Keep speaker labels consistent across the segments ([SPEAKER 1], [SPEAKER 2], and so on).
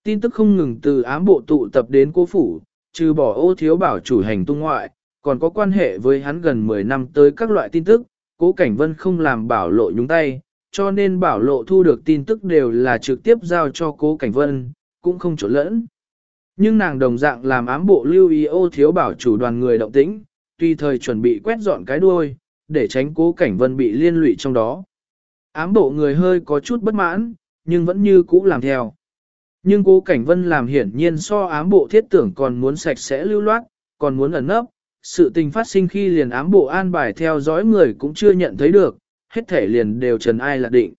[SPEAKER 1] Tin tức không ngừng từ ám bộ tụ tập đến cố phủ, trừ bỏ Ô Thiếu Bảo chủ hành tung ngoại, còn có quan hệ với hắn gần 10 năm tới các loại tin tức, Cố Cảnh Vân không làm Bảo Lộ nhúng tay, cho nên Bảo Lộ thu được tin tức đều là trực tiếp giao cho Cố Cảnh Vân, cũng không trộn lẫn. Nhưng nàng đồng dạng làm ám bộ lưu ý Ô Thiếu Bảo chủ đoàn người động tĩnh, tùy thời chuẩn bị quét dọn cái đuôi, để tránh Cố Cảnh Vân bị liên lụy trong đó. Ám bộ người hơi có chút bất mãn, nhưng vẫn như cũ làm theo. Nhưng Cố Cảnh Vân làm hiển nhiên so ám bộ thiết tưởng còn muốn sạch sẽ lưu loát, còn muốn ẩn nấp, sự tình phát sinh khi liền ám bộ an bài theo dõi người cũng chưa nhận thấy được, hết thể liền đều trần ai lạc định.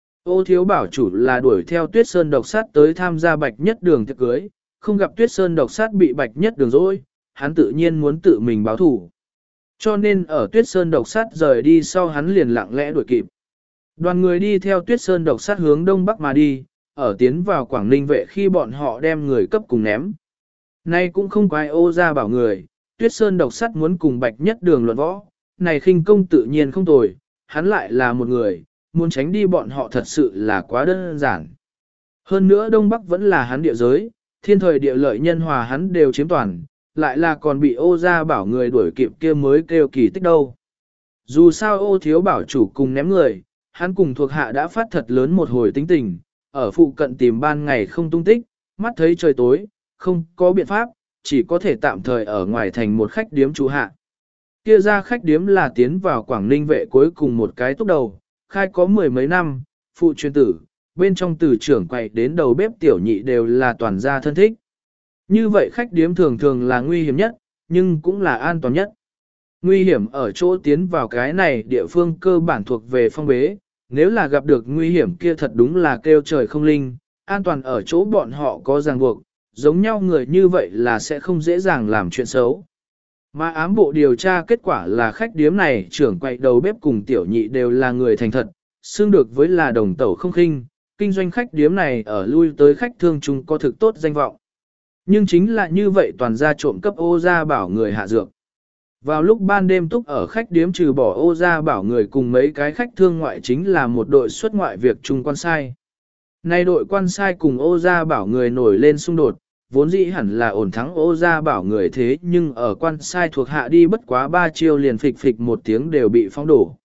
[SPEAKER 1] Ô Thiếu Bảo chủ là đuổi theo Tuyết Sơn độc sát tới tham gia Bạch Nhất Đường tiệc cưới, không gặp Tuyết Sơn độc sát bị Bạch Nhất Đường dối, hắn tự nhiên muốn tự mình báo thủ. Cho nên ở Tuyết Sơn độc sát rời đi sau hắn liền lặng lẽ đuổi kịp. Đoàn người đi theo Tuyết Sơn độc sát hướng đông bắc mà đi, ở tiến vào Quảng Ninh vệ khi bọn họ đem người cấp cùng ném. Nay cũng không quái Ô gia bảo người, Tuyết Sơn độc sát muốn cùng Bạch Nhất Đường luận võ, này khinh công tự nhiên không tồi, hắn lại là một người, muốn tránh đi bọn họ thật sự là quá đơn giản. Hơn nữa Đông Bắc vẫn là hắn địa giới, thiên thời địa lợi nhân hòa hắn đều chiếm toàn, lại là còn bị Ô gia bảo người đuổi kịp kia mới kêu kỳ tích đâu. Dù sao Ô Thiếu Bảo chủ cùng ném người, hắn cùng thuộc hạ đã phát thật lớn một hồi tính tình, ở phụ cận tìm ban ngày không tung tích, mắt thấy trời tối, không có biện pháp, chỉ có thể tạm thời ở ngoài thành một khách điếm trú hạ. Kia ra khách điếm là tiến vào Quảng Ninh vệ cuối cùng một cái túc đầu, khai có 10 mấy năm, phụ chuyên tử, bên trong từ trưởng quầy đến đầu bếp tiểu nhị đều là toàn gia thân thích. Như vậy khách điếm thường thường là nguy hiểm nhất, nhưng cũng là an toàn nhất. Nguy hiểm ở chỗ tiến vào cái này địa phương cơ bản thuộc về phong bế, nếu là gặp được nguy hiểm kia thật đúng là kêu trời không linh, an toàn ở chỗ bọn họ có ràng buộc, giống nhau người như vậy là sẽ không dễ dàng làm chuyện xấu. Mà ám bộ điều tra kết quả là khách điếm này trưởng quậy đầu bếp cùng tiểu nhị đều là người thành thật, xưng được với là đồng tẩu không khinh, kinh doanh khách điếm này ở lui tới khách thương chung có thực tốt danh vọng. Nhưng chính là như vậy toàn gia trộm cấp Ô gia bảo người hạ dược. Vào lúc ban đêm túc ở khách điếm trừ bỏ Ô gia bảo người cùng mấy cái khách thương ngoại chính là một đội xuất ngoại việc chung quan sai. Nay đội quan sai cùng Ô gia bảo người nổi lên xung đột, vốn dĩ hẳn là ổn thắng Ô gia bảo người thế nhưng ở quan sai thuộc hạ đi bất quá 3 chiêu liền phịch phịch một tiếng đều bị phong đổ.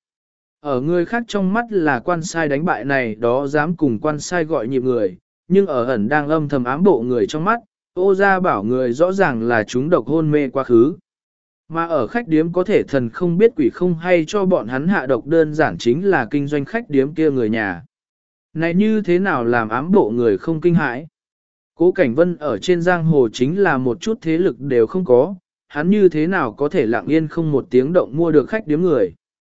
[SPEAKER 1] Ở người khác trong mắt là quan sai đánh bại này đó dám cùng quan sai gọi nhịp người, nhưng ở ẩn đang âm thầm ám bộ người trong mắt, Ô gia bảo người rõ ràng là chúng độc hôn mê quá khứ. Mà ở khách điếm có thể thần không biết quỷ không hay cho bọn hắn hạ độc đơn giản chính là kinh doanh khách điếm kia người nhà. Này như thế nào làm ám bộ người không kinh hãi? Cố Cảnh Vân ở trên giang hồ chính là một chút thế lực đều không có, hắn như thế nào có thể lặng yên không một tiếng động mua được khách điếm người.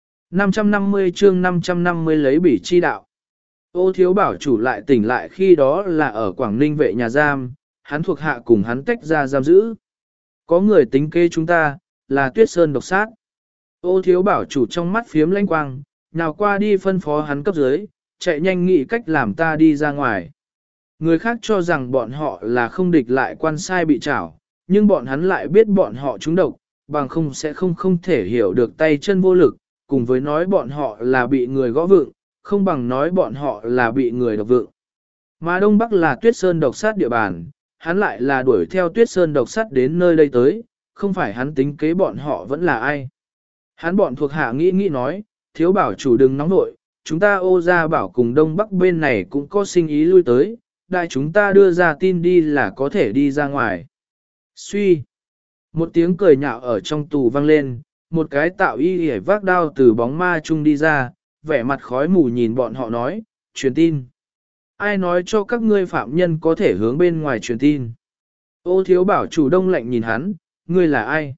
[SPEAKER 1] 550 chương 550 lấy bỉ chi đạo. Ô Thiếu Bảo chủ lại tỉnh lại khi đó là ở Quảng Ninh vệ nhà giam, hắn thuộc hạ cùng hắn tách ra giam giữ. Có người tính kế chúng ta, là Tuyết Sơn độc sát. Ô Thiếu Bảo chủ trong mắt phiếm lanh quang, nào qua đi phân phó hắn cấp dưới, chạy nhanh nghĩ cách làm ta đi ra ngoài. Người khác cho rằng bọn họ là không địch lại quan sai bị trảo, nhưng bọn hắn lại biết bọn họ trúng độc, bằng không sẽ không thể hiểu được tay chân vô lực, cùng với nói bọn họ là bị người gõ vựng, không bằng nói bọn họ là bị người độc vựng. Mà Đông Bắc là Tuyết Sơn độc sát địa bàn, hắn lại là đuổi theo Tuyết Sơn độc sát đến nơi đây tới, không phải hắn tính kế bọn họ vẫn là ai. Hắn bọn thuộc hạ nghĩ nói, Thiếu Bảo chủ đừng nóng nội, chúng ta Ô gia bảo cùng Đông Bắc bên này cũng có sinh ý lui tới, đại chúng ta đưa ra tin đi là có thể đi ra ngoài. Suy. Một tiếng cười nhạo ở trong tù vang lên, một cái tạo y hề vác đao từ bóng ma chung đi ra, vẻ mặt khói mù nhìn bọn họ nói, truyền tin. Ai nói cho các ngươi phạm nhân có thể hướng bên ngoài truyền tin? Ô Thiếu Bảo chủ đông lạnh nhìn hắn, ngươi là ai?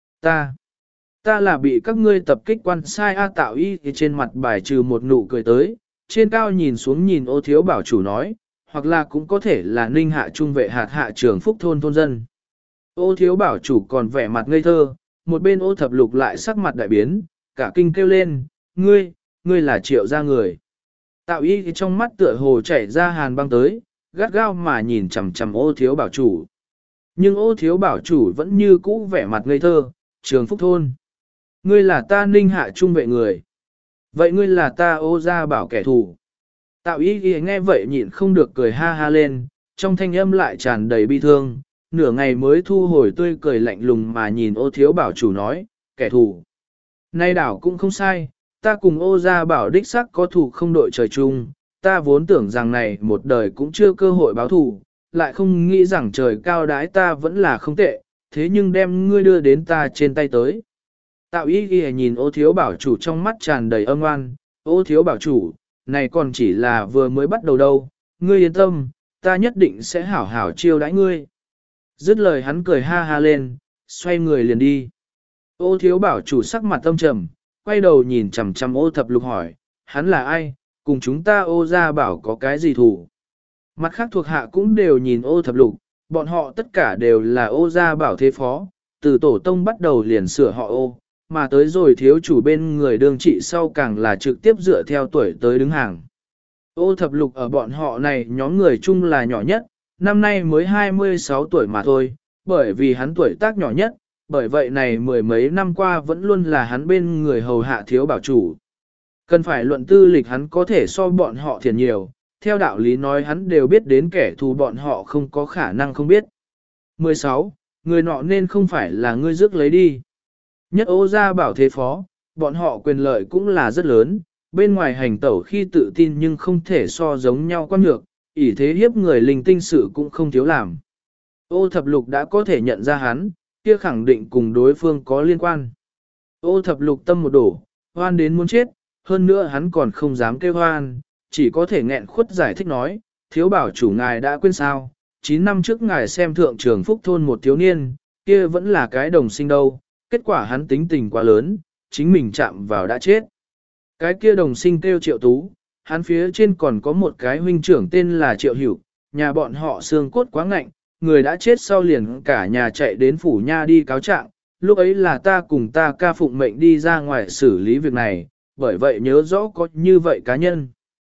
[SPEAKER 1] Ta là bị các ngươi tập kích quan sai A tạo y thì trên mặt bài trừ một nụ cười tới, trên cao nhìn xuống nhìn Ô Thiếu Bảo chủ nói, hoặc là cũng có thể là ninh hạ trung vệ hạt hạ trưởng phúc thôn thôn dân. Ô Thiếu Bảo chủ còn vẻ mặt ngây thơ, một bên Ô Thập Lục lại sắc mặt đại biến, cả kinh kêu lên, ngươi là Triệu gia người. Tạo y thì trong mắt tựa hồ chảy ra hàn băng tới, gắt gao mà nhìn chằm chằm Ô Thiếu Bảo chủ. Nhưng Ô Thiếu Bảo chủ vẫn như cũ vẻ mặt ngây thơ, trường phúc thôn. Ngươi là ta ninh hạ trung vệ người. Vậy ngươi là ta Ô gia bảo kẻ thù. Tạo y ghi nghe vậy nhịn không được cười ha ha lên, trong thanh âm lại tràn đầy bi thương, nửa ngày mới thu hồi tươi cười lạnh lùng mà nhìn Ô Thiếu Bảo chủ nói, kẻ thù. Nay đảo cũng không sai, ta cùng Ô gia bảo đích sắc có thù không đội trời chung, ta vốn tưởng rằng này một đời cũng chưa cơ hội báo thù, lại không nghĩ rằng trời cao đái ta vẫn là không tệ, thế nhưng đem ngươi đưa đến ta trên tay tới. Tạo ý ghi nhìn Ô Thiếu Bảo chủ trong mắt tràn đầy âm oan, Ô Thiếu Bảo chủ, này còn chỉ là vừa mới bắt đầu đâu, ngươi yên tâm, ta nhất định sẽ hảo hảo chiêu đãi ngươi. Dứt lời hắn cười ha ha lên, xoay người liền đi. Ô Thiếu Bảo chủ sắc mặt âm trầm, quay đầu nhìn chằm chằm Ô Thập Lục hỏi, hắn là ai, cùng chúng ta Ô gia bảo có cái gì thủ. Mặt khác thuộc hạ cũng đều nhìn Ô Thập Lục, bọn họ tất cả đều là Ô gia bảo thế phó, từ tổ tông bắt đầu liền sửa họ Ô, mà tới rồi thiếu chủ bên người đương trị sau càng là trực tiếp dựa theo tuổi tới đứng hàng. Ô Thập Lục ở bọn họ này nhóm người chung là nhỏ nhất, năm nay mới 26 tuổi mà thôi, bởi vì hắn tuổi tác nhỏ nhất, bởi vậy này mười mấy năm qua vẫn luôn là hắn bên người hầu hạ thiếu bảo chủ. Cần phải luận tư lịch hắn có thể so bọn họ thiền nhiều, theo đạo lý nói hắn đều biết đến kẻ thù bọn họ không có khả năng không biết. 16. Người nọ nên không phải là ngươi rước lấy đi. Nhất Ô gia bảo thế phó, bọn họ quyền lợi cũng là rất lớn, bên ngoài hành tẩu khi tự tin nhưng không thể so giống nhau quan nhược, ỷ thế hiếp người linh tinh sự cũng không thiếu làm. Ô Thập Lục đã có thể nhận ra hắn, kia khẳng định cùng đối phương có liên quan. Ô Thập Lục tâm một đổ, hoan đến muốn chết, hơn nữa hắn còn không dám kêu hoan, chỉ có thể nghẹn khuất giải thích nói, thiếu bảo chủ ngài đã quên sao, 9 năm trước ngài xem thượng trường phúc thôn một thiếu niên, kia vẫn là cái đồng sinh đâu, kết quả hắn tính tình quá lớn, chính mình chạm vào đã chết. Cái kia đồng sinh kêu Triệu Tú, hắn phía trên còn có một cái huynh trưởng tên là Triệu Hữu, nhà bọn họ xương cốt quá ngạnh, người đã chết sau liền cả nhà chạy đến phủ nha đi cáo trạng, lúc ấy là ta cùng ta ca phụng mệnh đi ra ngoài xử lý việc này, bởi vậy nhớ rõ có như vậy cá nhân.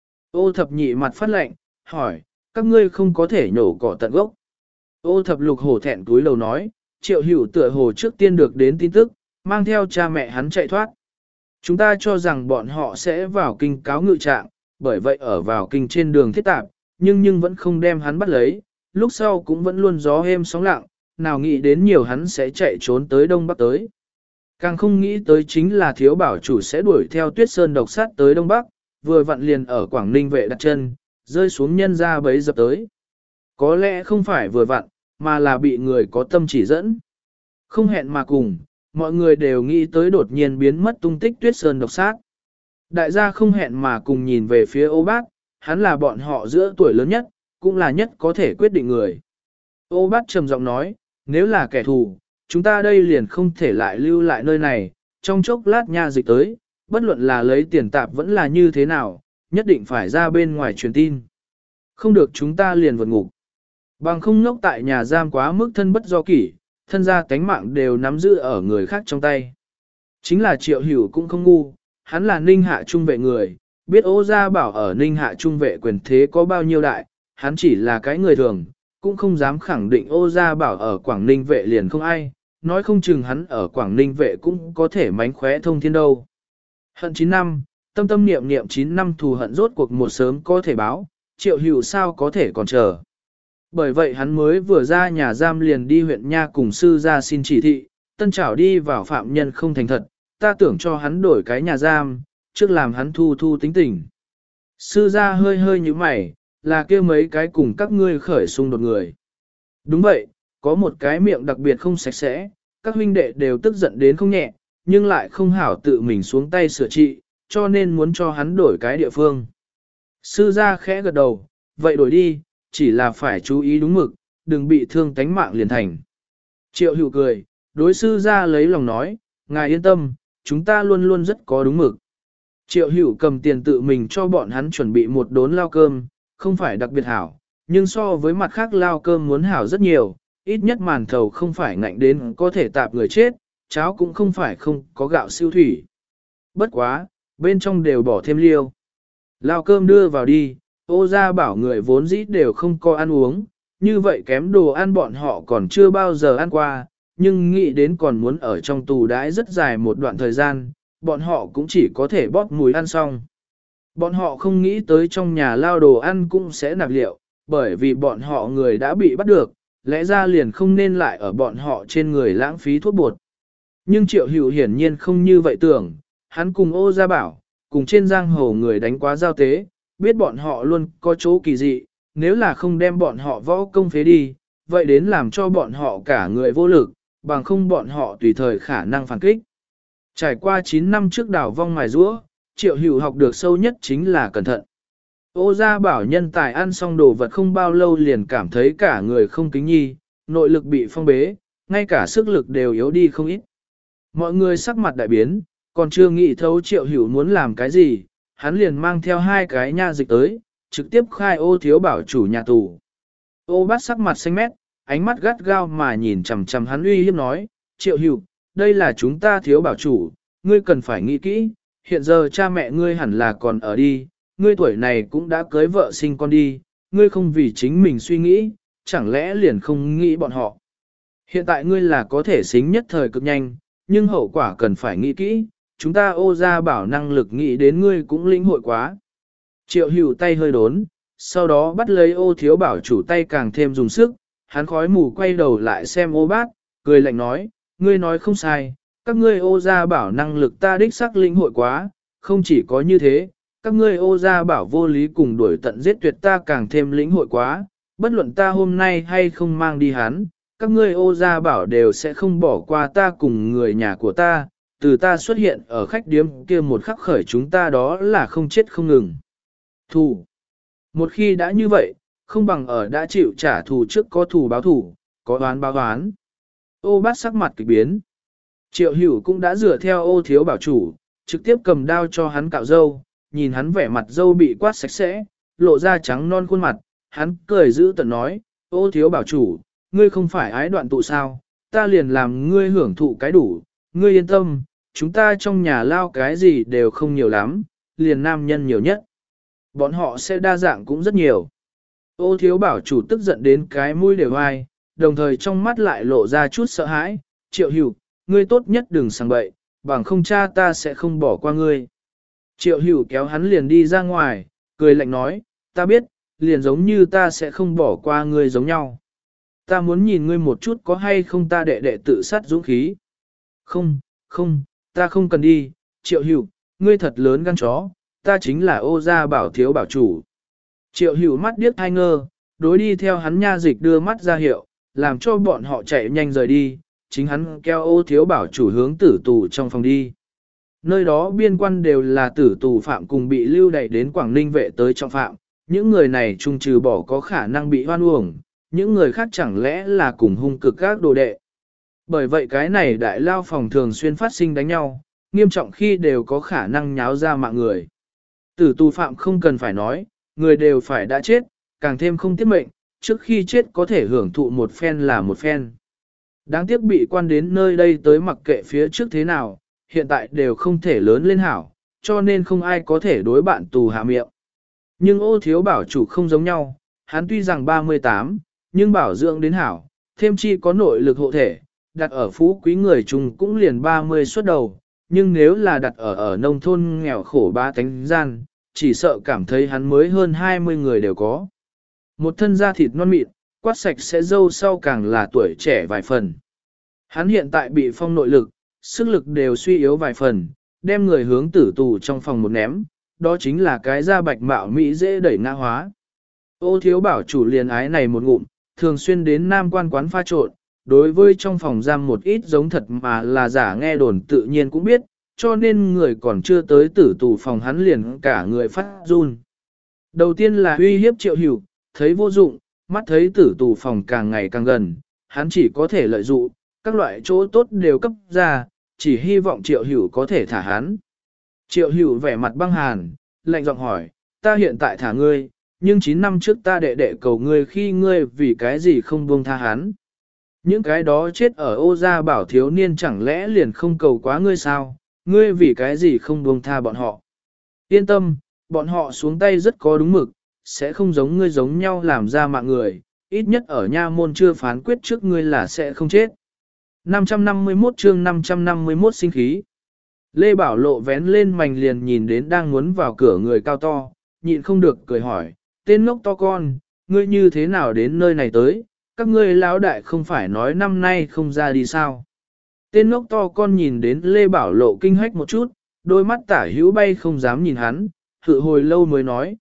[SPEAKER 1] Ô Thập Nhị mặt phát lệnh, hỏi, các ngươi không có thể nhổ cỏ tận gốc. Ô Thập Lục hổ thẹn túi lầu nói, Triệu Hữu tựa hồ trước tiên được đến tin tức, mang theo cha mẹ hắn chạy thoát. Chúng ta cho rằng bọn họ sẽ vào kinh cáo ngự trạng, bởi vậy ở vào kinh trên đường thiết tạp, nhưng vẫn không đem hắn bắt lấy, lúc sau cũng vẫn luôn gió êm sóng lặng, nào nghĩ đến nhiều hắn sẽ chạy trốn tới Đông Bắc tới. Càng không nghĩ tới chính là thiếu bảo chủ sẽ đuổi theo Tuyết Sơn độc sát tới Đông Bắc, vừa vặn liền ở Quảng Ninh vệ đặt chân, rơi xuống nhân ra bấy dập tới. Có lẽ không phải vừa vặn, mà là bị người có tâm chỉ dẫn. Không hẹn mà cùng, mọi người đều nghĩ tới đột nhiên biến mất tung tích Tuyết Sơn độc sát. Đại gia không hẹn mà cùng nhìn về phía Ô Bát, hắn là bọn họ giữa tuổi lớn nhất, cũng là nhất có thể quyết định người. Ô Bát trầm giọng nói, nếu là kẻ thù, chúng ta đây liền không thể lại lưu lại nơi này, trong chốc lát nha dịch tới, bất luận là lấy tiền tạp vẫn là như thế nào, nhất định phải ra bên ngoài truyền tin. Không được chúng ta liền vượt ngục. Bằng không ngốc tại nhà giam quá mức thân bất do kỷ, thân gia tánh mạng đều nắm giữ ở người khác trong tay. Chính là Triệu Hữu cũng không ngu, hắn là Ninh Hạ Trung vệ người, biết Ô gia bảo ở Ninh Hạ Trung vệ quyền thế có bao nhiêu đại, hắn chỉ là cái người thường, cũng không dám khẳng định Ô gia bảo ở Quảng Ninh vệ liền không ai, nói không chừng hắn ở Quảng Ninh vệ cũng có thể mánh khóe thông thiên đâu. Hận 9 năm, tâm tâm niệm niệm 9 năm thù hận rốt cuộc một sớm có thể báo, Triệu Hữu sao có thể còn chờ. Bởi vậy hắn mới vừa ra nhà giam liền đi huyện Nha cùng sư ra xin chỉ thị, tân trảo đi vào phạm nhân không thành thật, ta tưởng cho hắn đổi cái nhà giam, trước làm hắn thu tính tình. Sư ra hơi hơi như mày, là kêu mấy cái cùng các ngươi khởi xung đột người. Đúng vậy, có một cái miệng đặc biệt không sạch sẽ, các huynh đệ đều tức giận đến không nhẹ, nhưng lại không hảo tự mình xuống tay sửa trị, cho nên muốn cho hắn đổi cái địa phương. Sư gia khẽ gật đầu, vậy đổi đi, chỉ là phải chú ý đúng mực, đừng bị thương tánh mạng liền thành. Triệu Hữu cười, đối sư gia lấy lòng nói, ngài yên tâm, chúng ta luôn luôn rất có đúng mực. Triệu Hữu cầm tiền tự mình cho bọn hắn chuẩn bị một đốn lao cơm, không phải đặc biệt hảo, nhưng so với mặt khác lao cơm muốn hảo rất nhiều, ít nhất màn thầu không phải ngạnh đến có thể tạp người chết, cháo cũng không phải không có gạo siêu thủy. Bất quá, bên trong đều bỏ thêm liêu. Lao cơm đưa vào đi, Ô gia bảo người vốn dĩ đều không có ăn uống, như vậy kém đồ ăn bọn họ còn chưa bao giờ ăn qua, nhưng nghĩ đến còn muốn ở trong tù đãi rất dài một đoạn thời gian, bọn họ cũng chỉ có thể bóp mùi ăn xong. Bọn họ không nghĩ tới trong nhà lao đồ ăn cũng sẽ nạp liệu, bởi vì bọn họ người đã bị bắt được, lẽ ra liền không nên lại ở bọn họ trên người lãng phí thuốc bột. Nhưng Triệu Hữu hiển nhiên không như vậy tưởng, hắn cùng Ô Gia Bảo, cùng trên giang hồ người đánh quá giao tế, biết bọn họ luôn có chỗ kỳ dị, nếu là không đem bọn họ võ công phế đi, vậy đến làm cho bọn họ cả người vô lực, bằng không bọn họ tùy thời khả năng phản kích. Trải qua 9 năm trước đảo vong mài rũa, Triệu Hữu học được sâu nhất chính là cẩn thận. Ô Gia Bảo nhân tài ăn xong đồ vật không bao lâu liền cảm thấy cả người không kính nhi, nội lực bị phong bế, ngay cả sức lực đều yếu đi không ít. Mọi người sắc mặt đại biến, còn chưa nghĩ thấu Triệu Hữu muốn làm cái gì, hắn liền mang theo 2 cái nha dịch tới, trực tiếp khai Ô Thiếu Bảo chủ nhà tù. Ô Bát sắc mặt xanh mét, ánh mắt gắt gao mà nhìn chằm chằm hắn uy hiếp nói, Triệu Hữu, đây là chúng ta Thiếu Bảo chủ, ngươi cần phải nghĩ kỹ, hiện giờ cha mẹ ngươi hẳn là còn ở đi, ngươi tuổi này cũng đã cưới vợ sinh con đi, ngươi không vì chính mình suy nghĩ, chẳng lẽ liền không nghĩ bọn họ. Hiện tại ngươi là có thể xính nhất thời cực nhanh, nhưng hậu quả cần phải nghĩ kỹ, chúng ta Ô Gia Bảo năng lực nghĩ đến ngươi cũng lĩnh hội quá. Triệu Hữu tay hơi đốn, sau đó bắt lấy Ô Thiếu Bảo chủ tay càng thêm dùng sức, hắn khói mù quay đầu lại xem Ô Bát, cười lạnh nói, ngươi nói không sai, các ngươi Ô Gia Bảo năng lực ta đích xác lĩnh hội quá, không chỉ có như thế, các ngươi Ô Gia Bảo vô lý cùng đuổi tận giết tuyệt ta càng thêm lĩnh hội quá, bất luận ta hôm nay hay không mang đi hắn, các ngươi Ô Gia Bảo đều sẽ không bỏ qua ta cùng người nhà của ta, từ ta xuất hiện ở khách điếm kia một khắc khởi chúng ta đó là không chết không ngừng. Thù. Một khi đã như vậy, không bằng ở đã chịu trả thù trước có thù báo thù, có oán báo oán. Ô Bát sắc mặt kỳ biến. Triệu Hữu cũng đã dựa theo Ô Thiếu Bảo chủ, trực tiếp cầm đao cho hắn cạo râu, nhìn hắn vẻ mặt râu bị quát sạch sẽ, lộ ra trắng non khuôn mặt, hắn cười giữ tận nói, Ô Thiếu Bảo chủ, ngươi không phải ái đoạn tụ sao, ta liền làm ngươi hưởng thụ cái đủ, ngươi yên tâm, chúng ta trong nhà lao cái gì đều không nhiều lắm, liền nam nhân nhiều nhất. Bọn họ sẽ đa dạng cũng rất nhiều. Ô Thiếu Bảo chủ tức giận đến cái mũi đều ai, đồng thời trong mắt lại lộ ra chút sợ hãi, Triệu Hữu, ngươi tốt nhất đừng sang bậy, bằng không cha ta sẽ không bỏ qua ngươi. Triệu Hữu kéo hắn liền đi ra ngoài, cười lạnh nói, ta biết, liền giống như ta sẽ không bỏ qua ngươi giống nhau. Ta muốn nhìn ngươi một chút có hay không ta đệ đệ tự sát dũng khí. Không, ta không cần đi, Triệu Hữu, ngươi thật lớn gan chó, ta chính là Ô Gia Bảo Thiếu Bảo chủ. Triệu Hữu mắt điếc hai ngơ, đối đi theo hắn nha dịch đưa mắt ra hiệu, làm cho bọn họ chạy nhanh rời đi, chính hắn kéo Ô Thiếu Bảo chủ hướng tử tù trong phòng đi. Nơi đó biên quan đều là tử tù phạm cùng bị lưu đày đến Quảng Ninh vệ tới trọng phạm, những người này chung trừ bỏ có khả năng bị hoan uổng, những người khác chẳng lẽ là cùng hung cực các đồ đệ. Bởi vậy cái này đại lao phòng thường xuyên phát sinh đánh nhau, nghiêm trọng khi đều có khả năng nháo ra mạng người. Tử tù phạm không cần phải nói, người đều phải đã chết, càng thêm không tiết mệnh, trước khi chết có thể hưởng thụ một phen là một phen. Đáng tiếc bị quan đến nơi đây tới mặc kệ phía trước thế nào, hiện tại đều không thể lớn lên hảo, cho nên không ai có thể đối bạn tù hạ miệng. Nhưng Ô Thiếu Bảo chủ không giống nhau, hắn tuy rằng 38, nhưng bảo dưỡng đến hảo, thêm chi có nội lực hộ thể, đặt ở phú quý người chung cũng liền 30 xuất đầu, nhưng nếu là đặt ở nông thôn nghèo khổ ba tánh gian, chỉ sợ cảm thấy hắn mới hơn 20 người đều có. Một thân da thịt non mịn, quát sạch sẽ dâu sau càng là tuổi trẻ vài phần. Hắn hiện tại bị phong nội lực, sức lực đều suy yếu vài phần, đem người hướng tử tù trong phòng một ném, đó chính là cái da bạch mạo mỹ dễ đẩy ngã hóa. Ô Thiếu Bảo chủ liền ái này một ngụm, thường xuyên đến nam quan quán pha trộn, đối với trong phòng giam một ít giống thật mà là giả nghe đồn tự nhiên cũng biết, cho nên người còn chưa tới tử tù phòng hắn liền cả người phát run. Đầu tiên là uy hiếp Triệu Hữu, thấy vô dụng, mắt thấy tử tù phòng càng ngày càng gần, hắn chỉ có thể lợi dụng, các loại chỗ tốt đều cấp ra, chỉ hy vọng Triệu Hữu có thể thả hắn. Triệu Hữu vẻ mặt băng hàn, lạnh giọng hỏi, ta hiện tại thả ngươi, nhưng 9 năm trước ta đệ đệ cầu ngươi khi ngươi vì cái gì không buông tha hắn. Những cái đó chết ở Ô Gia Bảo thiếu niên chẳng lẽ liền không cầu quá ngươi sao, ngươi vì cái gì không buông tha bọn họ. Yên tâm, bọn họ xuống tay rất có đúng mực, sẽ không giống ngươi giống nhau làm ra mạng người, ít nhất ở nha môn chưa phán quyết trước ngươi là sẽ không chết. 551 chương 551 sinh khí. Lê Bảo Lộ vén lên mành liền nhìn đến đang muốn vào cửa người cao to, nhịn không được cười hỏi, tên ngốc to con, ngươi như thế nào đến nơi này tới, các ngươi lão đại không phải nói năm nay không ra đi sao. Tên ngốc to con nhìn đến Lê Bảo Lộ kinh hách một chút, đôi mắt tả hữu bay không dám nhìn hắn, hự hồi lâu mới nói,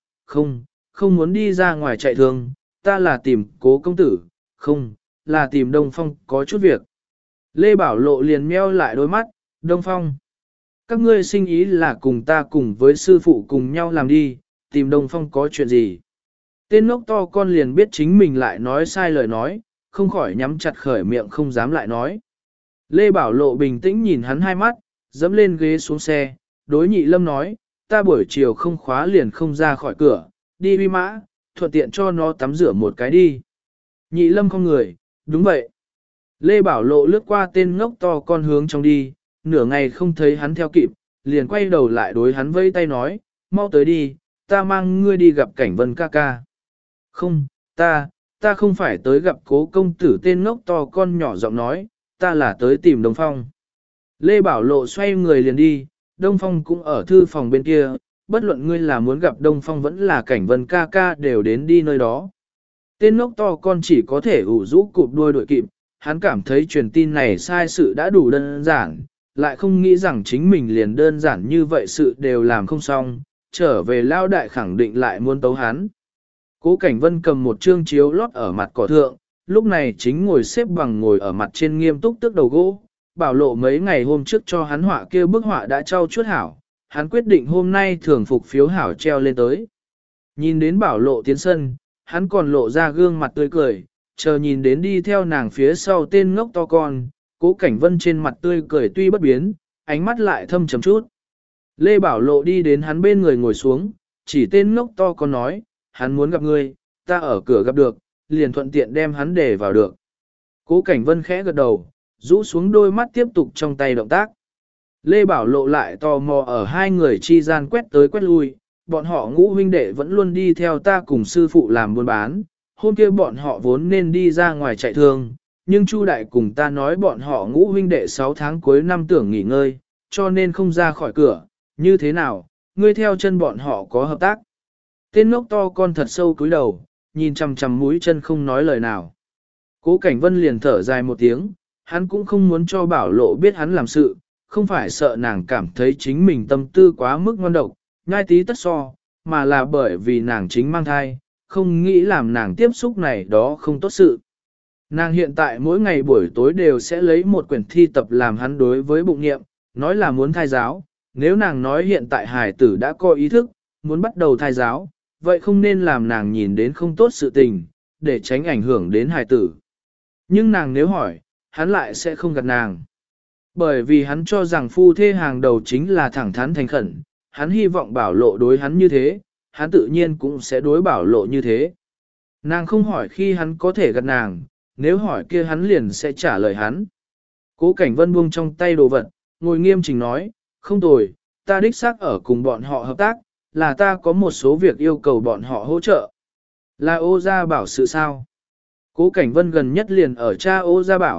[SPEAKER 1] không muốn đi ra ngoài chạy thường, ta là tìm Cố công tử, không, là tìm Đông Phong có chút việc. Lê Bảo Lộ liền meo lại đôi mắt, Đông Phong. Các ngươi sinh ý là cùng ta cùng với sư phụ cùng nhau làm đi, tìm Đông Phong có chuyện gì. Tên ngốc to con liền biết chính mình lại nói sai lời nói, không khỏi nhắm chặt khởi miệng không dám lại nói. Lê Bảo Lộ bình tĩnh nhìn hắn hai mắt, dẫm lên ghế xuống xe, đối Nhị Lâm nói, ta buổi chiều không khóa liền không ra khỏi cửa, đi huy mã, thuận tiện cho nó tắm rửa một cái đi. Nhị Lâm không người, đúng vậy. Lê Bảo Lộ lướt qua tên ngốc to con hướng trong đi, nửa ngày không thấy hắn theo kịp, liền quay đầu lại đối hắn vẫy tay nói, mau tới đi, ta mang ngươi đi gặp Cảnh Vân ca ca. Không, ta không phải tới gặp Cố công tử. Tên ngốc to con nhỏ giọng nói, ta là tới tìm Đông Phong. Lê Bảo Lộ xoay người liền đi, Đông Phong cũng ở thư phòng bên kia, bất luận ngươi là muốn gặp Đông Phong vẫn là Cảnh Vân ca ca đều đến đi nơi đó. Tên ngốc to con chỉ có thể ủ rũ cụp đuôi đuổi kịp, hắn cảm thấy truyền tin này sai sự đã đủ đơn giản, lại không nghĩ rằng chính mình liền đơn giản như vậy sự đều làm không xong, trở về lao đại khẳng định lại muốn tấu hắn. Cố Cảnh Vân cầm một chương chiếu lót ở mặt cỏ thượng, lúc này chính ngồi xếp bằng ngồi ở mặt trên nghiêm túc tước đầu gỗ. Bảo Lộ mấy ngày hôm trước cho hắn họa kia bức họa đã trau chuốt hảo, hắn quyết định hôm nay thưởng phục phiếu hảo treo lên tới. Nhìn đến Bảo Lộ tiến sân, hắn còn lộ ra gương mặt tươi cười, chờ nhìn đến đi theo nàng phía sau tên ngốc to con, Cố Cảnh Vân trên mặt tươi cười tuy bất biến, ánh mắt lại thâm trầm chút. Lê Bảo Lộ đi đến hắn bên người ngồi xuống, chỉ tên ngốc to con nói, hắn muốn gặp ngươi, ta ở cửa gặp được, liền thuận tiện đem hắn để vào được. Cố Cảnh Vân khẽ gật đầu, rũ xuống đôi mắt tiếp tục trong tay động tác. Lê Bảo Lộ lại tò mò ở hai người chi gian quét tới quét lui, bọn họ ngũ huynh đệ vẫn luôn đi theo ta cùng sư phụ làm buôn bán, hôm kia bọn họ vốn nên đi ra ngoài chạy thương, nhưng Chu Đại cùng ta nói bọn họ ngũ huynh đệ 6 tháng cuối năm tưởng nghỉ ngơi, cho nên không ra khỏi cửa, như thế nào, ngươi theo chân bọn họ có hợp tác. Tên ngốc to con thật sâu cúi đầu, nhìn chằm chằm mũi chân không nói lời nào. Cố Cảnh Vân liền thở dài một tiếng, hắn cũng không muốn cho Bảo Lộ biết hắn làm sự, không phải sợ nàng cảm thấy chính mình tâm tư quá mức ngon độc, nhai tí tất so, mà là bởi vì nàng chính mang thai, không nghĩ làm nàng tiếp xúc này đó không tốt sự. Nàng hiện tại mỗi ngày buổi tối đều sẽ lấy một quyển thi tập làm hắn đối với bụng nghiệm, nói là muốn thai giáo, nếu nàng nói hiện tại hài tử đã có ý thức, muốn bắt đầu thai giáo, vậy không nên làm nàng nhìn đến không tốt sự tình, để tránh ảnh hưởng đến hài tử. Nhưng nàng nếu hỏi, hắn lại sẽ không gạt nàng. Bởi vì hắn cho rằng phu thê hàng đầu chính là thẳng thắn thành khẩn, hắn hy vọng Bảo Lộ đối hắn như thế, hắn tự nhiên cũng sẽ đối Bảo Lộ như thế. Nàng không hỏi khi hắn có thể gạt nàng, nếu hỏi kia hắn liền sẽ trả lời hắn. Cố Cảnh Vân buông trong tay đồ vật, ngồi nghiêm chỉnh nói, không tồi, ta đích xác ở cùng bọn họ hợp tác, là ta có một số việc yêu cầu bọn họ hỗ trợ. Là Ô Gia Bảo sự sao? Cố Cảnh Vân gần nhất liền ở cha Ô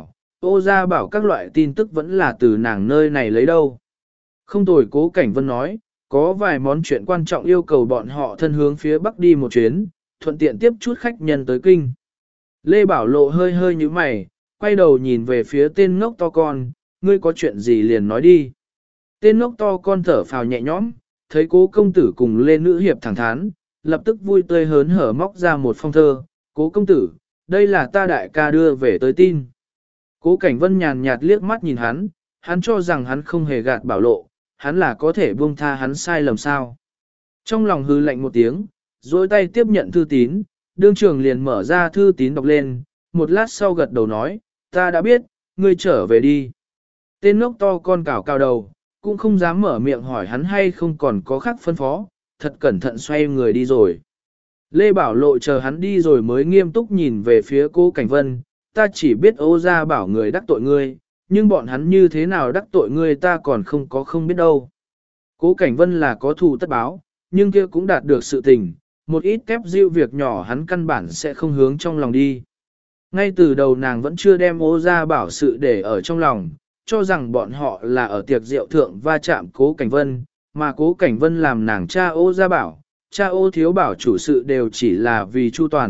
[SPEAKER 1] Gia Bảo các loại tin tức vẫn là từ nàng nơi này lấy đâu. Không tồi. Cố Cảnh Vân nói, có vài món chuyện quan trọng yêu cầu bọn họ thân hướng phía Bắc đi một chuyến, thuận tiện tiếp chút khách nhân tới kinh. Lê Bảo Lộ hơi hơi như mày, quay đầu nhìn về phía tên ngốc to con, ngươi có chuyện gì liền nói đi. Tên ngốc to con thở phào nhẹ nhõm, thấy Cố công tử cùng Lê Nữ Hiệp thẳng thắn, lập tức vui tươi hớn hở móc ra một phong thơ, Cố công tử, đây là ta đại ca đưa về tới tin. Cố Cảnh Vân nhàn nhạt liếc mắt nhìn hắn cho rằng hắn không hề gạt Bảo Lộ, hắn là có thể buông tha hắn sai lầm sao. Trong lòng hư lạnh một tiếng, dối tay tiếp nhận thư tín, đương trường liền mở ra thư tín đọc lên, một lát sau gật đầu nói, ta đã biết, ngươi trở về đi. Tên ngốc to con cào cào đầu, cũng không dám mở miệng hỏi hắn hay không còn có khác phân phó, thật cẩn thận xoay người đi rồi. Lê Bảo Lộ chờ hắn đi rồi mới nghiêm túc nhìn về phía Cố Cảnh Vân, ta chỉ biết Ô Gia Bảo người đắc tội ngươi, nhưng bọn hắn như thế nào đắc tội ngươi ta còn không biết đâu. Cố Cảnh Vân là có thù tất báo, nhưng kia cũng đạt được sự tình, một ít tép dịu việc nhỏ hắn căn bản sẽ không hướng trong lòng đi. Ngay từ đầu nàng vẫn chưa đem Ô Gia Bảo sự để ở trong lòng, cho rằng bọn họ là ở tiệc rượu thượng va chạm Cố Cảnh Vân, mà Cố Cảnh Vân làm nàng cha Ô Gia Bảo, cha Ô Thiếu Bảo chủ sự đều chỉ là vì chu toàn,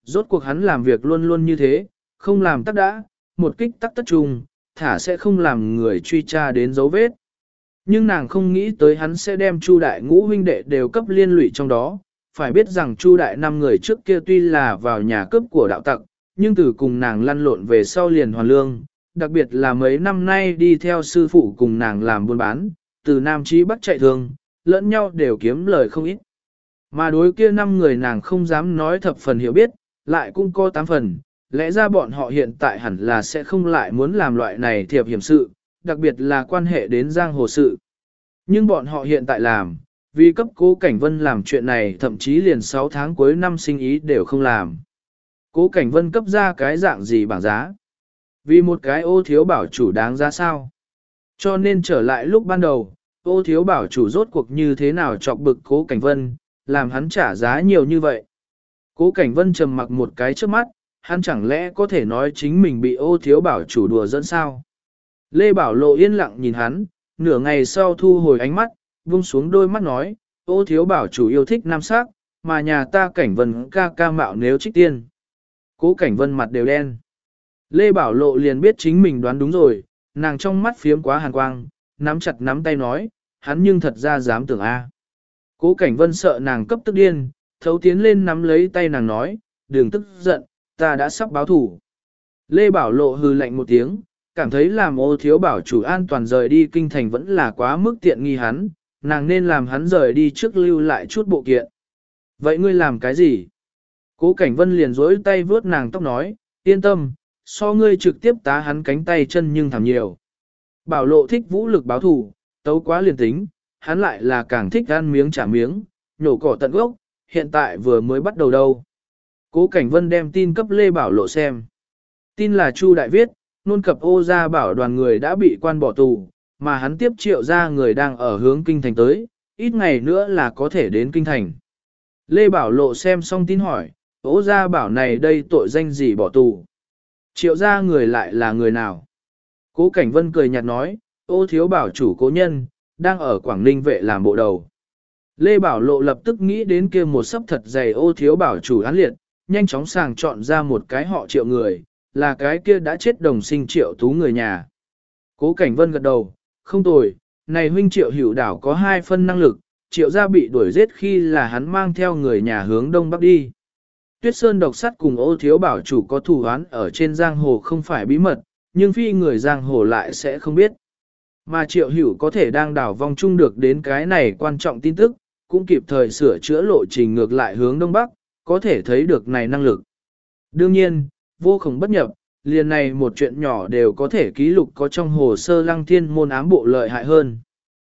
[SPEAKER 1] rốt cuộc hắn làm việc luôn luôn như thế, không làm tắc đã, một kích tắc tất trùng, thả sẽ không làm người truy tra đến dấu vết. Nhưng nàng không nghĩ tới hắn sẽ đem Chu đại ngũ huynh đệ đều cấp liên lụy trong đó, phải biết rằng Chu đại 5 người trước kia tuy là vào nhà cướp của đạo tặc, nhưng từ cùng nàng lăn lộn về sau liền hoàn lương, đặc biệt là mấy năm nay đi theo sư phụ cùng nàng làm buôn bán, từ Nam chí Bắc chạy thường, lẫn nhau đều kiếm lời không ít. Mà đối kia 5 người nàng không dám nói thập phần hiểu biết, lại cũng có 8 phần, lẽ ra bọn họ hiện tại hẳn là sẽ không lại muốn làm loại này thiệp hiểm sự, đặc biệt là quan hệ đến giang hồ sự. Nhưng bọn họ hiện tại làm, vì cấp Cố Cảnh Vân làm chuyện này thậm chí liền 6 tháng cuối năm sinh ý đều không làm. Cố Cảnh Vân cấp ra cái dạng gì bảng giá? Vì một cái Ô Thiếu Bảo chủ đáng giá sao? Cho nên trở lại lúc ban đầu, Ô Thiếu Bảo chủ rốt cuộc như thế nào chọc bực Cố Cảnh Vân, làm hắn trả giá nhiều như vậy. Cố Cảnh Vân trầm mặc một cái trước mắt, hắn chẳng lẽ có thể nói chính mình bị Ô Thiếu Bảo chủ đùa dẫn sao? Lê Bảo Lộ yên lặng nhìn hắn, nửa ngày sau thu hồi ánh mắt, buông xuống đôi mắt nói, Ô Thiếu Bảo chủ yêu thích nam sắc, mà nhà ta Cảnh Vân ca ca mạo nếu trích tiên. Cố Cảnh Vân mặt đều đen. Lê Bảo Lộ liền biết chính mình đoán đúng rồi, nàng trong mắt phiếm quá hàn quang, nắm chặt nắm tay nói, hắn nhưng thật ra dám tưởng a. Cố Cảnh Vân sợ nàng cấp tức điên, thấu tiến lên nắm lấy tay nàng nói, đừng tức giận, ta đã sắp báo thủ. Lê Bảo Lộ hừ lạnh một tiếng, cảm thấy làm Ô Thiếu Bảo chủ an toàn rời đi kinh thành vẫn là quá mức tiện nghi hắn, nàng nên làm hắn rời đi trước lưu lại chút bộ kiện. Vậy ngươi làm cái gì? Cố Cảnh Vân liền dối tay vướt nàng tóc nói, yên tâm, so ngươi trực tiếp tá hắn cánh tay chân nhưng thảm nhiều. Bảo Lộ thích vũ lực báo thù, tấu quá liền tính, hắn lại là càng thích ăn miếng trả miếng, nhổ cỏ tận gốc, hiện tại vừa mới bắt đầu đâu. Cố Cảnh Vân đem tin cấp Lê Bảo Lộ xem. Tin là Chu Đại viết, nôn cập Ô gia bảo đoàn người đã bị quan bỏ tù, mà hắn tiếp Triệu gia người đang ở hướng kinh thành tới, ít ngày nữa là có thể đến kinh thành. Lê Bảo Lộ xem xong tin hỏi, Ô gia bảo này đây tội danh gì bỏ tù? Triệu gia người lại là người nào? Cố Cảnh Vân cười nhạt nói, Ô Thiếu Bảo chủ cố nhân, đang ở Quảng Ninh vệ làm bộ đầu. Lê Bảo Lộ lập tức nghĩ đến kia một sấp thật dày Ô Thiếu Bảo chủ án liệt, nhanh chóng sàng chọn ra một cái họ Triệu người, là cái kia đã chết đồng sinh Triệu Tú người nhà. Cố Cảnh Vân gật đầu, không tồi, này huynh Triệu Hữu Đảo có 2 phân năng lực, Triệu gia bị đuổi giết khi là hắn mang theo người nhà hướng đông bắc đi. Tuyết Sơn độc sắt cùng Ô Thiếu Bảo chủ có thù oán ở trên giang hồ không phải bí mật, nhưng phi người giang hồ lại sẽ không biết. Mà Triệu Hữu có thể đang đảo vong chung được đến cái này quan trọng tin tức, cũng kịp thời sửa chữa lộ trình ngược lại hướng đông bắc, có thể thấy được này năng lực. Đương nhiên, vô cùng bất nhập, liền này một chuyện nhỏ đều có thể ký lục có trong hồ sơ Lăng Thiên môn ám bộ lợi hại hơn.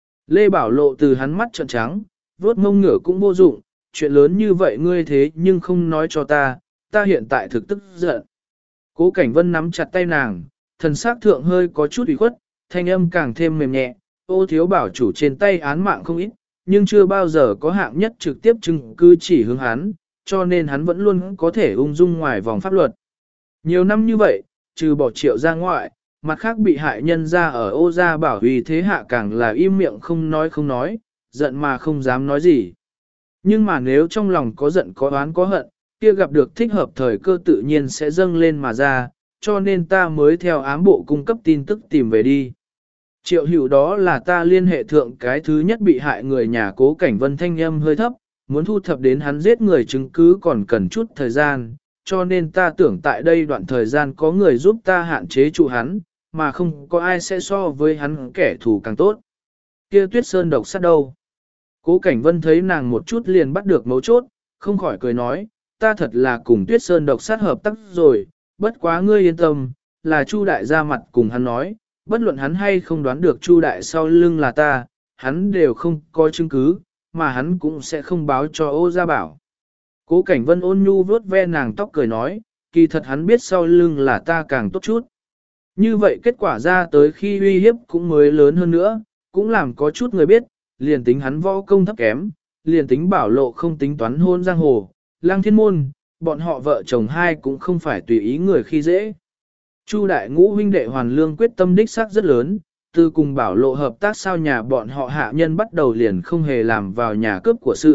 [SPEAKER 1] Lê Bảo Lộ từ hắn mắt trợn trắng, vuốt mông ngửa cũng vô dụng, chuyện lớn như vậy ngươi thế nhưng không nói cho ta, ta hiện tại thực tức giận. Cố Cảnh Vân nắm chặt tay nàng, thần sắc thượng hơi có chút ủy khuất, thanh âm càng thêm mềm nhẹ, Ô Thiếu Bảo chủ trên tay án mạng không ít, nhưng chưa bao giờ có hạng nhất trực tiếp chứng cứ chỉ hướng hắn, cho nên hắn vẫn luôn có thể ung dung ngoài vòng pháp luật. Nhiều năm như vậy, trừ bỏ Triệu ra ngoại, mặt khác bị hại nhân ra ở Ô gia bảo huy thế hạ càng là im miệng không nói, giận mà không dám nói gì. Nhưng mà nếu trong lòng có giận có oán có hận, kia gặp được thích hợp thời cơ tự nhiên sẽ dâng lên mà ra, cho nên ta mới theo ám bộ cung cấp tin tức tìm về đi. Triệu Hữu đó là ta liên hệ thượng cái thứ nhất bị hại người nhà Cố Cảnh Vân thanh âm hơi thấp, muốn thu thập đến hắn giết người chứng cứ còn cần chút thời gian, cho nên ta tưởng tại đây đoạn thời gian có người giúp ta hạn chế trụ hắn, mà không có ai sẽ so với hắn kẻ thù càng tốt. Kia Tuyết Sơn độc sát đâu? Cố Cảnh Vân thấy nàng một chút liền bắt được mấu chốt, không khỏi cười nói, ta thật là cùng Tuyết Sơn độc sát hợp tác rồi, bất quá ngươi yên tâm, là Chu đại ra mặt cùng hắn nói, bất luận hắn hay không đoán được Chu đại sau lưng là ta, hắn đều không có chứng cứ, mà hắn cũng sẽ không báo cho Ô gia bảo. Cố Cảnh Vân ôn nhu vuốt ve nàng tóc cười nói, kỳ thật hắn biết sau lưng là ta càng tốt chút. Như vậy kết quả ra tới khi uy hiếp cũng mới lớn hơn nữa, cũng làm có chút người biết, liền tính hắn võ công thấp kém, liền tính Bảo Lộ không tính toán hôn giang hồ, Lăng Thiên môn, bọn họ vợ chồng hai cũng không phải tùy ý người khi dễ. Chu đại ngũ huynh đệ hoàn lương quyết tâm đích xác rất lớn, từ cùng Bảo Lộ hợp tác sao nhà bọn họ hạ nhân bắt đầu liền không hề làm vào nhà cướp của sự,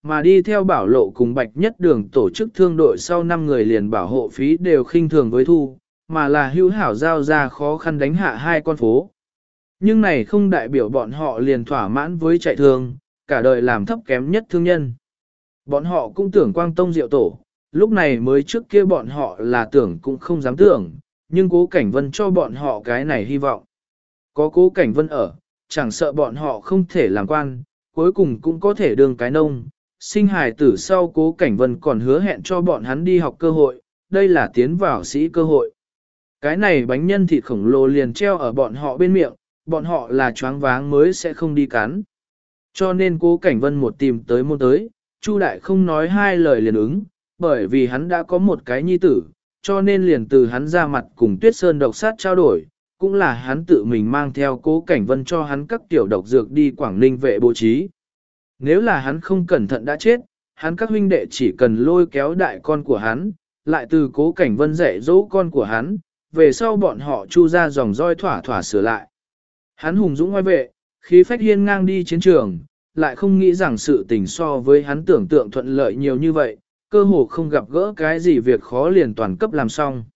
[SPEAKER 1] mà đi theo bảo lộ cùng Bạch Nhất Đường tổ chức thương đội sau 5 người liền bảo hộ phí đều khinh thường với thu, mà là hữu hảo giao ra khó khăn đánh hạ 2 con phố. Nhưng này không đại biểu bọn họ liền thỏa mãn với chạy thương, cả đời làm thấp kém nhất thương nhân. Bọn họ cũng tưởng quang tông diệu tổ, lúc này mới trước kia bọn họ là tưởng cũng không dám tưởng, nhưng Cố Cảnh Vân cho bọn họ cái này hy vọng. Có Cố Cảnh Vân ở, chẳng sợ bọn họ không thể làm quan, cuối cùng cũng có thể đương cái nông. Sinh hài tử sau Cố Cảnh Vân còn hứa hẹn cho bọn hắn đi học cơ hội, đây là tiến vào sĩ cơ hội. Cái này bánh nhân thịt khổng lồ liền treo ở bọn họ bên miệng, bọn họ là choáng váng mới sẽ không đi cắn. Cho nên Cố Cảnh Vân một tìm tới môn tới, Chu Đại không nói 2 lời liền ứng, bởi vì hắn đã có một cái nhi tử, cho nên liền từ hắn ra mặt cùng Tuyết Sơn độc sát trao đổi, cũng là hắn tự mình mang theo Cố Cảnh Vân cho hắn các tiểu độc dược đi Quảng Ninh vệ bố trí. Nếu là hắn không cẩn thận đã chết, hắn các huynh đệ chỉ cần lôi kéo đại con của hắn, lại từ Cố Cảnh Vân dạy dỗ con của hắn, về sau bọn họ Chu ra dòng roi thỏa thỏa sửa lại. Hắn hùng dũng ngoài vệ, khí phách hiên ngang đi chiến trường, lại không nghĩ rằng sự tình so với hắn tưởng tượng thuận lợi nhiều như vậy, cơ hồ không gặp gỡ cái gì việc khó liền toàn cấp làm xong.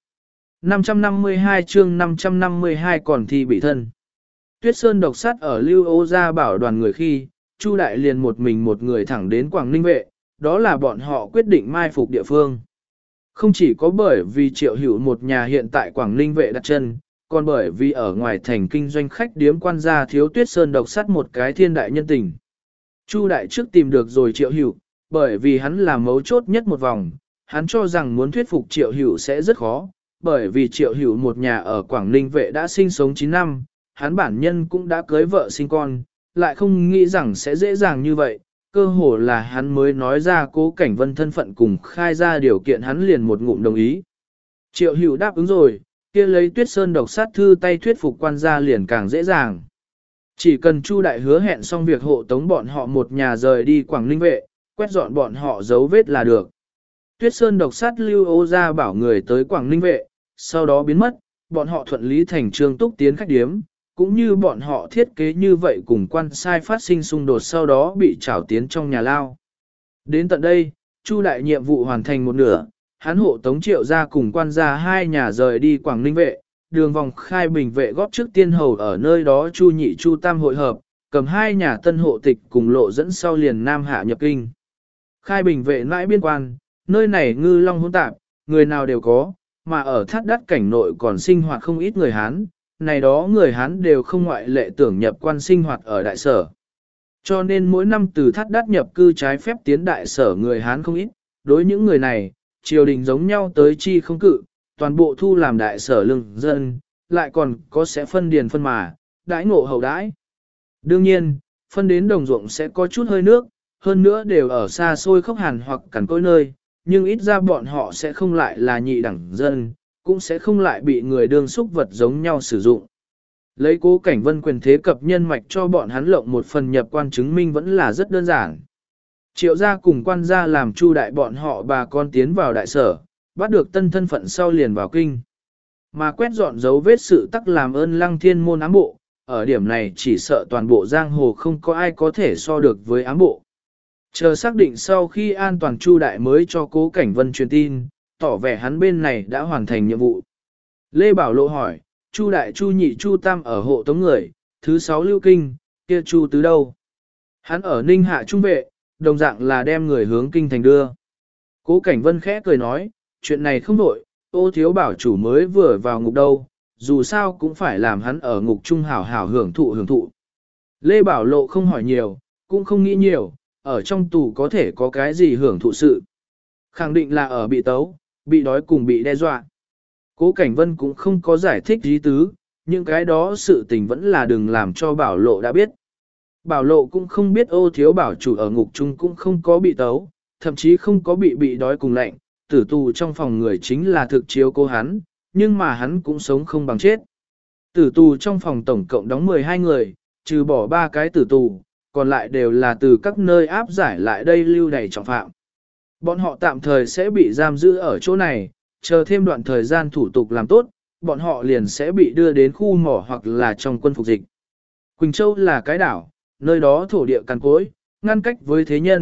[SPEAKER 1] 552 chương 552 còn thi bị thân. Tuyết Sơn độc sát ở Lưu Ô Gia bảo đoàn người khi, Chu Đại liền một mình một người thẳng đến Quảng Ninh vệ, đó là bọn họ quyết định mai phục địa phương. Không chỉ có bởi vì Triệu Hữu một nhà hiện tại Quảng Ninh vệ đặt chân, còn bởi vì ở ngoài thành kinh doanh khách điếm quan gia thiếu Tuyết Sơn độc sát một cái thiên đại nhân tình. Chu Đại trước tìm được rồi Triệu Hữu, bởi vì hắn là mấu chốt nhất một vòng, hắn cho rằng muốn thuyết phục Triệu Hữu sẽ rất khó, bởi vì Triệu Hữu một nhà ở Quảng Ninh vệ đã sinh sống 9 năm, hắn bản nhân cũng đã cưới vợ sinh con, lại không nghĩ rằng sẽ dễ dàng như vậy, cơ hồ là hắn mới nói ra Cố Cảnh Vân thân phận cùng khai ra điều kiện hắn liền một ngụm đồng ý. Triệu Hữu đáp ứng rồi, kia lấy Tuyết Sơn độc sát thư tay thuyết phục quan gia liền càng dễ dàng. Chỉ cần Chu Đại hứa hẹn xong việc hộ tống bọn họ một nhà rời đi Quảng Ninh vệ, quét dọn bọn họ dấu vết là được. Tuyết Sơn độc sát Lưu Ô Gia bảo người tới Quảng Ninh vệ, sau đó biến mất, bọn họ thuận lý thành trương túc tiến khách điếm, cũng như bọn họ thiết kế như vậy cùng quan sai phát sinh xung đột sau đó bị trảo tiến trong nhà lao. Đến tận đây, Chu Đại nhiệm vụ hoàn thành một nửa, hắn hộ tống Triệu gia cùng quan gia 2 nhà rời đi Quảng Ninh vệ, đường vòng Khai Bình vệ góp trước tiên hầu ở nơi đó Chu Nhị Chu Tam hội hợp, cầm 2 nhà tân hộ tịch cùng lộ dẫn sau liền Nam Hạ nhập kinh. Khai Bình vệ mãi biên quan, nơi này ngư long hỗn tạp, người nào đều có, mà ở Thát Đắt cảnh nội còn sinh hoạt không ít người Hán, này đó người Hán đều không ngoại lệ tưởng nhập quan sinh hoạt ở đại sở. Cho nên mỗi năm từ Thát Đắt nhập cư trái phép tiến đại sở người Hán không ít, đối những người này, triều đình giống nhau tới chi không cự, toàn bộ thu làm đại sở lương dân, lại còn có sẽ phân điền phân mà, đãi ngộ hậu đãi. Đương nhiên, phân đến đồng ruộng sẽ có chút hơi nước, hơn nữa đều ở xa xôi khốc hàn hoặc cằn cỗi nơi, nhưng ít ra bọn họ sẽ không lại là nhị đẳng dân, cũng sẽ không lại bị người đương xúc vật giống nhau sử dụng. Lấy Cố Cảnh Vân quyền thế cập nhân mạch cho bọn hắn lộng một phần nhập quan chứng minh vẫn là rất đơn giản. Triệu gia cùng quan gia làm Chu Đại bọn họ bà con tiến vào đại sở, bắt được tân thân phận sau liền vào kinh. Mà quét dọn dấu vết sự tắc làm ơn Lăng Thiên môn ám bộ, ở điểm này chỉ sợ toàn bộ giang hồ không có ai có thể so được với ám bộ. Chờ xác định sau khi an toàn Chu Đại mới cho Cố Cảnh Vân truyền tin, tỏ vẻ hắn bên này đã hoàn thành nhiệm vụ. Lê Bảo Lộ hỏi, Chu Đại Chu Nhị Chu Tam ở hộ tống người, thứ 6 lưu kinh, kia Chu Tứ đâu? Hắn ở Ninh Hạ Trung vệ, đồng dạng là đem người hướng kinh thành đưa. Cố Cảnh Vân khẽ cười nói, chuyện này không đổi, Ô Thiếu Bảo chủ mới vừa vào ngục đâu, dù sao cũng phải làm hắn ở ngục trung hảo hảo hưởng thụ. Lê Bảo Lộ không hỏi nhiều, cũng không nghĩ nhiều, ở trong tù có thể có cái gì hưởng thụ sự. Khẳng định là ở bị tấu, bị đói cùng bị đe dọa. Cố Cảnh Vân cũng không có giải thích ý tứ, những cái đó sự tình vẫn là đừng làm cho Bảo Lộ đã biết. Bảo Lộ cũng không biết Ô Thiếu Bảo chủ ở ngục chung cũng không có bị tấu, thậm chí không có bị đói cùng lạnh, tử tù trong phòng người chính là thực chiếu cố hắn, nhưng mà hắn cũng sống không bằng chết. Tử tù trong phòng tổng cộng đóng 12 người, trừ bỏ 3 cái tử tù, còn lại đều là từ các nơi áp giải lại đây lưu đày trọng phạm. Bọn họ tạm thời sẽ bị giam giữ ở chỗ này, chờ thêm đoạn thời gian thủ tục làm tốt, bọn họ liền sẽ bị đưa đến khu mỏ hoặc là trong quân phục dịch. Quỳnh Châu là cái đảo, nơi đó thổ địa cằn cỗi, ngăn cách với thế nhân,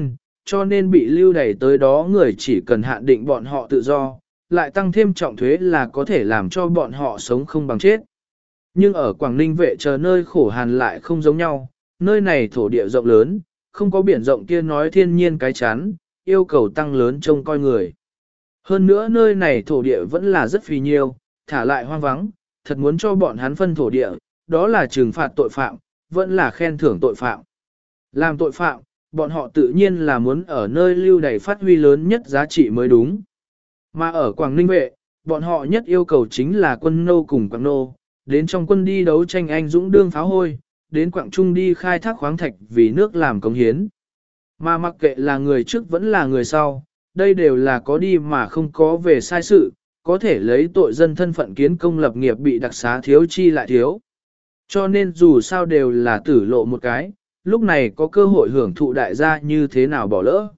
[SPEAKER 1] cho nên bị lưu đày tới đó người chỉ cần hạn định bọn họ tự do, lại tăng thêm trọng thuế là có thể làm cho bọn họ sống không bằng chết. Nhưng ở Quảng Ninh vệ chờ nơi khổ hàn lại không giống nhau, nơi này thổ địa rộng lớn, không có biển rộng kia nói thiên nhiên cái chán, yêu cầu tăng lớn trông coi người. Hơn nữa nơi này thổ địa vẫn là rất phì nhiêu, thả lại hoang vắng, thật muốn cho bọn hắn phân thổ địa, đó là trừng phạt tội phạm, vẫn là khen thưởng tội phạm. Làm tội phạm, bọn họ tự nhiên là muốn ở nơi lưu đày phát huy lớn nhất giá trị mới đúng. Mà ở Quảng Ninh vệ, bọn họ nhất yêu cầu chính là quân nô cùng quảng nô, đến trong quân đi đấu tranh anh dũng đương pháo hôi, đến Quảng Trung đi khai thác khoáng thạch vì nước làm công hiến. Mà mặc kệ là người trước vẫn là người sau, đây đều là có đi mà không có về sai sự, có thể lấy tội dân thân phận kiến công lập nghiệp bị đặc xá thiếu chi lại thiếu. Cho nên dù sao đều là tử lộ một cái, lúc này có cơ hội hưởng thụ đại gia như thế nào bỏ lỡ.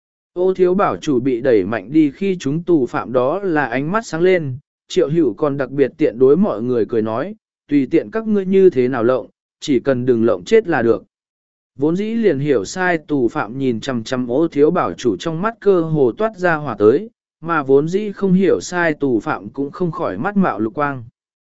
[SPEAKER 1] Ô thiếu bảo chủ bị đẩy mạnh đi khi chúng tù phạm đó là ánh mắt sáng lên, Triệu Hữu còn đặc biệt tiện đối mọi người cười nói, tùy tiện các ngươi như thế nào lộng, chỉ cần đừng lộng chết là được. Vốn dĩ liền hiểu sai tù phạm nhìn chằm chằm ô thiếu bảo chủ trong mắt cơ hồ toát ra hỏa tới, mà vốn dĩ không hiểu sai tù phạm cũng không khỏi mắt mạo lục quang.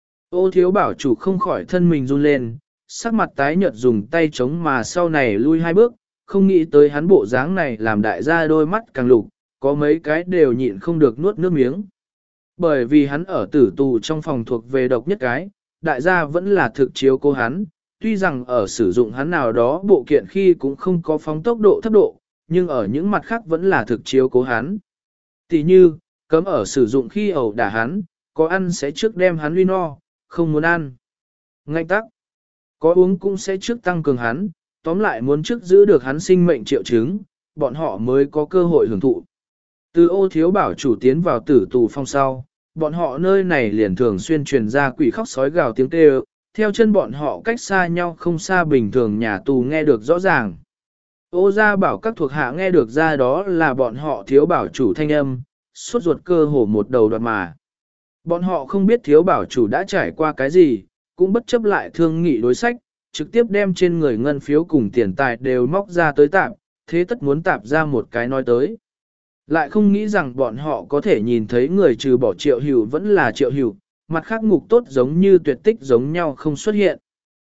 [SPEAKER 1] Ô thiếu bảo chủ không khỏi thân mình run lên, sắc mặt tái nhợt dùng tay chống mà sau này lui hai bước, không nghĩ tới hắn bộ dáng này làm đại gia đôi mắt càng lục, có mấy cái đều nhịn không được nuốt nước miếng. Bởi vì hắn ở tử tù trong phòng thuộc về độc nhất cái, đại gia vẫn là thực chiếu cố hắn, tuy rằng ở sử dụng hắn nào đó bộ kiện khi cũng không có phóng tốc độ thấp độ, nhưng ở những mặt khác vẫn là thực chiếu cố hắn. Tỷ như, cấm ở sử dụng khi ẩu đả hắn, có ăn sẽ trước đem hắn uy no, không muốn ăn. Ngạnh tắc, có uống cũng sẽ trước tăng cường hắn, tóm lại muốn trước giữ được hắn sinh mệnh triệu chứng, bọn họ mới có cơ hội hưởng thụ. Từ ô thiếu bảo chủ tiến vào tử tù phong sau, bọn họ nơi này liền thường xuyên truyền ra quỷ khóc sói gào tiếng kêu, theo chân bọn họ cách xa nhau không xa bình thường nhà tù nghe được rõ ràng. Ô gia bảo các thuộc hạ nghe được ra đó là bọn họ thiếu bảo chủ thanh âm, suốt ruột cơ hồ một đầu đoạt mà. Bọn họ không biết thiếu bảo chủ đã trải qua cái gì, cũng bất chấp lại thương nghị đối sách, trực tiếp đem trên người ngân phiếu cùng tiền tài đều móc ra tới tạp, thế tất muốn tạp ra một cái nói tới. Lại không nghĩ rằng bọn họ có thể nhìn thấy người trừ bỏ Triệu Hữu vẫn là Triệu Hữu, mặt khác ngục tốt giống như tuyệt tích giống nhau không xuất hiện.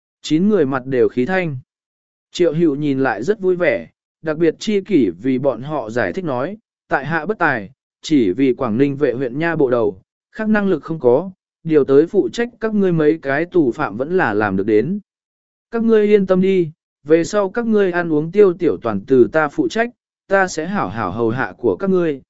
[SPEAKER 1] 9 người mặt đều khí thanh. Triệu Hữu nhìn lại rất vui vẻ, đặc biệt chi kỷ vì bọn họ giải thích nói, tại hạ bất tài, chỉ vì Quảng Ninh vệ huyện nha bộ đầu, khác năng lực không có, điều tới phụ trách các ngươi mấy cái tù phạm vẫn là làm được đến. Các ngươi yên tâm đi, về sau các ngươi ăn uống tiêu tiểu toàn từ ta phụ trách, ta sẽ hảo hảo hầu hạ của các ngươi.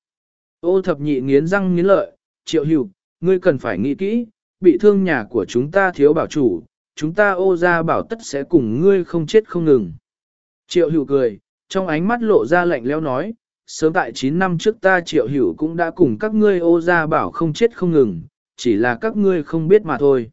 [SPEAKER 1] Ô thập nhị nghiến răng nghiến lợi, Triệu Hữu, ngươi cần phải nghĩ kỹ, bị thương nhà của chúng ta thiếu bảo chủ, chúng ta ô ra bảo tất sẽ cùng ngươi không chết không ngừng. Triệu Hữu cười, trong ánh mắt lộ ra lạnh lẽo nói, sớm tại 9 năm trước ta Triệu Hữu cũng đã cùng các ngươi ô ra bảo không chết không ngừng, chỉ là các ngươi không biết mà thôi.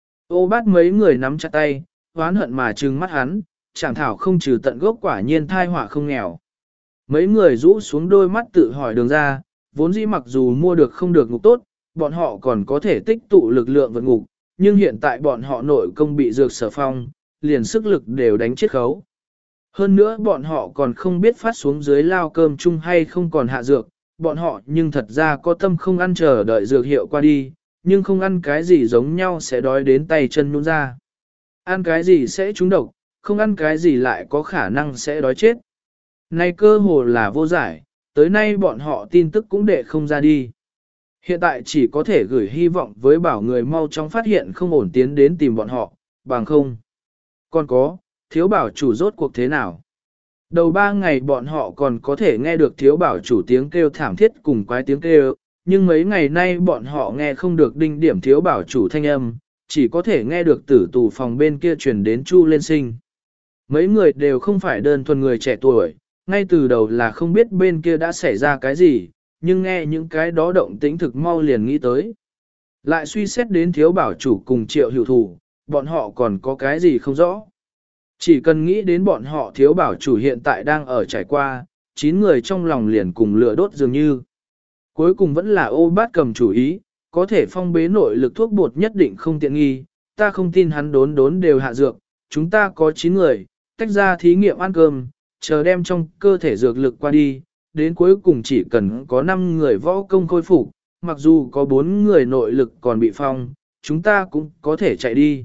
[SPEAKER 1] Ô bát mấy người nắm chặt tay, oán hận mà trừng mắt hắn, chẳng thảo không trừ tận gốc quả nhiên thai họa không nghèo. Mấy người rũ xuống đôi mắt tự hỏi đường ra, vốn dĩ mặc dù mua được không được ngục tốt, bọn họ còn có thể tích tụ lực lượng vượt ngục, nhưng hiện tại bọn họ nội công bị dược sở phong, liền sức lực đều đánh chết khấu. Hơn nữa bọn họ còn không biết phát xuống dưới lao cơm chung hay không còn hạ dược, bọn họ nhưng thật ra có tâm không ăn chờ đợi dược hiệu qua đi, nhưng không ăn cái gì giống nhau sẽ đói đến tay chân nhún ra. Ăn cái gì sẽ trúng độc, không ăn cái gì lại có khả năng sẽ đói chết. Này cơ hồ là vô giải, tới nay bọn họ tin tức cũng để không ra đi. Hiện tại chỉ có thể gửi hy vọng với bảo người mau chóng phát hiện không ổn tiến đến tìm bọn họ, bằng không. Còn có, thiếu bảo chủ rốt cuộc thế nào? Đầu 3 ngày bọn họ còn có thể nghe được thiếu bảo chủ tiếng kêu thảm thiết cùng quái tiếng kêu, nhưng mấy ngày nay bọn họ nghe không được đinh điểm thiếu bảo chủ thanh âm, chỉ có thể nghe được tử tù phòng bên kia truyền đến chu lên sinh. Mấy người đều không phải đơn thuần người trẻ tuổi, ngay từ đầu là không biết bên kia đã xảy ra cái gì, nhưng nghe những cái đó động tĩnh thực mau liền nghĩ tới. Lại suy xét đến thiếu bảo chủ cùng Triệu Hữu thủ, bọn họ còn có cái gì không rõ. Chỉ cần nghĩ đến bọn họ thiếu bảo chủ hiện tại đang ở trải qua, 9 người trong lòng liền cùng lửa đốt dường như. Cuối cùng vẫn là ô bát cầm chủ ý, có thể phong bế nội lực thuốc bột nhất định không tiện nghi, ta không tin hắn đốn đều hạ dược, chúng ta có 9 người, tách ra thí nghiệm ăn cơm, chờ đem trong cơ thể dược lực qua đi, đến cuối cùng chỉ cần có 5 người võ công khôi phục, mặc dù có 4 người nội lực còn bị phong, chúng ta cũng có thể chạy đi.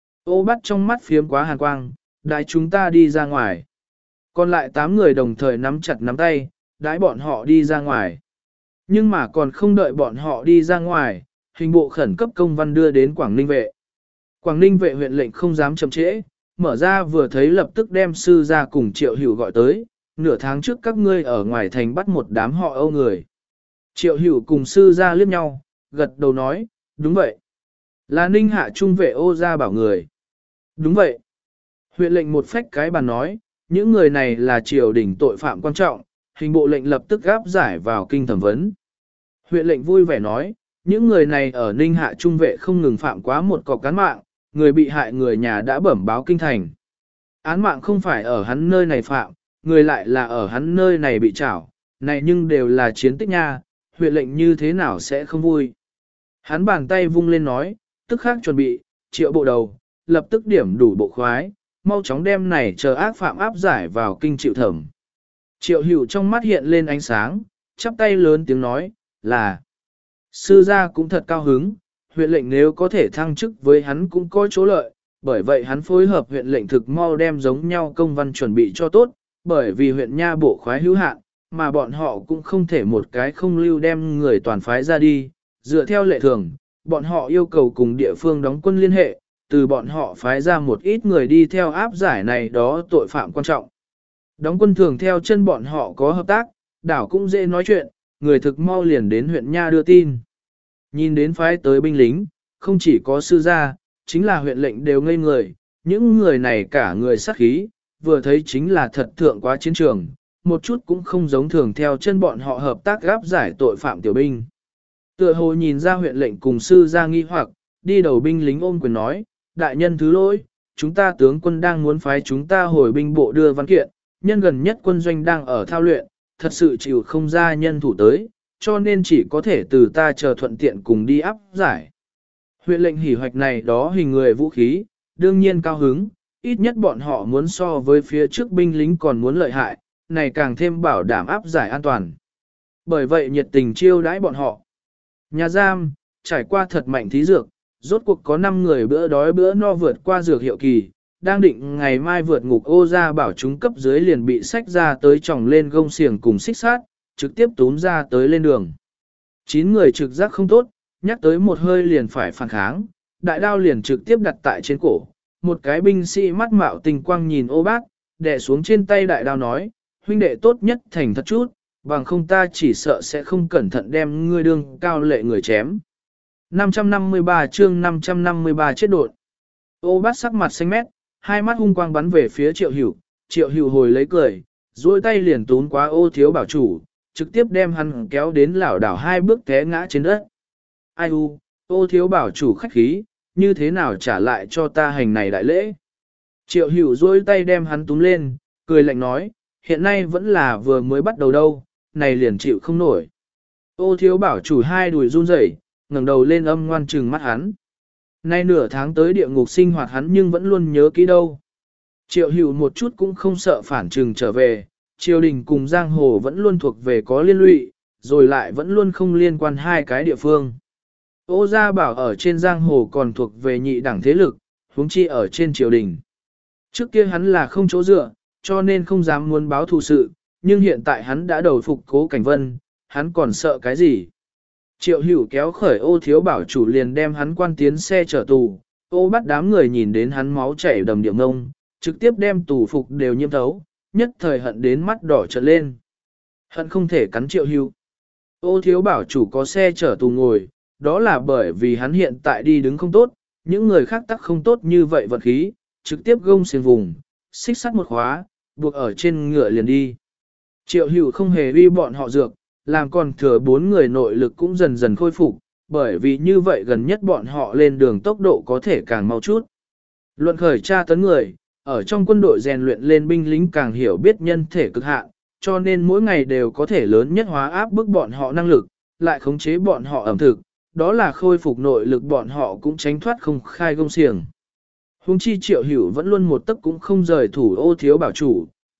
[SPEAKER 1] Ô bắt trong mắt phiếm quá hàn quang, đại chúng ta đi ra ngoài. Còn lại 8 người đồng thời nắm chặt nắm tay, đãi bọn họ đi ra ngoài. Nhưng mà còn không đợi bọn họ đi ra ngoài, hình bộ khẩn cấp công văn đưa đến Quảng Ninh vệ. Quảng Ninh vệ huyện lệnh không dám chậm trễ, mở ra vừa thấy lập tức đem sư ra cùng Triệu Hữu gọi tới, nửa tháng trước các ngươi ở ngoài thành bắt một đám họ Âu người. Triệu Hữu cùng sư ra liếc nhau, gật đầu nói, đúng vậy. Là Ninh Hạ trung vệ Ô gia bảo người. Đúng vậy. Huyện lệnh một phách cái bàn nói, những người này là triều đình tội phạm quan trọng, hình bộ lệnh lập tức gáp giải vào kinh thẩm vấn. Huyện lệnh vui vẻ nói, những người này ở Ninh Hạ trung vệ không ngừng phạm quá một cọc án mạng, người bị hại người nhà đã bẩm báo kinh thành. Án mạng không phải ở hắn nơi này phạm, người lại là ở hắn nơi này bị trảo, này nhưng đều là chiến tích nha, huyện lệnh như thế nào sẽ không vui. Hắn bàn tay vung lên nói, tức khắc chuẩn bị, Triệu bộ đầu, lập tức điểm đủ bộ khoái, mau chóng đem này chờ ác phạm áp giải vào kinh chịu thẩm. Triệu Hữu trong mắt hiện lên ánh sáng, chắp tay lớn tiếng nói, là. Sư gia cũng thật cao hứng, huyện lệnh nếu có thể thăng chức với hắn cũng có chỗ lợi, bởi vậy hắn phối hợp huyện lệnh thực mau đem giống nhau công văn chuẩn bị cho tốt, bởi vì huyện nha bộ khoái hữu hạn, mà bọn họ cũng không thể một cái không lưu đem người toàn phái ra đi, dựa theo lệ thường, bọn họ yêu cầu cùng địa phương đóng quân liên hệ, từ bọn họ phái ra một ít người đi theo áp giải này đó tội phạm quan trọng. Đóng quân thường theo chân bọn họ có hợp tác, đảo cũng dễ nói chuyện, người thực mau liền đến huyện nha đưa tin. Nhìn đến phái tới binh lính, không chỉ có sư gia, chính là huyện lệnh đều ngây người, những người này cả người sát khí, vừa thấy chính là thật thượng quá chiến trường, một chút cũng không giống thường theo chân bọn họ hợp tác gáp giải tội phạm tiểu binh. Tựa hồ nhìn ra huyện lệnh cùng sư gia nghi hoặc, đi đầu binh lính ôm quyền nói, đại nhân thứ lỗi, chúng ta tướng quân đang muốn phái chúng ta hồi binh bộ đưa văn kiện, nhân gần nhất quân doanh đang ở thao luyện, thật sự chịu không ra nhân thủ tới, cho nên chỉ có thể từ ta chờ thuận tiện cùng đi áp giải. Huyện lệnh hỉ hoạch này đó hình người vũ khí, đương nhiên cao hứng, ít nhất bọn họ muốn so với phía trước binh lính còn muốn lợi hại, này càng thêm bảo đảm áp giải an toàn. Bởi vậy nhiệt tình chiêu đãi bọn họ. Nhà giam, trải qua thật mạnh thí dược, rốt cuộc có 5 người bữa đói bữa no vượt qua dược hiệu kỳ, đang định ngày mai vượt ngục Ô gia bảo chúng cấp dưới liền bị xách ra tới tròng lên gông xiềng cùng xích sát, trực tiếp túm ra tới lên đường. 9 người trực giác không tốt, nhắc tới một hơi liền phải phản kháng, đại đao liền trực tiếp đặt tại trên cổ. Một cái binh sĩ mắt mạo tình quang nhìn Ô bác, đè xuống trên tay đại đao nói, huynh đệ tốt nhất thành thật chút, bằng không ta chỉ sợ sẽ không cẩn thận đem ngươi đương cao lệ người chém. 553 chương 553 chết đột. Ô bác sắc mặt xanh mét, hai mắt hung quang bắn về phía Triệu Hữu hồi lấy cười, duỗi tay liền tún quá Ô thiếu bảo chủ, trực tiếp đem hắn kéo đến lảo đảo 2 bước té ngã trên đất. Ai u, Ô thiếu bảo chủ khách khí, như thế nào trả lại cho ta hành này đại lễ. Triệu Hữu duỗi tay đem hắn túm lên, cười lạnh nói, hiện nay vẫn là vừa mới bắt đầu đâu, này liền chịu không nổi. Ô thiếu bảo chủ 2 đùi run rẩy, ngẩng đầu lên âm ngoan trừng mắt hắn. Nay nửa tháng tới địa ngục sinh hoạt hắn nhưng vẫn luôn nhớ kỹ đâu. Triệu Hữu một chút cũng không sợ phản trừng trở về, triều đình cùng giang hồ vẫn luôn thuộc về có liên lụy, rồi lại vẫn luôn không liên quan hai cái địa phương. Ô gia bảo ở trên giang hồ còn thuộc về nhị đẳng thế lực, huống chi ở trên triều đình. Trước kia hắn là không chỗ dựa, cho nên không dám muốn báo thù sự, nhưng hiện tại hắn đã đầu phục Cố Cảnh Vân, hắn còn sợ cái gì? Triệu Hữu kéo khởi Ô thiếu bảo chủ liền đem hắn quan tiến xe chở tù, Ô bắt đám người nhìn đến hắn máu chảy đầm địa ngông, trực tiếp đem tù phục đều nhiễm thấu, nhất thời hận đến mắt đỏ trợn lên. Hận không thể cắn Triệu Hữu. Ô thiếu bảo chủ có xe chở tù ngồi, đó là bởi vì hắn hiện tại đi đứng không tốt, những người khác tắc không tốt như vậy vật khí, trực tiếp gông xiềng vùng, xích sắt một khóa, buộc ở trên ngựa liền đi. Triệu Hữu không hề uy bọn họ dược, làm còn thừa 4 người nội lực cũng dần dần khôi phục, bởi vì như vậy gần nhất bọn họ lên đường tốc độ có thể càng mau chút. Luận khởi tra tấn người, ở trong quân đội rèn luyện lên binh lính càng hiểu biết nhân thể cực hạn, cho nên mỗi ngày đều có thể lớn nhất hóa áp bức bọn họ năng lực, lại khống chế bọn họ ẩm thực, đó là khôi phục nội lực bọn họ cũng tránh thoát không khai gông xiềng. Hùng chi Triệu Hữu vẫn luôn một tấc cũng không rời thủ Ô thiếu bảo chủ,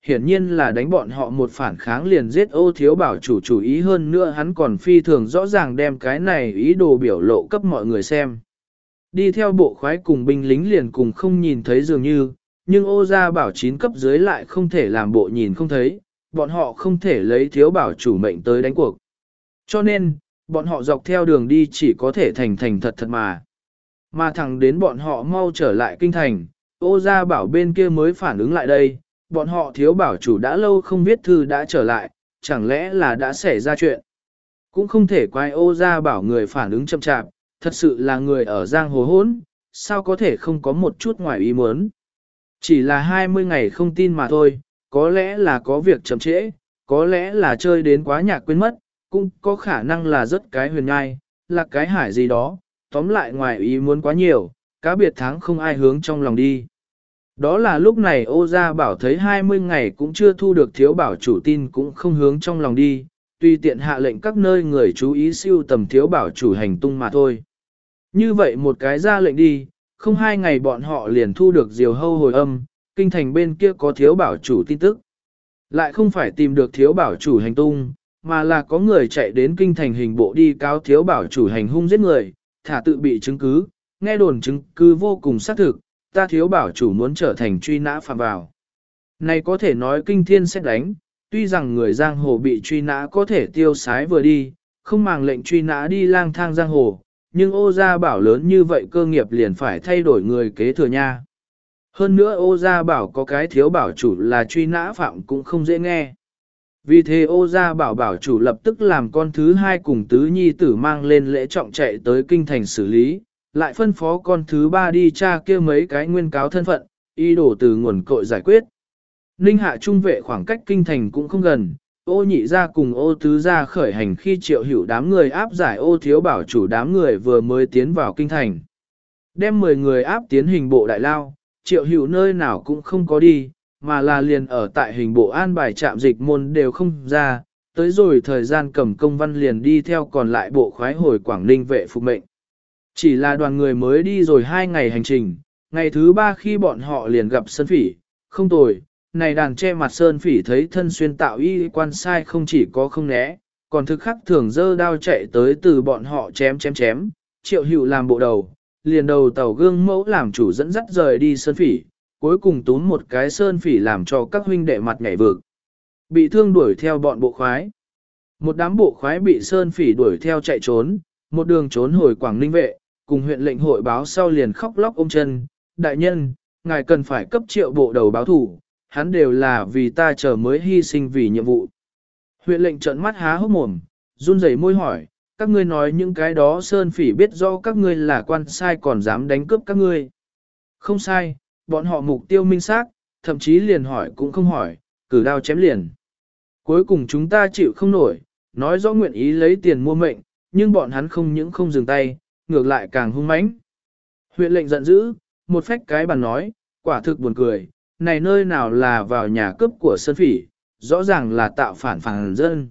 [SPEAKER 1] hiển nhiên là đánh bọn họ một phản kháng liền giết Ô Thiếu Bảo chủ ý, hơn nữa hắn còn phi thường rõ ràng đem cái này ý đồ biểu lộ cấp mọi người xem. Đi theo bộ khoái cùng binh lính liền cùng không nhìn thấy dường như, nhưng Ô Gia Bảo 9 cấp dưới lại không thể làm bộ nhìn không thấy, bọn họ không thể lấy Thiếu Bảo chủ mệnh tới đánh cuộc. Cho nên, bọn họ dọc theo đường đi chỉ có thể thành thành thật thật mà. Mà thẳng đến bọn họ mau trở lại kinh thành, Ô Gia Bảo bên kia mới phản ứng lại đây, bọn họ Thiếu Bảo chủ đã lâu không viết thư đã trở lại, chẳng lẽ là đã xảy ra chuyện. Cũng không thể quay Ô Gia Bảo người phản ứng chậm chạp, thật sự là người ở giang hồ hỗn, sao có thể không có một chút ngoài ý muốn. Chỉ là 20 ngày không tin mà thôi, có lẽ là có việc chậm trễ, có lẽ là chơi đến quá nhạc quên mất, cũng có khả năng là rất cái huyền ngai, là cái hải gì đó, tóm lại ngoài ý muốn quá nhiều, cá biệt tháng không ai hướng trong lòng đi. Đó là lúc này Ô Gia Bảo thấy 20 ngày cũng chưa thu được Thiếu Bảo chủ tin cũng không hướng trong lòng đi, tùy tiện hạ lệnh các nơi người chú ý siêu tầm Thiếu Bảo chủ hành tung mà thôi. Như vậy một cái ra lệnh đi, không 2 ngày bọn họ liền thu được diều hâu hồi âm, kinh thành bên kia có Thiếu Bảo chủ tin tức. Lại không phải tìm được Thiếu Bảo chủ hành tung, mà là có người chạy đến kinh thành hình bộ đi cáo Thiếu Bảo chủ hành hung giết người, thả tự bị chứng cứ, nghe đồn chứng cứ vô cùng xác thực, ta Thiếu Bảo chủ muốn trở thành truy nã phạm vào. Này có thể nói kinh thiên xét đánh, tuy rằng người giang hồ bị truy nã có thể tiêu sái vừa đi, không màng lệnh truy nã đi lang thang giang hồ, nhưng Ô Gia Bảo lớn như vậy cơ nghiệp liền phải thay đổi người kế thừa nha. Hơn nữa Ô Gia Bảo có cái Thiếu Bảo chủ là truy nã phạm cũng không dễ nghe. Vì thế Ô Gia Bảo bảo chủ lập tức làm con thứ hai cùng tứ nhi tử mang lên lễ trọng chạy tới kinh thành xử lý, lại phân phó con thứ ba đi tra kia mấy cái nguyên cáo thân phận, y đổ từ nguồn cội giải quyết. Ninh hạ trung vệ khoảng cách kinh thành cũng không gần, Ô nhị gia cùng Ô tứ gia khởi hành khi Triệu Hữu đám người áp giải Ô Thiếu Bảo chủ đám người vừa mới tiến vào kinh thành. Đem 10 người áp tiến hình bộ đại lao, Triệu Hữu nơi nào cũng không có đi, mà là liền ở tại hình bộ an bài trạm dịch môn đều không ra, tới rồi thời gian cầm công văn liền đi theo còn lại bộ khoái hồi Quảng Ninh vệ phục mệnh. Chỉ là đoàn người mới đi rồi 2 ngày hành trình, ngày thứ 3 khi bọn họ liền gặp Sơn Phỉ, không tồi, này đàn che mặt Sơn Phỉ thấy thân xuyên tạo y quan sai không chỉ có không né, còn thực khắc thường dơ đao chạy tới từ bọn họ chém, Triệu Hữu làm bộ đầu, liền đầu tàu gương mẫu làm chủ dẫn dắt rời đi Sơn Phỉ, cuối cùng túm một cái Sơn Phỉ làm cho các huynh đệ mặt nhảy vực. Bị thương đuổi theo bọn bộ khoái. Một đám bộ khoái bị Sơn Phỉ đuổi theo chạy trốn, một đường trốn hồi Quảng Ninh vệ, cùng huyện lệnh hội báo sau liền khóc lóc ôm chân, đại nhân, ngài cần phải cấp Triệu bộ đầu báo thủ, hắn đều là vì ta chờ mới hy sinh vì nhiệm vụ. Huyện lệnh trợn mắt há hốc mồm, run rẩy môi hỏi, các ngươi nói những cái đó Sơn Phỉ biết do các ngươi là quan sai còn dám đánh cướp các ngươi. Không sai, bọn họ mục tiêu minh xác, thậm chí liền hỏi cũng không hỏi, cử đao chém liền. Cuối cùng chúng ta chịu không nổi, nói rõ nguyện ý lấy tiền mua mệnh, nhưng bọn hắn không những không dừng tay, ngược lại càng hung mãnh. Huyện lệnh giận dữ, một phách cái bàn nói, quả thực buồn cười, này nơi nào là vào nhà cướp của Sơn Phỉ, rõ ràng là tạo phản dân.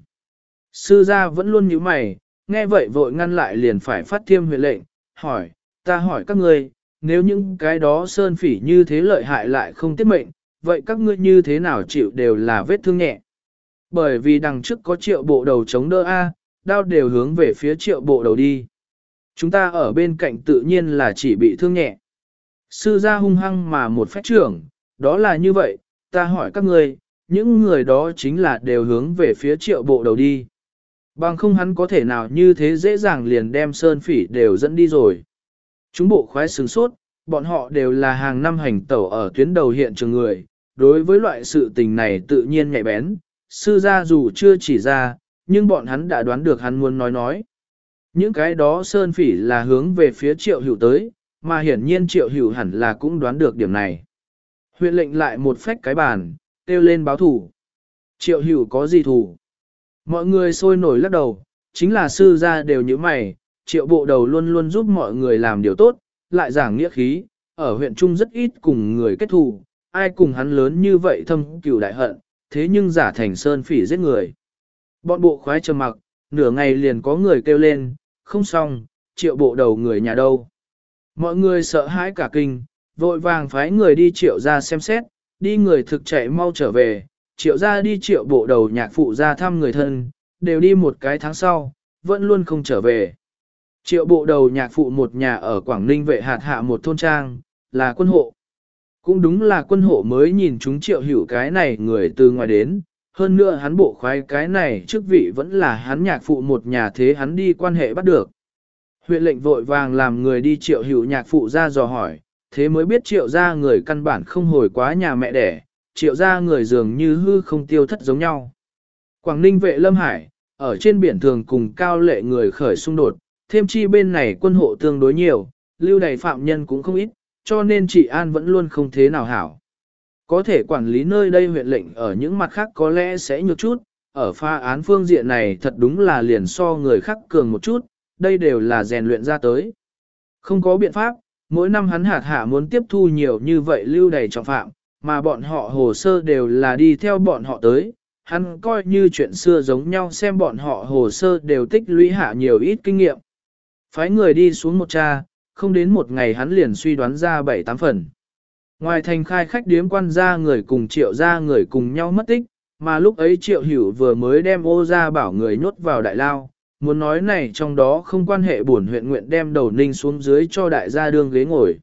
[SPEAKER 1] Sư gia vẫn luôn nhíu mày, nghe vậy vội ngăn lại liền phải phát thiêm huyện lệnh, hỏi, ta hỏi các ngươi, nếu những cái đó Sơn Phỉ như thế lợi hại lại không tiết mệnh, vậy các ngươi như thế nào chịu đều là vết thương nhẹ. Bởi vì đằng trước có Triệu bộ đầu chống đỡ A, đao đều hướng về phía Triệu bộ đầu đi. Chúng ta ở bên cạnh tự nhiên là chỉ bị thương nhẹ. Sư gia hung hăng mà một phách trưởng, đó là như vậy, ta hỏi các ngươi, những người đó chính là đều hướng về phía Triệu bộ đầu đi. Bằng không hắn có thể nào như thế dễ dàng liền đem Sơn Phỉ đều dẫn đi rồi. Chúng bộ khoái sửng sốt, bọn họ đều là hàng năm hành tẩu ở tuyến đầu hiện trường người, đối với loại sự tình này tự nhiên nhạy bén, sư gia dù chưa chỉ ra, nhưng bọn hắn đã đoán được hắn muốn nói. Những cái đó Sơn Phỉ là hướng về phía Triệu Hữu tới, mà hiển nhiên Triệu Hữu hẳn là cũng đoán được điểm này. Huyện lệnh lại một phách cái bàn, kêu lên báo thủ. Triệu Hữu có gì thủ? Mọi người sôi nổi lắc đầu, chính là sư gia đều như mày, Triệu bộ đầu luôn luôn giúp mọi người làm điều tốt, lại giảng nghĩa khí, ở huyện Trung rất ít cùng người kết thù, ai cùng hắn lớn như vậy thâm cừu đại hận, thế nhưng giả thành Sơn Phỉ giết người. Bọn bộ khoái trầm mặc, nửa ngày liền có người kêu lên, không xong, Triệu bộ đầu người nhà đâu. Mọi người sợ hãi cả kinh, vội vàng phái người đi Triệu ra xem xét, đi người thực chạy mau trở về, triệu ra đi triệu bộ đầu nhạc phụ ra thăm người thân, đều đi một cái tháng sau, vẫn luôn không trở về. Triệu bộ đầu nhạc phụ một nhà ở Quảng Ninh vệ hạt hạ một thôn trang, là quân hộ. Cũng đúng là quân hộ mới nhìn chúng triệu hữu cái này người từ ngoài đến, hơn nữa hắn bộ khoái cái này chức vị vẫn là hắn nhạc phụ một nhà thế hắn đi quan hệ bắt được. Huyện lệnh vội vàng làm người đi triệu hữu nhạc phụ ra dò hỏi, thế mới biết triệu ra người căn bản không hồi quá nhà mẹ đẻ, triệu ra người dường như hư không tiêu thất giống nhau. Quảng Ninh vệ Lâm Hải, ở trên biển thường cùng cao lệ người khởi xung đột, thêm chi bên này quân hộ tương đối nhiều, lưu đày phạm nhân cũng không ít, cho nên trị an vẫn luôn không thế nào hảo. Có thể quản lý nơi đây huyện lệnh ở những mặt khác có lẽ sẽ nhược chút, ở pha án phương diện này thật đúng là liền so người khác cường một chút, đây đều là rèn luyện ra tới. Không có biện pháp, mỗi năm hắn hạt hạ muốn tiếp thu nhiều như vậy lưu đày trọng phạm, mà bọn họ hồ sơ đều là đi theo bọn họ tới, hắn coi như chuyện xưa giống nhau xem bọn họ hồ sơ đều tích lũy hạ nhiều ít kinh nghiệm. Phái người đi xuống một cha, không đến một ngày hắn liền suy đoán ra 7-8 phần. Ngoài thành khai khách điếm quan gia người cùng triệu gia người cùng nhau mất tích, mà lúc ấy triệu hữu vừa mới đem ô ra bảo người nhốt vào đại lao, muốn nói này trong đó không quan hệ bổn huyện nguyện đem đầu ninh xuống dưới cho đại gia đương ghế ngồi.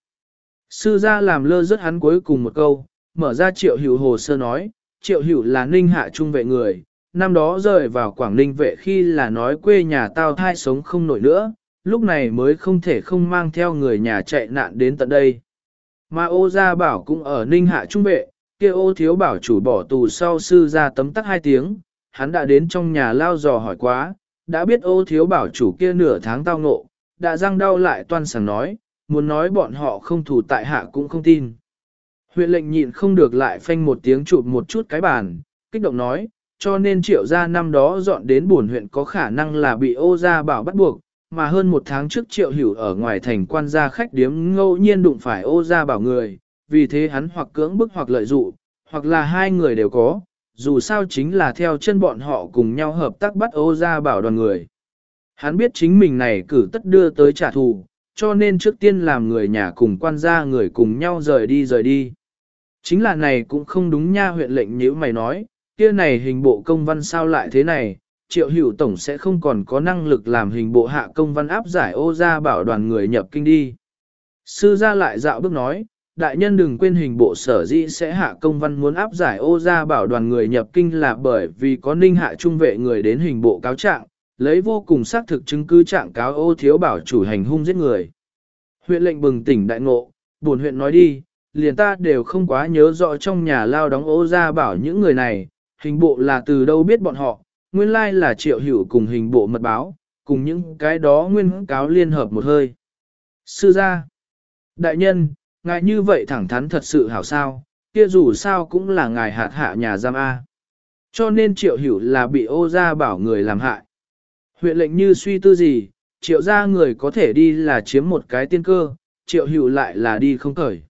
[SPEAKER 1] Sư gia làm lơ rất hắn cuối cùng một câu, mở ra triệu hữu hồ sơ nói, triệu hữu là ninh hạ trung vệ người, năm đó rời vào Quảng Ninh vệ khi là nói quê nhà tao thai sống không nổi nữa, lúc này mới không thể không mang theo người nhà chạy nạn đến tận đây. Mà ô gia bảo cũng ở ninh hạ trung vệ, kia ô thiếu bảo chủ bỏ tù sau sư gia tấm tắc 2 tiếng, hắn đã đến trong nhà lao dò hỏi quá, đã biết ô thiếu bảo chủ kia nửa tháng tao ngộ, đã răng đau lại toan sảng nói, muốn nói bọn họ không thủ tại hạ cũng không tin. Huyện lệnh nhịn không được lại phanh một tiếng chụp một chút cái bàn, kích động nói, cho nên triệu gia năm đó dọn đến buồn huyện có khả năng là bị ô gia bảo bắt buộc, mà hơn một tháng trước triệu hữu ở ngoài thành quan gia khách điếm ngẫu nhiên đụng phải ô gia bảo người, vì thế hắn hoặc cưỡng bức hoặc lợi dụ, hoặc là hai người đều có, dù sao chính là theo chân bọn họ cùng nhau hợp tác bắt ô gia bảo đoàn người. Hắn biết chính mình này cử tất đưa tới trả thù, cho nên trước tiên làm người nhà cùng quan gia người cùng nhau rời đi. Chính là này cũng không đúng nha, huyện lệnh nhíu mày nói, kia này hình bộ công văn sao lại thế này, triệu hữu tổng sẽ không còn có năng lực làm hình bộ hạ công văn áp giải ô gia bảo đoàn người nhập kinh đi. Sư gia lại dạo bước nói, đại nhân đừng quên hình bộ sở dĩ sẽ hạ công văn muốn áp giải ô gia bảo đoàn người nhập kinh là bởi vì có ninh hạ trung vệ người đến hình bộ cáo trạng, lấy vô cùng xác thực chứng cứ trạng cáo ô thiếu bảo chủ hành hung giết người. Huyện lệnh bừng tỉnh đại ngộ, buồn huyện nói đi, liền ta đều không quá nhớ rõ trong nhà lao đóng ô gia bảo những người này, hình bộ là từ đâu biết bọn họ, nguyên lai là triệu hữu cùng hình bộ mật báo, cùng những cái đó nguyên cáo liên hợp một hơi. Sư gia, đại nhân, ngài như vậy thẳng thắn thật sự hảo sao, kia dù sao cũng là ngài hạt hạ nhà giam A. Cho nên triệu hữu là bị ô gia bảo người làm hại. Huyện lệnh như suy tư gì, triệu gia người có thể đi là chiếm một cái tiên cơ, triệu hữu lại là đi không khởi.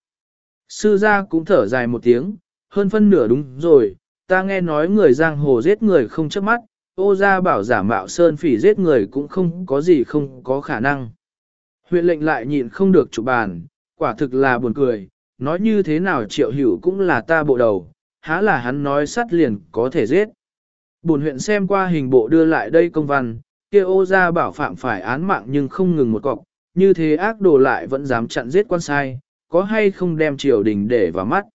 [SPEAKER 1] Sư gia cũng thở dài một tiếng, hơn phân nửa đúng rồi, ta nghe nói người giang hồ giết người không chớp mắt, ô gia bảo giả mạo sơn phỉ giết người cũng không có gì không có khả năng. Huyện lệnh lại nhịn không được chụp bàn, quả thực là buồn cười, nói như thế nào triệu hữu cũng là ta bộ đầu, há là hắn nói sát liền có thể giết. Bổn huyện xem qua hình bộ đưa lại đây công văn, kia ô gia bảo phạm phải án mạng nhưng không ngừng một cọc, như thế ác đồ lại vẫn dám chặn giết quan sai, có hay không đem triều đình để vào mắt.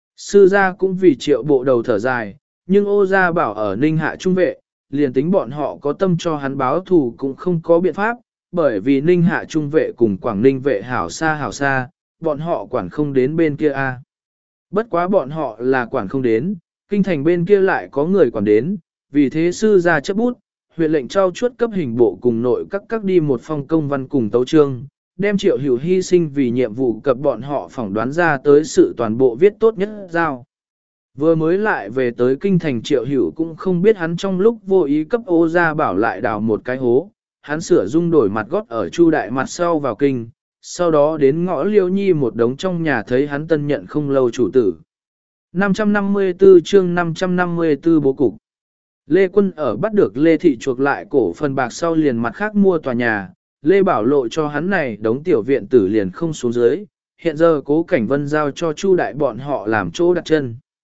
[SPEAKER 1] Sư gia cũng vì triệu bộ đầu thở dài, nhưng ô gia bảo ở ninh hạ trung vệ, liền tính bọn họ có tâm cho hắn báo thù cũng không có biện pháp, bởi vì ninh hạ trung vệ cùng Quảng Ninh vệ hảo xa, bọn họ quản không đến bên kia a. Bất quá bọn họ là quản không đến, kinh thành bên kia lại có người quản đến, vì thế sư gia chấp bút, huyện lệnh trao chuốt cấp hình bộ cùng nội các đi một phong công văn cùng tấu chương, đem triệu hữu hy sinh vì nhiệm vụ cập bọn họ phỏng đoán ra tới sự toàn bộ viết tốt nhất giao. Vừa mới lại về tới kinh thành triệu hữu cũng không biết hắn trong lúc vô ý cấp ô gia bảo lại đào một cái hố, hắn sửa dung đổi mặt gót ở chu đại mặt sau vào kinh, sau đó đến ngõ liêu nhi một đống trong nhà thấy hắn tân nhận không lâu chủ tử. 554 chương 554 bố cục. Lê Quân ở bắt được Lê Thị chuộc lại cổ phần bạc sau liền mặt khác mua tòa nhà, Lê Bảo Lộ cho hắn này đống tiểu viện tử liền không xuống dưới, hiện giờ Cố Cảnh Vân giao cho Chu đại bọn họ làm chỗ đặt chân.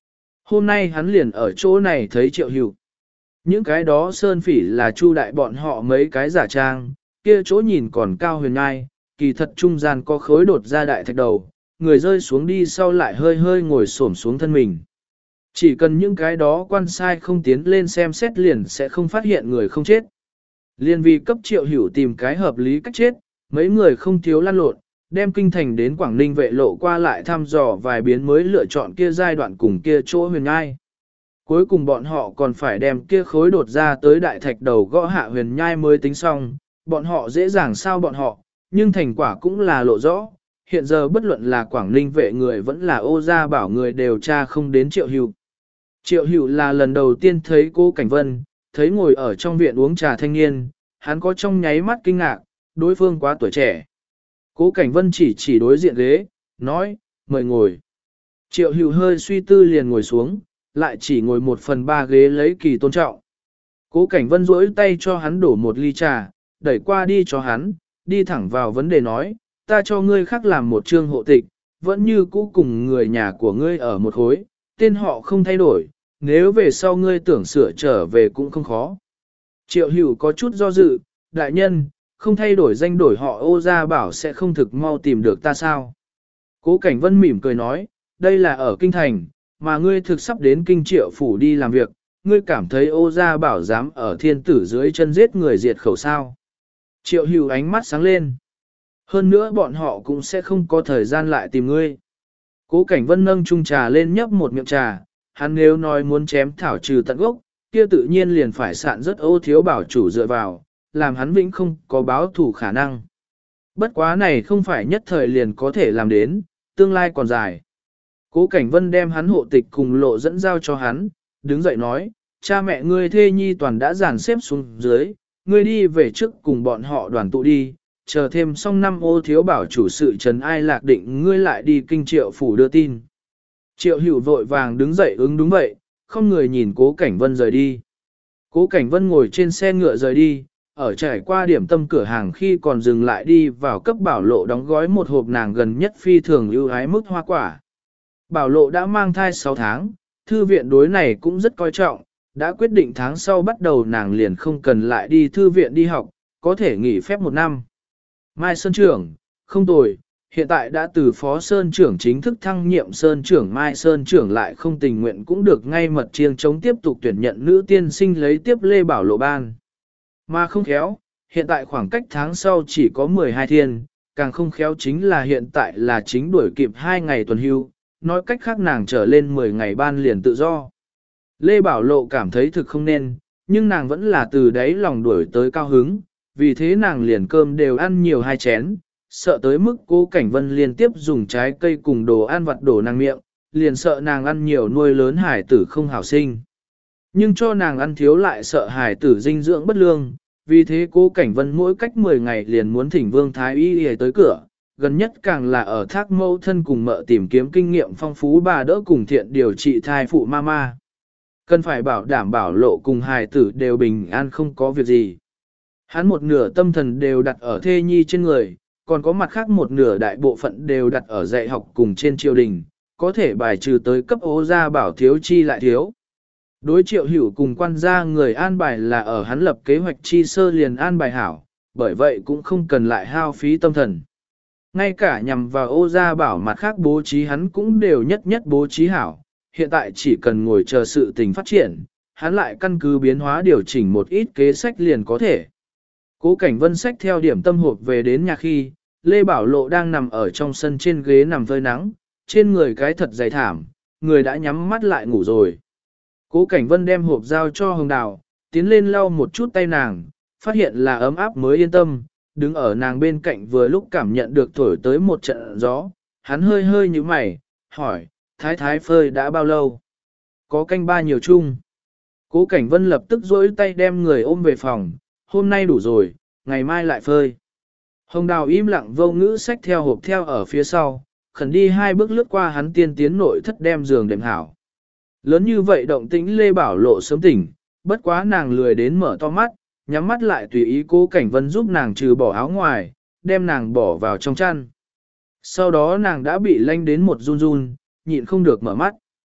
[SPEAKER 1] Hôm nay hắn liền ở chỗ này thấy Triệu Hữu. Những cái đó sơn phỉ là Chu đại bọn họ mấy cái giả trang, kia chỗ nhìn còn cao huyền ngai, kỳ thật trung gian có khối đột ra đại thạch đầu, người rơi xuống đi sau lại hơi hơi ngồi xổm xuống thân mình. Chỉ cần những cái đó quan sai không tiến lên xem xét liền sẽ không phát hiện người không chết. Liên vì cấp Triệu Hữu tìm cái hợp lý cách chết, mấy người không thiếu lăn lộn, đem kinh thành đến Quảng Ninh vệ lộ qua lại thăm dò vài biến mới lựa chọn kia giai đoạn cùng kia chỗ huyền nhai. Cuối cùng bọn họ còn phải đem kia khối đột ra tới đại thạch đầu gõ hạ huyền nhai mới tính xong, bọn họ dễ dàng sao bọn họ, nhưng thành quả cũng là lộ rõ. Hiện giờ bất luận là Quảng Ninh vệ người vẫn là Ô Gia Bảo người đều tra không đến Triệu Hữu. Triệu Hữu là lần đầu tiên thấy cô Cảnh Vân, thấy ngồi ở trong viện uống trà thanh niên, hắn có trong nháy mắt kinh ngạc, đối phương quá tuổi trẻ. Cố Cảnh Vân chỉ đối diện ghế, nói, mời ngồi. Triệu Hữu hơi suy tư liền ngồi xuống, lại chỉ ngồi 1/3 ghế lấy kỳ tôn trọng. Cố Cảnh Vân duỗi tay cho hắn đổ một ly trà, đẩy qua đi cho hắn, đi thẳng vào vấn đề nói, ta cho ngươi khác làm một chương hộ tịch, vẫn như cũ cùng người nhà của ngươi ở một khối, tên họ không thay đổi, nếu về sau ngươi tưởng sửa trở về cũng không khó. Triệu Hữu có chút do dự, đại nhân, không thay đổi danh đổi họ Ô Gia Bảo sẽ không thực mau tìm được ta sao. Cố Cảnh Vân mỉm cười nói, đây là ở Kinh Thành, mà ngươi thực sắp đến Kinh Triệu Phủ đi làm việc, ngươi cảm thấy Ô Gia Bảo dám ở thiên tử dưới chân giết người diệt khẩu sao. Triệu Hữu ánh mắt sáng lên. Hơn nữa bọn họ cũng sẽ không có thời gian lại tìm ngươi. Cố Cảnh Vân nâng chung trà lên nhấp một miệng trà, hắn nếu nói muốn chém thảo trừ tận gốc, kia tự nhiên liền phải sạn rất Ô Thiếu Bảo chủ dựa vào, làm hắn vĩnh không có báo thủ khả năng. Bất quá này không phải nhất thời liền có thể làm đến, tương lai còn dài. Cố Cảnh Vân đem hắn hộ tịch cùng lộ dẫn giao cho hắn, đứng dậy nói, cha mẹ ngươi thê nhi toàn đã dàn xếp xuống dưới, ngươi đi về trước cùng bọn họ đoàn tụ đi, chờ thêm xong năm Ô Thiếu Bảo chủ sự trần ai lạc định ngươi lại đi Kinh Triệu Phủ đưa tin. Triệu Hữu vội vàng đứng dậy ứng đúng vậy, không người nhìn Cố Cảnh Vân rời đi. Cố Cảnh Vân ngồi trên xe ngựa rời đi, ở trải qua điểm tâm cửa hàng khi còn dừng lại đi vào cấp Bảo Lộ đóng gói một hộp nàng gần nhất phi thường ưu ái mức hoa quả. Bảo Lộ đã mang thai 6 tháng, thư viện đối này cũng rất coi trọng, đã quyết định tháng sau bắt đầu nàng liền không cần lại đi thư viện đi học, có thể nghỉ phép 1 năm. Mai Sơn trưởng, không tồi, hiện tại đã từ Phó Sơn trưởng chính thức thăng nhiệm Sơn trưởng, Mai Sơn trưởng lại không tình nguyện cũng được ngay mật chiêng chống tiếp tục tuyển nhận nữ tiên sinh lấy tiếp Lê Bảo Lộ ban. Mà không khéo, hiện tại khoảng cách tháng sau chỉ có 12 thiên, càng không khéo chính là hiện tại là chính đuổi kịp 2 ngày tuần hưu, nói cách khác nàng trở lên 10 ngày ban liền tự do. Lê Bảo Lộ cảm thấy thực không nên, nhưng nàng vẫn là từ đấy lòng đuổi tới cao hứng, vì thế nàng liền cơm đều ăn nhiều 2 chén, sợ tới mức Cố Cảnh Vân liên tiếp dùng trái cây cùng đồ ăn vặt đổ nàng miệng, liền sợ nàng ăn nhiều nuôi lớn hải tử không hảo sinh. Nhưng cho nàng ăn thiếu lại sợ hải tử dinh dưỡng bất lương, vì thế Cố Cảnh Vân mỗi cách 10 ngày liền muốn thỉnh Vương Thái Y tới cửa, gần nhất càng là ở thác mâu thân cùng mợ tìm kiếm kinh nghiệm phong phú bà đỡ cùng thiện điều trị thai phụ mama. Cần phải bảo đảm Bảo Lộ cùng hài tử đều bình an không có việc gì. Hắn một nửa tâm thần đều đặt ở thê nhi trên người, còn có mặt khác một nửa đại bộ phận đều đặt ở dạy học cùng trên triều đình, có thể bài trừ tới cấp Ô Gia Bảo thiếu chi lại thiếu. Đối Triệu Hữu cùng quan gia người an bài là ở hắn lập kế hoạch chi sơ liền an bài hảo, bởi vậy cũng không cần lại hao phí tâm thần. Ngay cả nhằm vào Ô Gia Bảo mặt khác bố trí hắn cũng đều nhất nhất bố trí hảo, hiện tại chỉ cần ngồi chờ sự tình phát triển, hắn lại căn cứ biến hóa điều chỉnh một ít kế sách liền có thể. Cố Cảnh Vân xách theo điểm tâm hộp về đến nhà khi, Lê Bảo Lộ đang nằm ở trong sân trên ghế nằm phơi nắng, trên người cái thật dày thảm, người đã nhắm mắt lại ngủ rồi. Cố Cảnh Vân đem hộp giao cho Hồng Đào, tiến lên lau một chút tay nàng, phát hiện là ấm áp mới yên tâm, đứng ở nàng bên cạnh vừa lúc cảm nhận được thổi tới một trận gió, hắn hơi hơi như mày, hỏi, thái thái phơi đã bao lâu? Có canh ba nhiều chung. Cố Cảnh Vân lập tức dỗi tay đem người ôm về phòng, hôm nay đủ rồi, ngày mai lại phơi. Hồng Đào im lặng vô ngữ xách theo hộp theo ở phía sau, khẩn đi 2 bước lướt qua hắn tiên tiến nội thất đem giường đệm hảo. Lớn như vậy động tĩnh Lê Bảo Lộ sớm tỉnh, bất quá nàng lười đến mở to mắt, nhắm mắt lại tùy ý Cố Cảnh Vân giúp nàng trừ bỏ áo ngoài, đem nàng bỏ vào trong chăn. Sau đó nàng đã bị lanh đến một run run, nhịn không được mở mắt.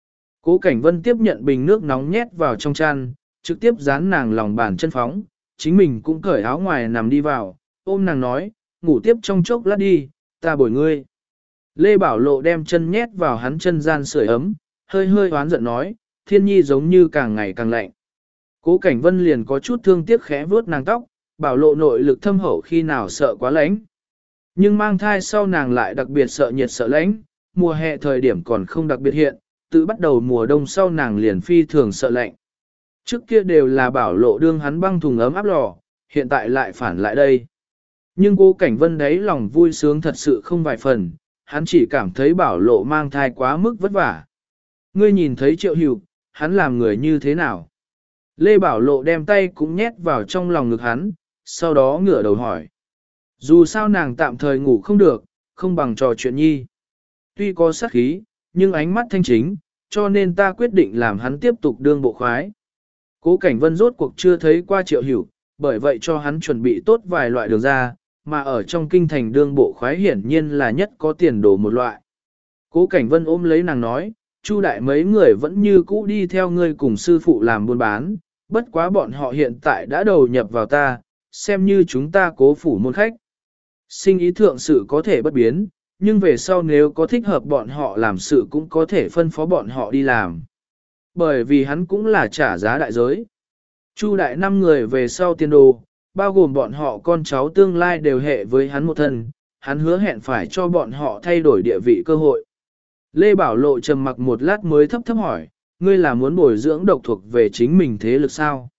[SPEAKER 1] Cố Cảnh Vân tiếp nhận bình nước nóng nhét vào trong chăn, trực tiếp dán nàng lòng bàn chân phóng, chính mình cũng cởi áo ngoài nằm đi vào, ôm nàng nói, ngủ tiếp trong chốc lát đi, ta bồi ngươi. Lê Bảo Lộ đem chân nhét vào hắn chân gian sưởi ấm, hơi hơi oán giận nói, Thiên Nhi giống như càng ngày càng lạnh. Cố Cảnh Vân liền có chút thương tiếc khẽ vuốt nàng tóc, Bảo Lộ nội lực thâm hậu khi nào sợ quá lạnh. Nhưng mang thai sau nàng lại đặc biệt sợ nhiệt sợ lạnh, mùa hè thời điểm còn không đặc biệt hiện, tự bắt đầu mùa đông sau nàng liền phi thường sợ lạnh. Trước kia đều là Bảo Lộ đương hắn băng thùng ấm áp lò, hiện tại lại phản lại đây. Nhưng Cố Cảnh Vân đấy lòng vui sướng thật sự không vài phần, hắn chỉ cảm thấy Bảo Lộ mang thai quá mức vất vả. Ngươi nhìn thấy Triệu Hữu, hắn làm người như thế nào? Lê Bảo Lộ đem tay cũng nhét vào trong lòng ngực hắn, sau đó ngửa đầu hỏi. Dù sao nàng tạm thời ngủ không được, không bằng trò chuyện nhi. Tuy có sát khí, nhưng ánh mắt thanh chính, cho nên ta quyết định làm hắn tiếp tục đương bộ khoái. Cố Cảnh Vân rốt cuộc chưa thấy qua Triệu Hữu, bởi vậy cho hắn chuẩn bị tốt vài loại đường ra, mà ở trong kinh thành đương bộ khoái hiển nhiên là nhất có tiền đồ một loại. Cố Cảnh Vân ôm lấy nàng nói, Chu đại mấy người vẫn như cũ đi theo ngươi cùng sư phụ làm buôn bán, bất quá bọn họ hiện tại đã đầu nhập vào ta, xem như chúng ta Cố phủ môn khách. Sinh ý thượng sự có thể bất biến, nhưng về sau nếu có thích hợp bọn họ làm sự cũng có thể phân phó bọn họ đi làm. Bởi vì hắn cũng là trả giá đại giới. Chu đại 5 người về sau tiền đồ, bao gồm bọn họ con cháu tương lai đều hệ với hắn một thân, hắn hứa hẹn phải cho bọn họ thay đổi địa vị cơ hội. Lê Bảo Lộ trầm mặc một lát mới thấp thấp hỏi, ngươi là muốn bồi dưỡng độc thuộc về chính mình thế lực sao?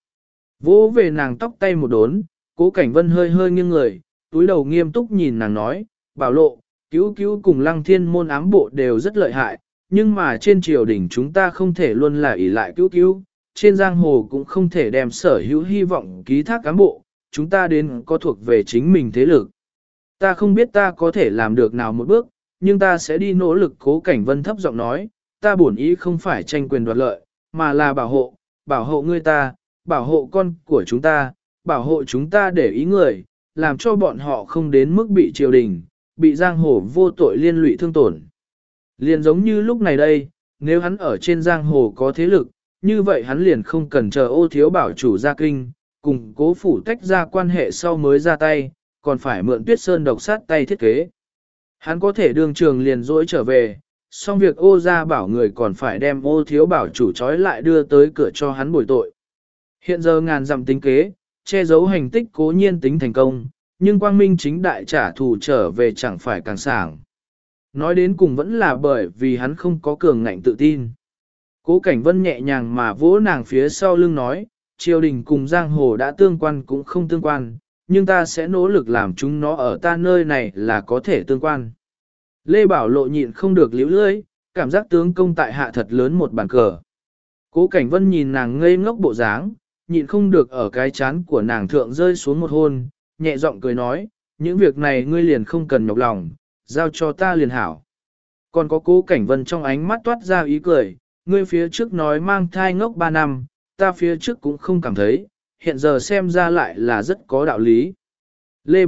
[SPEAKER 1] Vỗ về nàng tóc tay một đốn, Cố Cảnh Vân hơi hơi nghiêng người, túi đầu nghiêm túc nhìn nàng nói, Bảo Lộ, cứu cứu cùng Lăng Thiên môn ám bộ đều rất lợi hại, nhưng mà trên triều đình chúng ta không thể luôn là ỷ lại cứu cứu, trên giang hồ cũng không thể đem sở hữu hy vọng ký thác ám bộ, chúng ta đến có thuộc về chính mình thế lực. Ta không biết ta có thể làm được nào một bước, nhưng ta sẽ đi nỗ lực. Cố Cảnh Vân thấp giọng nói, ta bổn ý không phải tranh quyền đoạt lợi, mà là bảo hộ ngươi ta, bảo hộ con của chúng ta, bảo hộ chúng ta để ý người, làm cho bọn họ không đến mức bị triều đình, bị giang hồ vô tội liên lụy thương tổn. Liền giống như lúc này đây, nếu hắn ở trên giang hồ có thế lực, như vậy hắn liền không cần chờ Ô Thiếu Bảo chủ ra kinh, cùng Cố phủ tách ra quan hệ sau mới ra tay, còn phải mượn Tuyết Sơn độc sát tay thiết kế. Hắn có thể đường trường liền dỗi trở về, xong việc Ô gia bảo người còn phải đem Ô Thiếu Bảo chủ trói lại đưa tới cửa cho hắn bồi tội. Hiện giờ ngàn dặm tính kế, che giấu hành tích cố nhiên tính thành công, nhưng quang minh chính đại trả thù trở về chẳng phải càng sảng. Nói đến cùng vẫn là bởi vì hắn không có cường ngạnh tự tin. Cố Cảnh Vân nhẹ nhàng mà vỗ nàng phía sau lưng nói, triều đình cùng giang hồ đã tương quan cũng không tương quan, nhưng ta sẽ nỗ lực làm chúng nó ở ta nơi này là có thể tương quan. Lê Bảo Lộ nhịn không được liễu lưỡi, cảm giác tướng công tại hạ thật lớn một bàn cờ. Cố Cảnh Vân nhìn nàng ngây ngốc bộ dáng, nhịn không được ở cái chán của nàng thượng rơi xuống một hôn, nhẹ giọng cười nói, những việc này ngươi liền không cần nhọc lòng, giao cho ta liền hảo. Còn có Cố Cảnh Vân trong ánh mắt toát ra ý cười, ngươi phía trước nói mang thai ngốc 3 năm, ta phía trước cũng không cảm thấy, hiện giờ xem ra lại là rất có đạo lý. Lê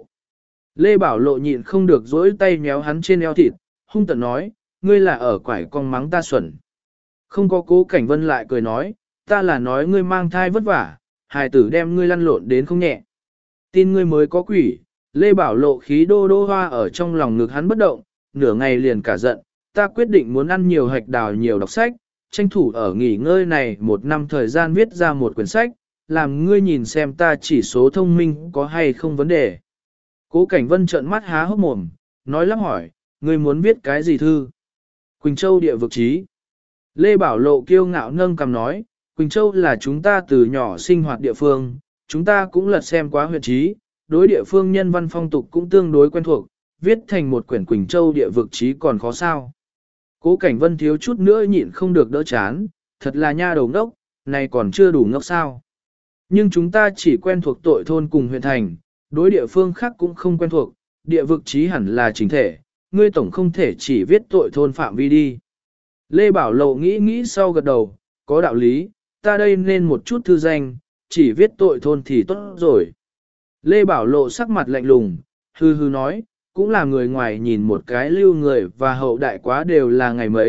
[SPEAKER 1] Bảo Lộ nhịn không được dỗi tay méo hắn trên eo thịt, hung tợn nói, ngươi là ở quải con mắng ta xuẩn. Không có Cố Cảnh Vân lại cười nói, ta là nói ngươi mang thai vất vả, hài tử đem ngươi lăn lộn đến không nhẹ. Tin ngươi mới có quỷ. Lê Bảo Lộ khí đô đô hoa ở trong lòng ngực hắn bất động, nửa ngày liền cả giận, ta quyết định muốn ăn nhiều hạch đào nhiều đọc sách, tranh thủ ở nghỉ ngơi này 1 năm thời gian viết ra một quyển sách, làm ngươi nhìn xem ta chỉ số thông minh có hay không vấn đề. Cố Cảnh Vân trợn mắt há hốc mồm, nói lắp hỏi, ngươi muốn viết cái gì thư? Quỳnh Châu địa vực chí. Lê Bảo Lộ kiêu ngạo nâng cằm nói, Quỳnh Châu là chúng ta từ nhỏ sinh hoạt địa phương, chúng ta cũng lật xem quá huyện chí, đối địa phương nhân văn phong tục cũng tương đối quen thuộc, viết thành một quyển Quỳnh Châu địa vực chí còn khó sao. Cố Cảnh Vân thiếu chút nữa nhịn không được đỡ chán, thật là nha đầu ngốc, này còn chưa đủ ngốc sao. Nhưng chúng ta chỉ quen thuộc tội thôn cùng huyện thành, đối địa phương khác cũng không quen thuộc, địa vực chí hẳn là chính thể, ngươi tổng không thể chỉ viết tội thôn phạm vi đi. Lê Bảo Lộ nghĩ nghĩ sau gật đầu, có đạo lý, ta đây nên một chút thư danh, chỉ viết tội thôn thì tốt rồi. Lê Bảo Lộ sắc mặt lạnh lùng, hư hư nói, cũng là người ngoài nhìn một cái lưu người và hậu đại quá đều là ngày mấy,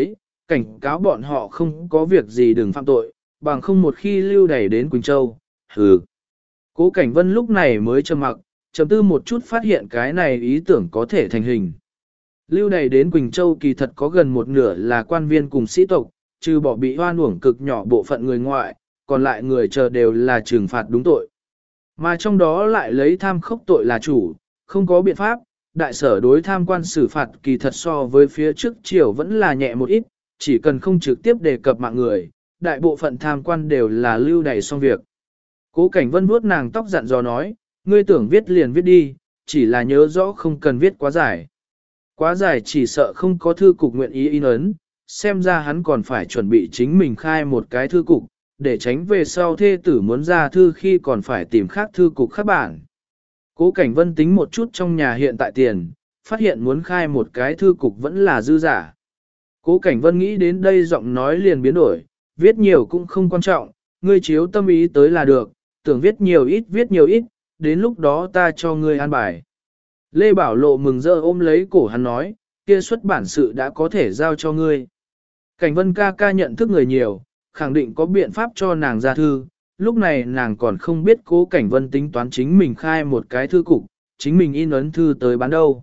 [SPEAKER 1] cảnh cáo bọn họ không có việc gì đừng phạm tội, bằng không một khi lưu đẩy đến Quỳnh Châu. Hừ. Cố Cảnh Vân lúc này mới trầm mặc, trầm tư một chút phát hiện cái này ý tưởng có thể thành hình. Lưu đày đến Quỳnh Châu kỳ thật có gần một nửa là quan viên cùng sĩ tộc, trừ bỏ bị hoan uổng cực nhỏ bộ phận người ngoại, còn lại người chờ đều là trừng phạt đúng tội. Mà trong đó lại lấy tham khốc tội là chủ, không có biện pháp, đại sở đối tham quan xử phạt kỳ thật so với phía trước triều vẫn là nhẹ một ít, chỉ cần không trực tiếp đề cập mạng người, đại bộ phận tham quan đều là lưu đày xong việc. Cố Cảnh Vân vuốt nàng tóc dặn dò nói, ngươi tưởng viết liền viết đi, chỉ là nhớ rõ không cần viết quá dài. Quá dài chỉ sợ không có thư cục nguyện ý in ấn, xem ra hắn còn phải chuẩn bị chính mình khai một cái thư cục, để tránh về sau thê tử muốn ra thư khi còn phải tìm khác thư cục khác bản. Cố Cảnh Vân tính một chút trong nhà hiện tại tiền, phát hiện muốn khai một cái thư cục vẫn là dư giả. Cố Cảnh Vân nghĩ đến đây giọng nói liền biến đổi, viết nhiều cũng không quan trọng, ngươi chiếu tâm ý tới là được, tưởng viết nhiều ít, đến lúc đó ta cho ngươi an bài. Lê Bảo Lộ mừng rỡ ôm lấy cổ hắn nói, kia xuất bản sự đã có thể giao cho ngươi. Cảnh Vân ca ca nhận thức người nhiều, khẳng định có biện pháp cho nàng ra thư, lúc này nàng còn không biết Cố Cảnh Vân tính toán chính mình khai một cái thư cục, chính mình in ấn thư tới bán đâu.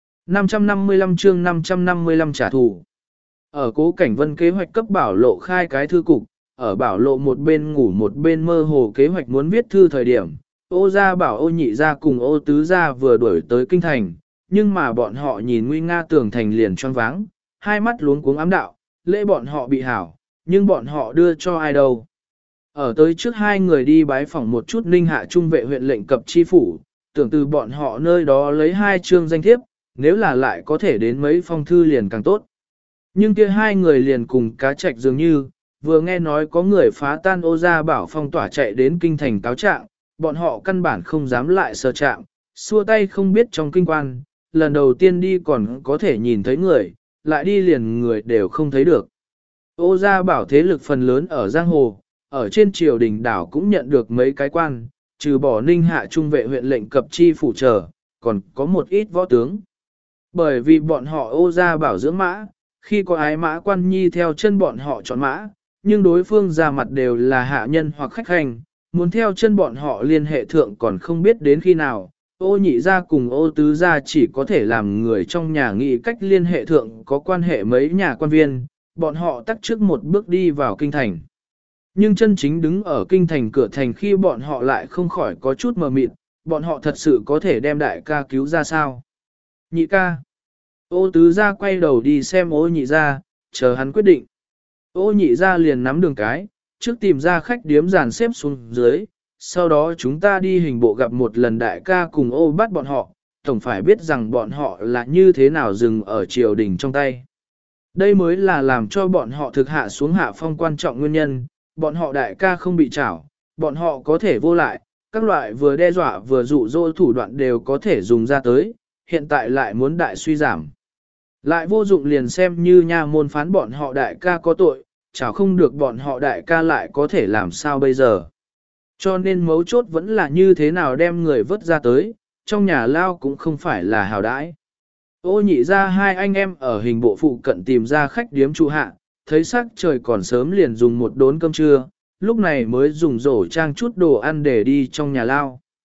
[SPEAKER 1] 555 chương 555 trả thù. Ở Cố Cảnh Vân kế hoạch cấp Bảo Lộ khai cái thư cục, ở Bảo Lộ một bên ngủ một bên mơ hồ kế hoạch muốn viết thư thời điểm, Ô gia Bảo Ô nhị gia cùng Ô tứ gia vừa đuổi tới kinh thành, nhưng mà bọn họ nhìn nguy nga tường thành liền choáng váng, hai mắt luống cuống ám đạo, lễ bọn họ bị hảo, nhưng bọn họ đưa cho ai đâu. Ở tới trước hai người đi bái phỏng một chút Ninh Hạ Trung vệ huyện lệnh cập chi phủ, tưởng từ bọn họ nơi đó lấy hai chương danh thiếp, nếu là lại có thể đến mấy phong thư liền càng tốt. Nhưng kia hai người liền cùng cá trạch dường như, vừa nghe nói có người phá tan Ô gia Bảo phong tỏa chạy đến kinh thành cáo trạng, bọn họ căn bản không dám lại sơ chạm, xua tay không biết trong kinh quan, lần đầu tiên đi còn có thể nhìn thấy người, lại đi liền người đều không thấy được. Ô gia Bảo thế lực phần lớn ở Giang Hồ, ở trên triều đình đảo cũng nhận được mấy cái quan, trừ bỏ Ninh Hạ Trung vệ huyện lệnh cập chi phủ trở, còn có một ít võ tướng. Bởi vì bọn họ Ô gia Bảo dưỡng mã, khi có ái mã quan nhi theo chân bọn họ chọn mã, nhưng đối phương ra mặt đều là hạ nhân hoặc khách hành, muốn theo chân bọn họ liên hệ thượng còn không biết đến khi nào. Ô nhị gia cùng Ô tứ gia chỉ có thể làm người trong nhà nghĩ cách liên hệ thượng có quan hệ mấy nhà quan viên, bọn họ tắt trước một bước đi vào kinh thành. Nhưng chân chính đứng ở kinh thành cửa thành khi bọn họ lại không khỏi có chút mờ mịt, bọn họ thật sự có thể đem đại ca cứu ra sao? Nhị ca. Ô tứ gia quay đầu đi xem Ô nhị gia, chờ hắn quyết định. Ô nhị gia liền nắm đường cái, trước tìm ra khách điếm dàn xếp xuống dưới, sau đó chúng ta đi hình bộ gặp một lần đại ca cùng Ô bắt bọn họ, tổng phải biết rằng bọn họ là như thế nào dừng ở triều đình trong tay. Đây mới là làm cho bọn họ thực hạ xuống hạ phong quan trọng nguyên nhân, bọn họ đại ca không bị trảo, bọn họ có thể vô lại, các loại vừa đe dọa vừa dụ dỗ thủ đoạn đều có thể dùng ra tới, hiện tại lại muốn đại suy giảm. Lại vô dụng liền xem như nha môn phán bọn họ đại ca có tội, chảo không được bọn họ đại ca lại có thể làm sao bây giờ. Cho nên mấu chốt vẫn là như thế nào đem người vớt ra tới, trong nhà lao cũng không phải là hào đãi. Ô nhị ra hai anh em ở hình bộ phụ cận tìm ra khách điếm trụ hạ, thấy sắc trời còn sớm liền dùng một đốn cơm trưa, lúc này mới dùng rổ trang chút đồ ăn để đi trong nhà lao.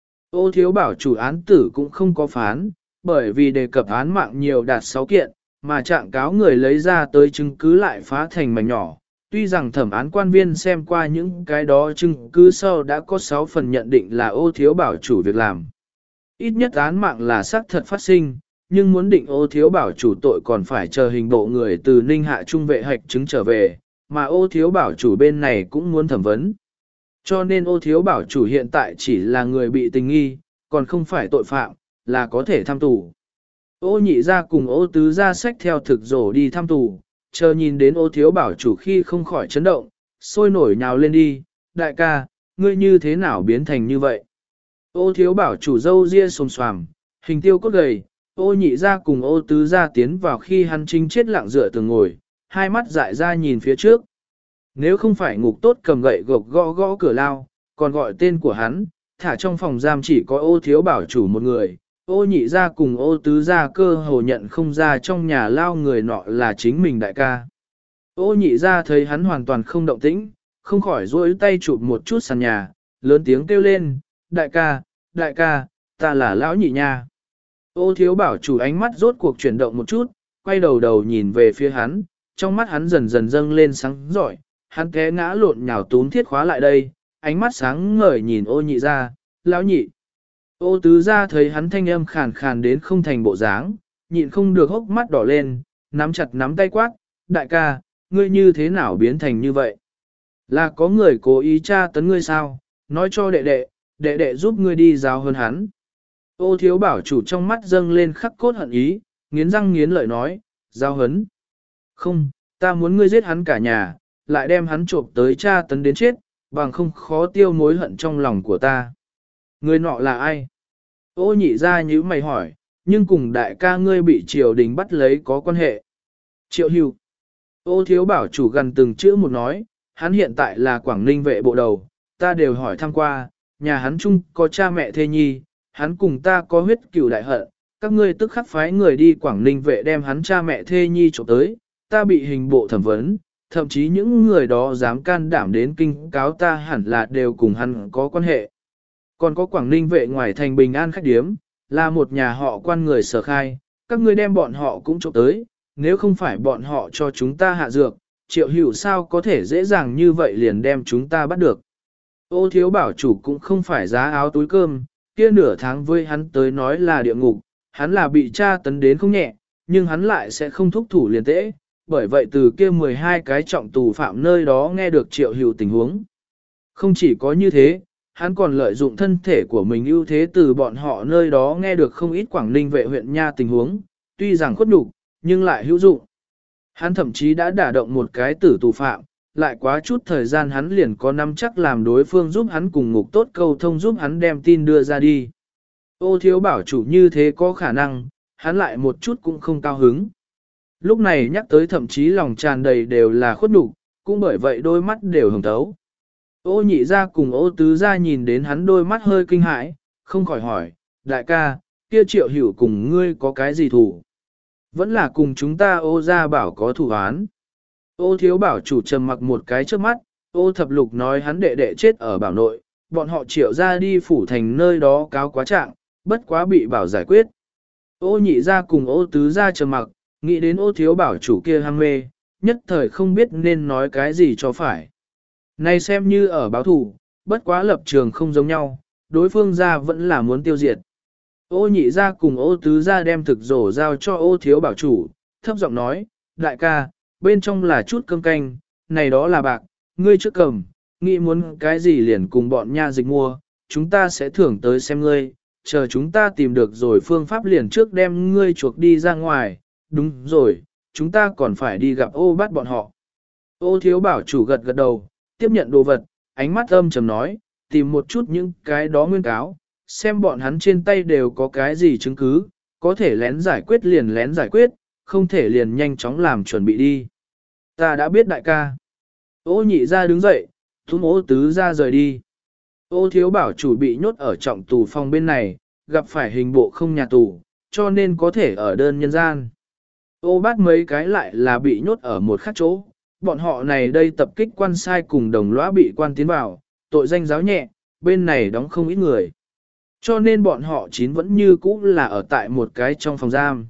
[SPEAKER 1] Ô thiếu bảo chủ án tử cũng không có phán, bởi vì đề cập án mạng nhiều đạt 6 kiện, mà trạng cáo người lấy ra tới chứng cứ lại phá thành mảnh nhỏ. Tuy rằng thẩm án quan viên xem qua những cái đó chứng cứ sau đã có 6 phần nhận định là Ô thiếu bảo chủ việc làm. Ít nhất án mạng là xác thật phát sinh, nhưng muốn định Ô thiếu bảo chủ tội còn phải chờ hình bộ người từ Ninh Hạ Trung vệ hạch chứng trở về, mà Ô thiếu bảo chủ bên này cũng muốn thẩm vấn. Cho nên Ô thiếu bảo chủ hiện tại chỉ là người bị tình nghi, còn không phải tội phạm, là có thể tham tù. Ô nhị ra cùng Ô tứ ra sách theo thực rổ đi tham tù, chờ nhìn đến Ô thiếu bảo chủ khi không khỏi chấn động, sôi nổi nhào lên đi, đại ca, ngươi như thế nào biến thành như vậy? Ô thiếu bảo chủ râu ria xồm xoàm, hình tiêu cốt gầy, Ô nhị ra cùng Ô tứ ra tiến vào khi hắn chính chết lặng dựa tường ngồi, hai mắt dại ra nhìn phía trước. Nếu không phải ngục tốt cầm gậy gộc gõ gõ cửa lao, còn gọi tên của hắn, thả trong phòng giam chỉ có Ô thiếu bảo chủ một người, Ô nhị ra cùng Ô tứ ra cơ hồ nhận không ra trong nhà lao người nọ là chính mình đại ca. Ô nhị ra thấy hắn hoàn toàn không động tĩnh, không khỏi duỗi tay chụp một chút sàn nhà, lớn tiếng kêu lên, đại ca, ta là lão nhị nha. Ô thiếu bảo chủ ánh mắt rốt cuộc chuyển động một chút, quay đầu nhìn về phía hắn, trong mắt hắn dần dần dâng lên sáng giỏi, hắn té ngã lộn nhào túm thiết khóa lại đây, ánh mắt sáng ngời nhìn ô nhị ra, lão nhị. Ô tứ ra thấy hắn thanh âm khàn khàn đến không thành bộ dáng, nhịn không được hốc mắt đỏ lên, nắm chặt nắm tay quát, đại ca, ngươi như thế nào biến thành như vậy? Là có người cố ý tra tấn ngươi sao? Nói cho đệ đệ giúp ngươi đi giáo hơn hắn. Ô thiếu bảo chủ trong mắt dâng lên khắc cốt hận ý, nghiến răng nghiến lợi nói, giáo hấn. Không, ta muốn ngươi giết hắn cả nhà, lại đem hắn trộm tới tra tấn đến chết, bằng không khó tiêu mối hận trong lòng của ta. Người nọ là ai? Ô nhị ra như mày hỏi, nhưng cùng đại ca ngươi bị triều đình bắt lấy có quan hệ. Triệu Hưu. Ô thiếu bảo chủ gần từng chữ một nói, hắn hiện tại là Quảng Ninh vệ bộ đầu, ta đều hỏi thăm qua, nhà hắn chung có cha mẹ thê nhi, hắn cùng ta có huyết cửu đại hận, các ngươi tức khắc phái người đi Quảng Ninh vệ đem hắn cha mẹ thê nhi trộm tới, ta bị hình bộ thẩm vấn, thậm chí những người đó dám can đảm đến kinh cáo ta hẳn là đều cùng hắn có quan hệ. Còn có Quảng Ninh vệ ngoài thành Bình An khách điếm, là một nhà họ quan người sở khai, các ngươi đem bọn họ cũng trộm tới, nếu không phải bọn họ cho chúng ta hạ dược, Triệu Hữu sao có thể dễ dàng như vậy liền đem chúng ta bắt được. Ô thiếu bảo chủ cũng không phải giá áo túi cơm, kia nửa tháng với hắn tới nói là địa ngục, hắn là bị tra tấn đến không nhẹ, nhưng hắn lại sẽ không thúc thủ liền tễ, bởi vậy từ kia 12 cái trọng tù phạm nơi đó nghe được Triệu Hữu tình huống. Không chỉ có như thế, hắn còn lợi dụng thân thể của mình ưu thế từ bọn họ nơi đó nghe được không ít Quảng Ninh vệ huyện nha tình huống, tuy rằng khuất nhục, nhưng lại hữu dụng. Hắn thậm chí đã đả động một cái tử tù phạm, lại quá chút thời gian hắn liền có nắm chắc làm đối phương giúp hắn cùng ngục tốt câu thông giúp hắn đem tin đưa ra đi. Ô thiếu bảo chủ như thế có khả năng, hắn lại một chút cũng không cao hứng. Lúc này nhắc tới thậm chí lòng tràn đầy đều là khuất nhục, cũng bởi vậy đôi mắt đều hồng thấu. Ô nhị ra cùng ô tứ ra nhìn đến hắn đôi mắt hơi kinh hãi, không khỏi hỏi, đại ca, kia Triệu Hữu cùng ngươi có cái gì thủ? Vẫn là cùng chúng ta ô ra bảo có thủ án. Ô thiếu bảo chủ trầm mặc một cái trước mắt, ô thập lục nói hắn đệ đệ chết ở bảo nội, bọn họ Triệu ra đi phủ thành nơi đó cáo quá trạng, bất quá bị bảo giải quyết. Ô nhị ra cùng ô tứ ra trầm mặc, nghĩ đến ô thiếu bảo chủ kia ham mê, nhất thời không biết nên nói cái gì cho phải. Này xem như ở báo thủ, bất quá lập trường không giống nhau, đối phương ra vẫn là muốn tiêu diệt. Ô nhị ra cùng ô tứ ra đem thực rổ giao cho ô thiếu bảo chủ, thấp giọng nói, đại ca, bên trong là chút cơm canh, này đó là bạc, ngươi trước cầm, nghĩ muốn cái gì liền cùng bọn nha dịch mua, chúng ta sẽ thưởng tới xem ngươi, chờ chúng ta tìm được rồi phương pháp liền trước đem ngươi chuộc đi ra ngoài, đúng rồi, chúng ta còn phải đi gặp ô bắt bọn họ. Ô thiếu bảo chủ gật gật đầu, tiếp nhận đồ vật, ánh mắt âm trầm nói, tìm một chút những cái đó nguyên cáo, xem bọn hắn trên tay đều có cái gì chứng cứ, có thể lén giải quyết liền lén giải quyết, không thể liền nhanh chóng làm chuẩn bị đi. Ta đã biết đại ca. Ô nhị ra đứng dậy, thúng ô tứ ra rời đi. Ô thiếu bảo chủ bị nhốt ở trọng tù phòng bên này, gặp phải hình bộ không nhà tù, cho nên có thể ở đơn nhân gian. Ô bát mấy cái lại là bị nhốt ở một khác chỗ, bọn họ này đây tập kích quan sai cùng đồng lõa bị quan tiến vào, tội danh giáo nhẹ, bên này đóng không ít người. Cho nên bọn họ chín vẫn như cũ là ở tại một cái trong phòng giam.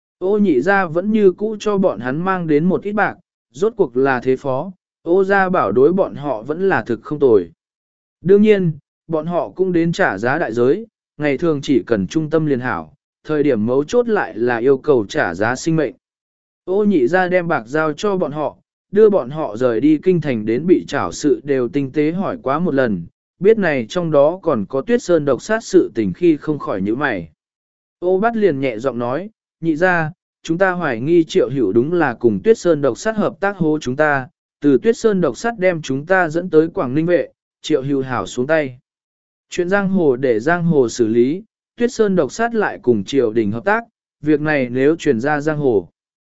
[SPEAKER 1] Ô nhị ra vẫn như cũ cho bọn hắn mang đến một ít bạc, rốt cuộc là thế phó, ô ra bảo đối bọn họ vẫn là thực không tồi. Đương nhiên, bọn họ cũng đến trả giá đại giới, ngày thường chỉ cần trung tâm liền hảo, thời điểm mấu chốt lại là yêu cầu trả giá sinh mệnh. Ô nhị ra đem bạc giao cho bọn họ, đưa bọn họ rời đi kinh thành đến bị trảo sự đều tinh tế hỏi quá một lần, biết này trong đó còn có Tuyết Sơn độc sát sự tình khi không khỏi nhíu mày. Ô bắt liền nhẹ giọng nói, nhị ra, chúng ta hoài nghi Triệu Hữu đúng là cùng Tuyết Sơn độc sát hợp tác hô chúng ta, từ Tuyết Sơn độc sát đem chúng ta dẫn tới Quảng Ninh vệ, Triệu Hữu hảo xuống tay. Chuyện giang hồ để giang hồ xử lý, Tuyết Sơn độc sát lại cùng triều đình hợp tác, việc này nếu truyền ra giang hồ.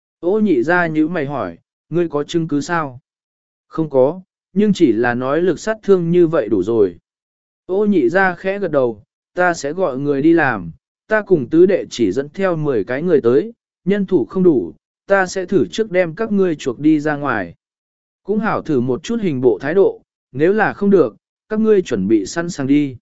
[SPEAKER 1] Ô nhị ra nhíu mày hỏi, ngươi có chứng cứ sao? Không có, nhưng chỉ là nói lực sát thương như vậy đủ rồi. Ô nhị ra khẽ gật đầu, ta sẽ gọi người đi làm, ta cùng tứ đệ chỉ dẫn theo 10 cái người tới, nhân thủ không đủ, ta sẽ thử trước đem các ngươi chuộc đi ra ngoài. Cũng hảo thử một chút hình bộ thái độ, nếu là không được, các ngươi chuẩn bị sẵn sàng đi.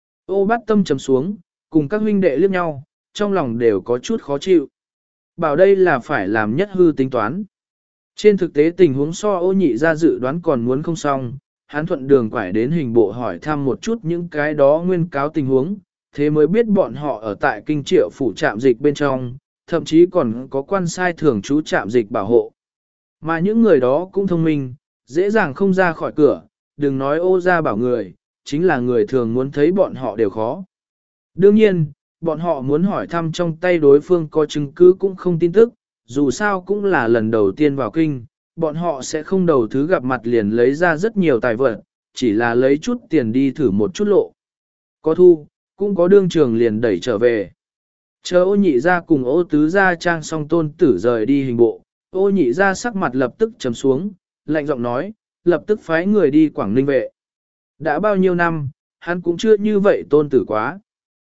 [SPEAKER 1] Ô Bát Tâm trầm xuống, cùng các huynh đệ liếc nhau, trong lòng đều có chút khó chịu. Bảo đây là phải làm nhất hư tính toán. Trên thực tế tình huống so Ô Nhị ra dự đoán còn muốn không xong, hắn thuận đường quải đến hình bộ hỏi thăm một chút những cái đó nguyên cáo tình huống, thế mới biết bọn họ ở tại kinh triệu phủ trạm dịch bên trong, thậm chí còn có quan sai thường trú trạm dịch bảo hộ. Mà những người đó cũng thông minh, dễ dàng không ra khỏi cửa, đừng nói Ô ra bảo người, chính là người thường muốn thấy bọn họ đều khó. Đương nhiên, bọn họ muốn hỏi thăm trong tay đối phương có chứng cứ cũng không tin tức, dù sao cũng là lần đầu tiên vào kinh, bọn họ sẽ không đầu thứ gặp mặt liền lấy ra rất nhiều tài vật, chỉ là lấy chút tiền đi thử một chút lộ. Có thu, cũng có đương trường liền đẩy trở về. Chờ Ô Nhị ra cùng Ô Tứ ra trang xong tôn tử rời đi hình bộ, Ô Nhị ra sắc mặt lập tức trầm xuống, lạnh giọng nói, lập tức phái người đi Quảng Ninh vệ. Đã bao nhiêu năm, hắn cũng chưa như vậy tôn tử quá.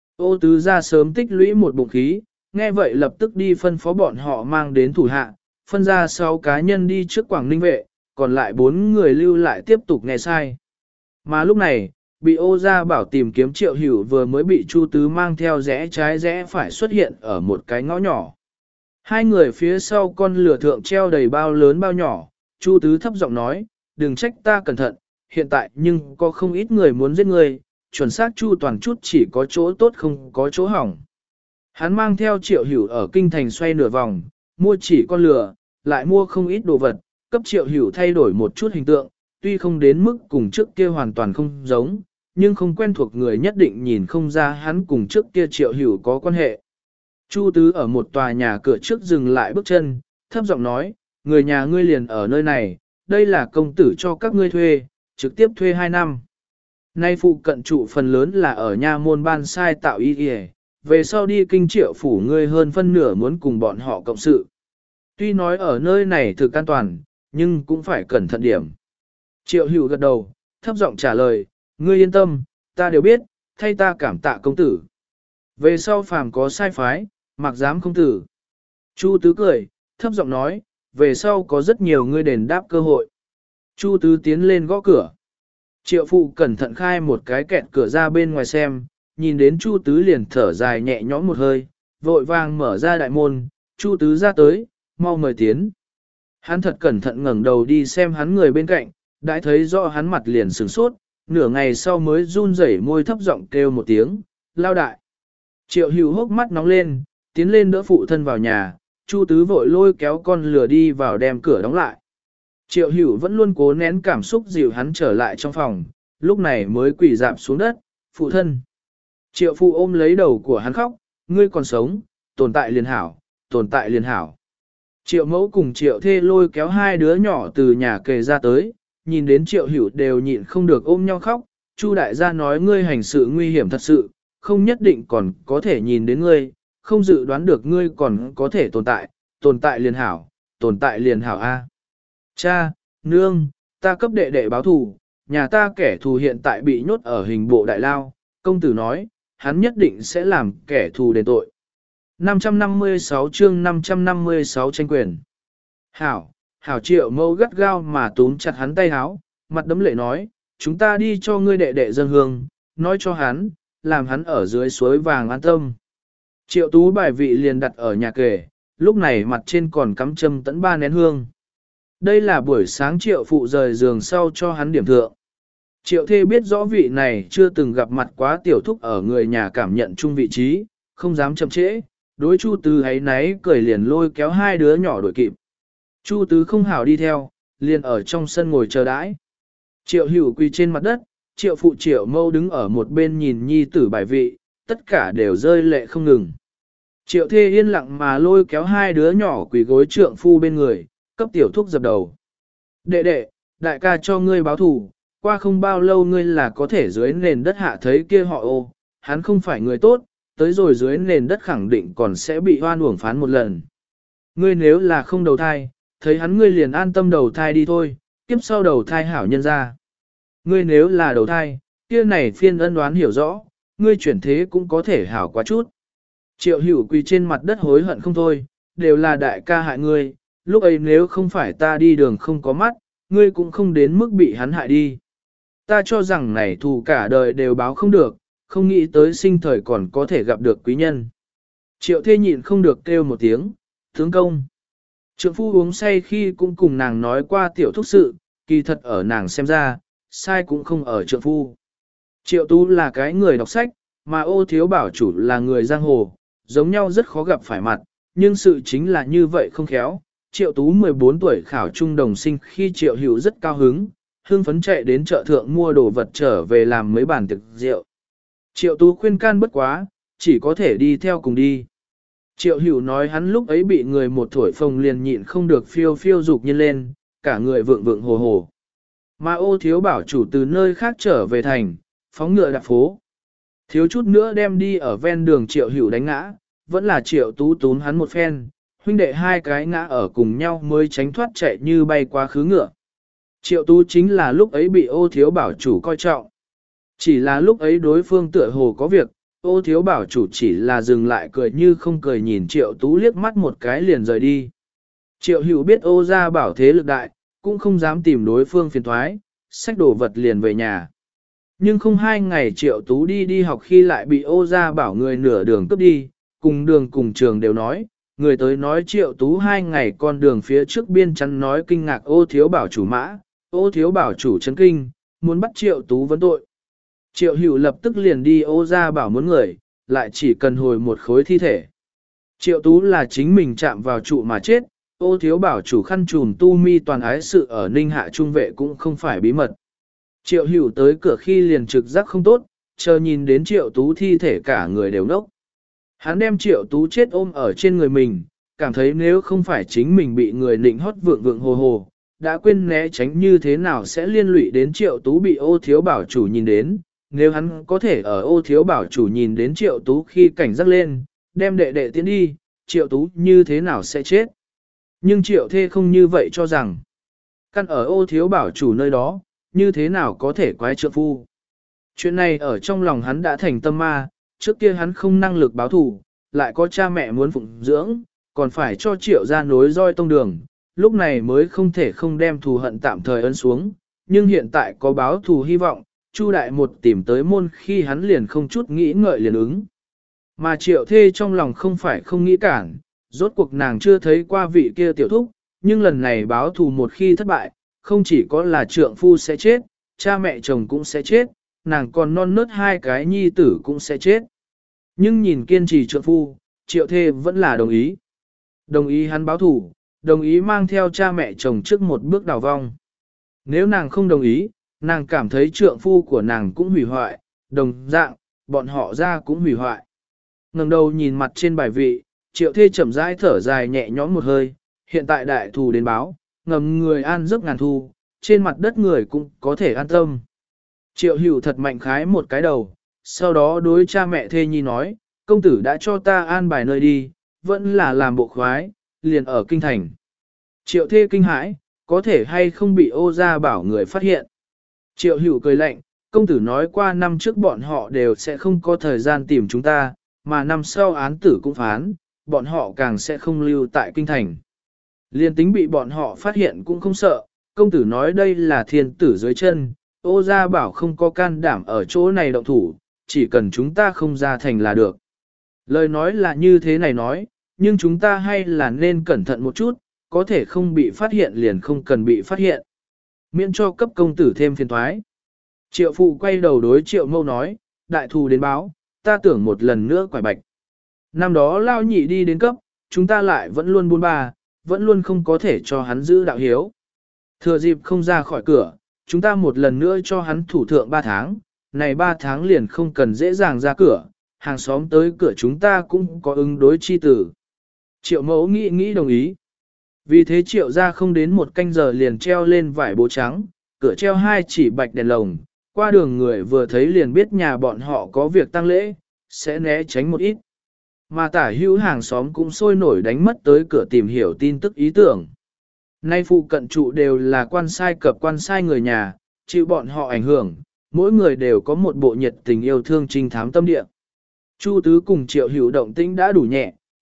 [SPEAKER 1] Ô Tứ ra sớm tích lũy một bụng khí, nghe vậy lập tức đi phân phó bọn họ mang đến thủ hạ, phân ra 6 cá nhân đi trước Quảng Ninh vệ, còn lại 4 người lưu lại tiếp tục nghe sai. Mà lúc này, bị Ô gia bảo tìm kiếm Triệu Hữu vừa mới bị Chu Tứ mang theo rẽ trái rẽ phải xuất hiện ở một cái ngõ nhỏ. Hai người phía sau con lửa thượng treo đầy bao lớn bao nhỏ, Chu Tứ thấp giọng nói, đừng trách ta cẩn thận, hiện tại nhưng có không ít người muốn giết người, chuẩn xác Chu toàn chút chỉ có chỗ tốt không có chỗ hỏng. Hắn mang theo Triệu Hữu ở kinh thành xoay nửa vòng, mua chỉ con lửa, lại mua không ít đồ vật, cấp Triệu Hữu thay đổi một chút hình tượng, tuy không đến mức cùng trước kia hoàn toàn không giống, nhưng không quen thuộc người nhất định nhìn không ra hắn cùng trước kia Triệu Hữu có quan hệ. Chu Tứ ở một tòa nhà cửa trước dừng lại bước chân, thấp giọng nói, người nhà ngươi liền ở nơi này, đây là công tử cho các ngươi thuê, trực tiếp thuê 2 năm. Nay phụ cận trụ phần lớn là ở nha môn ban sai tạo y y, về sau đi kinh Triệu phủ ngươi hơn phân nửa muốn cùng bọn họ cộng sự. Tuy nói ở nơi này thực an toàn, nhưng cũng phải cẩn thận điểm. Triệu Hữu gật đầu, thấp giọng trả lời, ngươi yên tâm, ta đều biết, thay ta cảm tạ công tử. Về sau phàm có sai phái, mặc dám công tử. Chu Tứ cười, thấp giọng nói, về sau có rất nhiều ngươi đền đáp cơ hội. Chu Tứ tiến lên gõ cửa. Triệu Phụ cẩn thận khai một cái kẹt cửa ra bên ngoài xem, nhìn đến Chu Tứ liền thở dài nhẹ nhõm một hơi, vội vàng mở ra đại môn, Chu Tứ ra tới, mau mời tiến. Hắn thật cẩn thận ngẩng đầu đi xem hắn người bên cạnh, đã thấy rõ hắn mặt liền sửng sốt, nửa ngày sau mới run rẩy môi thấp giọng kêu một tiếng, lao đại. Triệu Hữu hốc mắt nóng lên, tiến lên đỡ phụ thân vào nhà, Chu Tứ vội lôi kéo con lừa đi vào đem cửa đóng lại. Triệu Hữu vẫn luôn cố nén cảm xúc dịu hắn trở lại trong phòng, lúc này mới quỳ dạp xuống đất, phụ thân. Triệu Phụ ôm lấy đầu của hắn khóc, ngươi còn sống, tồn tại liền hảo, tồn tại liền hảo. Triệu Mẫu cùng Triệu Thê lôi kéo hai đứa nhỏ từ nhà kề ra tới, nhìn đến Triệu Hữu đều nhịn không được ôm nhau khóc, Chu đại gia nói ngươi hành sự nguy hiểm thật sự, không nhất định còn có thể nhìn đến ngươi, không dự đoán được ngươi còn có thể tồn tại liền hảo, tồn tại liền hảo a. Cha, nương, ta cấp đệ đệ báo thù, nhà ta kẻ thù hiện tại bị nhốt ở hình bộ đại lao, công tử nói, hắn nhất định sẽ làm kẻ thù đền tội. 556 chương 556 tranh quyền. Hảo, Hảo Triệu Mẫu gắt gao mà túm chặt hắn tay háo, mặt đấm lệ nói, chúng ta đi cho ngươi đệ đệ dân hương, nói cho hắn, làm hắn ở dưới suối vàng an tâm. Triệu Tú bài vị liền đặt ở nhà kề, lúc này mặt trên còn cắm châm tẫn 3 nén hương. Đây là buổi sáng Triệu Phụ rời giường sau cho hắn điểm thượng. Triệu Thê biết rõ vị này chưa từng gặp mặt quá tiểu thúc ở người nhà cảm nhận chung vị trí, không dám chậm trễ, đối Chu Tứ ấy náy cười liền lôi kéo hai đứa nhỏ đuổi kịp. Chu Tứ không hảo đi theo, liền ở trong sân ngồi chờ đãi. Triệu Hữu quỳ trên mặt đất, Triệu Phụ Triệu Mâu đứng ở một bên nhìn nhi tử bài vị, tất cả đều rơi lệ không ngừng. Triệu Thê yên lặng mà lôi kéo hai đứa nhỏ quỳ gối trượng phu bên người, cấp tiểu thúc dập đầu. Đệ đệ, đại ca cho ngươi báo thù, qua không bao lâu ngươi là có thể dưới nền đất hạ thấy kia họ Ô, hắn không phải người tốt, tới rồi dưới nền đất khẳng định còn sẽ bị oan uổng phán một lần. Ngươi nếu là không đầu thai, thấy hắn ngươi liền an tâm đầu thai đi thôi, kiếp sau đầu thai hảo nhân ra. Ngươi nếu là đầu thai, kia này phiên ân đoán hiểu rõ, ngươi chuyển thế cũng có thể hảo quá chút. Triệu Hữu quỳ trên mặt đất hối hận không thôi, đều là đại ca hại ngươi, lúc ấy nếu không phải ta đi đường không có mắt, ngươi cũng không đến mức bị hắn hại đi. Ta cho rằng này thù cả đời đều báo không được, không nghĩ tới sinh thời còn có thể gặp được quý nhân. Triệu thê nhịn không được kêu một tiếng, tướng công. Trượng phu uống say khi cũng cùng nàng nói qua tiểu thúc sự, kỳ thật ở nàng xem ra, sai cũng không ở trượng phu. Triệu tú là cái người đọc sách, mà Ô Thiếu Bảo chủ là người giang hồ, giống nhau rất khó gặp phải mặt, nhưng sự chính là như vậy không khéo. Triệu tú 14 tuổi khảo trung đồng sinh khi Triệu Hữu rất cao hưng phấn chạy đến chợ thượng mua đồ vật trở về làm mấy bàn tiệc rượu. Triệu tú khuyên can bất quá, chỉ có thể đi theo cùng đi. Triệu Hữu nói hắn lúc ấy bị người một thổi phồng liền nhịn không được phiêu phiêu dục nhiên lên, cả người vượng vượng hồ hồ. Mà Ô Thiếu Bảo chủ từ nơi khác trở về thành, phóng ngựa đạp phố. Thiếu chút nữa đem đi ở ven đường Triệu Hữu đánh ngã, vẫn là Triệu tú tún hắn một phen, huynh đệ hai cái ngã ở cùng nhau mới tránh thoát chạy như bay qua khứ ngựa. Triệu tú chính là lúc ấy bị Ô Thiếu Bảo chủ coi trọng. Chỉ là lúc ấy đối phương tựa hồ có việc, Ô Thiếu Bảo chủ chỉ là dừng lại cười như không cười nhìn Triệu tú liếc mắt một cái liền rời đi. Triệu Hữu biết Ô gia bảo thế lực đại, cũng không dám tìm đối phương phiền thoái, xách đồ vật liền về nhà. Nhưng không 2 ngày Triệu tú đi học khi lại bị Ô gia bảo người nửa đường cướp đi, cùng đường cùng trường đều nói, người tới nói Triệu tú 2 ngày con đường phía trước biên chắn nói kinh ngạc Ô Thiếu Bảo chủ mã, Ô Thiếu Bảo chủ chấn kinh, muốn bắt Triệu tú vấn tội. Triệu Hữu lập tức liền đi Ô gia bảo muốn người, lại chỉ cần hồi một khối thi thể. Triệu tú là chính mình chạm vào trụ mà chết, Ô Thiếu Bảo chủ khăn trùm tu mi toàn ái sự ở Ninh Hạ Trung vệ cũng không phải bí mật. Triệu Hữu tới cửa khi liền trực giác không tốt, chờ nhìn đến Triệu tú thi thể cả người đều nốc. Hắn đem Triệu tú chết ôm ở trên người mình, cảm thấy nếu không phải chính mình bị người nịnh hót vượng vượng hồ hồ, đã quên né tránh như thế nào sẽ liên lụy đến Triệu tú bị Ô Thiếu Bảo chủ nhìn đến. Nếu hắn có thể ở Ô Thiếu Bảo chủ nhìn đến Triệu tú khi cảnh giác lên, đem đệ đệ tiến đi, Triệu tú như thế nào sẽ chết. Nhưng Triệu thê không như vậy cho rằng, căn ở Ô Thiếu Bảo chủ nơi đó, như thế nào có thể quái trượng phu. Chuyện này ở trong lòng hắn đã thành tâm ma, trước kia hắn không năng lực báo thù, lại có cha mẹ muốn phụng dưỡng, còn phải cho Triệu ra nối roi tông đường, lúc này mới không thể không đem thù hận tạm thời ấn xuống, nhưng hiện tại có báo thù hy vọng, Chu Đại một tìm tới môn khi hắn liền không chút nghĩ ngợi liền ứng. Mà Triệu thê trong lòng không phải không nghĩ cản, rốt cuộc nàng chưa thấy qua vị kia tiểu thúc, nhưng lần này báo thù một khi thất bại, không chỉ có là trượng phu sẽ chết, cha mẹ chồng cũng sẽ chết, nàng còn non nớt 2 cái nhi tử cũng sẽ chết. Nhưng nhìn kiên trì trượng phu, Triệu thê vẫn là đồng ý. Đồng ý hắn báo thù, đồng ý mang theo cha mẹ chồng trước một bước đào vong. Nếu nàng không đồng ý, nàng cảm thấy trượng phu của nàng cũng hủy hoại, đồng dạng, bọn họ ra cũng hủy hoại. Ngẩng đầu nhìn mặt trên bài vị, Triệu thê chậm rãi thở dài nhẹ nhõm một hơi, hiện tại đại thù đến báo, ngầm người an giấc ngàn thu, trên mặt đất người cũng có thể an tâm. Triệu Hữu thật mạnh khái một cái đầu, sau đó đối cha mẹ thê nhi nói, công tử đã cho ta an bài nơi đi, vẫn là làm bộ khoái, liền ở kinh thành. Triệu thê kinh hãi, có thể hay không bị Ô gia bảo người phát hiện. Triệu Hữu cười lạnh, công tử nói qua năm trước bọn họ đều sẽ không có thời gian tìm chúng ta, mà năm sau án tử cũng phán, bọn họ càng sẽ không lưu tại kinh thành. Liên tính bị bọn họ phát hiện cũng không sợ, công tử nói đây là thiên tử dưới chân, Ô gia bảo không có can đảm ở chỗ này động thủ, chỉ cần chúng ta không ra thành là được. Lời nói là như thế này nói, nhưng chúng ta hay là nên cẩn thận một chút, có thể không bị phát hiện liền không cần bị phát hiện. Miễn cho cấp công tử thêm phiền thoái. Triệu phụ quay đầu đối Triệu mâu nói, đại thù đến báo, ta tưởng một lần nữa quải bạch. Năm đó lao nhị đi đến cấp, chúng ta lại vẫn luôn buôn ba, vẫn luôn không có thể cho hắn giữ đạo hiếu. Thừa dịp không ra khỏi cửa, chúng ta một lần nữa cho hắn thủ thượng 3 tháng, này 3 tháng liền không cần dễ dàng ra cửa, hàng xóm tới cửa chúng ta cũng có ứng đối chi tử. Triệu mẫu nghĩ đồng ý. Vì thế Triệu ra không đến 1 canh giờ liền treo lên vải bố trắng, cửa treo 2 chỉ bạch đèn lồng, qua đường người vừa thấy liền biết nhà bọn họ có việc tang lễ, sẽ né tránh một ít. Mà tả hữu hàng xóm cũng sôi nổi đánh mất tới cửa tìm hiểu tin tức ý tưởng. Nay phụ cận trụ đều là quan sai cập quan sai người nhà, chịu bọn họ ảnh hưởng, mỗi người đều có một bộ nhiệt tình yêu thương trinh thám tâm địa. Chu Tứ cùng Triệu Hữu động tĩnh đã đủ nhẹ,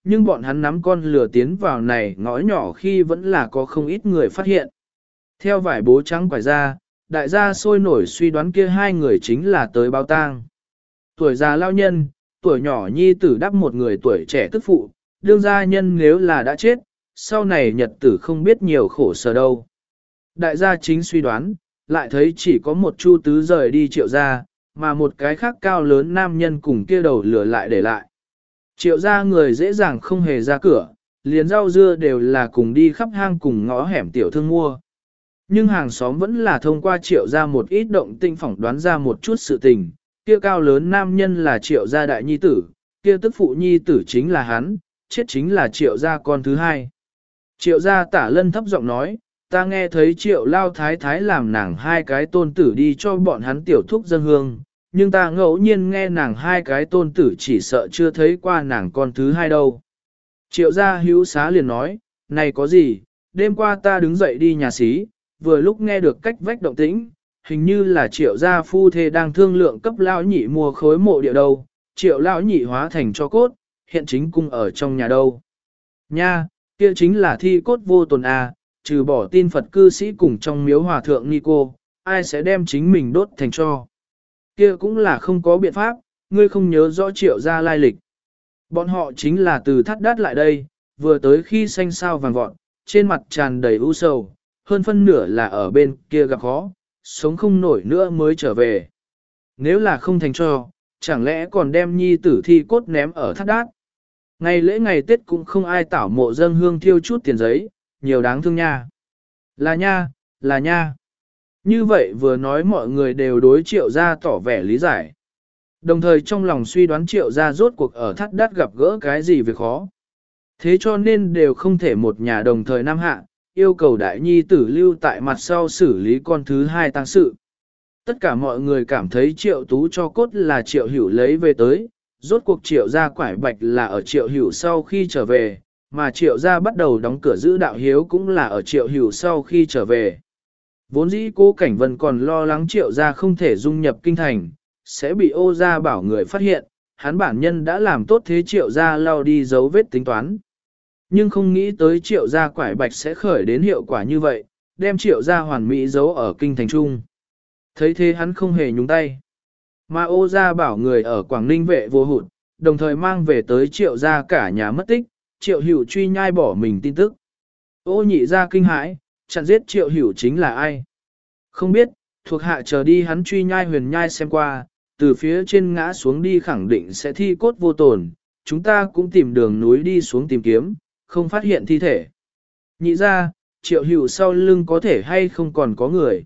[SPEAKER 1] nhưng bọn hắn nắm con lừa tiến vào này ngõ nhỏ khi vẫn là có không ít người phát hiện. Theo vải bố trắng quải ra, đại gia sôi nổi suy đoán kia hai người chính là tới báo tang. Tuổi già lao nhân, tuổi nhỏ nhi tử đắp một người tuổi trẻ tức phụ, đương gia nhân nếu là đã chết, sau này nhật tử không biết nhiều khổ sở đâu. Đại gia chính suy đoán, lại thấy chỉ có một Chu Tứ rời đi Triệu gia, mà một cái khác cao lớn nam nhân cùng kia đầu lửa lại để lại. Triệu gia người dễ dàng không hề ra cửa, liền rau dưa đều là cùng đi khắp hang cùng ngõ hẻm tiểu thương mua. Nhưng hàng xóm vẫn là thông qua Triệu gia một ít động tinh phỏng đoán ra một chút sự tình, kia cao lớn nam nhân là Triệu gia đại nhi tử, kia tức phụ nhi tử chính là hắn, chết chính là Triệu gia con thứ hai. Triệu gia Tả Lân thấp giọng nói, ta nghe thấy Triệu lao thái thái làm nàng hai cái tôn tử đi cho bọn hắn tiểu thúc dân hương, nhưng ta ngẫu nhiên nghe nàng hai cái tôn tử chỉ sợ chưa thấy qua nàng con thứ hai đâu. Triệu gia hữu xá liền nói, này có gì, đêm qua ta đứng dậy đi nhà xí, vừa lúc nghe được cách vách động tĩnh, hình như là Triệu gia phu thê đang thương lượng cấp lão nhị mua khối mộ địa đâu, Triệu lão nhị hóa thành cho cốt, hiện chính cung ở trong nhà đâu. Nha, kia chính là thi cốt vô tồn à, trừ bỏ tin Phật cư sĩ cùng trong miếu hòa thượng Nico, ai sẽ đem chính mình đốt thành cho. Kia cũng là không có biện pháp, ngươi không nhớ rõ Triệu gia lai lịch. Bọn họ chính là từ Thắt Đát lại đây, vừa tới khi xanh sao vàng vọt, trên mặt tràn đầy u sầu, hơn phân nửa là ở bên kia gặp khó, sống không nổi nữa mới trở về. Nếu là không thành cho, chẳng lẽ còn đem nhi tử thi cốt ném ở Thắt Đát. Ngày lễ ngày Tết cũng không ai tảo mộ dâng hương thiêu chút tiền giấy, nhiều đáng thương nha. Là nha, là nha. Như vậy vừa nói mọi người đều đối Triệu gia tỏ vẻ lý giải. Đồng thời trong lòng suy đoán Triệu gia rốt cuộc ở Thắt Đát gặp gỡ cái gì việc khó. Thế cho nên đều không thể một nhà đồng thời nam hạ, yêu cầu đại nhi tử lưu tại mặt sau xử lý con thứ hai tang sự. Tất cả mọi người cảm thấy Triệu Tú cho cốt là Triệu Hữu lấy về tới, rốt cuộc Triệu gia quải bạch là ở Triệu Hữu sau khi trở về, mà Triệu gia bắt đầu đóng cửa giữ đạo hiếu cũng là ở Triệu Hữu sau khi trở về. Vốn dĩ Cố Cảnh Vân còn lo lắng Triệu gia không thể dung nhập kinh thành, sẽ bị Ô gia bảo người phát hiện, hắn bản nhân đã làm tốt thế Triệu gia lao đi dấu vết tính toán. Nhưng không nghĩ tới Triệu gia quải bạch sẽ khởi đến hiệu quả như vậy, đem Triệu gia hoàn mỹ giấu ở kinh thành trung. Thấy thế hắn không hề nhúng tay. Mà Ô gia bảo người ở Quảng Ninh vệ vô hụt, đồng thời mang về tới Triệu gia cả nhà mất tích, Triệu Hữu truy nhai bỏ mình tin tức. Ô nhị gia kinh hãi, chặn giết Triệu Hữu chính là ai? Không biết, thuộc hạ chờ đi hắn truy nhai huyền nhai xem qua, từ phía trên ngã xuống đi khẳng định sẽ thi cốt vô tổn, chúng ta cũng tìm đường núi đi xuống tìm kiếm, không phát hiện thi thể. Nhị gia, Triệu Hữu sau lưng có thể hay không còn có người.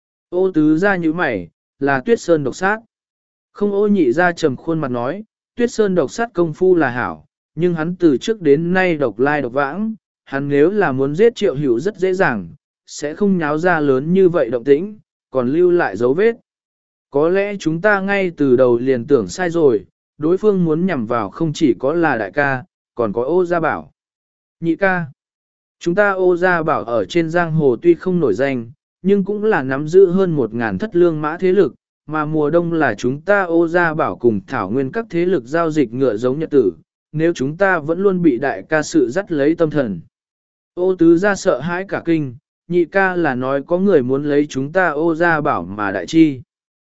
[SPEAKER 1] Ô tứ gia như mày, là Tuyết Sơn độc sát. Không. Ô nhị gia trầm khuôn mặt nói, Tuyết Sơn độc sát công phu là hảo, nhưng hắn từ trước đến nay độc lai độc vãng, hắn nếu là muốn giết Triệu Hữu rất dễ dàng, sẽ không nháo ra lớn như vậy động tĩnh, còn lưu lại dấu vết. Có lẽ chúng ta ngay từ đầu liền tưởng sai rồi, đối phương muốn nhằm vào không chỉ có là đại ca, còn có Ô gia bảo. Nhị ca, chúng ta Ô gia bảo ở trên giang hồ tuy không nổi danh, nhưng cũng là nắm giữ hơn 1.000 thất lương mã thế lực, mà mùa đông là chúng ta Ô gia bảo cùng thảo nguyên các thế lực giao dịch ngựa giống nhật tử, nếu chúng ta vẫn luôn bị đại ca sự dắt lấy tâm thần. Ô tứ gia sợ hãi cả kinh, nhị ca là nói có người muốn lấy chúng ta Ô gia bảo mà đại chi.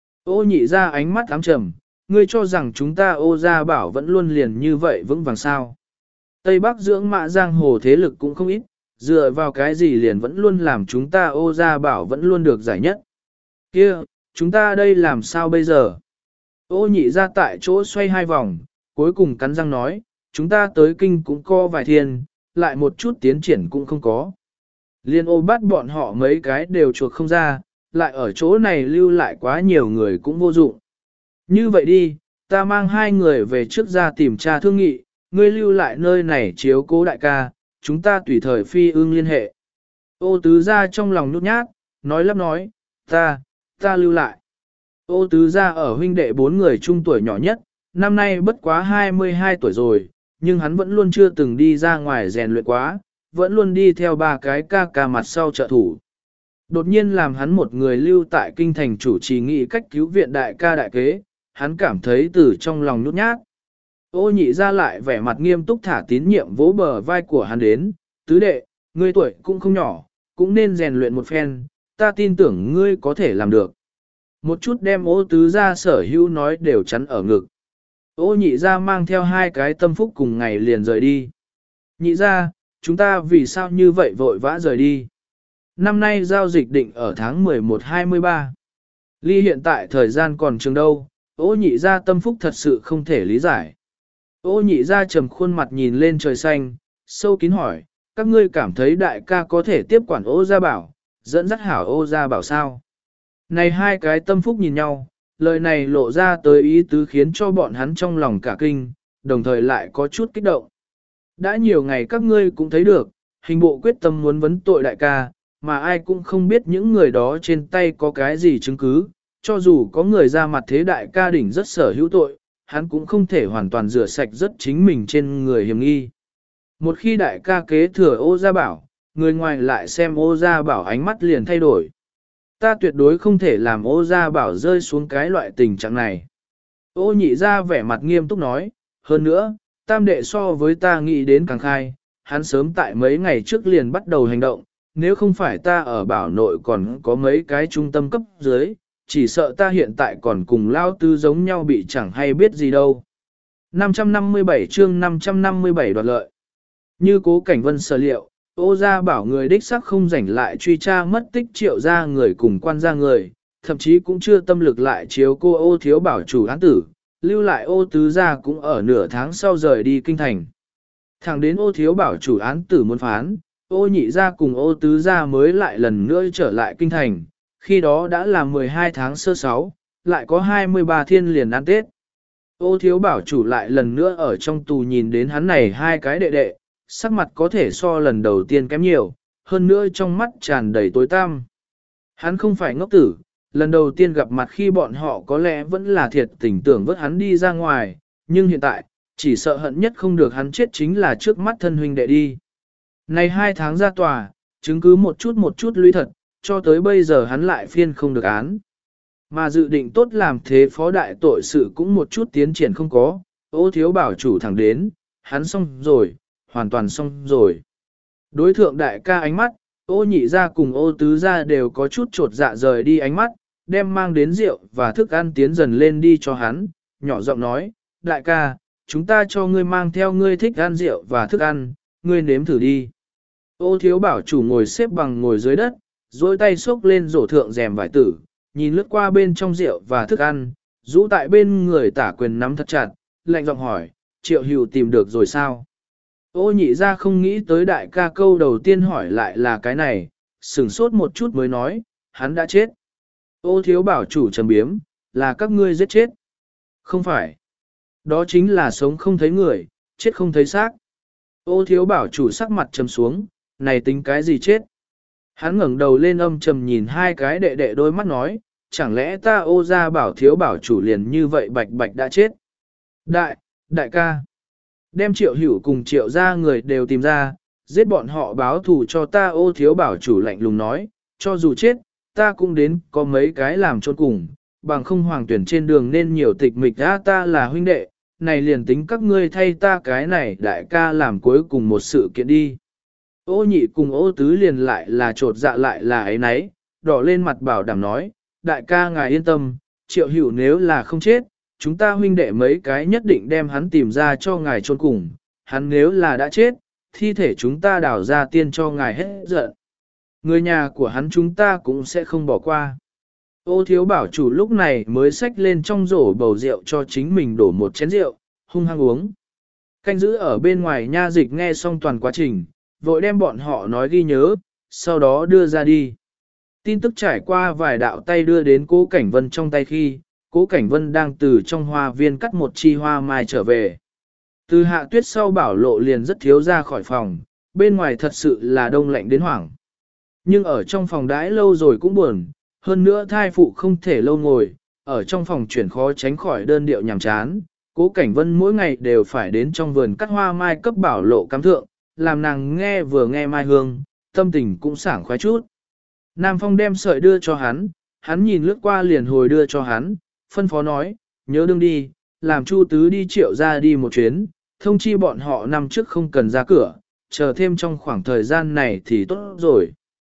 [SPEAKER 1] Ô nhị gia ánh mắt ám trầm, ngươi cho rằng chúng ta Ô gia bảo vẫn luôn liền như vậy vững vàng sao. Tây Bắc dưỡng mã giang hồ thế lực cũng không ít, dựa vào cái gì liền vẫn luôn làm chúng ta Ô gia bảo vẫn luôn được giải nhất. Kia, chúng ta đây làm sao bây giờ? Ô nhị gia tại chỗ xoay hai vòng, cuối cùng cắn răng nói, chúng ta tới kinh cũng có vài thiên, lại một chút tiến triển cũng không có. Liên Ô bắt bọn họ mấy cái đều chuộc không ra, lại ở chỗ này lưu lại quá nhiều người cũng vô dụng. Như vậy đi, ta mang hai người về trước ra tìm tra thương nghị, ngươi lưu lại nơi này chiếu cố đại ca, chúng ta tùy thời phi ương liên hệ. Ô tứ gia trong lòng nhút nhát, nói lắp nói, ta lưu lại. Ô tứ gia ở huynh đệ 4 người trung tuổi nhỏ nhất, năm nay bất quá 22 tuổi rồi, nhưng hắn vẫn luôn chưa từng đi ra ngoài rèn luyện quá, vẫn luôn đi theo 3 cái ca mặt sau trợ thủ. Đột nhiên làm hắn một người lưu tại kinh thành chủ trì nghị cách cứu viện đại ca đại kế, hắn cảm thấy từ trong lòng nhút nhát. Ô nhị ra lại vẻ mặt nghiêm túc thả tín nhiệm vỗ bờ vai của hắn đến, tứ đệ, ngươi tuổi cũng không nhỏ, cũng nên rèn luyện một phen, ta tin tưởng ngươi có thể làm được. Một chút đem ô tứ ra sở hữu nói đều chắn ở ngực. Ô nhị ra mang theo hai cái tâm phúc cùng ngày liền rời đi. Nhị ra, chúng ta vì sao như vậy vội vã rời đi? Năm nay giao dịch định ở tháng 11-23. Ly hiện tại thời gian còn trường đâu, ô nhị ra tâm phúc thật sự không thể lý giải. Ô nhị ra trầm khuôn mặt nhìn lên trời xanh, sâu kín hỏi, các ngươi cảm thấy đại ca có thể tiếp quản ô gia bảo, dẫn dắt hảo ô gia bảo sao? Này hai cái tâm phúc nhìn nhau, lời này lộ ra tới ý tứ khiến cho bọn hắn trong lòng cả kinh, đồng thời lại có chút kích động. Đã nhiều ngày các ngươi cũng thấy được, hình bộ quyết tâm muốn vấn tội đại ca, mà ai cũng không biết những người đó trên tay có cái gì chứng cứ, cho dù có người ra mặt thế đại ca đỉnh rất sở hữu tội, hắn cũng không thể hoàn toàn rửa sạch rất chính mình trên người hiểm nghi. Một khi đại ca kế thừa ô gia bảo, người ngoài lại xem ô gia bảo ánh mắt liền thay đổi. Ta tuyệt đối không thể làm ô gia bảo rơi xuống cái loại tình trạng này. Ô nhị ra vẻ mặt nghiêm túc nói, hơn nữa, tam đệ so với ta nghĩ đến càng khai, hắn sớm tại mấy ngày trước liền bắt đầu hành động, nếu không phải ta ở bảo nội còn có mấy cái trung tâm cấp dưới, chỉ sợ ta hiện tại còn cùng lao tư giống nhau bị chẳng hay biết gì đâu. 557 chương 557 đoạt lợi. Như Cố Cảnh Vân sở liệu, ô gia bảo người đích sắc không rảnh lại truy tra mất tích triệu gia người cùng quan gia người, thậm chí cũng chưa tâm lực lại chiếu cô ô thiếu bảo chủ án tử, lưu lại ô tứ gia cũng ở nửa tháng sau rời đi kinh thành. Thẳng đến ô thiếu bảo chủ án tử muốn phán, ô nhị gia cùng ô tứ gia mới lại lần nữa trở lại kinh thành, khi đó đã là 12 tháng sơ 6, lại có 23 thiên liền ăn Tết. Ô thiếu bảo chủ lại lần nữa ở trong tù nhìn đến hắn này hai cái đệ đệ, sắc mặt có thể so lần đầu tiên kém nhiều, hơn nữa trong mắt tràn đầy tối tăm. Hắn không phải ngốc tử, lần đầu tiên gặp mặt khi bọn họ có lẽ vẫn là thiệt tình tưởng vớt hắn đi ra ngoài, nhưng hiện tại, chỉ sợ hận nhất không được hắn chết chính là trước mắt thân huynh đệ đi. Này 2 tháng ra tòa, chứng cứ một chút lũy thật, cho tới bây giờ hắn lại phiên không được án. Mà dự định tốt làm thế phó đại tội sự cũng một chút tiến triển không có, ô thiếu bảo chủ thẳng đến, hắn xong rồi, hoàn toàn xong rồi. Đối thượng đại ca ánh mắt, ô nhị ra cùng ô tứ ra đều có chút trột dạ rời đi ánh mắt, đem mang đến rượu và thức ăn tiến dần lên đi cho hắn, nhỏ giọng nói, đại ca, chúng ta cho ngươi mang theo ngươi thích ăn rượu và thức ăn, ngươi nếm thử đi. Ô thiếu bảo chủ ngồi xếp bằng ngồi dưới đất, dôi tay xốc lên rổ thượng rèm vải tử, nhìn lướt qua bên trong rượu và thức ăn, rũ tại bên người tả quyền nắm thật chặt, lạnh giọng hỏi, Triệu Hữu tìm được rồi sao? Ô nhị ra không nghĩ tới đại ca câu đầu tiên hỏi lại là cái này, sửng sốt một chút mới nói, hắn đã chết. Ô thiếu bảo chủ trầm biếm, là các ngươi giết chết. Không phải. Đó chính là sống không thấy người, chết không thấy xác. Ô thiếu bảo chủ sắc mặt trầm xuống, này tính cái gì chết? Hắn ngẩng đầu lên âm trầm nhìn hai cái đệ đệ đôi mắt nói, chẳng lẽ ta ô gia bảo thiếu bảo chủ liền như vậy bạch bạch đã chết? Đại ca. Đem Triệu Hữu cùng Triệu gia người đều tìm ra, giết bọn họ báo thù cho ta ô thiếu bảo chủ lạnh lùng nói, cho dù chết, ta cũng đến có mấy cái làm chôn cùng, bằng không hoàng tuyển trên đường nên nhiều tịch mịch ra ta là huynh đệ, này liền tính các ngươi thay ta cái này đại ca làm cuối cùng một sự kiện đi. Ô nhị cùng ô tứ liền lại là trột dạ lại là ấy nấy, đỏ lên mặt bảo đảm nói, đại ca ngài yên tâm, Triệu Hữu nếu là không chết, chúng ta huynh đệ mấy cái nhất định đem hắn tìm ra cho ngài chôn cùng, hắn nếu là đã chết, thi thể chúng ta đào ra tiên cho ngài hết giận. Người nhà của hắn chúng ta cũng sẽ không bỏ qua. Ô thiếu bảo chủ lúc này mới xách lên trong rổ bầu rượu cho chính mình đổ một chén rượu, hung hăng uống. Canh giữ ở bên ngoài nha dịch nghe xong toàn quá trình, vội đem bọn họ nói ghi nhớ, sau đó đưa ra đi. Tin tức trải qua vài đạo tay đưa đến Cố Cảnh Vân trong tay khi, Cố Cảnh Vân đang từ trong hoa viên cắt một chi hoa mai trở về. Từ hạ tuyết sau bảo lộ liền rất thiếu ra khỏi phòng, bên ngoài thật sự là đông lạnh đến hoảng. Nhưng ở trong phòng đãi lâu rồi cũng buồn, hơn nữa thai phụ không thể lâu ngồi, ở trong phòng chuyển khó tránh khỏi đơn điệu nhàm chán. Cố Cảnh Vân mỗi ngày đều phải đến trong vườn cắt hoa mai cấp bảo lộ cắm thượng, làm nàng nghe vừa nghe mai hương, tâm tình cũng sảng khoái chút. Nam Phong đem sợi đưa cho hắn nhìn lướt qua liền hồi đưa cho hắn, phân phó nói, nhớ đương đi, làm Chu Tứ đi Triệu ra đi một chuyến, thông chi bọn họ năm trước không cần ra cửa, chờ thêm trong khoảng thời gian này thì tốt rồi.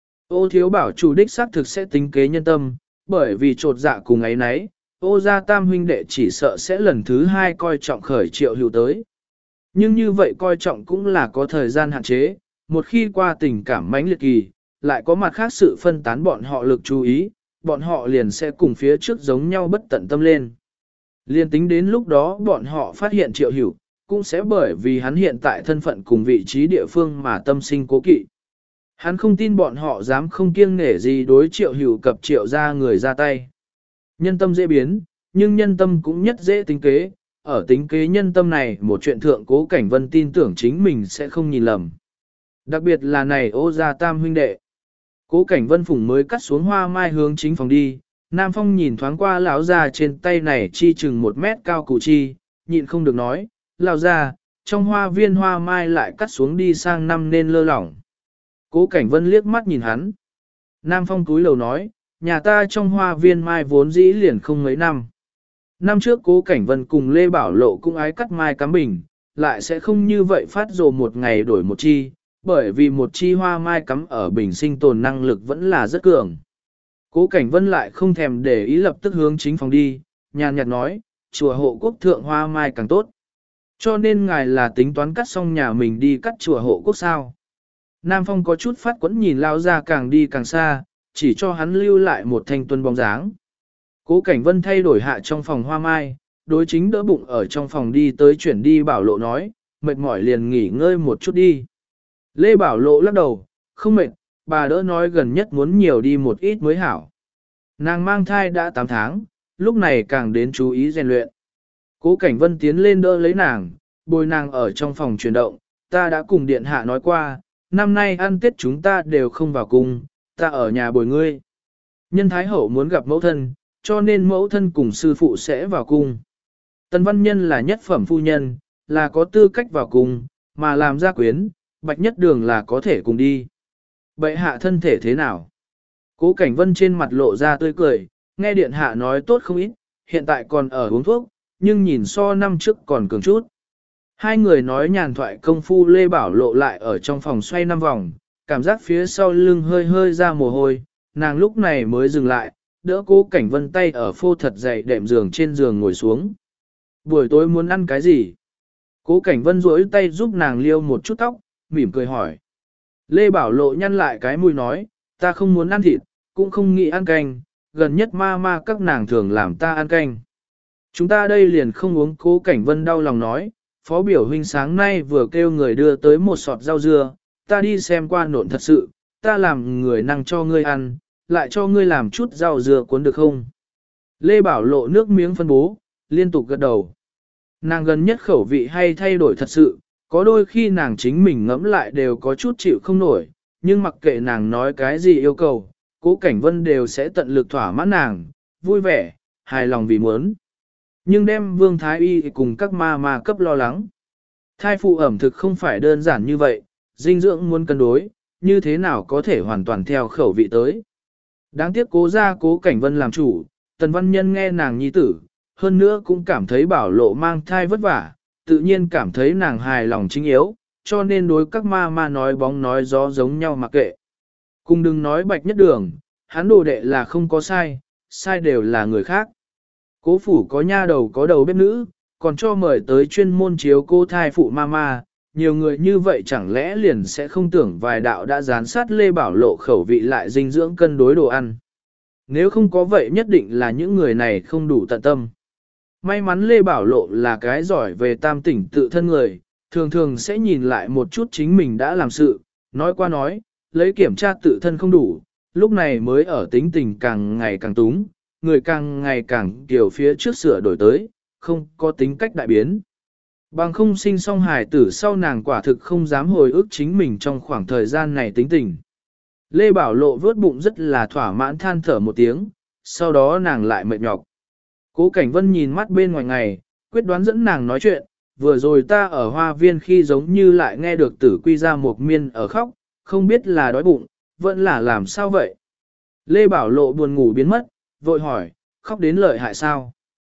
[SPEAKER 1] Ô Thiếu Bảo chủ đích xác thực sẽ tính kế nhân tâm, bởi vì trột dạ cùng ấy nấy, Ô gia tam huynh đệ chỉ sợ sẽ lần thứ hai coi trọng khởi Triệu Hữu tới. Nhưng như vậy coi trọng cũng là có thời gian hạn chế, một khi qua tình cảm mãnh liệt kỳ, lại có mặt khác sự phân tán bọn họ lực chú ý, bọn họ liền sẽ cùng phía trước giống nhau bất tận tâm lên. Liên tính đến lúc đó bọn họ phát hiện Triệu Hữu, cũng sẽ bởi vì hắn hiện tại thân phận cùng vị trí địa phương mà tâm sinh cố kỵ. Hắn không tin bọn họ dám không kiêng nể gì đối Triệu Hữu cập Triệu ra người ra tay. Nhân tâm dễ biến, nhưng nhân tâm cũng nhất dễ tính kế. Ở tính kế nhân tâm này một chuyện thượng Cố Cảnh Vân tin tưởng chính mình sẽ không nhìn lầm. Đặc biệt là này Ô gia tam huynh đệ. Cố Cảnh Vân phủng mới cắt xuống hoa mai hướng chính phòng đi. Nam Phong nhìn thoáng qua lão già trên tay này chi chừng 1 mét cao củ chi, nhịn không được nói, lão già, trong hoa viên hoa mai lại cắt xuống đi sang năm nên lơ lỏng. Cố Cảnh Vân liếc mắt nhìn hắn. Nam Phong túi lầu nói, nhà ta trong hoa viên mai vốn dĩ liền không mấy năm. Năm trước Cố Cảnh Vân cùng Lê Bảo Lộ cũng ái cắt mai cắm bình, lại sẽ không như vậy phát rồ một ngày đổi một chi, bởi vì một chi hoa mai cắm ở bình sinh tồn năng lực vẫn là rất cường. Cố Cảnh Vân lại không thèm để ý lập tức hướng chính phòng đi, nhàn nhạt nói, chùa hộ quốc thượng hoa mai càng tốt. Cho nên ngài là tính toán cắt xong nhà mình đi cắt chùa hộ quốc sao. Nam Phong có chút phát quẫn nhìn lao ra càng đi càng xa, chỉ cho hắn lưu lại một thanh tuân bóng dáng. Cố Cảnh Vân thay đổi hạ trong phòng hoa mai, đối chính đỡ bụng ở trong phòng đi tới chuyển đi Bảo Lộ nói, mệt mỏi liền nghỉ ngơi một chút đi. Lê Bảo Lộ lắc đầu, không mệt, bà đỡ nói gần nhất muốn nhiều đi một ít mới hảo. Nàng mang thai đã 8 tháng, lúc này càng đến chú ý rèn luyện. Cố Cảnh Vân tiến lên đỡ lấy nàng, bồi nàng ở trong phòng chuyển động, ta đã cùng điện hạ nói qua, năm nay ăn Tết chúng ta đều không vào cung, ta ở nhà bồi ngươi. Nhân Thái Hậu muốn gặp mẫu thân, cho nên mẫu thân cùng sư phụ sẽ vào cung. Tần Văn Nhân là nhất phẩm phu nhân, là có tư cách vào cung, mà làm gia quyến, Bạch Nhất Đường là có thể cùng đi. Bệ hạ thân thể thế nào? Cố Cảnh Vân trên mặt lộ ra tươi cười, nghe điện hạ nói tốt không ít, hiện tại còn ở uống thuốc, nhưng nhìn so năm trước còn cường chút. Hai người nói nhàn thoại công phu Lê Bảo Lộ lại ở trong phòng xoay 5 vòng, cảm giác phía sau lưng hơi hơi ra mồ hôi, nàng lúc này mới dừng lại, đỡ Cố Cảnh Vân tay ở phô thật dày đệm giường trên giường ngồi xuống. Buổi tối muốn ăn cái gì? Cố Cảnh Vân duỗi tay giúp nàng liêu một chút tóc, mỉm cười hỏi. Lê Bảo Lộ nhăn lại cái mũi nói, ta không muốn ăn thịt, cũng không nghĩ ăn canh, gần nhất ma các nàng thường làm ta ăn canh. Chúng ta đây liền không uống. Cố Cảnh Vân đau lòng nói, Phó biểu huynh sáng nay vừa kêu người đưa tới một sọt rau dưa, ta đi xem qua nộn thật sự, ta làm người năng cho ngươi ăn, lại cho ngươi làm chút rau dưa cuốn được không? Lê Bảo Lộ nước miếng phân bố, liên tục gật đầu. Nàng gần nhất khẩu vị hay thay đổi thật sự, có đôi khi nàng chính mình ngẫm lại đều có chút chịu không nổi, nhưng mặc kệ nàng nói cái gì yêu cầu, Cố Cảnh Vân đều sẽ tận lực thỏa mãn nàng, vui vẻ, hài lòng vì muốn. Nhưng đem Vương Thái Y cùng các ma cấp lo lắng. Thai phụ ẩm thực không phải đơn giản như vậy, dinh dưỡng muốn cân đối, như thế nào có thể hoàn toàn theo khẩu vị tới. Đáng tiếc Cố gia Cố Cảnh Vân làm chủ, Tần Văn Nhân nghe nàng nhi tử, hơn nữa cũng cảm thấy Bảo Lộ mang thai vất vả, tự nhiên cảm thấy nàng hài lòng chính yếu, cho nên đối các ma nói bóng nói gió giống nhau mặc kệ. Cùng đừng nói Bạch Nhất Đường, hắn đồ đệ là không có sai, sai đều là người khác. Cố phủ có nha đầu có đầu bếp nữ, còn cho mời tới chuyên môn chiếu cô thai phụ ma, nhiều người như vậy chẳng lẽ liền sẽ không tưởng vài đạo đã gián sát Lê Bảo Lộ khẩu vị lại dinh dưỡng cân đối đồ ăn. Nếu không có vậy nhất định là những người này không đủ tận tâm. May mắn Lê Bảo Lộ là cái giỏi về tam tỉnh tự thân người, thường thường sẽ nhìn lại một chút chính mình đã làm sự, nói qua nói, lấy kiểm tra tự thân không đủ, lúc này mới ở tính tình càng ngày càng túng, người càng ngày càng kiểu phía trước sửa đổi tới, không có tính cách đại biến. Bằng không sinh song hài tử sau nàng quả thực không dám hồi ức chính mình trong khoảng thời gian này tính tình. Lê Bảo Lộ vớt bụng rất là thỏa mãn than thở một tiếng, sau đó nàng lại mệt nhọc. Cố Cảnh Vân nhìn mắt bên ngoài ngày, quyết đoán dẫn nàng nói chuyện, vừa rồi ta ở hoa viên khi giống như lại nghe được Tử Quy ra một miên ở khóc, không biết là đói bụng, vẫn là làm sao vậy. Lê Bảo Lộ buồn ngủ biến mất, vội hỏi, khóc đến lợi hại sao?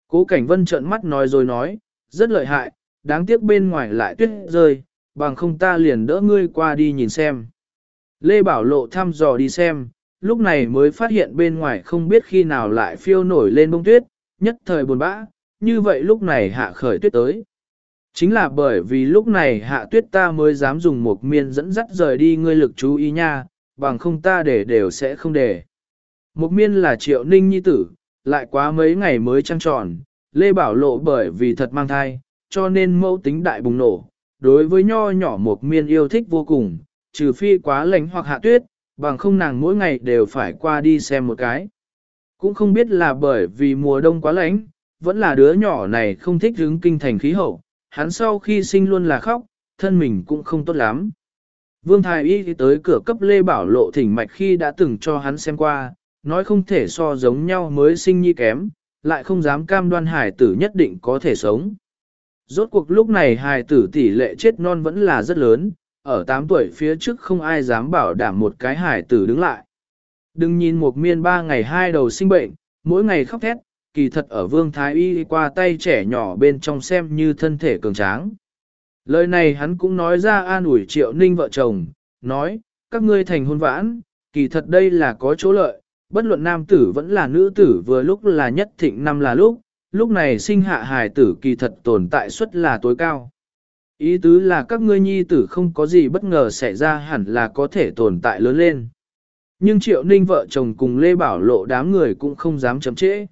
[SPEAKER 1] Cố Cảnh Vân trợn mắt nói rồi nói, rất lợi hại, đáng tiếc bên ngoài lại tuyết rơi, bằng không ta liền đỡ ngươi qua đi nhìn xem. Lê Bảo Lộ thăm dò đi xem, lúc này mới phát hiện bên ngoài không biết khi nào lại phiêu nổi lên bông tuyết, nhất thời buồn bã, như vậy lúc này hạ khởi tuyết tới. Chính là bởi vì lúc này hạ tuyết ta mới dám dùng một miên dẫn dắt rời đi ngươi lực chú ý nha, bằng không ta để đều sẽ không để. Một miên là Triệu Ninh nhi tử, lại quá mấy ngày mới trăng tròn, Lê Bảo Lộ bởi vì thật mang thai, cho nên mẫu tính đại bùng nổ. Đối với nho nhỏ một miên yêu thích vô cùng, trừ phi quá lạnh hoặc hạ tuyết, bằng không nàng mỗi ngày đều phải qua đi xem một cái. Cũng không biết là bởi vì mùa đông quá lạnh, vẫn là đứa nhỏ này không thích hứng kinh thành khí hậu, hắn sau khi sinh luôn là khóc, thân mình cũng không tốt lắm. Vương Thái Y tới cửa cấp Lê Bảo Lộ thỉnh mạch khi đã từng cho hắn xem qua, nói không thể so giống nhau mới sinh nhi kém, lại không dám cam đoan hài tử nhất định có thể sống. Rốt cuộc lúc này hài tử tỷ lệ chết non vẫn là rất lớn, ở 8 tuổi phía trước không ai dám bảo đảm một cái hài tử đứng lại. Đừng nhìn một miên 3 ngày 2 đầu sinh bệnh, mỗi ngày khóc thét, kỳ thật ở Vương Thái Y qua tay trẻ nhỏ bên trong xem như thân thể cường tráng. Lời này hắn cũng nói ra an ủi Triệu Ninh vợ chồng, nói, các ngươi thành hôn vãn, kỳ thật đây là có chỗ lợi, bất luận nam tử vẫn là nữ tử vừa lúc là nhất thịnh năm là lúc này sinh hạ hài tử kỳ thật tồn tại suất là tối cao. Ý tứ là các ngươi nhi tử không có gì bất ngờ xảy ra hẳn là có thể tồn tại lớn lên. Nhưng Triệu Ninh vợ chồng cùng Lê Bảo Lộ đám người cũng không dám chậm trễ.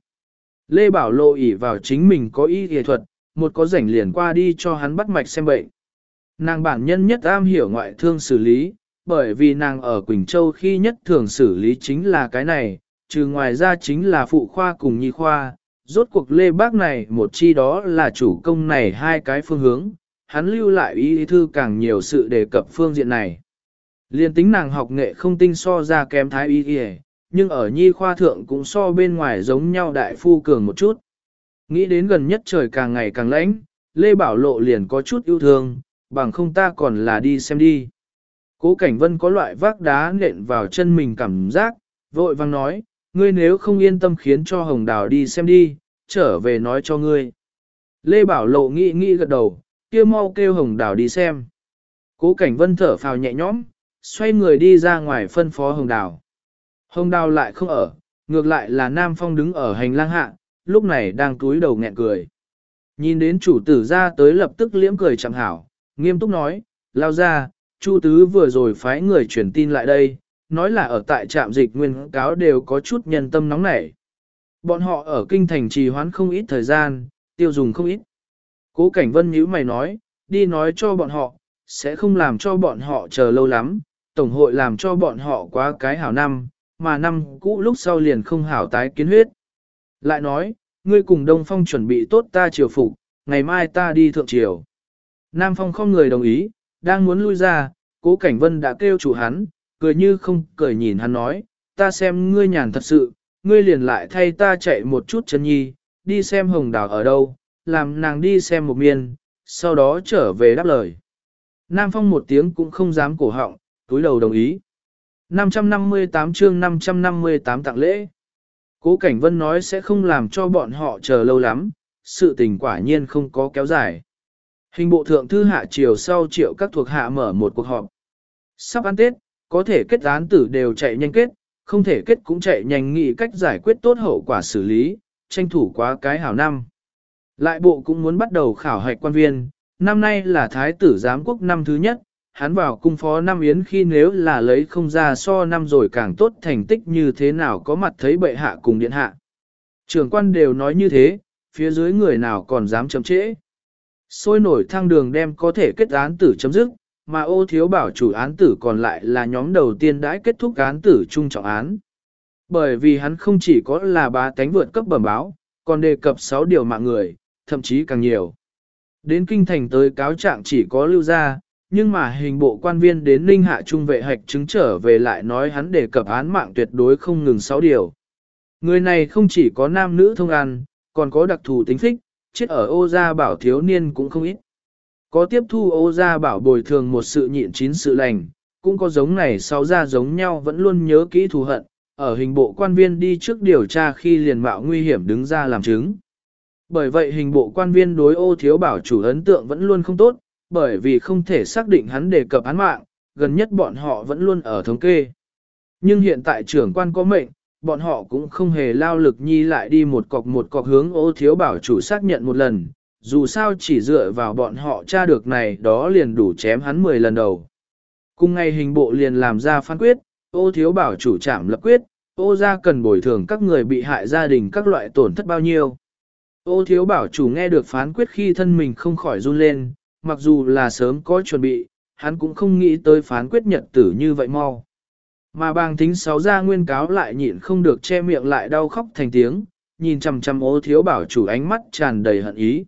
[SPEAKER 1] Lê Bảo Lộ ỷ vào chính mình có y y thuật, một có rảnh liền qua đi cho hắn bắt mạch xem bệnh. Nàng bản nhân nhất am hiểu ngoại thương xử lý, bởi vì nàng ở Quỳnh Châu khi nhất thường xử lý chính là cái này, trừ ngoài ra chính là phụ khoa cùng nhi khoa. Rốt cuộc Lê Bác này một chi đó là chủ công này hai cái phương hướng, hắn lưu lại y thư càng nhiều sự đề cập phương diện này. Liên tính nàng học nghệ không tinh so ra kém thái y y, nhưng ở nhi khoa thượng cũng so bên ngoài giống nhau đại phu cường một chút. Nghĩ đến gần nhất trời càng ngày càng lạnh, Lê Bảo Lộ liền có chút yêu thương, bằng không ta còn là đi xem đi. Cố Cảnh Vân có loại vác đá nện vào chân mình cảm giác, vội vang nói, ngươi nếu không yên tâm khiến cho Hồng Đào đi xem đi, trở về nói cho ngươi. Lê Bảo Lộ nghĩ gật đầu, kia mau kêu Hồng Đào đi xem. Cố Cảnh Vân thở phào nhẹ nhõm, xoay người đi ra ngoài phân phó Hồng Đào. Hồng Đào lại không ở, ngược lại là Nam Phong đứng ở hành lang hạ, lúc này đang cúi đầu nghẹn cười. Nhìn đến chủ tử ra tới lập tức liễm cười chẳng hảo, nghiêm túc nói, lao ra, Chu Tứ vừa rồi phái người truyền tin lại đây, nói là ở tại trạm dịch nguyên cáo đều có chút nhân tâm nóng nảy. Bọn họ ở kinh thành trì hoãn không ít thời gian, tiêu dùng không ít. Cố Cảnh Vân nhíu mày nói, đi nói cho bọn họ, sẽ không làm cho bọn họ chờ lâu lắm, Tổng hội làm cho bọn họ quá cái hảo năm, mà năm cũ lúc sau liền không hảo tái kiến huyết. Lại nói, ngươi cùng Đông Phong chuẩn bị tốt ta triều phục, ngày mai ta đi thượng triều. Nam Phong không người đồng ý, đang muốn lui ra, Cố Cảnh Vân đã kêu chủ hắn, cười như không cười nhìn hắn nói, ta xem ngươi nhàn thật sự, ngươi liền lại thay ta chạy một chút chân nhi, đi xem Hồng Đào ở đâu, làm nàng đi xem một miên, sau đó trở về đáp lời. Nam Phong một tiếng cũng không dám cổ họng, túi đầu đồng ý. 558 chương 558 tặng lễ. Cố Cảnh Vân nói sẽ không làm cho bọn họ chờ lâu lắm, sự tình quả nhiên không có kéo dài. Hình bộ thượng thư hạ chiều sau triệu các thuộc hạ mở một cuộc họp. Sắp ăn Tết, có thể kết án tử đều chạy nhanh kết, không thể kết cũng chạy nhanh nghĩ cách giải quyết tốt hậu quả xử lý, tranh thủ quá cái hảo năm. Lại bộ cũng muốn bắt đầu khảo hạch quan viên, năm nay là thái tử giám quốc năm thứ nhất, hắn vào cung phó năm yến khi nếu là lấy không ra so năm rồi càng tốt thành tích như thế nào có mặt thấy bệ hạ cùng điện hạ. Trưởng quan đều nói như thế, phía dưới người nào còn dám chậm trễ. Sôi nổi thang đường đem có thể kết án tử chấm dứt, mà Ô Thiếu Bảo chủ án tử còn lại là nhóm đầu tiên đãi kết thúc án tử trung trọng án. Bởi vì hắn không chỉ có là bá tánh vượt cấp bẩm báo, còn đề cập 6 điều mạng người, thậm chí càng nhiều. Đến kinh thành tới cáo trạng chỉ có lưu ra, nhưng mà hình bộ quan viên đến Ninh Hạ Trung vệ hạch chứng trở về lại nói hắn đề cập án mạng tuyệt đối không ngừng 6 điều. Người này không chỉ có nam nữ thông ăn, còn có đặc thù tính phích, chết ở Ô Gia Bảo thiếu niên cũng không ít. Có tiếp thu Ô Gia Bảo bồi thường một sự nhịn chín sự lành, cũng có giống này 6 gia giống nhau vẫn luôn nhớ kỹ thù hận, ở hình bộ quan viên đi trước điều tra khi liền mạo nguy hiểm đứng ra làm chứng. Bởi vậy hình bộ quan viên đối Ô Thiếu Bảo chủ ấn tượng vẫn luôn không tốt, bởi vì không thể xác định hắn đề cập án mạng, gần nhất bọn họ vẫn luôn ở thống kê. Nhưng hiện tại trưởng quan có mệnh, bọn họ cũng không hề lao lực nhi lại đi một cọc hướng Ô Thiếu Bảo chủ xác nhận một lần, dù sao chỉ dựa vào bọn họ tra được này đó liền đủ chém hắn 10 lần đầu. Cùng ngày hình bộ liền làm ra phán quyết, Ô Thiếu Bảo chủ trảm lập quyết, Ô gia cần bồi thường các người bị hại gia đình các loại tổn thất bao nhiêu. Ô Thiếu Bảo chủ nghe được phán quyết khi thân mình không khỏi run lên, mặc dù là sớm có chuẩn bị, hắn cũng không nghĩ tới phán quyết nhật tử như vậy mau. Mà bàng thính sáu gia nguyên cáo lại nhịn không được che miệng lại đau khóc thành tiếng, nhìn chằm chằm Ô Thiếu Bảo chủ ánh mắt tràn đầy hận ý.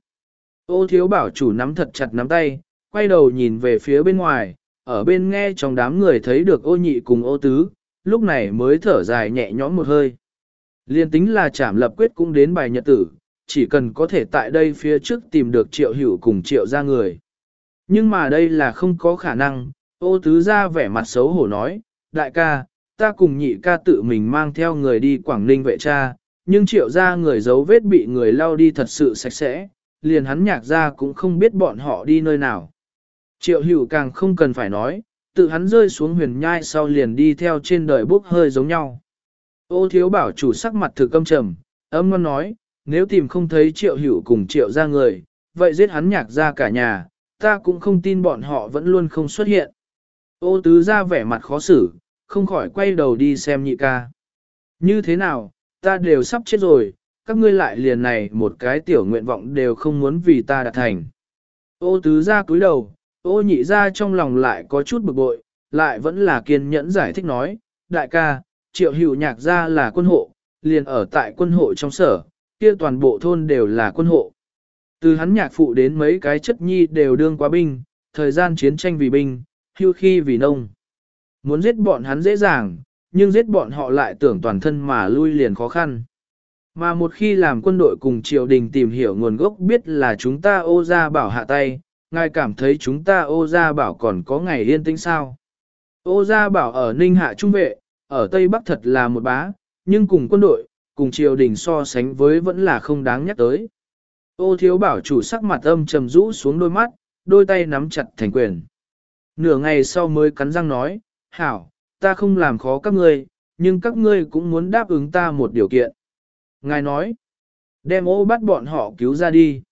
[SPEAKER 1] Ô Thiếu Bảo chủ nắm thật chặt nắm tay, quay đầu nhìn về phía bên ngoài, ở bên nghe trong đám người thấy được Ô Nhị cùng Ô Tứ, lúc này mới thở dài nhẹ nhõm một hơi. Liên tính là trảm lập quyết cũng đến bài nhật tử, chỉ cần có thể tại đây phía trước tìm được Triệu Hữu cùng Triệu gia người. Nhưng mà đây là không có khả năng, Ô Tứ ra vẻ mặt xấu hổ nói, đại ca, ta cùng nhị ca tự mình mang theo người đi Quảng Ninh vệ tra, nhưng Triệu gia người dấu vết bị người lau đi thật sự sạch sẽ, liền hắn nhạc ra cũng không biết bọn họ đi nơi nào. Triệu Hữu càng không cần phải nói, tự hắn rơi xuống huyền nhai sau liền đi theo trên đời bốc hơi giống nhau. Ô Thiếu Bảo chủ sắc mặt thực âm trầm, âm ngon nói, nếu tìm không thấy Triệu Hữu cùng Triệu gia người, vậy giết hắn nhạc ra cả nhà, ta cũng không tin bọn họ vẫn luôn không xuất hiện. Ô Tứ ra vẻ mặt khó xử, không khỏi quay đầu đi xem nhị ca. Như thế nào, ta đều sắp chết rồi, các ngươi lại liền này một cái tiểu nguyện vọng đều không muốn vì ta đạt thành. Ô Tứ ra cúi đầu, Ô Nhị ra trong lòng lại có chút bực bội, lại vẫn là kiên nhẫn giải thích nói, đại ca, Triệu Hữu nhạc ra là quân hộ, liền ở tại quân hộ trong sở, kia toàn bộ thôn đều là quân hộ. Từ hắn nhạc phụ đến mấy cái chất nhi đều đương quá binh, thời gian chiến tranh vì binh, hưu khi vì nông. Muốn giết bọn hắn dễ dàng, nhưng giết bọn họ lại tưởng toàn thân mà lui liền khó khăn. Mà một khi làm quân đội cùng triều đình tìm hiểu nguồn gốc biết là chúng ta Ô gia bảo hạ tay, ngài cảm thấy chúng ta Ô gia bảo còn có ngày yên tĩnh sao? Ô gia bảo ở Ninh Hạ Trung vệ, ở Tây Bắc thật là một bá, nhưng cùng quân đội, cùng triều đình so sánh với vẫn là không đáng nhắc tới. Ô Thiếu Bảo chủ sắc mặt âm trầm rũ xuống đôi mắt, đôi tay nắm chặt thành quyền. Nửa ngày sau mới cắn răng nói, hảo, ta không làm khó các ngươi, nhưng các ngươi cũng muốn đáp ứng ta một điều kiện. Ngài nói, đem Ô bắt bọn họ cứu ra đi.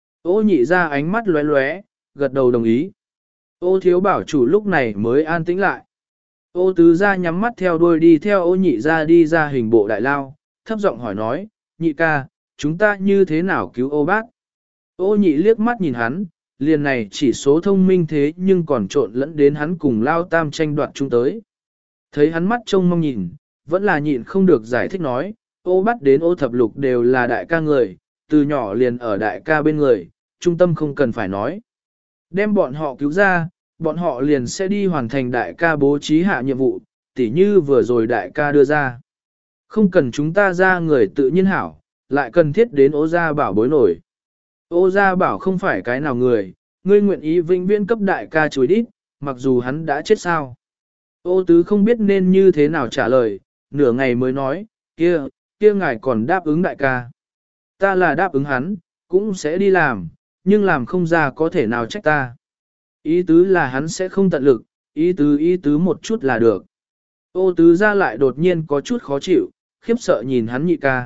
[SPEAKER 1] Ô Nhị ra ánh mắt lóe lóe, gật đầu đồng ý. Ô Thiếu Bảo chủ lúc này mới an tĩnh lại. Ô Tứ ra nhắm mắt theo đuôi đi theo Ô Nhị ra đi ra hình bộ đại lao, thấp giọng hỏi nói, nhị ca, chúng ta như thế nào cứu Ô bác? Ô Nhị liếc mắt nhìn hắn, liền này chỉ số thông minh thế nhưng còn trộn lẫn đến hắn cùng Lao Tam tranh đoạt chung tới. Thấy hắn mắt trông mong nhìn, vẫn là nhịn không được giải thích nói, Ô bắt đến Ô thập lục đều là đại ca người, từ nhỏ liền ở đại ca bên người, trung tâm không cần phải nói. Đem bọn họ cứu ra, bọn họ liền sẽ đi hoàn thành đại ca bố trí hạ nhiệm vụ, tỉ như vừa rồi đại ca đưa ra. Không cần chúng ta ra người tự nhiên hảo, lại cần thiết đến Ô gia bảo bối nổi. Ô gia bảo không phải cái nào người, ngươi nguyện ý vĩnh viễn cấp đại ca chối đít, mặc dù hắn đã chết sao. Ô Tứ không biết nên như thế nào trả lời, nửa ngày mới nói, kia ngài còn đáp ứng đại ca. Ta là đáp ứng hắn, cũng sẽ đi làm, nhưng làm không ra có thể nào trách ta. Ý tứ là hắn sẽ không tận lực, ý tứ một chút là được. Ô Tứ ra lại đột nhiên có chút khó chịu, khiếp sợ nhìn hắn nhị ca.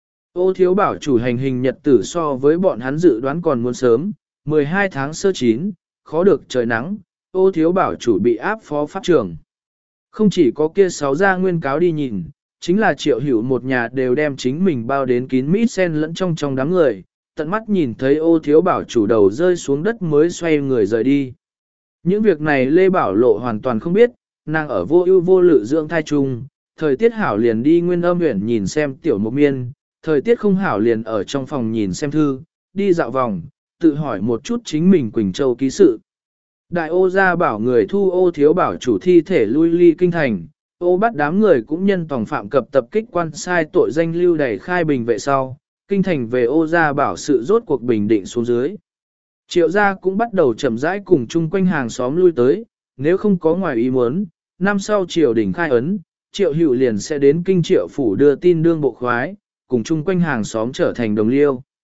[SPEAKER 1] Ô Thiếu Bảo chủ hành hình nhật tử so với bọn hắn dự đoán còn muốn sớm, 12 tháng sơ chín, khó được trời nắng, Ô Thiếu Bảo chủ bị áp phó pháp trưởng. Không chỉ có kia 6 gia nguyên cáo đi nhìn, chính là Triệu Hữu một nhà đều đem chính mình bao đến kín mít sen lẫn trong đám người, tận mắt nhìn thấy Ô Thiếu Bảo chủ đầu rơi xuống đất mới xoay người rời đi. Những việc này Lê Bảo Lộ hoàn toàn không biết, nàng ở vô ưu vô lự dưỡng thai chung, thời tiết hảo liền đi Nguyên Âm huyện nhìn xem Tiểu Mộc Miên, thời tiết không hảo liền ở trong phòng nhìn xem thư, đi dạo vòng, tự hỏi một chút chính mình Quỳnh Châu ký sự. Đại Ô gia bảo người thu Ô Thiếu Bảo chủ thi thể lui ly kinh thành, Ô bắt đám người cũng nhân tòng phạm cập tập kích quan sai tội danh lưu đày khai bình vệ sau, kinh thành về Ô gia bảo sự rốt cuộc bình định xuống dưới. Triệu gia cũng bắt đầu chậm rãi cùng chung quanh hàng xóm lui tới, nếu không có ngoài ý muốn, năm sau triều đình khai ấn, Triệu Hữu liền sẽ đến kinh Triệu phủ đưa tin đương bộ khoái, cùng chung quanh hàng xóm trở thành đồng liêu.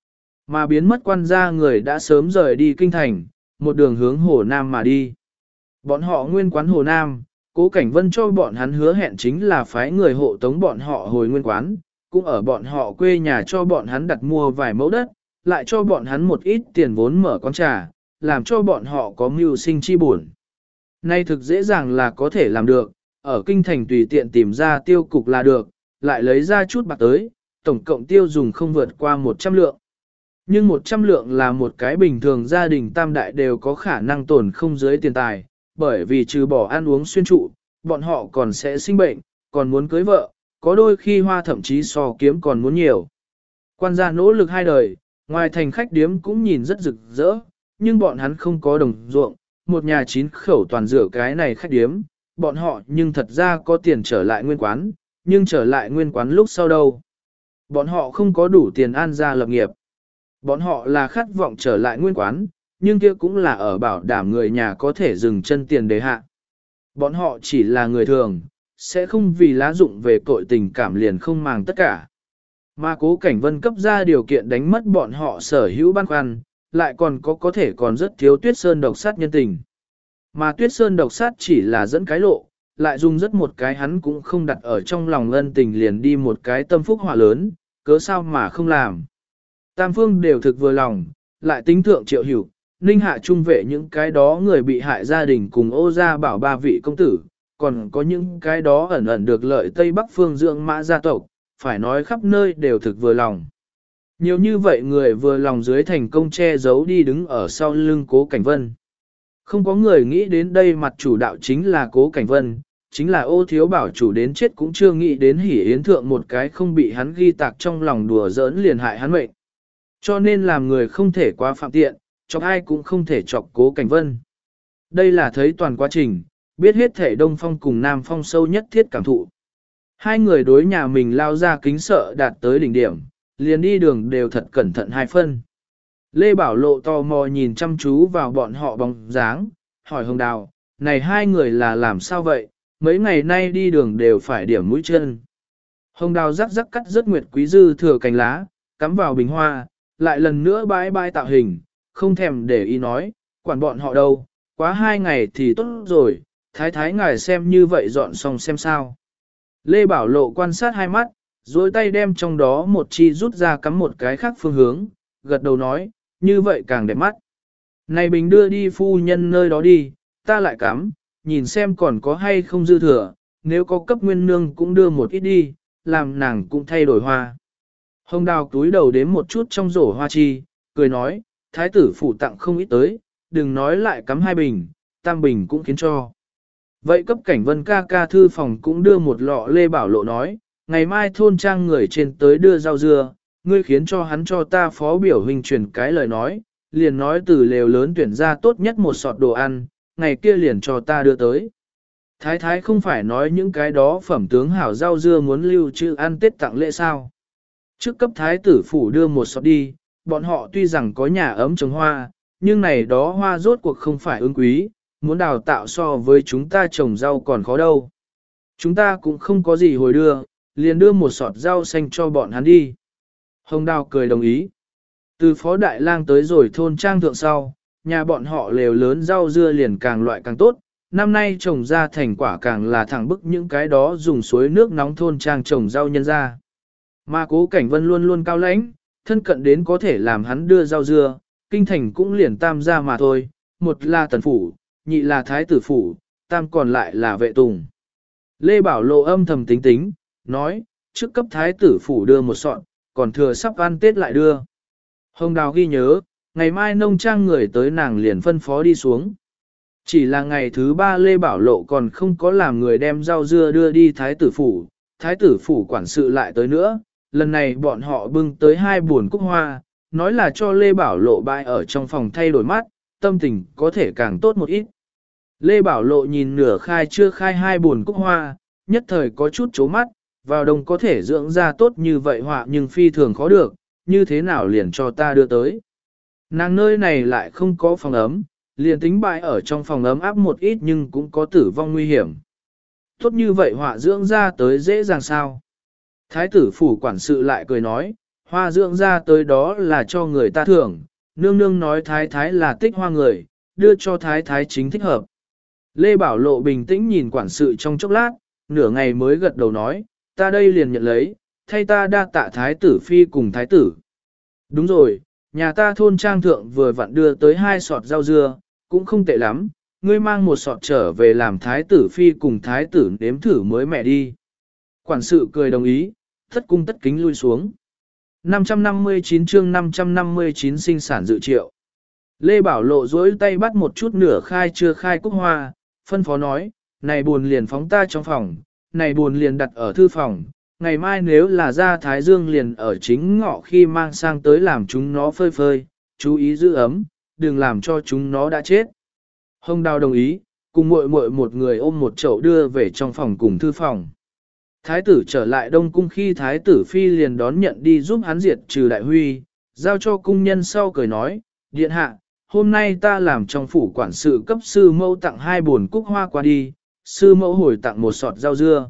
[SPEAKER 1] Mà biến mất quan gia người đã sớm rời đi kinh thành, một đường hướng Hồ Nam mà đi. Bọn họ nguyên quán Hồ Nam, Cố Cảnh Vân cho bọn hắn hứa hẹn chính là phái người hộ tống bọn họ hồi nguyên quán, cũng ở bọn họ quê nhà cho bọn hắn đặt mua vài mẫu đất, lại cho bọn hắn một ít tiền vốn mở quán trà, làm cho bọn họ có mưu sinh chi buồn. Nay thực dễ dàng là có thể làm được, ở kinh thành tùy tiện tìm ra tiêu cục là được, lại lấy ra chút bạc tới, tổng cộng tiêu dùng không vượt qua 100 lượng. Nhưng 100 lượng là một cái bình thường gia đình tam đại đều có khả năng tồn không dưới tiền tài, bởi vì trừ bỏ ăn uống xuyên trụ, bọn họ còn sẽ sinh bệnh, còn muốn cưới vợ, có đôi khi hoa thậm chí so kiếm còn muốn nhiều. Quan gia nỗ lực hai đời, ngoài thành khách điếm cũng nhìn rất rực rỡ, nhưng bọn hắn không có đồng ruộng, một nhà 9 khẩu toàn dựa cái này khách điếm, bọn họ nhưng thật ra có tiền trở lại nguyên quán, nhưng trở lại nguyên quán lúc sau đâu. Bọn họ không có đủ tiền an gia lập nghiệp. Bọn họ là khát vọng trở lại nguyên quán, nhưng kia cũng là ở bảo đảm người nhà có thể dừng chân tiền đề hạ. Bọn họ chỉ là người thường, sẽ không vì lá dụng về cội tình cảm liền không màng tất cả. Mà Cố Cảnh Vân cấp ra điều kiện đánh mất bọn họ sở hữu băn khoăn, lại còn có thể còn rất thiếu Tuyết Sơn độc sát nhân tình. Mà Tuyết Sơn độc sát chỉ là dẫn cái lộ, lại dùng rất một cái hắn cũng không đặt ở trong lòng ân tình liền đi một cái tâm phúc họa lớn, cớ sao mà không làm. Tam phương đều thực vừa lòng, lại tính thượng Triệu Hữu, Ninh Hạ trung vệ những cái đó người bị hại gia đình cùng Ô gia bảo ba vị công tử, còn có những cái đó ẩn ẩn được lợi Tây Bắc phương dưỡng mã gia tộc, phải nói khắp nơi đều thực vừa lòng. Nhiều như vậy người vừa lòng dưới thành công che giấu đi đứng ở sau lưng Cố Cảnh Vân. Không có người nghĩ đến đây mặt chủ đạo chính là Cố Cảnh Vân, chính là Ô Thiếu Bảo chủ đến chết cũng chưa nghĩ đến hỉ yến thượng một cái không bị hắn ghi tạc trong lòng đùa giỡn liền hại hắn mệnh. Cho nên làm người không thể quá phạm tiện, chọc ai cũng không thể chọc Cố Cảnh Vân. Đây là thấy toàn quá trình, biết hết thể Đông Phong cùng Nam Phong sâu nhất thiết cảm thụ. Hai người đối nhà mình lao ra kính sợ đạt tới đỉnh điểm, liền đi đường đều thật cẩn thận hai phân. Lê Bảo Lộ tò mò nhìn chăm chú vào bọn họ bóng dáng, hỏi Hồng Đào, này hai người là làm sao vậy, mấy ngày nay đi đường đều phải điểm mũi chân. Hồng Đào rắc rắc cắt rất nguyệt quý dư thừa cành lá, cắm vào bình hoa, lại lần nữa bãi bãi tạo hình, không thèm để ý nói, quản bọn họ đâu, quá 2 ngày thì tốt rồi, thái thái ngài xem như vậy dọn xong xem sao. Lê Bảo Lộ quan sát hai mắt, rồi tay đem trong đó một chi rút ra cắm một cái khác phương hướng, gật đầu nói, như vậy càng đẹp mắt. Này bình đưa đi phu nhân nơi đó đi, ta lại cắm, nhìn xem còn có hay không dư thừa, nếu có cấp nguyên nương cũng đưa một ít đi, làm nàng cũng thay đổi hoa. Hồng Đào túi đầu đếm một chút trong rổ hoa chi, cười nói, thái tử phủ tặng không ít tới, đừng nói lại cắm 2 bình, tam bình cũng khiến cho. Vậy cấp Cảnh Vân ca ca thư phòng cũng đưa một lọ. Lê Bảo Lộ nói, ngày mai thôn trang người trên tới đưa rau dưa, ngươi khiến cho hắn cho ta phó biểu huynh truyền cái lời nói, liền nói từ lều lớn tuyển ra tốt nhất một sọt đồ ăn, ngày kia liền cho ta đưa tới. Thái thái không phải nói những cái đó phẩm tướng hảo rau dưa muốn lưu trữ ăn Tết tặng lễ sao. Trước cấp thái tử phủ đưa một sọt đi, bọn họ tuy rằng có nhà ấm trồng hoa, nhưng này đó hoa rốt cuộc không phải ưng quý, muốn đào tạo so với chúng ta trồng rau còn khó đâu. Chúng ta cũng không có gì hồi đưa, liền đưa một sọt rau xanh cho bọn hắn đi. Hồng Đào cười đồng ý. Từ phó đại lang tới rồi thôn trang thượng sau, nhà bọn họ lều lớn rau dưa liền càng loại càng tốt, năm nay trồng ra thành quả càng là thẳng bức những cái đó dùng suối nước nóng thôn trang trồng rau nhân ra. Mà Cố Cảnh Vân luôn luôn cao lãnh, thân cận đến có thể làm hắn đưa rau dưa, kinh thành cũng liền tam ra mà thôi, một là tần phủ, nhị là thái tử phủ, tam còn lại là vệ tùng. Lê Bảo Lộ âm thầm tính tính, nói, trước cấp thái tử phủ đưa một sọn, còn thừa sắp ăn Tết lại đưa. Hồng Đào ghi nhớ, ngày mai nông trang người tới nàng liền phân phó đi xuống. Chỉ là ngày thứ 3 Lê Bảo Lộ còn không có làm người đem rau dưa đưa đi thái tử phủ quản sự lại tới nữa, lần này bọn họ bưng tới 2 buồn cúc hoa, nói là cho Lê Bảo Lộ bãi ở trong phòng thay đổi mắt, tâm tình có thể càng tốt một ít. Lê Bảo Lộ nhìn nửa khai chưa khai 2 buồn cúc hoa, nhất thời có chút chố mắt, vào đông có thể dưỡng ra tốt như vậy họa nhưng phi thường khó được, như thế nào liền cho ta đưa tới. Nàng nơi này lại không có phòng ấm, liền tính bãi ở trong phòng ấm áp một ít nhưng cũng có tử vong nguy hiểm. Tốt như vậy họa dưỡng ra tới dễ dàng sao. Thái tử phủ quản sự lại cười nói, Hoa dưỡng ra tới đó là cho người ta thưởng, nương nương nói thái thái là tích hoa người, đưa cho thái thái chính thích hợp. Lê Bảo Lộ bình tĩnh nhìn quản sự trong chốc lát, nửa ngày mới gật đầu nói, ta đây liền nhận lấy, thay ta đa tạ thái tử phi cùng thái tử. Đúng rồi, nhà ta thôn trang thượng vừa vặn đưa tới 2 sọt rau dưa, cũng không tệ lắm, ngươi mang 1 sọt trở về làm thái tử phi cùng thái tử nếm thử mới mẹ đi. Quản sự cười đồng ý, thất cung tất kính lui xuống. 559 chương 559 sinh sản dự triệu. Lê Bảo Lộ dối tay bắt một chút nửa khai chưa khai cúc hoa, phân phó nói, này buồn liền phóng ta trong phòng, này buồn liền đặt ở thư phòng, ngày mai nếu là ra Thái Dương liền ở chính ngọ khi mang sang tới làm chúng nó phơi phơi, chú ý giữ ấm, đừng làm cho chúng nó đã chết. Hồng Đào đồng ý, cùng muội muội một người ôm một chậu đưa về trong phòng cùng thư phòng. Thái tử trở lại Đông Cung khi Thái tử Phi liền đón nhận đi giúp hắn diệt trừ đại huy, giao cho cung nhân sau cười nói, điện hạ, hôm nay ta làm trong phủ quản sự cấp sư mẫu tặng 2 bồn cúc hoa qua đi, sư mẫu hồi tặng 1 sọt rau dưa.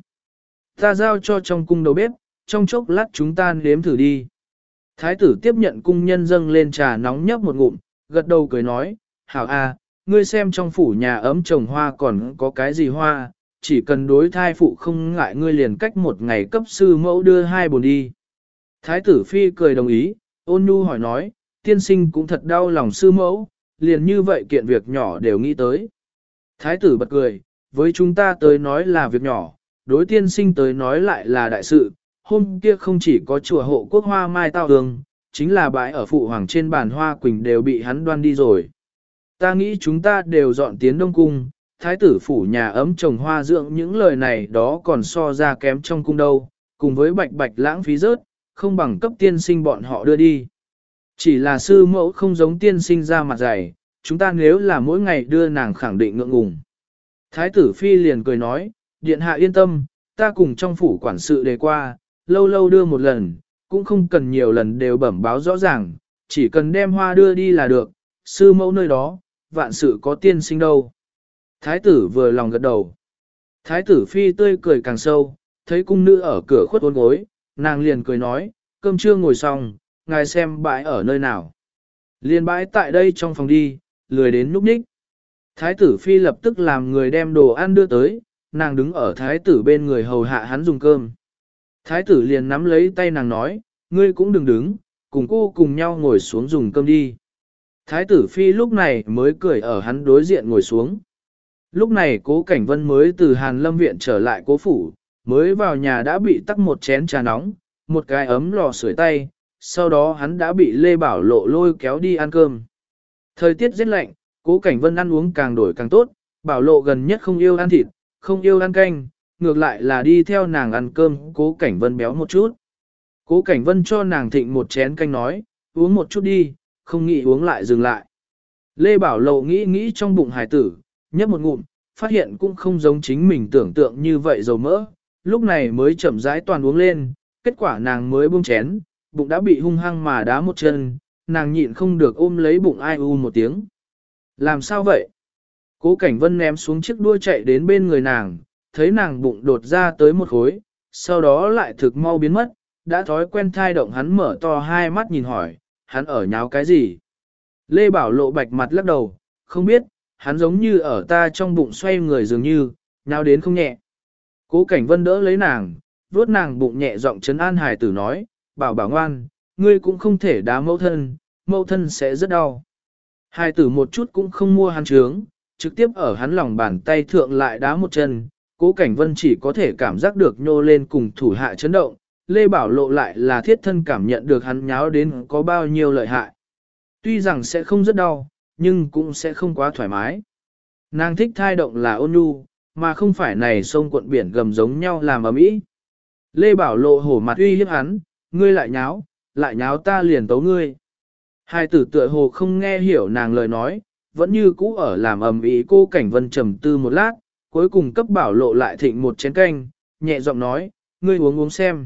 [SPEAKER 1] Ta giao cho trong cung đầu bếp, trong chốc lát chúng ta nếm thử đi. Thái tử tiếp nhận cung nhân dâng lên trà nóng nhấp một ngụm, gật đầu cười nói, hảo a, ngươi xem trong phủ nhà ấm trồng hoa còn có cái gì hoa, chỉ cần đối thai phụ không ngại ngươi liền cách 1 ngày cấp sư mẫu đưa 2 bồn đi. Thái tử Phi cười đồng ý, ôn nhu hỏi nói, tiên sinh cũng thật đau lòng sư mẫu, liền như vậy kiện việc nhỏ đều nghĩ tới. Thái tử bật cười, với chúng ta tới nói là việc nhỏ, đối tiên sinh tới nói lại là đại sự, hôm kia không chỉ có chùa hộ quốc hoa mai tao hương, chính là bãi ở phụ hoàng trên bàn hoa quỳnh đều bị hắn đoan đi rồi. Ta nghĩ chúng ta đều dọn tiến Đông Cung, thái tử phủ nhà ấm trồng hoa dưỡng những lời này đó còn so ra kém trong cung đâu, cùng với bạch bạch lãng phí rớt, không bằng cấp tiên sinh bọn họ đưa đi. Chỉ là sư mẫu không giống tiên sinh ra mặt dày, chúng ta nếu là mỗi ngày đưa nàng khẳng định ngượng ngùng. Thái tử Phi liền cười nói, điện hạ yên tâm, ta cùng trong phủ quản sự đề qua, lâu lâu đưa một lần, cũng không cần nhiều lần đều bẩm báo rõ ràng, chỉ cần đem hoa đưa đi là được, sư mẫu nơi đó, vạn sự có tiên sinh đâu. Thái tử vừa lòng gật đầu. Thái tử Phi tươi cười càng sâu, thấy cung nữ ở cửa khuất uốn gối, nàng liền cười nói, cơm trưa ngồi xong, ngài xem bãi ở nơi nào. Liền bãi tại đây trong phòng đi, lười đến núp ních. Thái tử Phi lập tức làm người đem đồ ăn đưa tới, nàng đứng ở thái tử bên người hầu hạ hắn dùng cơm. Thái tử liền nắm lấy tay nàng nói, ngươi cũng đừng đứng, cùng cô cùng nhau ngồi xuống dùng cơm đi. Thái tử Phi lúc này mới cười ở hắn đối diện ngồi xuống. Lúc này Cố Cảnh Vân mới từ Hàn Lâm Viện trở lại Cố Phủ, mới vào nhà đã bị tắc một chén trà nóng, một cái ấm lò sưởi tay, sau đó hắn đã bị Lê Bảo Lộ lôi kéo đi ăn cơm. Thời tiết rất lạnh, Cố Cảnh Vân ăn uống càng đổi càng tốt, Bảo Lộ gần nhất không yêu ăn thịt, không yêu ăn canh, ngược lại là đi theo nàng ăn cơm, Cố Cảnh Vân béo một chút. Cố Cảnh Vân cho nàng thịnh một chén canh nói, uống một chút đi, không nghĩ uống lại dừng lại. Lê Bảo Lộ nghĩ trong bụng hài tử, nhấp một ngụm, phát hiện cũng không giống chính mình tưởng tượng như vậy dầu mỡ, lúc này mới chậm rãi toàn uống lên, kết quả nàng mới buông chén, bụng đã bị hung hăng mà đá một chân, nàng nhịn không được ôm lấy bụng ai u một tiếng. Làm sao vậy? Cố Cảnh Vân ném xuống chiếc đua chạy đến bên người nàng, thấy nàng bụng đột ra tới một khối, sau đó lại thực mau biến mất, đã thói quen thai động hắn mở to hai mắt nhìn hỏi, hắn ở nháo cái gì? Lê Bảo Lộ bạch mặt lắc đầu, không biết, hắn giống như ở ta trong bụng xoay người dường như, nháo đến không nhẹ. Cố Cảnh Vân đỡ lấy nàng, vuốt nàng bụng nhẹ giọng trấn an hài tử nói, bảo bảo ngoan, ngươi cũng không thể đá mẫu thân sẽ rất đau. Hài tử một chút cũng không mua hắn trướng, trực tiếp ở hắn lòng bàn tay thượng lại đá một chân, Cố Cảnh Vân chỉ có thể cảm giác được nhô lên cùng thủ hạ chấn động, Lê Bảo Lộ lại là thiết thân cảm nhận được hắn nháo đến có bao nhiêu lợi hại. Tuy rằng sẽ không rất đau, nhưng cũng sẽ không quá thoải mái. Nàng thích thai động là ôn nhu, mà không phải này sông cuộn biển gầm giống nhau làm ầm ĩ. Lê Bảo Lộ hổ mặt uy hiếp hắn, ngươi lại nháo ta liền tấu ngươi. Hai tử tựa hồ không nghe hiểu nàng lời nói, vẫn như cũ ở làm ầm ĩ. Cô Cảnh Vân trầm tư một lát, cuối cùng cấp Bảo Lộ lại thịnh một chén canh, nhẹ giọng nói, ngươi uống xem.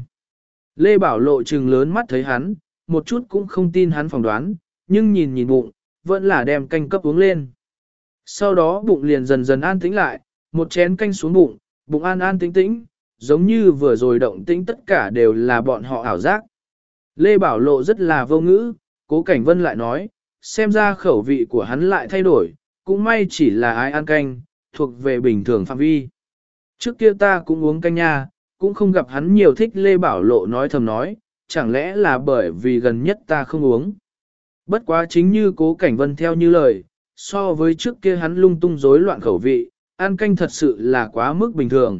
[SPEAKER 1] Lê Bảo Lộ trừng lớn mắt thấy hắn, một chút cũng không tin hắn phỏng đoán, nhưng nhìn bụng, vẫn là đem canh cấp uống lên. Sau đó bụng liền dần dần an tĩnh lại, một chén canh xuống bụng, bụng an tĩnh tĩnh, giống như vừa rồi động tĩnh tất cả đều là bọn họ ảo giác. Lê Bảo Lộ rất là vô ngữ, Cố Cảnh Vân lại nói, xem ra khẩu vị của hắn lại thay đổi, cũng may chỉ là ai ăn canh, thuộc về bình thường phạm vi. Trước kia ta cũng uống canh nha, cũng không gặp hắn nhiều thích. Lê Bảo Lộ nói thầm nói, chẳng lẽ là bởi vì gần nhất ta không uống. Bất quá chính như Cố Cảnh Vân theo như lời, so với trước kia hắn lung tung rối loạn khẩu vị, ăn canh thật sự là quá mức bình thường.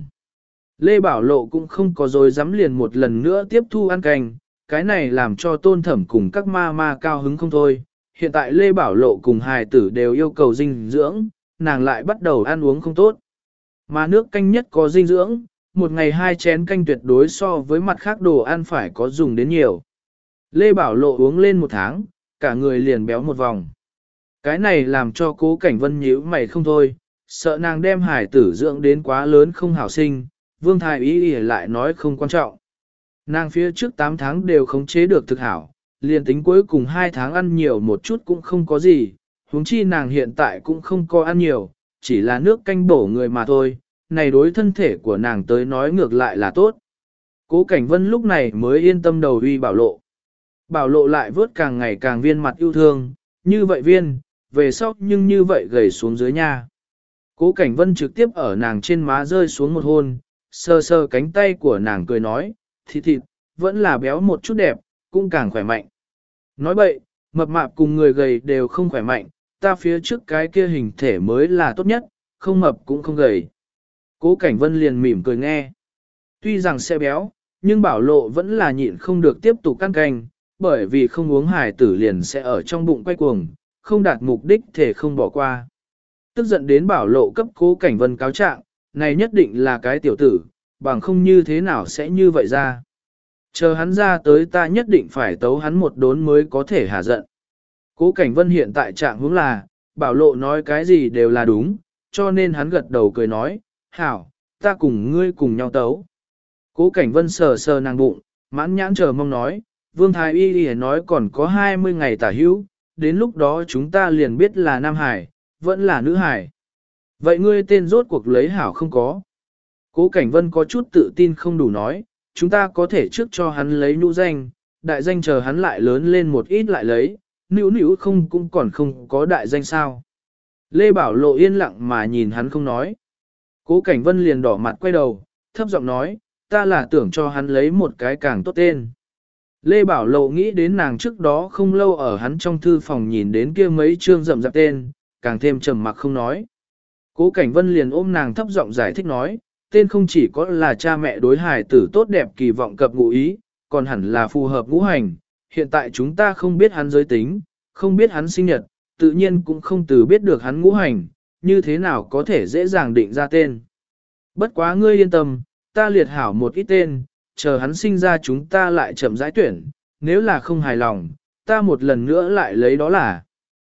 [SPEAKER 1] Lê Bảo Lộ cũng không có dối dám liền một lần nữa tiếp thu ăn canh, cái này làm cho Tôn Thẩm cùng các ma ma cao hứng không thôi. Hiện tại Lê Bảo Lộ cùng hài tử đều yêu cầu dinh dưỡng, nàng lại bắt đầu ăn uống không tốt. Mà nước canh nhất có dinh dưỡng, một ngày 2 chén canh tuyệt đối so với mặt khác đồ ăn phải có dùng đến nhiều. Lê Bảo Lộ uống lên 1 tháng, cả người liền béo một vòng. Cái này làm cho Cố Cảnh Vân nhíu mày không thôi, sợ nàng đem hải tử dưỡng đến quá lớn không hảo sinh, Vương Thái Y lại nói không quan trọng. Nàng phía trước 8 tháng đều khống chế được thực hảo, liền tính cuối cùng 2 tháng ăn nhiều một chút cũng không có gì, huống chi nàng hiện tại cũng không có ăn nhiều, chỉ là nước canh bổ người mà thôi, này đối thân thể của nàng tới nói ngược lại là tốt. Cố Cảnh Vân lúc này mới yên tâm đầu uy Bảo Lộ. Bảo Lộ lại vớt càng ngày càng viên mặt yêu thương, như vậy viên, về sau nhưng như vậy gầy xuống dưới nha. Cố Cảnh Vân trực tiếp ở nàng trên má rơi xuống một hôn, sờ sờ cánh tay của nàng cười nói, thịt, vẫn là béo một chút đẹp, cũng càng khỏe mạnh. Nói bậy, mập mạp cùng người gầy đều không khỏe mạnh, ta phía trước cái kia hình thể mới là tốt nhất, không mập cũng không gầy. Cố Cảnh Vân liền mỉm cười nghe. Tuy rằng sẽ béo, nhưng Bảo Lộ vẫn là nhịn không được tiếp tục ăn canh, bởi vì không uống hải tử liền sẽ ở trong bụng quay cuồng, không đạt mục đích thể không bỏ qua. Tức giận đến Bảo Lộ cấp Cố Cảnh Vân cáo trạng, này nhất định là cái tiểu tử, bằng không như thế nào sẽ như vậy ra. Chờ hắn ra tới ta nhất định phải tấu hắn một đốn mới có thể hả giận. Cố Cảnh Vân hiện tại trạng huống là, Bảo Lộ nói cái gì đều là đúng, cho nên hắn gật đầu cười nói, hảo, ta cùng ngươi cùng nhau tấu. Cố Cảnh Vân sờ sờ nàng bụng, mãn nhãn chờ mong nói, Vương Thái Y nói còn có 20 ngày tả hữu, đến lúc đó chúng ta liền biết là Nam Hải, vẫn là Nữ Hải. Vậy ngươi tên rốt cuộc lấy hảo không có? Cố Cảnh Vân có chút tự tin không đủ nói, chúng ta có thể trước cho hắn lấy nhũ danh, đại danh chờ hắn lại lớn lên một ít lại lấy, nữu không cũng còn không có đại danh sao. Lê Bảo Lộ yên lặng mà nhìn hắn không nói. Cố Cảnh Vân liền đỏ mặt quay đầu, thấp giọng nói, ta là tưởng cho hắn lấy một cái càng tốt tên. Lê Bảo Lộ nghĩ đến nàng trước đó không lâu ở hắn trong thư phòng nhìn đến kia mấy chương rậm rạp tên, càng thêm trầm mặc không nói. Cố Cảnh Vân liền ôm nàng thấp giọng giải thích nói, tên không chỉ có là cha mẹ đối hài tử tốt đẹp kỳ vọng cập ngụ ý, còn hẳn là phù hợp ngũ hành. Hiện tại chúng ta không biết hắn giới tính, không biết hắn sinh nhật, tự nhiên cũng không từ biết được hắn ngũ hành, như thế nào có thể dễ dàng định ra tên. Bất quá ngươi yên tâm, ta liệt hảo một ít tên, chờ hắn sinh ra chúng ta lại chậm rãi tuyển, nếu là không hài lòng, ta một lần nữa lại lấy đó là.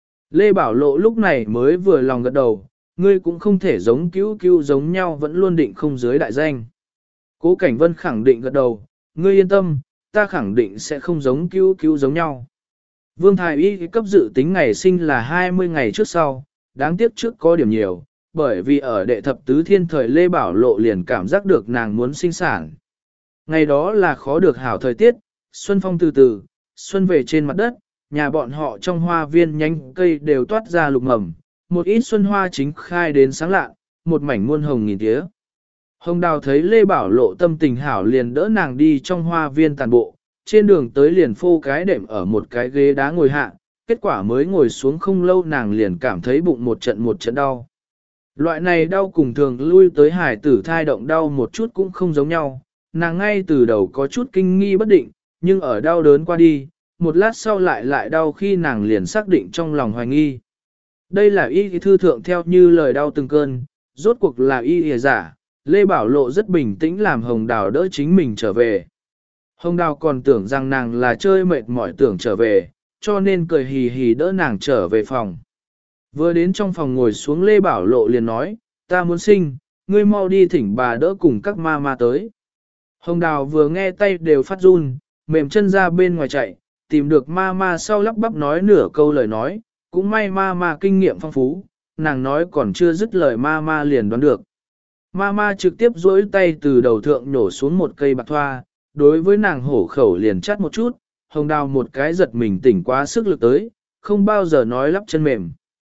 [SPEAKER 1] Lê Bảo Lộ lúc này mới vừa lòng gật đầu, ngươi cũng không thể giống cứu giống nhau vẫn luôn định không dưới đại danh. Cố Cảnh Vân khẳng định gật đầu, ngươi yên tâm, ta khẳng định sẽ không giống cứu giống nhau. Vương Thái Y cấp dự tính ngày sinh là 20 ngày trước sau, đáng tiếc trước có điểm nhiều, bởi vì ở đệ thập tứ thiên thời Lê Bảo Lộ liền cảm giác được nàng muốn sinh sản. Ngày đó là khó được hảo thời tiết, xuân phong từ từ, xuân về trên mặt đất, nhà bọn họ trong hoa viên nhánh cây đều toát ra lục mầm, một ít xuân hoa chính khai đến sáng lạ, một mảnh muôn hồng nghìn tía. Hồng Đào thấy Lê Bảo Lộ tâm tình hảo liền đỡ nàng đi trong hoa viên tàn bộ, trên đường tới liền phô cái đệm ở một cái ghế đá ngồi hạ, kết quả mới ngồi xuống không lâu nàng liền cảm thấy bụng một trận đau. Loại này đau cùng thường lui tới hải tử thai động đau một chút cũng không giống nhau, nàng ngay từ đầu có chút kinh nghi bất định, nhưng ở đau đớn qua đi, một lát sau lại đau khi nàng liền xác định trong lòng hoài nghi. Đây là y thư thượng theo như lời đau từng cơn, rốt cuộc là y giả, Lê Bảo Lộ rất bình tĩnh làm Hồng Đào đỡ chính mình trở về. Hồng Đào còn tưởng rằng nàng là chơi mệt mỏi tưởng trở về, cho nên cười hì hì đỡ nàng trở về phòng. Vừa đến trong phòng ngồi xuống Lê Bảo Lộ liền nói, ta muốn sinh, ngươi mau đi thỉnh bà đỡ cùng các ma ma tới. Hồng Đào vừa nghe tay đều phát run, mềm chân ra bên ngoài chạy, tìm được ma ma sau lắp bắp nói nửa câu lời nói, cũng may ma ma kinh nghiệm phong phú, nàng nói còn chưa dứt lời ma ma liền đoán được. Ma ma trực tiếp duỗi tay từ đầu thượng nhổ xuống một cây bạc thoa, đối với nàng hổ khẩu liền chắt một chút, Hồng Đào một cái giật mình tỉnh quá sức lực tới, không bao giờ nói lắp chân mềm.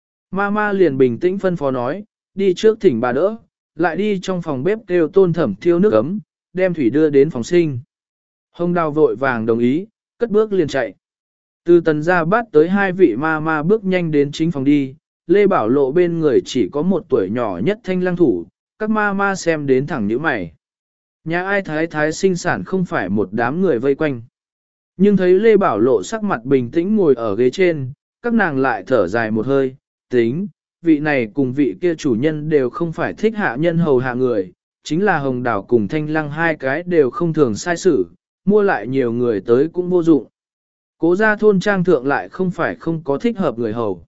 [SPEAKER 1] Mama liền bình tĩnh phân phó nói, đi trước thỉnh bà đỡ, lại đi trong phòng bếp kêu Tôn Thẩm thiêu nước ấm, đem thủy đưa đến phòng sinh. Hồng Đào vội vàng đồng ý, cất bước liền chạy. Từ tần gia bát tới hai vị mama bước nhanh đến chính phòng đi, Lê Bảo Lộ bên người chỉ có một tuổi nhỏ nhất Thanh Lăng thủ, các mama xem đến thẳng nhíu mày. Nhà ai thái thái sinh sản không phải một đám người vây quanh. Nhưng thấy Lê Bảo Lộ sắc mặt bình tĩnh ngồi ở ghế trên, các nàng lại thở dài một hơi, tính, vị này cùng vị kia chủ nhân đều không phải thích hạ nhân hầu hạ người, chính là Hồng Đào cùng Thanh Lăng hai cái đều không thường sai xử, mua lại nhiều người tới cũng vô dụng. Cố gia thôn trang thượng lại không phải không có thích hợp người hầu.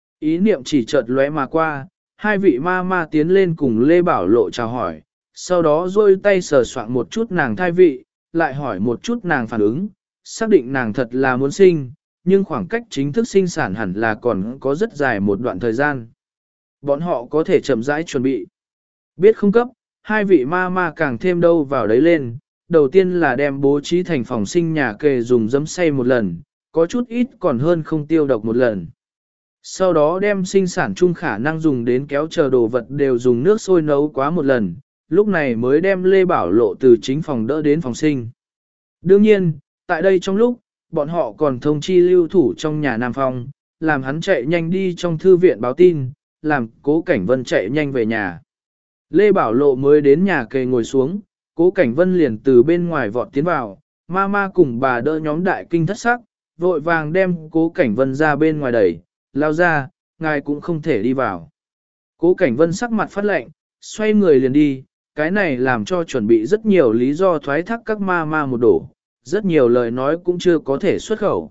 [SPEAKER 1] Ý niệm chỉ chợt lóe mà qua, hai vị ma ma tiến lên cùng Lê Bảo Lộ chào hỏi, sau đó duỗi tay sờ soạn một chút nàng thai vị, lại hỏi một chút nàng phản ứng, xác định nàng thật là muốn sinh, nhưng khoảng cách chính thức sinh sản hẳn là còn có rất dài một đoạn thời gian. Bọn họ có thể chậm rãi chuẩn bị. Biết không cấp, hai vị ma ma càng thêm đâu vào đấy lên, đầu tiên là đem bố trí thành phòng sinh nhà kề dùng giấm xay một lần, có chút ít còn hơn không tiêu độc một lần. Sau đó đem sinh sản chung khả năng dùng đến kéo chờ đồ vật đều dùng nước sôi nấu quá một lần, lúc này mới đem Lê Bảo Lộ từ chính phòng đỡ đến phòng sinh. Đương nhiên, tại đây trong lúc, bọn họ còn thông chi lưu thủ trong nhà Nam Phong, làm hắn chạy nhanh đi trong thư viện báo tin, làm Cố Cảnh Vân chạy nhanh về nhà. Lê Bảo Lộ mới đến nhà kề ngồi xuống, Cố Cảnh Vân liền từ bên ngoài vọt tiến vào, Mama cùng bà đỡ nhóm đại kinh thất sắc, vội vàng đem Cố Cảnh Vân ra bên ngoài đẩy, lao ra, ngài cũng không thể đi vào. Cố Cảnh Vân sắc mặt phát lạnh, xoay người liền đi, cái này làm cho chuẩn bị rất nhiều lý do thoái thác các Mama một đổ, rất nhiều lời nói cũng chưa có thể xuất khẩu.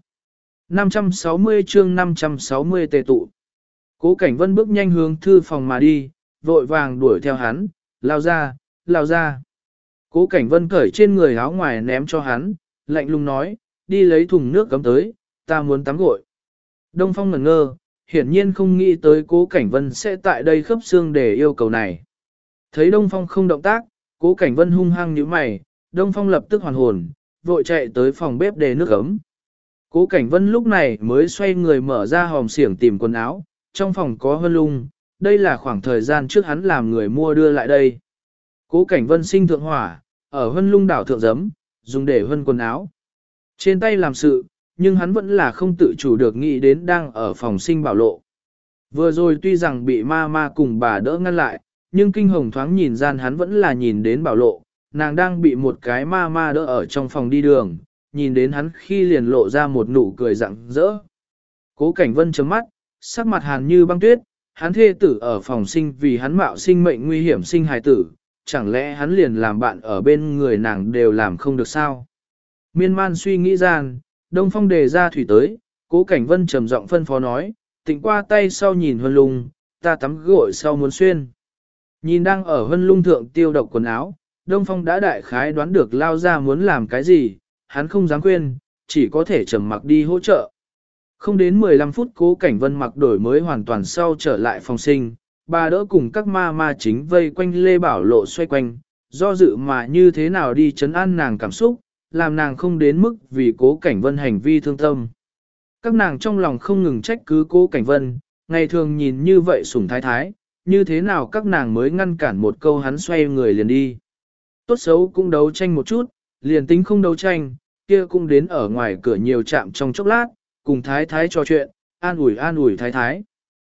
[SPEAKER 1] 560 chương 560 tề tụ. Cố Cảnh Vân bước nhanh hướng thư phòng mà đi, vội vàng đuổi theo hắn, lao ra, lao ra. Cố Cảnh Vân cởi trên người áo ngoài ném cho hắn, lạnh lùng nói, đi lấy thùng nước cấm tới, ta muốn tắm gội. Đông Phong ngẩn ngơ, hiển nhiên không nghĩ tới Cố Cảnh Vân sẽ tại đây khớp xương để yêu cầu này. Thấy Đông Phong không động tác, Cố Cảnh Vân hung hăng nhíu mày, Đông Phong lập tức hoàn hồn, vội chạy tới phòng bếp để nước ấm. Cố Cảnh Vân lúc này mới xoay người mở ra hòm xiển tìm quần áo, trong phòng có hân lung, đây là khoảng thời gian trước hắn làm người mua đưa lại đây. Cố Cảnh Vân sinh thượng hỏa, ở hân lung đảo thượng giấm, dùng để hân quần áo. Trên tay làm sự, nhưng hắn vẫn là không tự chủ được nghĩ đến đang ở phòng sinh Bảo Lộ. Vừa rồi tuy rằng bị ma cùng bà đỡ ngăn lại, nhưng kinh hồng thoáng nhìn gian hắn vẫn là nhìn đến Bảo Lộ, nàng đang bị một cái ma đỡ ở trong phòng đi đường, nhìn đến hắn khi liền lộ ra một nụ cười rạng rỡ. Cố Cảnh Vân chớm mắt, sắc mặt hàn như băng tuyết, hắn thê tử ở phòng sinh vì hắn mạo sinh mệnh nguy hiểm sinh hài tử, chẳng lẽ hắn liền làm bạn ở bên người nàng đều làm không được sao? Miên man suy nghĩ gian, Đông Phong đề ra thủy tới, Cố Cảnh Vân trầm giọng phân phó nói, tịnh qua tay sau nhìn Hân Lung, ta tắm gội sau muốn xuyên. Nhìn đang ở Hân Lung thượng tiêu độc quần áo, Đông Phong đã đại khái đoán được lao ra muốn làm cái gì, hắn không dám khuyên, chỉ có thể trầm mặc đi hỗ trợ. Không đến 15 phút Cố Cảnh Vân mặc đổi mới hoàn toàn sau trở lại phòng sinh, bà đỡ cùng các ma chính vây quanh Lê Bảo Lộ xoay quanh, do dự mà như thế nào đi trấn an nàng cảm xúc, làm nàng không đến mức vì Cố Cảnh Vân hành vi thương tâm. Các nàng trong lòng không ngừng trách cứ Cố Cảnh Vân, ngày thường nhìn như vậy sủng thái thái, như thế nào các nàng mới ngăn cản một câu hắn xoay người liền đi. Tốt xấu cũng đấu tranh một chút, liền tính không đấu tranh, kia cũng đến ở ngoài cửa nhiều chạm trong chốc lát, cùng thái thái trò chuyện, an ủi thái thái.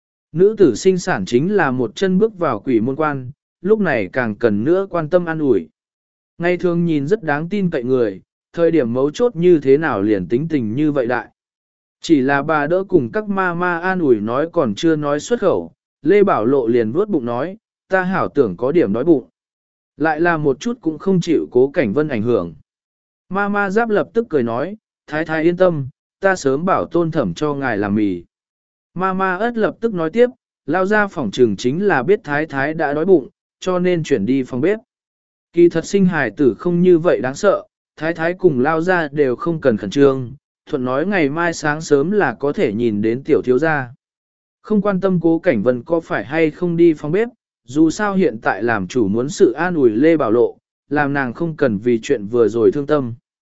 [SPEAKER 1] Nữ tử sinh sản chính là một chân bước vào quỷ môn quan, lúc này càng cần nữa quan tâm an ủi. Ngày thường nhìn rất đáng tin cậy người, thời điểm mấu chốt như thế nào liền tính tình như vậy đại. Chỉ là bà đỡ cùng các ma an ủi nói còn chưa nói xuất khẩu, Lê Bảo Lộ liền vuốt bụng nói, ta hảo tưởng có điểm đói bụng. Lại là một chút cũng không chịu Cố Cảnh Vân ảnh hưởng. Ma giáp lập tức cười nói, thái thái yên tâm, ta sớm bảo Tôn Thẩm cho ngài làm mì. Ma ất lập tức nói tiếp, lao ra phòng trường chính là biết thái thái đã đói bụng, cho nên chuyển đi phòng bếp. Kỳ thật sinh hài tử không như vậy đáng sợ, thái thái cùng lao ra đều không cần khẩn trương, thuận nói ngày mai sáng sớm là có thể nhìn đến tiểu thiếu gia. Không quan tâm Cố Cảnh Vân có phải hay không đi phòng bếp, dù sao hiện tại làm chủ muốn sự an ủi Lê Bảo Lộ, làm nàng không cần vì chuyện vừa rồi thương tâm.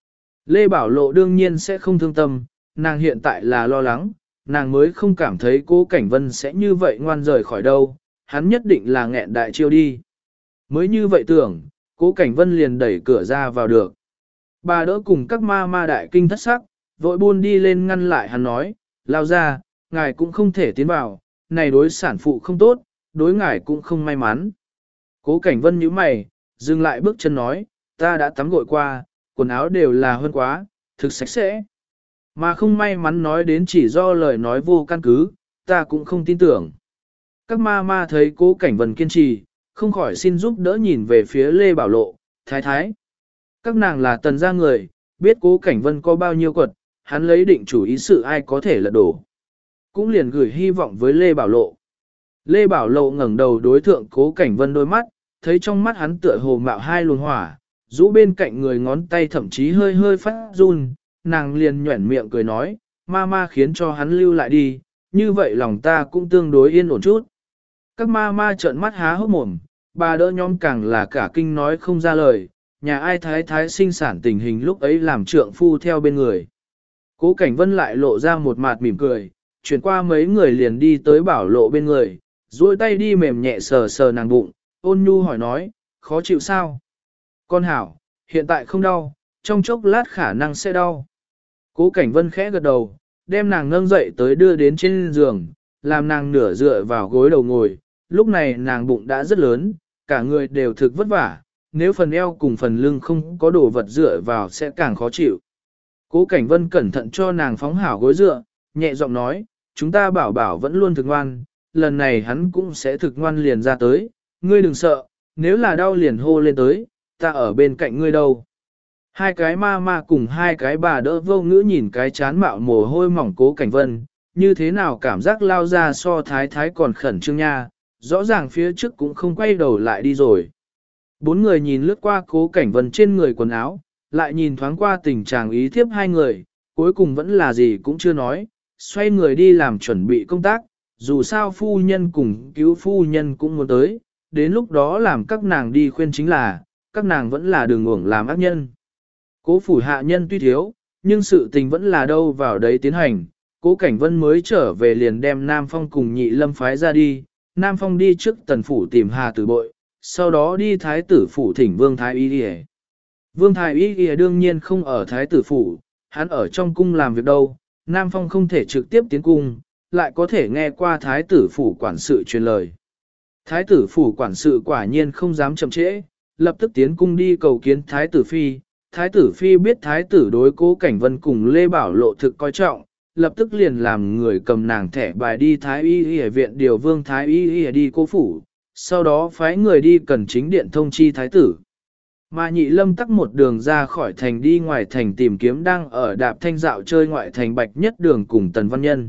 [SPEAKER 1] Lê Bảo Lộ đương nhiên sẽ không thương tâm, nàng hiện tại là lo lắng, nàng mới không cảm thấy Cố Cảnh Vân sẽ như vậy ngoan rời khỏi đâu, hắn nhất định là nghẹn đại chiêu đi. Mới như vậy tưởng, Cố Cảnh Vân liền đẩy cửa ra vào được. Bà đỡ cùng các ma ma đại kinh thất sắc, vội buôn đi lên ngăn lại hắn nói, lao ra, ngài cũng không thể tiến vào, này đối sản phụ không tốt, đối ngài cũng không may mắn. Cố Cảnh Vân nhíu mày, dừng lại bước chân nói, ta đã tắm gội qua, quần áo đều là hơn quá, thực sạch sẽ. Mà không may mắn nói đến chỉ do lời nói vô căn cứ, ta cũng không tin tưởng. Các ma ma thấy Cố Cảnh Vân kiên trì, không khỏi xin giúp đỡ nhìn về phía Lê Bảo Lộ, thái thái. Các nàng là tần gia người, biết Cố Cảnh Vân có bao nhiêu quật, hắn lấy định chủ ý sự ai có thể lật đổ. Cũng liền gửi hy vọng với Lê Bảo Lộ. Lê Bảo Lộ ngẩng đầu đối thượng Cố Cảnh Vân đôi mắt, thấy trong mắt hắn tựa hồ mạo hai luồng hỏa, rũ bên cạnh người ngón tay thậm chí hơi hơi phát run, nàng liền nhuẩn miệng cười nói, ma ma khiến cho hắn lưu lại đi, như vậy lòng ta cũng tương đối yên ổn chút. Các ma ma trợn mắt há hốc mồm, bà đỡ nhóm càng là cả kinh nói không ra lời, nhà ai thái thái sinh sản tình hình lúc ấy làm trượng phu theo bên người. Cố Cảnh Vân lại lộ ra một mặt mỉm cười, chuyển qua mấy người liền đi tới Bảo Lộ bên người, duỗi tay đi mềm nhẹ sờ sờ nàng bụng, ôn nhu hỏi nói, khó chịu sao? Con hảo, hiện tại không đau, trong chốc lát khả năng sẽ đau. Cố Cảnh Vân khẽ gật đầu, đem nàng nâng dậy tới đưa đến trên giường, làm nàng nửa dựa vào gối đầu ngồi, lúc này nàng bụng đã rất lớn, cả người đều thực vất vả, nếu phần eo cùng phần lưng không có đồ vật dựa vào sẽ càng khó chịu. Cố Cảnh Vân cẩn thận cho nàng phóng hảo gối dựa, nhẹ giọng nói, chúng ta bảo bảo vẫn luôn thực ngoan, lần này hắn cũng sẽ thực ngoan liền ra tới, ngươi đừng sợ, nếu là đau liền hô lên tới, ta ở bên cạnh ngươi đâu. Hai cái ma ma cùng hai cái bà đỡ vô ngữ nhìn cái chán mạo mồ hôi mỏng Cố Cảnh Vân, như thế nào cảm giác lao ra so thái thái còn khẩn trương nha, rõ ràng phía trước cũng không quay đầu lại đi rồi. Bốn người nhìn lướt qua Cố Cảnh Vân trên người quần áo, lại nhìn thoáng qua tình trạng ý thiếp hai người, cuối cùng vẫn là gì cũng chưa nói, xoay người đi làm chuẩn bị công tác, dù sao phu nhân cùng cứu phu nhân cũng muốn tới, đến lúc đó làm các nàng đi khuyên chính là, các nàng vẫn là đường uổng làm ác nhân. Cố phủ hạ nhân tuy thiếu, nhưng sự tình vẫn là đâu vào đấy tiến hành, Cố Cảnh Vân mới trở về liền đem Nam Phong cùng Nhị Lâm phái ra đi, Nam Phong đi trước tần phủ tìm Hà Tử Bội, sau đó đi thái tử phủ thỉnh Vương Thái Y Y. Vương Thái Y Y đương nhiên không ở thái tử phủ, hắn ở trong cung làm việc đâu, Nam Phong không thể trực tiếp tiến cung, lại có thể nghe qua thái tử phủ quản sự truyền lời. Thái tử phủ quản sự quả nhiên không dám chậm trễ, lập tức tiến cung đi cầu kiến thái tử phi. Thái tử phi biết thái tử đối Cố Cảnh Vân cùng Lê Bảo Lộ thực coi trọng, lập tức liền làm người cầm nàng thẻ bài đi thái y y viện điều Vương Thái Y Y đi Cố phủ, sau đó phái người đi cần chính điện thông chi thái tử. Mà Nhị Lâm tắc một đường ra khỏi thành đi ngoài thành tìm kiếm đang ở đạp thanh dạo chơi ngoại thành Bạch Nhất Đường cùng Tần Văn Nhân.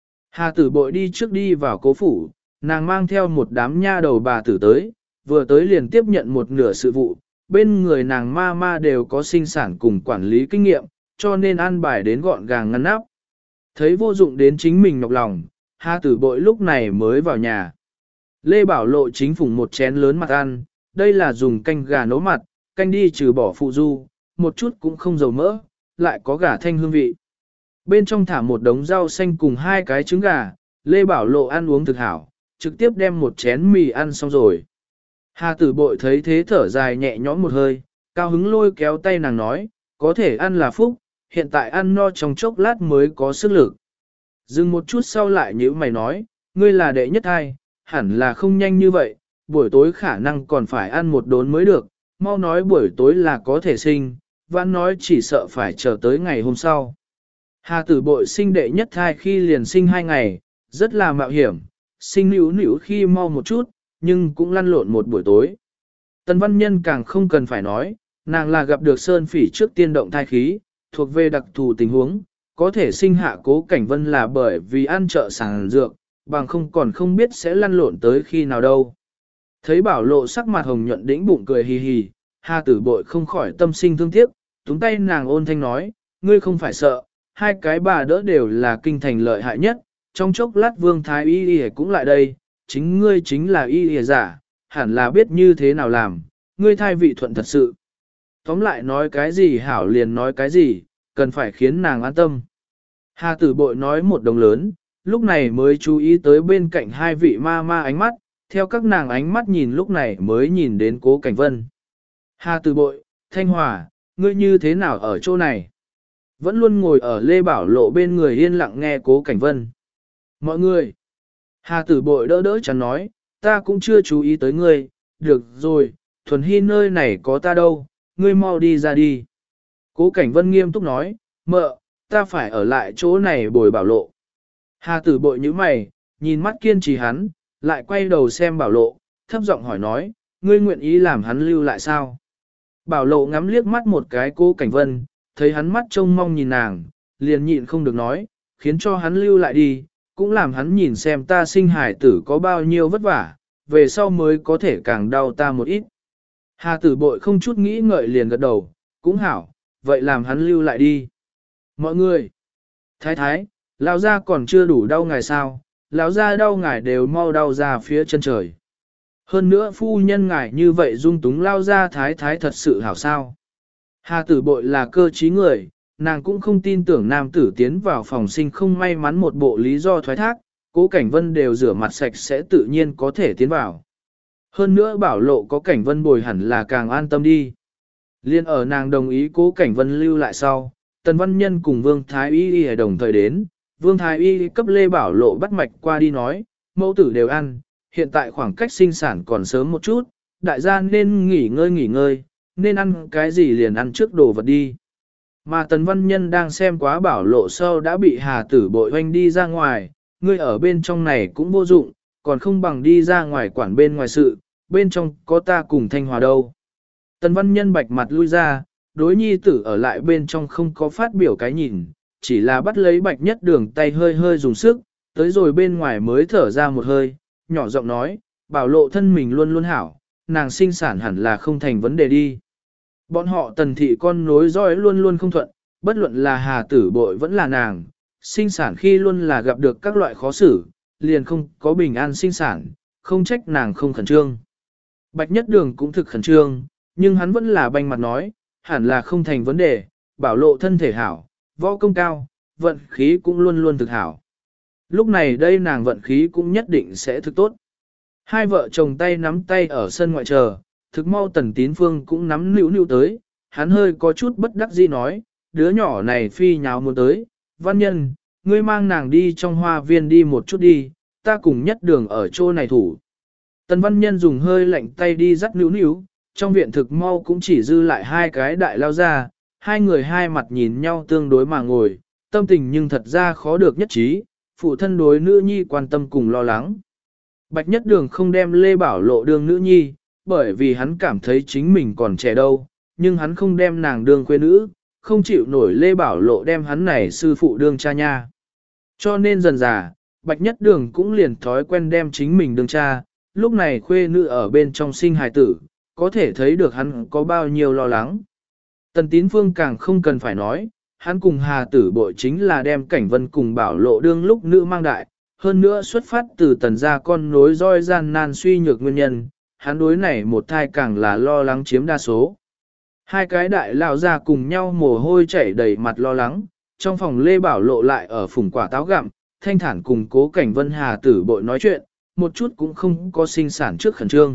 [SPEAKER 1] Hà Tử Bội đi trước đi vào Cố phủ, nàng mang theo một đám nha đầu bà tử tới, vừa tới liền tiếp nhận một nửa sự vụ, bên người nàng ma ma đều có sinh sản cùng quản lý kinh nghiệm, cho nên an bài đến gọn gàng ngăn nắp. Thấy vô dụng đến chính mình nhọc lòng, Hà Tử Bội lúc này mới vào nhà. Lê Bảo Lộ chính phủng một chén lớn mặt ăn, đây là dùng canh gà nấu mặt, canh đi trừ bỏ phụ du, một chút cũng không dầu mỡ, lại có gà thanh hương vị. Bên trong thả một đống rau xanh cùng hai cái trứng gà, Lê Bảo Lộ ăn uống thực hảo, trực tiếp đem một chén mì ăn xong rồi. Hà Tử Bội thấy thế thở dài nhẹ nhõm một hơi, cao hứng lôi kéo tay nàng nói, có thể ăn là phúc, hiện tại ăn no trong chốc lát mới có sức lực. Dừng một chút sau lại nhíu mày nói, ngươi là đệ nhất hai, hẳn là không nhanh như vậy, buổi tối khả năng còn phải ăn một đốn mới được, mau nói buổi tối là có thể sinh, vãn nói chỉ sợ phải chờ tới ngày hôm sau. Hà Tử Bội sinh đệ nhất thai khi liền sinh 2 ngày, rất là mạo hiểm, sinh nữu khi mau một chút, nhưng cũng lăn lộn một buổi tối. Tần Văn Nhân càng không cần phải nói, nàng là gặp được Sơn Phỉ trước tiên động thai khí, thuộc về đặc thù tình huống, có thể sinh hạ Cố Cảnh Vân là bởi vì ăn trợ sản dược, bằng không còn không biết sẽ lăn lộn tới khi nào đâu. Thấy Bảo Lộ sắc mặt hồng nhuận đĩnh bụng cười hì hì, Hà Tử Bội không khỏi tâm sinh thương tiếc, túm tay nàng ôn thanh nói, ngươi không phải sợ, hai cái bà đỡ đều là kinh thành lợi hại nhất, trong chốc lát Vương Thái Y Y cũng lại đây, chính ngươi chính là Y Y giả, hẳn là biết như thế nào làm, ngươi thai vị thuận thật sự. tóm lại nói cái gì hảo liền nói cái gì, cần phải khiến nàng an tâm. Hà tử bội nói một đồng lớn, lúc này mới chú ý tới bên cạnh hai vị ma ma ánh mắt, theo các nàng ánh mắt nhìn lúc này mới nhìn đến Cố Cảnh Vân. Hà tử bội, Thanh Hòa, ngươi như thế nào ở chỗ này? Vẫn luôn ngồi ở Lê Bảo Lộ bên người yên lặng nghe Cố Cảnh Vân. Mọi người! Hà tử bội đỡ đỡ chẳng nói, ta cũng chưa chú ý tới ngươi, được rồi, Thuần Hy nơi này có ta đâu, ngươi mau đi ra đi. Cố Cảnh Vân nghiêm túc nói, mợ, ta phải ở lại chỗ này bồi Bảo Lộ. Hà tử bội như mày, nhìn mắt kiên trì hắn, lại quay đầu xem Bảo Lộ, thấp giọng hỏi nói, ngươi nguyện ý làm hắn lưu lại sao? Bảo Lộ ngắm liếc mắt một cái Cố Cảnh Vân, thấy hắn mắt trông mong nhìn nàng, liền nhịn không được nói, khiến cho hắn lưu lại đi, cũng làm hắn nhìn xem ta sinh hải tử có bao nhiêu vất vả, về sau mới có thể càng đau ta một ít. Hà tử bội không chút nghĩ ngợi liền gật đầu, cũng hảo, vậy làm hắn lưu lại đi. Mọi người, thái thái, lão gia còn chưa đủ đau ngài sao, lão gia đau ngài đều mau đau ra phía chân trời. Hơn nữa phu nhân ngài như vậy dung túng lao ra thái thái thật sự hảo sao. Hà tử bội là cơ trí người, nàng cũng không tin tưởng nam tử tiến vào phòng sinh không may mắn một bộ lý do thoái thác, Cố Cảnh Vân đều rửa mặt sạch sẽ tự nhiên có thể tiến vào. Hơn nữa Bảo Lộ có Cảnh Vân bồi hẳn là càng an tâm đi. Liên ở nàng đồng ý Cố Cảnh Vân lưu lại sau, Tần Văn Nhân cùng Vương Thái Y ở đồng thời đến, Vương Thái Y cấp Lê Bảo Lộ bắt mạch qua đi nói, mẫu tử đều ăn, hiện tại khoảng cách sinh sản còn sớm một chút, đại gia nên nghỉ ngơi, nên ăn cái gì liền ăn trước đồ vật đi. Mà Tần Văn Nhân đang xem quá Bảo Lộ sau đã bị Hà tử bội hoanh đi ra ngoài, ngươi ở bên trong này cũng vô dụng, còn không bằng đi ra ngoài quản bên ngoài sự, bên trong có ta cùng Thanh Hòa đâu. Tần Văn Nhân bạch mặt lui ra, đối nhi tử ở lại bên trong không có phát biểu cái nhìn, chỉ là bắt lấy Bạch Nhất Đường tay hơi hơi dùng sức, tới rồi bên ngoài mới thở ra một hơi, nhỏ giọng nói, Bảo Lộ thân mình luôn luôn hảo, nàng sinh sản hẳn là không thành vấn đề đi. Bọn họ Tần thị con nối dõi luôn luôn không thuận, bất luận là Hà tử bội vẫn là nàng, sinh sản khi luôn là gặp được các loại khó xử, liền không có bình an sinh sản, không trách nàng không khẩn trương. Bạch Nhất Đường cũng thực khẩn trương, nhưng hắn vẫn là banh mặt nói, hẳn là không thành vấn đề, Bảo Lộ thân thể hảo, võ công cao, vận khí cũng luôn luôn thực hảo. Lúc này đây nàng vận khí cũng nhất định sẽ thực tốt. Hai vợ chồng tay nắm tay ở sân ngoại chờ, thực mau Tần Tín Phương cũng nắm nữu tới, hắn hơi có chút bất đắc dĩ nói, đứa nhỏ này phi nháo muốn tới, Văn Nhân, ngươi mang nàng đi trong hoa viên đi một chút đi, ta cùng Nhất Đường ở chỗ này thủ. Tần Văn Nhân dùng hơi lạnh tay đi dắt nữu, trong viện thực mau cũng chỉ dư lại hai cái đại lao ra, hai người hai mặt nhìn nhau tương đối mà ngồi, tâm tình nhưng thật ra khó được nhất trí, phụ thân đối nữ nhi quan tâm cùng lo lắng. Bạch Nhất Đường không đem Lê Bảo Lộ đương nữ nhi, bởi vì hắn cảm thấy chính mình còn trẻ đâu, nhưng hắn không đem nàng đương khuê nữ, không chịu nổi Lê Bảo Lộ đem hắn này sư phụ đương cha nha. Cho nên dần dà, Bạch Nhất Đường cũng liền thói quen đem chính mình đương cha, lúc này khuê nữ ở bên trong sinh hài tử, có thể thấy được hắn có bao nhiêu lo lắng. Tần Tín Phương càng không cần phải nói, hắn cùng Hà tử bội chính là đem Cảnh Vân cùng Bảo Lộ đương lúc nữ mang đại, hơn nữa xuất phát từ Tần gia con nối roi gian nan suy nhược nguyên nhân, hắn đối này một thai càng là lo lắng chiếm đa số. Hai cái đại lão ra cùng nhau mồ hôi chảy đầy mặt lo lắng, trong phòng Lê Bảo Lộ lại ở phùng quả táo gặm, thanh thản cùng Cố Cảnh Vân Hà tử bội nói chuyện, một chút cũng không có sinh sản trước khẩn trương.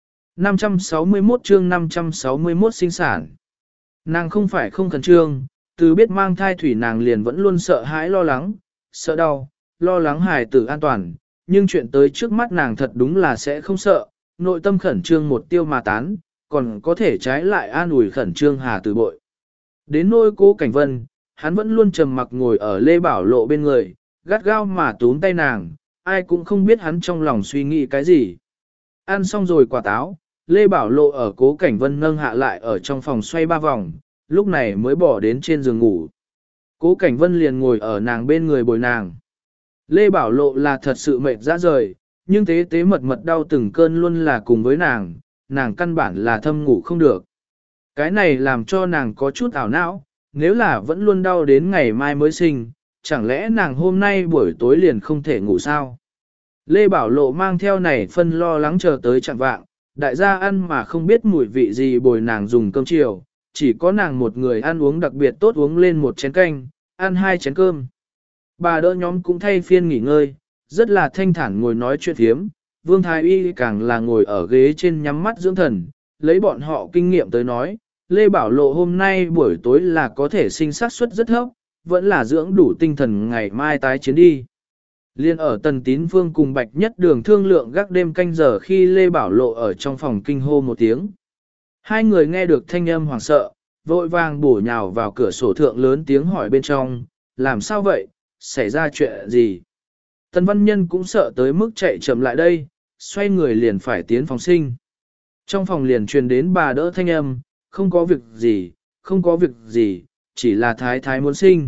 [SPEAKER 1] 561 chương 561 sinh sản. Nàng không phải không khẩn trương, từ biết mang thai thủy nàng liền vẫn luôn sợ hãi lo lắng, sợ đau, lo lắng hài tử an toàn, nhưng chuyện tới trước mắt nàng thật đúng là sẽ không sợ, nội tâm khẩn trương một tiêu mà tán, còn có thể trái lại an ủi khẩn trương Hà tử bội. Đến nôi Cố Cảnh Vân, hắn vẫn luôn trầm mặc ngồi ở Lê Bảo Lộ bên người, gắt gao mà túm tay nàng, ai cũng không biết hắn trong lòng suy nghĩ cái gì. Ăn xong rồi quả táo, Lê Bảo Lộ ở Cố Cảnh Vân nâng hạ lại ở trong phòng xoay 3 vòng, lúc này mới bỏ đến trên giường ngủ. Cố Cảnh Vân liền ngồi ở nàng bên người bồi nàng. Lê Bảo Lộ là thật sự mệt ra rời, nhưng tế tế mật mật đau từng cơn luôn là cùng với nàng, nàng căn bản là thâm ngủ không được. Cái này làm cho nàng có chút ảo não, nếu là vẫn luôn đau đến ngày mai mới sinh, chẳng lẽ nàng hôm nay buổi tối liền không thể ngủ sao? Lê Bảo Lộ mang theo này phân lo lắng chờ tới chạng vạng, đại gia ăn mà không biết mùi vị gì bồi nàng dùng cơm chiều, chỉ có nàng một người ăn uống đặc biệt tốt, uống lên một chén canh, ăn 2 chén cơm. Bà đỡ nhóm cũng thay phiên nghỉ ngơi, rất là thanh thản ngồi nói chuyện thiếm. Vương Thái Y càng là ngồi ở ghế trên nhắm mắt dưỡng thần, lấy bọn họ kinh nghiệm tới nói, Lê Bảo Lộ hôm nay buổi tối là có thể sinh xác suất rất thấp, vẫn là dưỡng đủ tinh thần ngày mai tái chiến đi. Liên ở Tần Tín Vương cùng Bạch Nhất Đường thương lượng gác đêm canh giờ khi Lê Bảo Lộ ở trong phòng kinh hô một tiếng. Hai người nghe được thanh âm hoảng sợ, vội vàng bổ nhào vào cửa sổ thượng lớn tiếng hỏi bên trong, làm sao vậy, xảy ra chuyện gì? Tần Văn Nhân cũng sợ tới mức chạy chậm lại đây, xoay người liền phải tiến phòng sinh. Trong phòng liền truyền đến bà đỡ thanh âm, không có việc gì, không có việc gì, chỉ là thái thái muốn sinh.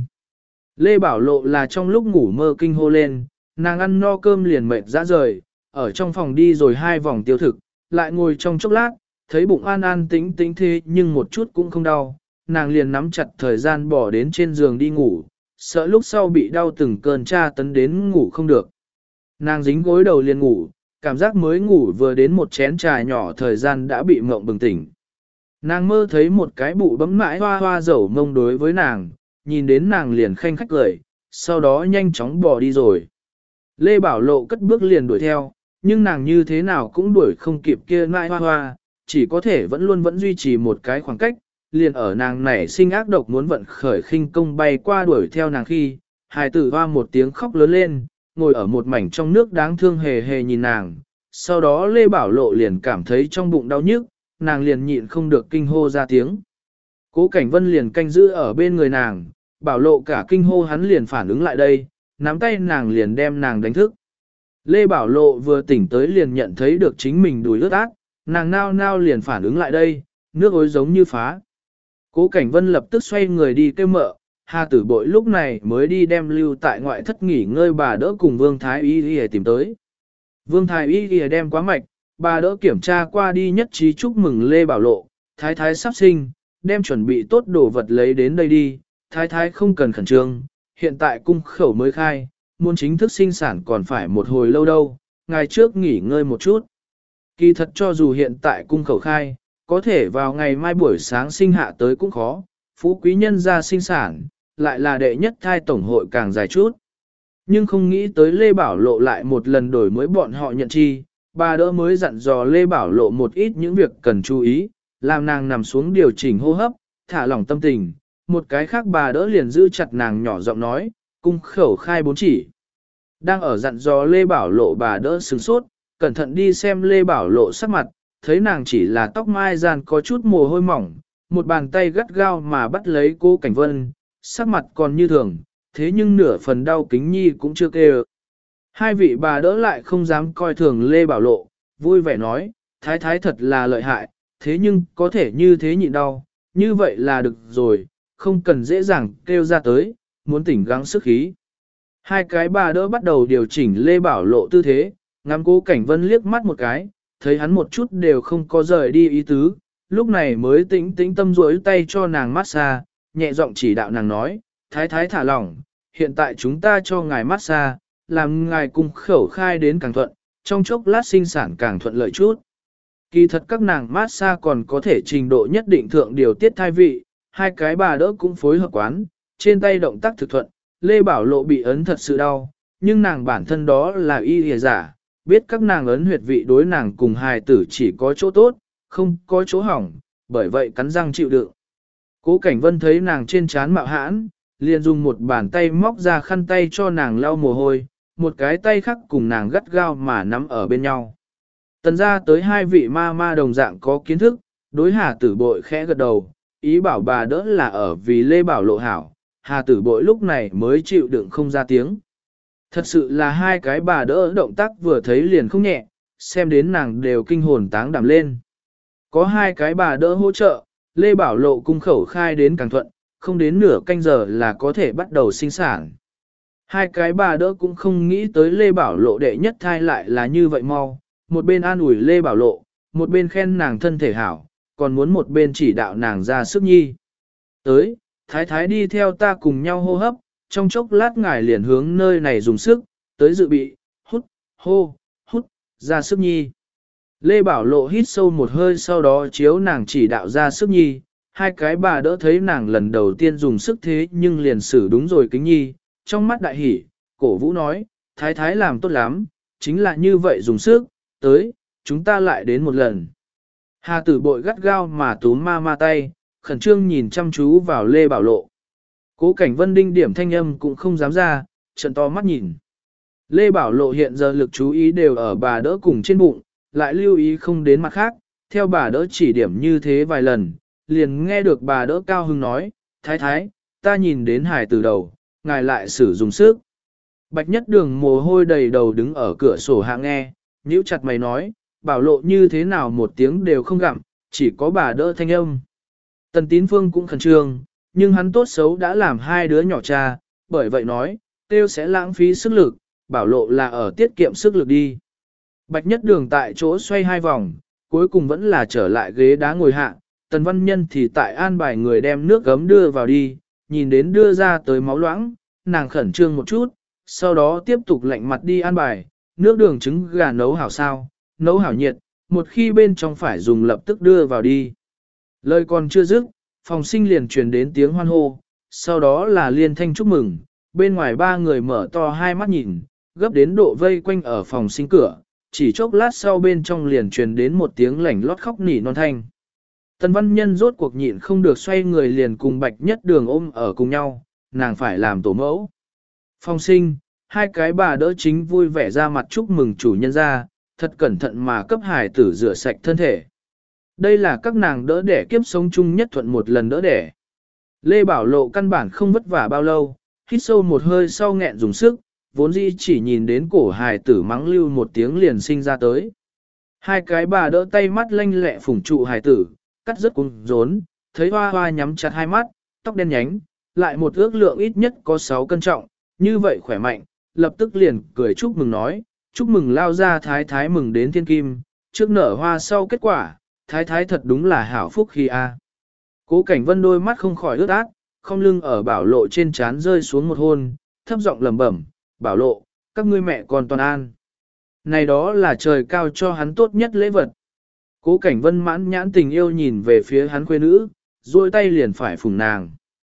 [SPEAKER 1] Lê Bảo Lộ là trong lúc ngủ mơ kinh hô lên, nàng ăn no cơm liền mệt ra rời, ở trong phòng đi rồi 2 vòng tiêu thực, lại ngồi trong chốc lát, thấy bụng an an tĩnh tĩnh thế nhưng một chút cũng không đau, nàng liền nắm chặt thời gian bỏ đến trên giường đi ngủ, sợ lúc sau bị đau từng cơn tra tấn đến ngủ không được. Nàng dính gối đầu liền ngủ, cảm giác mới ngủ vừa đến một chén trà nhỏ thời gian đã bị mộng bừng tỉnh. Nàng mơ thấy một cái bụ bấm mãi hoa hoa dẩu mông đối với nàng, nhìn đến nàng liền khanh khách cười, sau đó nhanh chóng bỏ đi rồi. Lê Bảo Lộ cất bước liền đuổi theo, nhưng nàng như thế nào cũng đuổi không kịp kia mãi hoa hoa, chỉ có thể vẫn duy trì một cái khoảng cách, liền ở nàng nảy sinh ác độc muốn vận khởi khinh công bay qua đuổi theo nàng khi, hài tử hoa một tiếng khóc lớn lên, ngồi ở một mảnh trong nước đáng thương hề hề nhìn nàng, sau đó Lê Bảo Lộ liền cảm thấy trong bụng đau nhức, nàng liền nhịn không được kinh hô ra tiếng. Cố Cảnh Vân liền canh giữ ở bên người nàng, Bảo Lộ cả kinh hô hắn liền phản ứng lại đây, nắm tay nàng liền đem nàng đánh thức. Lê Bảo Lộ vừa tỉnh tới liền nhận thấy được chính mình đùi ướt át, nàng nao nao liền phản ứng lại đây, nước ối giống như phá. Cố Cảnh Vân lập tức xoay người đi kêu mợ, Hà Tử Bội lúc này mới đi đem lưu tại ngoại thất nghỉ ngơi bà đỡ cùng Vương Thái Y Y tìm tới. Vương Thái Y Y đem quá mạch, bà đỡ kiểm tra qua đi nhất trí chúc mừng Lê Bảo Lộ, thái thái sắp sinh, đem chuẩn bị tốt đồ vật lấy đến đây đi, thái thái không cần khẩn trương, hiện tại cung khẩu mới khai, muốn chính thức sinh sản còn phải một hồi lâu đâu, ngày trước nghỉ ngơi một chút. Kỳ thật cho dù hiện tại cung khẩu khai, có thể vào ngày mai buổi sáng sinh hạ tới cũng khó, phú quý nhân ra sinh sản, lại là đệ nhất thai tổng hội càng dài chút. Nhưng không nghĩ tới Lê Bảo Lộ lại một lần đổi mới bọn họ nhận chi, bà đỡ mới dặn dò Lê Bảo Lộ một ít những việc cần chú ý, làm nàng nằm xuống điều chỉnh hô hấp, thả lỏng tâm tình. Một cái khác bà đỡ liền giữ chặt nàng nhỏ giọng nói, cung khẩu khai 4 chỉ. Đang ở dặn dò Lê Bảo Lộ bà đỡ sửng sốt, cẩn thận đi xem Lê Bảo Lộ sắc mặt, thấy nàng chỉ là tóc mai gian có chút mồ hôi mỏng, một bàn tay gắt gao mà bắt lấy Cố Cảnh Vân, sắc mặt còn như thường, thế nhưng nửa phần đau kính nhi cũng chưa kêu. Hai vị bà đỡ lại không dám coi thường Lê Bảo Lộ, vui vẻ nói, thái thái thật là lợi hại, thế nhưng có thể như thế nhịn đau, như vậy là được rồi, không cần dễ dàng kêu ra tới, muốn tỉnh gắng sức khí. Hai cái bà đỡ bắt đầu điều chỉnh Lê Bảo Lộ tư thế, ngắm Cố Cảnh Vân liếc mắt một cái, thấy hắn một chút đều không có rời đi ý tứ, lúc này mới tĩnh tĩnh tâm duỗi tay cho nàng massage, nhẹ giọng chỉ đạo nàng nói, thái thái thả lỏng, hiện tại chúng ta cho ngài massage, làm ngài cung khẩu khai đến càng thuận, trong chốc lát sinh sản càng thuận lợi chút. Kỳ thật các nàng massage còn có thể trình độ nhất định thượng điều tiết thai vị, hai cái bà đỡ cũng phối hợp quán, trên tay động tác thực thuận, Lê Bảo Lộ bị ấn thật sự đau, nhưng nàng bản thân đó là y lìa giả, biết các nàng ấn huyệt vị đối nàng cùng hài tử chỉ có chỗ tốt, không có chỗ hỏng, bởi vậy cắn răng chịu đựng. Cố Cảnh Vân thấy nàng trên trán mạo hãn, liền dùng một bàn tay móc ra khăn tay cho nàng lau mồ hôi, một cái tay khác cùng nàng gắt gao mà nắm ở bên nhau. Tần ra tới hai vị ma ma đồng dạng có kiến thức, đối Hà Tử Bội khẽ gật đầu, ý bảo bà đỡ là ở vì Lê Bảo Lộ hảo, Hà Tử Bội lúc này mới chịu đựng không ra tiếng. Thật sự là hai cái bà đỡ động tác vừa thấy liền không nhẹ, xem đến nàng đều kinh hồn táng đảm lên. Có hai cái bà đỡ hỗ trợ, Lê Bảo Lộ cung khẩu khai đến càng thuận, không đến nửa canh giờ là có thể bắt đầu sinh sản. Hai cái bà đỡ cũng không nghĩ tới Lê Bảo Lộ đệ nhất thai lại là như vậy mau, một bên an ủi Lê Bảo Lộ, một bên khen nàng thân thể hảo, còn muốn một bên chỉ đạo nàng ra sức nhi. Tới, thái thái đi theo ta cùng nhau hô hấp, trong chốc lát ngài liền hướng nơi này dùng sức, tới dự bị, hút, hút, ra sức nhi. Lê Bảo Lộ hít sâu một hơi sau đó chiếu nàng chỉ đạo ra sức nhi, hai cái bà đỡ thấy nàng lần đầu tiên dùng sức thế nhưng liền xử đúng rồi kính nhi, trong mắt đại hỉ, cổ vũ nói, thái thái làm tốt lắm, chính là như vậy dùng sức, tới, chúng ta lại đến một lần. Hà tử bội gắt gao mà túm ma ma tay, khẩn trương nhìn chăm chú vào Lê Bảo Lộ. Cố Cảnh Vân đinh điểm thanh âm cũng không dám ra, trợn to mắt nhìn. Lê Bảo Lộ hiện giờ lực chú ý đều ở bà đỡ cùng trên bụng, lại lưu ý không đến mặt khác, theo bà đỡ chỉ điểm như thế vài lần, liền nghe được bà đỡ cao hưng nói, thái thái, ta nhìn đến hải từ đầu, ngài lại sử dụng sức. Bạch Nhất Đường mồ hôi đầy đầu đứng ở cửa sổ hạ nghe, nhíu chặt mày nói, Bảo Lộ như thế nào một tiếng đều không gặm, chỉ có bà đỡ thanh âm. Tần Tín Phương cũng khẩn trương, nhưng hắn tốt xấu đã làm hai đứa nhỏ cha, bởi vậy nói, tiêu sẽ lãng phí sức lực, Bảo Lộ là ở tiết kiệm sức lực đi. Bạch Nhất Đường tại chỗ xoay hai vòng, cuối cùng vẫn là trở lại ghế đá ngồi hạ, Tần Văn Nhân thì tại an bài người đem nước gấm đưa vào đi, nhìn đến đưa ra tới máu loãng, nàng khẩn trương một chút, sau đó tiếp tục lạnh mặt đi an bài, nước đường trứng gà nấu hảo sao, nấu hảo nhiệt, một khi bên trong phải dùng lập tức đưa vào đi. Lời còn chưa dứt, phòng sinh liền truyền đến tiếng hoan hô, sau đó là liên thanh chúc mừng, bên ngoài ba người mở to hai mắt nhìn, gấp đến độ vây quanh ở phòng sinh cửa, chỉ chốc lát sau bên trong liền truyền đến một tiếng lảnh lót khóc nỉ non thanh. Tần Văn Nhân rốt cuộc nhịn không được xoay người liền cùng Bạch Nhất Đường ôm ở cùng nhau, nàng phải làm tổ mẫu. Phòng sinh, hai cái bà đỡ chính vui vẻ ra mặt chúc mừng chủ nhân ra, thật cẩn thận mà cấp hài tử rửa sạch thân thể. Đây là các nàng đỡ đẻ kiếp sống chung nhất thuận một lần đỡ đẻ. Lê Bảo Lộ căn bản không vất vả bao lâu, hít sâu một hơi sau nghẹn dùng sức, vốn dĩ chỉ nhìn đến cổ hài tử mắng lưu một tiếng liền sinh ra tới. Hai cái bà đỡ tay mắt lanh lẹ phủng trụ hài tử, cắt rất cuống rốn, thấy hoa hoa nhắm chặt hai mắt, tóc đen nhánh, lại một ước lượng ít nhất có 6 cân trọng, như vậy khỏe mạnh, lập tức liền cười chúc mừng nói, chúc mừng lao ra thái thái mừng đến thiên kim, trước nở hoa sau kết quả, thái thái thật đúng là hảo phúc khi a. Cố Cảnh Vân đôi mắt không khỏi ướt át, không lưng ở Bảo Lộ trên trán rơi xuống một hôn, thấp giọng lẩm bẩm, Bảo Lộ, các ngươi mẹ còn toàn an. Này đó là trời cao cho hắn tốt nhất lễ vật. Cố Cảnh Vân mãn nhãn tình yêu nhìn về phía hắn khuê nữ, duỗi tay liền phải phùng nàng.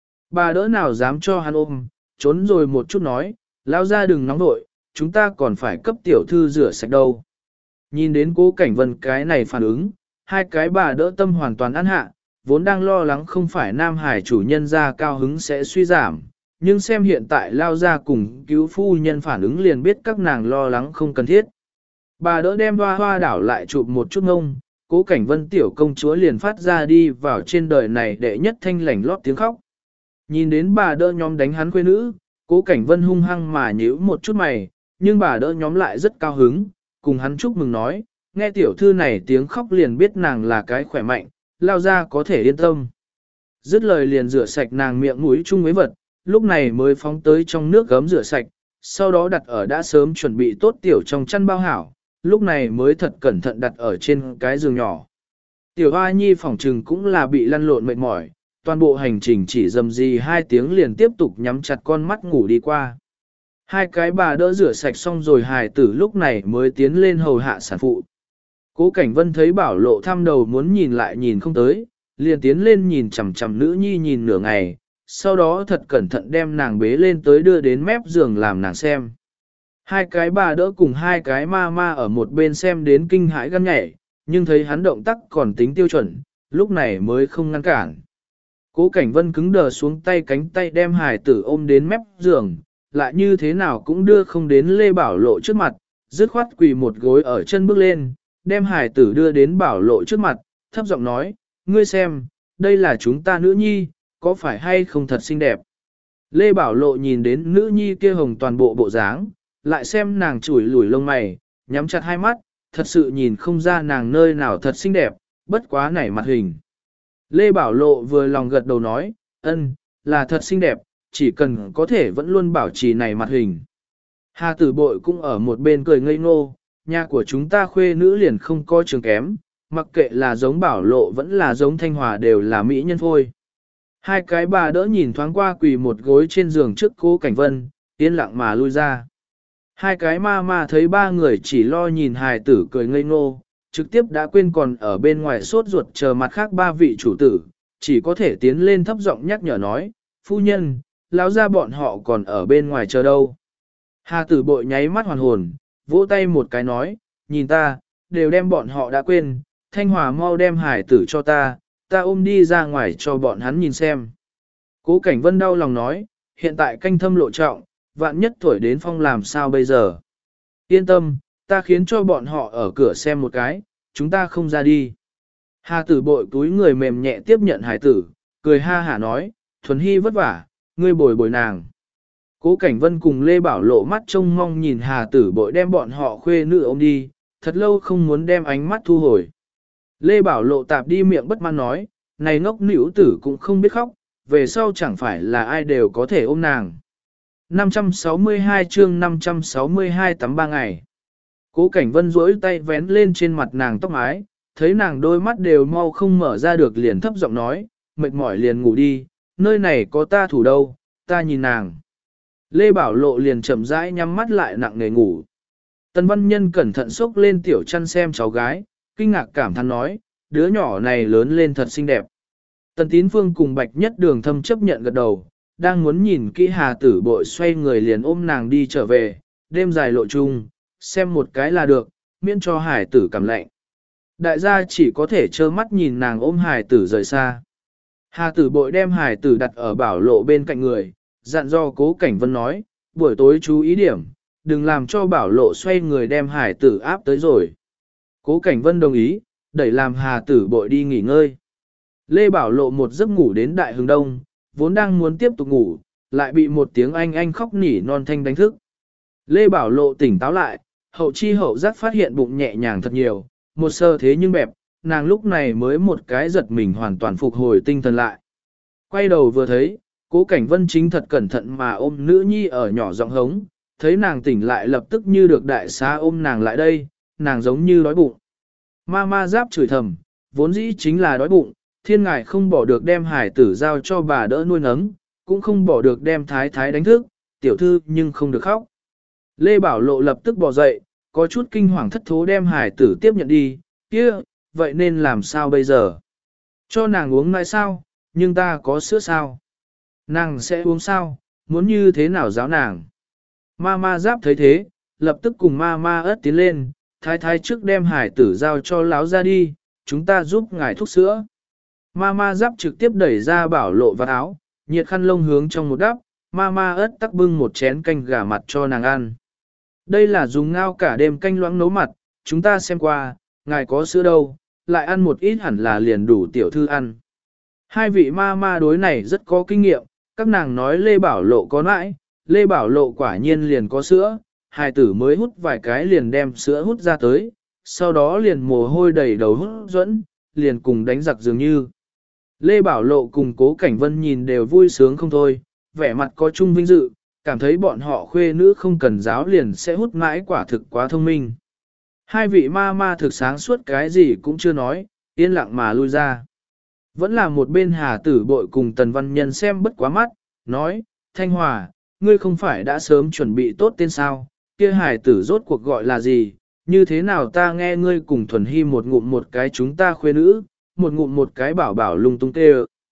[SPEAKER 1] Bà đỡ nào dám cho hắn ôm, trốn rồi một chút nói, lao ra đừng nóng nội, chúng ta còn phải cấp tiểu thư rửa sạch đâu. Nhìn đến Cố Cảnh Vân cái này phản ứng, hai cái bà đỡ tâm hoàn toàn ăn hạ, vốn đang lo lắng không phải Nam Hải chủ nhân ra cao hứng sẽ suy giảm, nhưng xem hiện tại lao ra cùng cứu phu nhân phản ứng liền biết các nàng lo lắng không cần thiết. Bà đỡ đem hoa hoa đảo lại chụp một chút ngông, Cố Cảnh Vân tiểu công chúa liền phát ra đi vào trên đời này đệ nhất thanh lảnh lót tiếng khóc. Nhìn đến bà đỡ nhóm đánh hắn quê nữ, Cố Cảnh Vân hung hăng mà nhíu một chút mày, nhưng bà đỡ nhóm lại rất cao hứng, cùng hắn chúc mừng nói, nghe tiểu thư này tiếng khóc liền biết nàng là cái khỏe mạnh, lao ra có thể yên tâm. Dứt lời liền rửa sạch nàng miệng mũi chung với vật, lúc này mới phóng tới trong nước gấm rửa sạch, sau đó đặt ở đã sớm chuẩn bị tốt tiểu trong chăn bao hảo, lúc này mới thật cẩn thận đặt ở trên cái giường nhỏ. Tiểu Hoa Nhi phỏng trừng cũng là bị lăn lộn mệt mỏi, toàn bộ hành trình chỉ dầm gì 2 tiếng liền tiếp tục nhắm chặt con mắt ngủ đi qua. Hai cái bà đỡ rửa sạch xong rồi hài tử lúc này mới tiến lên hầu hạ sản phụ. Cố Cảnh Vân thấy Bảo Lộ thăm đầu muốn nhìn lại nhìn không tới, liền tiến lên nhìn chằm chằm nữ nhi nhìn nửa ngày, sau đó thật cẩn thận đem nàng bế lên tới đưa đến mép giường làm nàng xem. Hai cái bà đỡ cùng hai cái ma ma ở một bên xem đến kinh hãi gan nhảy, nhưng thấy hắn động tác còn tính tiêu chuẩn, lúc này mới không ngăn cản. Cố Cảnh Vân cứng đờ xuống tay cánh tay đem hài tử ôm đến mép giường, lại như thế nào cũng đưa không đến Lê Bảo Lộ trước mặt, dứt khoát quỳ một gối ở chân bước lên, đem hài tử đưa đến Bảo Lộ trước mặt, thấp giọng nói, ngươi xem, đây là chúng ta nữ nhi, có phải hay không thật xinh đẹp. Lê Bảo Lộ nhìn đến nữ nhi kia hồng toàn bộ bộ dáng, lại xem nàng chủi lủi lông mày, nhắm chặt hai mắt, thật sự nhìn không ra nàng nơi nào thật xinh đẹp, bất quá nảy mặt hình. Lê Bảo Lộ vừa lòng gật đầu nói, ân, là thật xinh đẹp, chỉ cần có thể vẫn luôn bảo trì này mặt hình. Hà Tử Bội cũng ở một bên cười ngây ngô, nhà của chúng ta khuê nữ liền không có trường kém, mặc kệ là giống Bảo Lộ vẫn là giống Thanh Hòa đều là mỹ nhân phôi. Hai cái bà đỡ nhìn thoáng qua quỳ một gối trên giường trước Cố Cảnh Vân, yên lặng mà lui ra. Hai cái ma ma thấy ba người chỉ lo nhìn hài tử cười ngây ngô, trực tiếp đã quên còn ở bên ngoài sốt ruột chờ mặt khác ba vị chủ tử, chỉ có thể tiến lên thấp giọng nhắc nhở nói, phu nhân, lão gia bọn họ còn ở bên ngoài chờ đâu. Hà tử bội nháy mắt hoàn hồn, vỗ tay một cái nói, nhìn ta, đều đem bọn họ đã quên, Thanh Hòa mau đem hải tử cho ta ôm đi ra ngoài cho bọn hắn nhìn xem. Cố Cảnh Vân đau lòng nói, hiện tại canh thâm lộ trọng, vạn nhất thổi đến phong làm sao bây giờ. Yên tâm, ta khiến cho bọn họ ở cửa xem một cái, chúng ta không ra đi. Hà tử bội túi người mềm nhẹ tiếp nhận hải tử, cười ha hả nói, Thuần Hy vất vả, ngươi bồi bồi nàng. Cố Cảnh Vân cùng Lê Bảo Lộ mắt trông mong nhìn Hà tử bội đem bọn họ khuê nữ ôm đi, thật lâu không muốn đem ánh mắt thu hồi. Lê Bảo Lộ tạp đi miệng bất mãn nói, này ngốc nữ tử cũng không biết khóc, về sau chẳng phải là ai đều có thể ôm nàng. 562 chương 562 tắm 3 ngày. Cố Cảnh Vân duỗi tay vén lên trên mặt nàng tóc mái, thấy nàng đôi mắt đều mau không mở ra được liền thấp giọng nói, mệt mỏi liền ngủ đi, nơi này có ta thủ đâu, ta nhìn nàng. Lê Bảo Lộ liền chậm rãi nhắm mắt lại nặng nề ngủ. Tần Văn Nhân cẩn thận xốc lên tiểu chăn xem cháu gái, kinh ngạc cảm thán nói, đứa nhỏ này lớn lên thật xinh đẹp. Tần Tín Phương cùng Bạch Nhất Đường thâm chấp nhận gật đầu, đang muốn nhìn kỹ Hà tử bội xoay người liền ôm nàng đi trở về, đêm dài lộ chung, xem một cái là được, miễn cho hải tử cảm lạnh. Đại gia chỉ có thể trơ mắt nhìn nàng ôm hải tử rời xa. Hà tử bội đem hải tử đặt ở Bảo Lộ bên cạnh người, dặn do Cố Cảnh Vân nói, buổi tối chú ý điểm, đừng làm cho Bảo Lộ xoay người đem hải tử áp tới rồi. Cố Cảnh Vân đồng ý, đẩy làm Hà tử bội đi nghỉ ngơi. Lê Bảo Lộ một giấc ngủ đến đại hướng đông, vốn đang muốn tiếp tục ngủ, lại bị một tiếng anh khóc nỉ non thanh đánh thức. Lê Bảo Lộ tỉnh táo lại, hậu chi hậu giác phát hiện bụng nhẹ nhàng thật nhiều, một sơ thế nhưng bẹp, nàng lúc này mới một cái giật mình hoàn toàn phục hồi tinh thần lại. Quay đầu vừa thấy, Cố Cảnh Vân chính thật cẩn thận mà ôm nữ nhi ở nhỏ giọng hống, thấy nàng tỉnh lại lập tức như được đại xá ôm nàng lại đây, nàng giống như đói bụng. Ma giáp chửi thầm, vốn dĩ chính là đói bụng, thiên ngài không bỏ được đem hải tử giao cho bà đỡ nuôi nấng, cũng không bỏ được đem thái thái đánh thức, tiểu thư nhưng không được khóc. Lê Bảo Lộ lập tức bỏ dậy, có chút kinh hoàng thất thố đem hải tử tiếp nhận đi, kia, vậy nên làm sao bây giờ? Cho nàng uống lại sao, nhưng ta có sữa sao? Nàng sẽ uống sao, muốn như thế nào giáo nàng? Ma giáp thấy thế, lập tức cùng ma ớt tiến lên, thái thái trước đem hải tử giao cho láo ra đi, chúng ta giúp ngài thuốc sữa. Ma giáp trực tiếp đẩy ra Bảo Lộ vào áo, nhiệt khăn lông hướng trong một đắp, ma ớt tắc bưng một chén canh gà mặt cho nàng ăn. Đây là dùng ngao cả đêm canh loãng nấu mặt, chúng ta xem qua, ngài có sữa đâu, lại ăn một ít hẳn là liền đủ tiểu thư ăn. Hai vị ma đối này rất có kinh nghiệm, các nàng nói Lê Bảo Lộ có nãi, Lê Bảo Lộ quả nhiên liền có sữa, hài tử mới hút vài cái liền đem sữa hút ra tới, sau đó liền mồ hôi đầy đầu hút dẫn, liền cùng đánh giặc dường như. Lê Bảo Lộ cùng Cố Cảnh Vân nhìn đều vui sướng không thôi, vẻ mặt có chung vinh dự, cảm thấy bọn họ khuê nữ không cần giáo liền sẽ hút mãi quả thực quá thông minh. Hai vị ma thực sáng suốt cái gì cũng chưa nói, yên lặng mà lui ra. Vẫn là một bên Hà tử bội cùng Tần Văn Nhân xem bất quá mắt, nói, Thanh Hòa, ngươi không phải đã sớm chuẩn bị tốt tên sao, kia hải tử rốt cuộc gọi là gì, như thế nào ta nghe ngươi cùng Thuần Hy một ngụm một cái chúng ta khuê nữ, một ngụm một cái bảo bảo lung tung tê.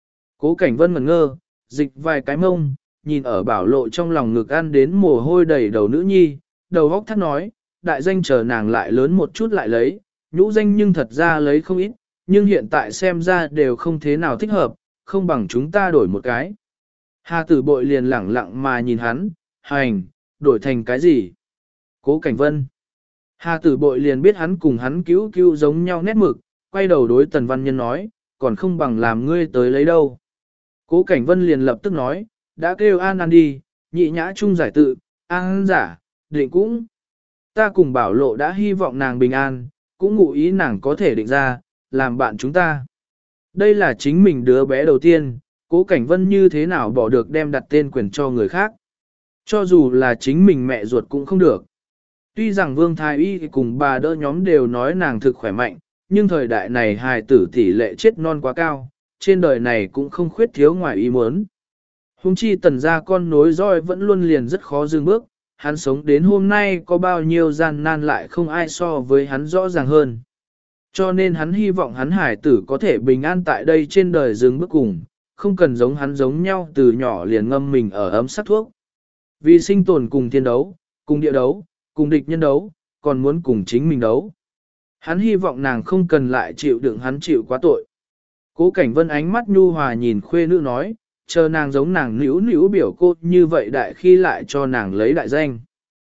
[SPEAKER 1] Cố Cảnh Vân ngẩn ngơ, dịch vài cái mông, nhìn ở Bảo Lộ trong lòng ngực ăn đến mồ hôi đầy đầu nữ nhi, đầu góc thắt nói, đại danh chờ nàng lại lớn một chút lại lấy, nhũ danh nhưng thật ra lấy không ít, nhưng hiện tại xem ra đều không thế nào thích hợp, không bằng chúng ta đổi một cái. Hà tử bội liền lẳng lặng mà nhìn hắn, hành, đổi thành cái gì? Cố Cảnh Vân. Hà tử bội liền biết hắn cùng hắn cứu giống nhau nét mực, quay đầu đối Tần Văn Nhân nói, còn không bằng làm ngươi tới lấy đâu. Cố Cảnh Vân liền lập tức nói, đã kêu an ăn đi, nhị nhã chung giải tự, an giả, định cũng. Ta cùng Bảo Lộ đã hy vọng nàng bình an, cũng ngụ ý nàng có thể định ra, làm bạn chúng ta. Đây là chính mình đứa bé đầu tiên, Cố Cảnh Vân như thế nào bỏ được đem đặt tên quyền cho người khác. Cho dù là chính mình mẹ ruột cũng không được. Tuy rằng Vương Thái Y cùng bà đỡ nhóm đều nói nàng thực khỏe mạnh, nhưng thời đại này hài tử tỷ lệ chết non quá cao, trên đời này cũng không khuyết thiếu ngoài ý muốn. Hùng chi Tần gia con nối roi vẫn luôn liền rất khó dừng bước, hắn sống đến hôm nay có bao nhiêu gian nan lại không ai so với hắn rõ ràng hơn. Cho nên hắn hy vọng hắn hải tử có thể bình an tại đây trên đời dừng bước cùng, không cần giống hắn giống nhau từ nhỏ liền ngâm mình ở ấm sắc thuốc. Vì sinh tồn cùng thiên đấu, cùng địa đấu, cùng địch nhân đấu, còn muốn cùng chính mình đấu. Hắn hy vọng nàng không cần lại chịu đựng hắn chịu quá tội. Cố Cảnh Vân ánh mắt nhu hòa nhìn khuê nữ nói, chờ nàng giống nàng nữu nữu biểu cô như vậy đại khi lại cho nàng lấy đại danh.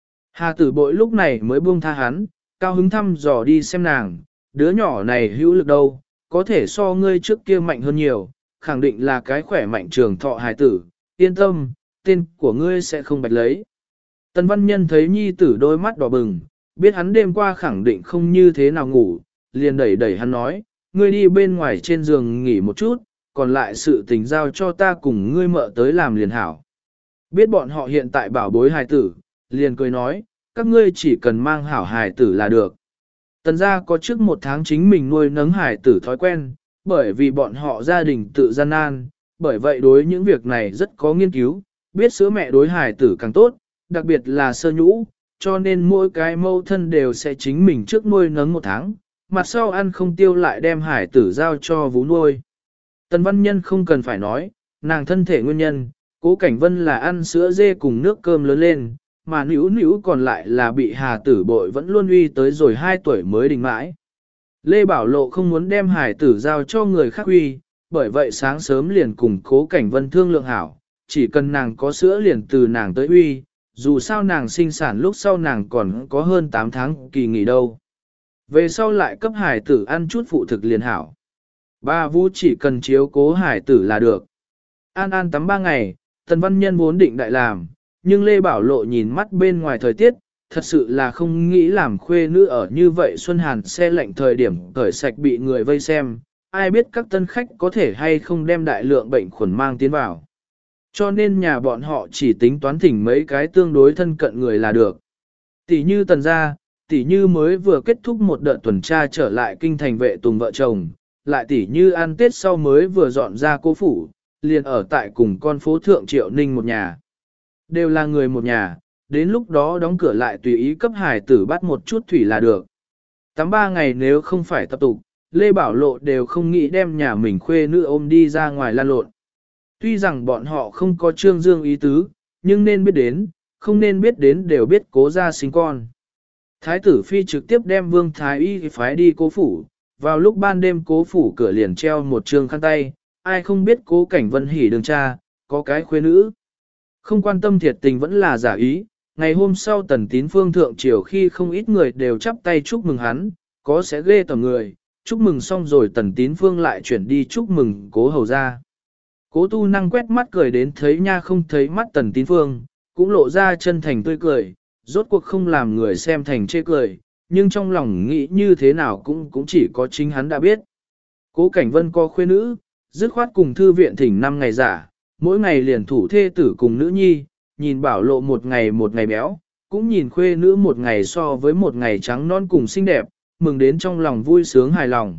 [SPEAKER 1] Hà Tử Bội lúc này mới buông tha hắn, cao hứng thăm dò đi xem nàng, đứa nhỏ này hữu lực đâu, có thể so ngươi trước kia mạnh hơn nhiều, khẳng định là cái khỏe mạnh trường thọ hài tử, yên tâm, tên của ngươi sẽ không bạch lấy. Tần Văn Nhân thấy nhi tử đôi mắt đỏ bừng, biết hắn đêm qua khẳng định không như thế nào ngủ, liền đẩy đẩy hắn nói, ngươi đi bên ngoài trên giường nghỉ một chút, còn lại sự tình giao cho ta cùng ngươi mợ tới làm liền hảo. Biết bọn họ hiện tại bảo bối hài tử, liền cười nói, các ngươi chỉ cần mang hảo hài tử là được. Tần gia có trước một tháng chính mình nuôi nấng hài tử thói quen, bởi vì bọn họ gia đình tự gian nan, bởi vậy đối những việc này rất có nghiên cứu, biết sữa mẹ đối hài tử càng tốt, đặc biệt là sơ nhũ, cho nên mỗi cái mâu thân đều sẽ chính mình trước nuôi nấng một tháng, mặt sau ăn không tiêu lại đem hài tử giao cho vú nuôi. Tần Văn Nhân không cần phải nói, nàng thân thể nguyên nhân, Cố Cảnh Vân là ăn sữa dê cùng nước cơm lớn lên, mà nữu nữu còn lại là bị Hà Tử Bội vẫn luôn uy tới rồi 2 tuổi mới đình mãi. Lê Bảo Lộ không muốn đem hải tử giao cho người khác uy, bởi vậy sáng sớm liền cùng Cố Cảnh Vân thương lượng hảo, chỉ cần nàng có sữa liền từ nàng tới uy, dù sao nàng sinh sản lúc sau nàng còn có hơn 8 tháng kỳ nghỉ đâu. Về sau lại cấp hải tử ăn chút phụ thực liền hảo. Ba Vũ chỉ cần chiếu cố hải tử là được. An An tắm 3 ngày, Tần Văn Nhân vốn định đại làm, nhưng Lê Bảo Lộ nhìn mắt bên ngoài thời tiết, thật sự là không nghĩ làm khuê nữ ở như vậy xuân hàn xe lạnh thời điểm cởi sạch bị người vây xem, ai biết các tân khách có thể hay không đem đại lượng bệnh khuẩn mang tiến vào. Cho nên nhà bọn họ chỉ tính toán thỉnh mấy cái tương đối thân cận người là được. Tỷ như Tần gia, tỷ như mới vừa kết thúc một đợt tuần tra trở lại kinh thành vệ tùng vợ chồng, lại tỷ như ăn Tết sau mới vừa dọn ra cô phủ, liền ở tại cùng con phố thượng Triệu Ninh một nhà. Đều là người một nhà, đến lúc đó đóng cửa lại tùy ý cấp hải tử bắt một chút thủy là được. Tắm 3 ngày nếu không phải tập tục, Lê Bảo Lộ đều không nghĩ đem nhà mình khuê nữ ôm đi ra ngoài lan lộn. Tuy rằng bọn họ không có trương dương ý tứ, nhưng nên biết đến, không nên biết đến đều biết cố ra sinh con. Thái tử phi trực tiếp đem Vương Thái Y phái đi cố phủ, vào lúc ban đêm cố phủ cửa liền treo một trương khăn tay, ai không biết Cố Cảnh Vân hỉ đường cha, có cái khuê nữ. Không quan tâm thiệt tình vẫn là giả ý, ngày hôm sau Tần Tín Phương thượng triều khi không ít người đều chắp tay chúc mừng hắn, có sẽ ghê tởm người, chúc mừng xong rồi Tần Tín Phương lại chuyển đi chúc mừng Cố hầu ra. Cố Tu Năng quét mắt cười đến thấy nha không thấy mắt Tần Tín Phương, cũng lộ ra chân thành tươi cười, rốt cuộc không làm người xem thành chê cười, nhưng trong lòng nghĩ như thế nào cũng chỉ có chính hắn đã biết. Cố Cảnh Vân có khuê nữ, dứt khoát cùng thư viện thỉnh 5 ngày giả, mỗi ngày liền thủ thê tử cùng nữ nhi, nhìn Bảo Lộ một ngày béo, cũng nhìn khuê nữ một ngày so với một ngày trắng non cùng xinh đẹp, mừng đến trong lòng vui sướng hài lòng.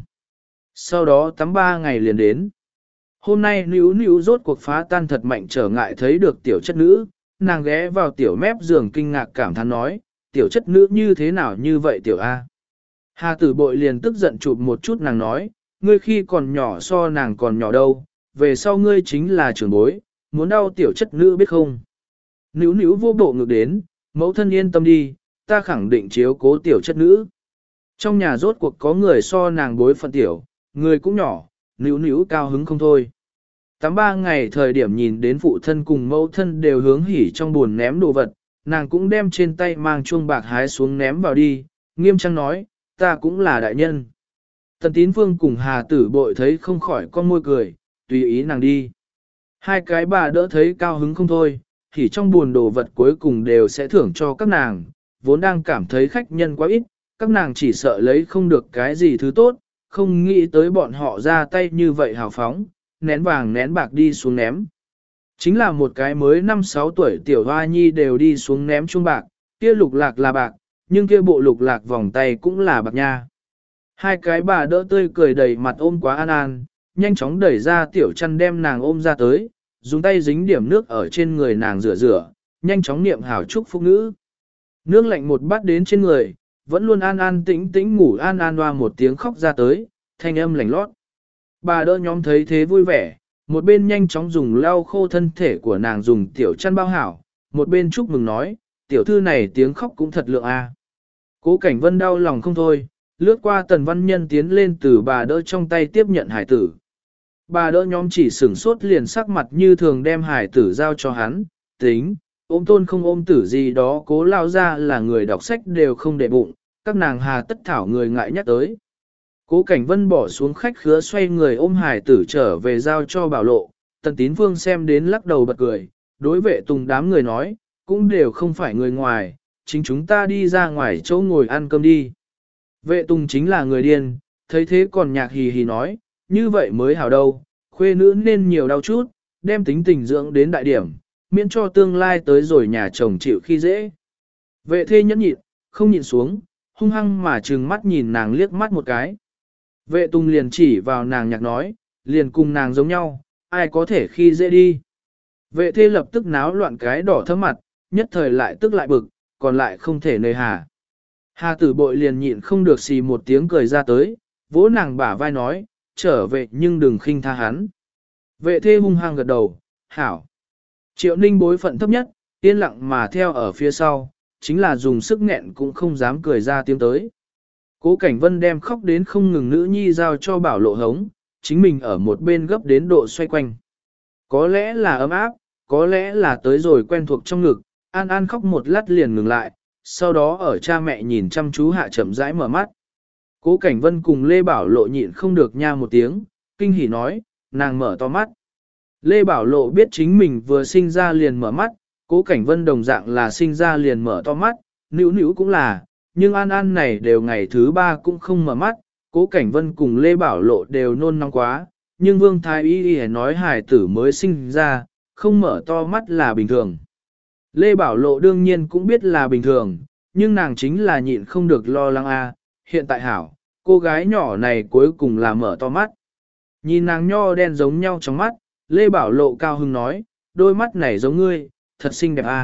[SPEAKER 1] Sau đó tắm 3 ngày liền đến. Hôm nay Nữu rốt cuộc phá tan thật mạnh trở ngại thấy được tiểu chất nữ, nàng ghé vào tiểu mép giường kinh ngạc cảm thán nói, tiểu chất nữ như thế nào như vậy tiểu A. Hà Tử Bội liền tức giận chụp một chút nàng nói, ngươi khi còn nhỏ so nàng còn nhỏ đâu, về sau ngươi chính là trưởng bối, muốn đau tiểu chất nữ biết không. Nữu vô bộ ngược đến, mẫu thân yên tâm đi, ta khẳng định chiếu cố tiểu chất nữ. Trong nhà rốt cuộc có người so nàng bối phận tiểu, người cũng nhỏ, Nữu cao hứng không thôi. 3 ngày thời điểm nhìn đến phụ thân cùng mẫu thân đều hướng hỉ trong buồn ném đồ vật, nàng cũng đem trên tay mang chuông bạc hái xuống ném vào đi, nghiêm trang nói, ta cũng là đại nhân. Tần Tín Phương cùng Hà Tử Bội thấy không khỏi con môi cười, tùy ý nàng đi. Hai cái bà đỡ thấy cao hứng không thôi, thì trong buồn đồ vật cuối cùng đều sẽ thưởng cho các nàng, vốn đang cảm thấy khách nhân quá ít, các nàng chỉ sợ lấy không được cái gì thứ tốt, không nghĩ tới bọn họ ra tay như vậy hào phóng, nén vàng nén bạc đi xuống ném. Chính là một cái mới 5-6 tuổi tiểu hoa nhi đều đi xuống ném chuông bạc, kia lục lạc là bạc, nhưng kia bộ lục lạc vòng tay cũng là bạc nha. Hai cái bà đỡ tươi cười đầy mặt ôm quá An An, nhanh chóng đẩy ra tiểu chăn đem nàng ôm ra tới, dùng tay dính điểm nước ở trên người nàng rửa, nhanh chóng niệm hảo chúc phúc ngữ. Nước lạnh một bát đến trên người, vẫn luôn an an tĩnh tĩnh ngủ an an hoa một tiếng khóc ra tới, thanh âm lành lót. Bà đỡ nhóm thấy thế vui vẻ, một bên nhanh chóng dùng lau khô thân thể của nàng dùng tiểu chăn bao hảo, một bên chúc mừng nói, tiểu thư này tiếng khóc cũng thật lượng a. Cố Cảnh Vân đau lòng không thôi, lướt qua Tần Văn Nhân tiến lên từ bà đỡ trong tay tiếp nhận hải tử. Bà đỡ nhóm chỉ sửng sốt liền sắc mặt như thường đem hải tử giao cho hắn, tính, ôm tôn không ôm tử gì đó cố lao ra là người đọc sách đều không để bụng, các nàng hà tất thảo người ngại nhắc tới. Cố Cảnh Vân bỏ xuống khách khứa xoay người ôm hải tử trở về giao cho Bảo Lộ, Tần Tín Phương xem đến lắc đầu bật cười, đối vệ tùng đám người nói, cũng đều không phải người ngoài, chính chúng ta đi ra ngoài chỗ ngồi ăn cơm đi. Vệ tùng chính là người điên, thấy thế còn nhạc hì hì nói, như vậy mới hảo đâu, khuê nữ nên nhiều đau chút, đem tính tình dưỡng đến đại điểm, miễn cho tương lai tới rồi nhà chồng chịu khi dễ. Vệ thê nhẫn nhịn, không nhịn xuống, hung hăng mà trừng mắt nhìn nàng liếc mắt một cái. Vệ tùng liền chỉ vào nàng nhạc nói, liền cùng nàng giống nhau, ai có thể khi dễ đi. Vệ thê lập tức náo loạn cái đỏ thấm mặt, nhất thời lại tức lại bực, còn lại không thể nơi hà. Hà tử bội liền nhịn không được xì một tiếng cười ra tới, vỗ nàng bả vai nói, trở về nhưng đừng khinh tha hắn. Vệ thê hung hăng gật đầu, hảo. Triệu ninh bối phận thấp nhất, yên lặng mà theo ở phía sau, chính là dùng sức nghẹn cũng không dám cười ra tiếng tới. Cố Cảnh Vân đem khóc đến không ngừng nữ nhi giao cho Bảo Lộ hống, chính mình ở một bên gấp đến độ xoay quanh. Có lẽ là ấm áp, có lẽ là tới rồi quen thuộc trong ngực, An An khóc một lát liền ngừng lại, sau đó ở cha mẹ nhìn chăm chú hạ chậm rãi mở mắt. Cố Cảnh Vân cùng Lê Bảo Lộ nhịn không được nha một tiếng, kinh hỉ nói, nàng mở to mắt. Lê Bảo Lộ biết chính mình vừa sinh ra liền mở mắt, Cố Cảnh Vân đồng dạng là sinh ra liền mở to mắt, nữu nữu cũng là, nhưng An An này đều ngày thứ 3 cũng không mở mắt, Cố Cảnh Vân cùng Lê Bảo Lộ đều nôn nóng quá, nhưng Vương Thái Y nói hài tử mới sinh ra, không mở to mắt là bình thường. Lê Bảo Lộ đương nhiên cũng biết là bình thường, nhưng nàng chính là nhịn không được lo lắng hiện tại hảo, cô gái nhỏ này cuối cùng là mở to mắt. Nhìn nàng nho đen giống nhau trong mắt, Lê Bảo Lộ cao hứng nói, đôi mắt này giống ngươi, thật xinh đẹp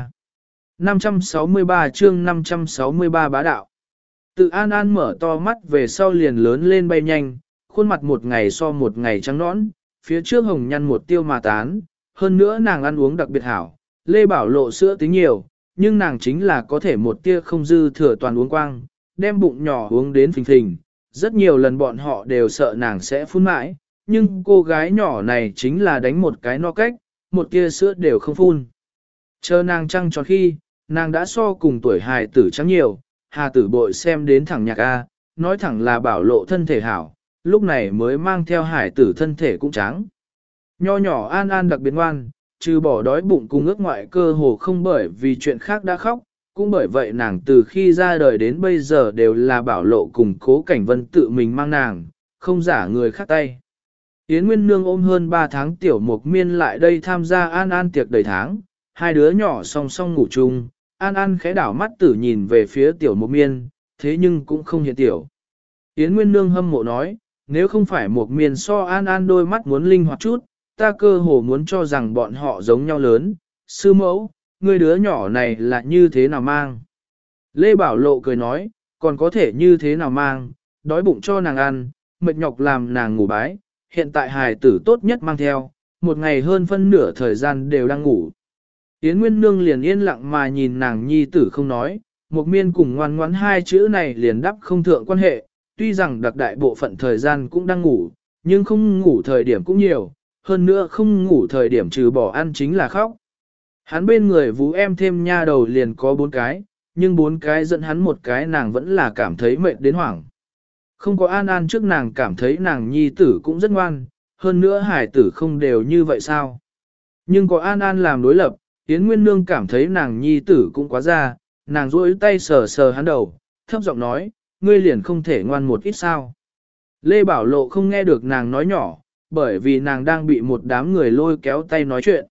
[SPEAKER 1] 563 chương 563 bá đạo. Tự An An mở to mắt về sau liền lớn lên bay nhanh, khuôn mặt một ngày so một ngày trắng nõn, phía trước hồng nhăn một tiêu mà tán, hơn nữa nàng ăn uống đặc biệt hảo. Lê Bảo Lộ sữa tính nhiều, nhưng nàng chính là có thể một tia không dư thừa toàn uống quang, đem bụng nhỏ uống đến phình phình. Rất nhiều lần bọn họ đều sợ nàng sẽ phun mãi, nhưng cô gái nhỏ này chính là đánh một cái no cách, một tia sữa đều không phun. Chờ nàng trăng tròn khi, nàng đã so cùng tuổi hài tử trắng nhiều, Hà tử bội xem đến thẳng nhạc nói thẳng là Bảo Lộ thân thể hảo, lúc này mới mang theo hải tử thân thể cũng trắng. Nho nhỏ An An đặc biệt ngoan, trừ bỏ đói bụng cùng ước ngoại cơ hồ không bởi vì chuyện khác đã khóc, cũng bởi vậy nàng từ khi ra đời đến bây giờ đều là Bảo Lộ cùng Cố Cảnh Vân tự mình mang nàng, không giả người khác tay. Yến Nguyên Nương ôm hơn 3 tháng tiểu mục miên lại đây tham gia An An tiệc đầy tháng, hai đứa nhỏ song song ngủ chung, An An khẽ đảo mắt tử nhìn về phía tiểu mục miên, thế nhưng cũng không hiện tiểu. Yến Nguyên Nương hâm mộ nói, nếu không phải mục miên so An An đôi mắt muốn linh hoạt chút, ta cơ hồ muốn cho rằng bọn họ giống nhau lớn, sư mẫu, người đứa nhỏ này là như thế nào mang. Lê Bảo Lộ cười nói, còn có thể như thế nào mang, đói bụng cho nàng ăn, mệt nhọc làm nàng ngủ bái, hiện tại hài tử tốt nhất mang theo, một ngày hơn phân nửa thời gian đều đang ngủ. Yến Nguyên Nương liền yên lặng mà nhìn nàng nhi tử không nói, một miên cùng ngoan ngoãn hai chữ này liền đắp không thượng quan hệ, tuy rằng đặc đại bộ phận thời gian cũng đang ngủ, nhưng không ngủ thời điểm cũng nhiều, hơn nữa không ngủ thời điểm trừ bỏ ăn chính là khóc. Hắn bên người vũ em thêm nha đầu liền có 4 cái, nhưng 4 cái dẫn hắn một cái nàng vẫn là cảm thấy mệt đến hoảng. Không có An An trước nàng cảm thấy nàng nhi tử cũng rất ngoan, hơn nữa hải tử không đều như vậy sao. Nhưng có An An làm đối lập, Yến Nguyên Nương cảm thấy nàng nhi tử cũng quá ra, nàng duỗi tay sờ sờ hắn đầu, thấp giọng nói, ngươi liền không thể ngoan một ít sao. Lê Bảo Lộ không nghe được nàng nói nhỏ, bởi vì nàng đang bị một đám người lôi kéo tay nói chuyện.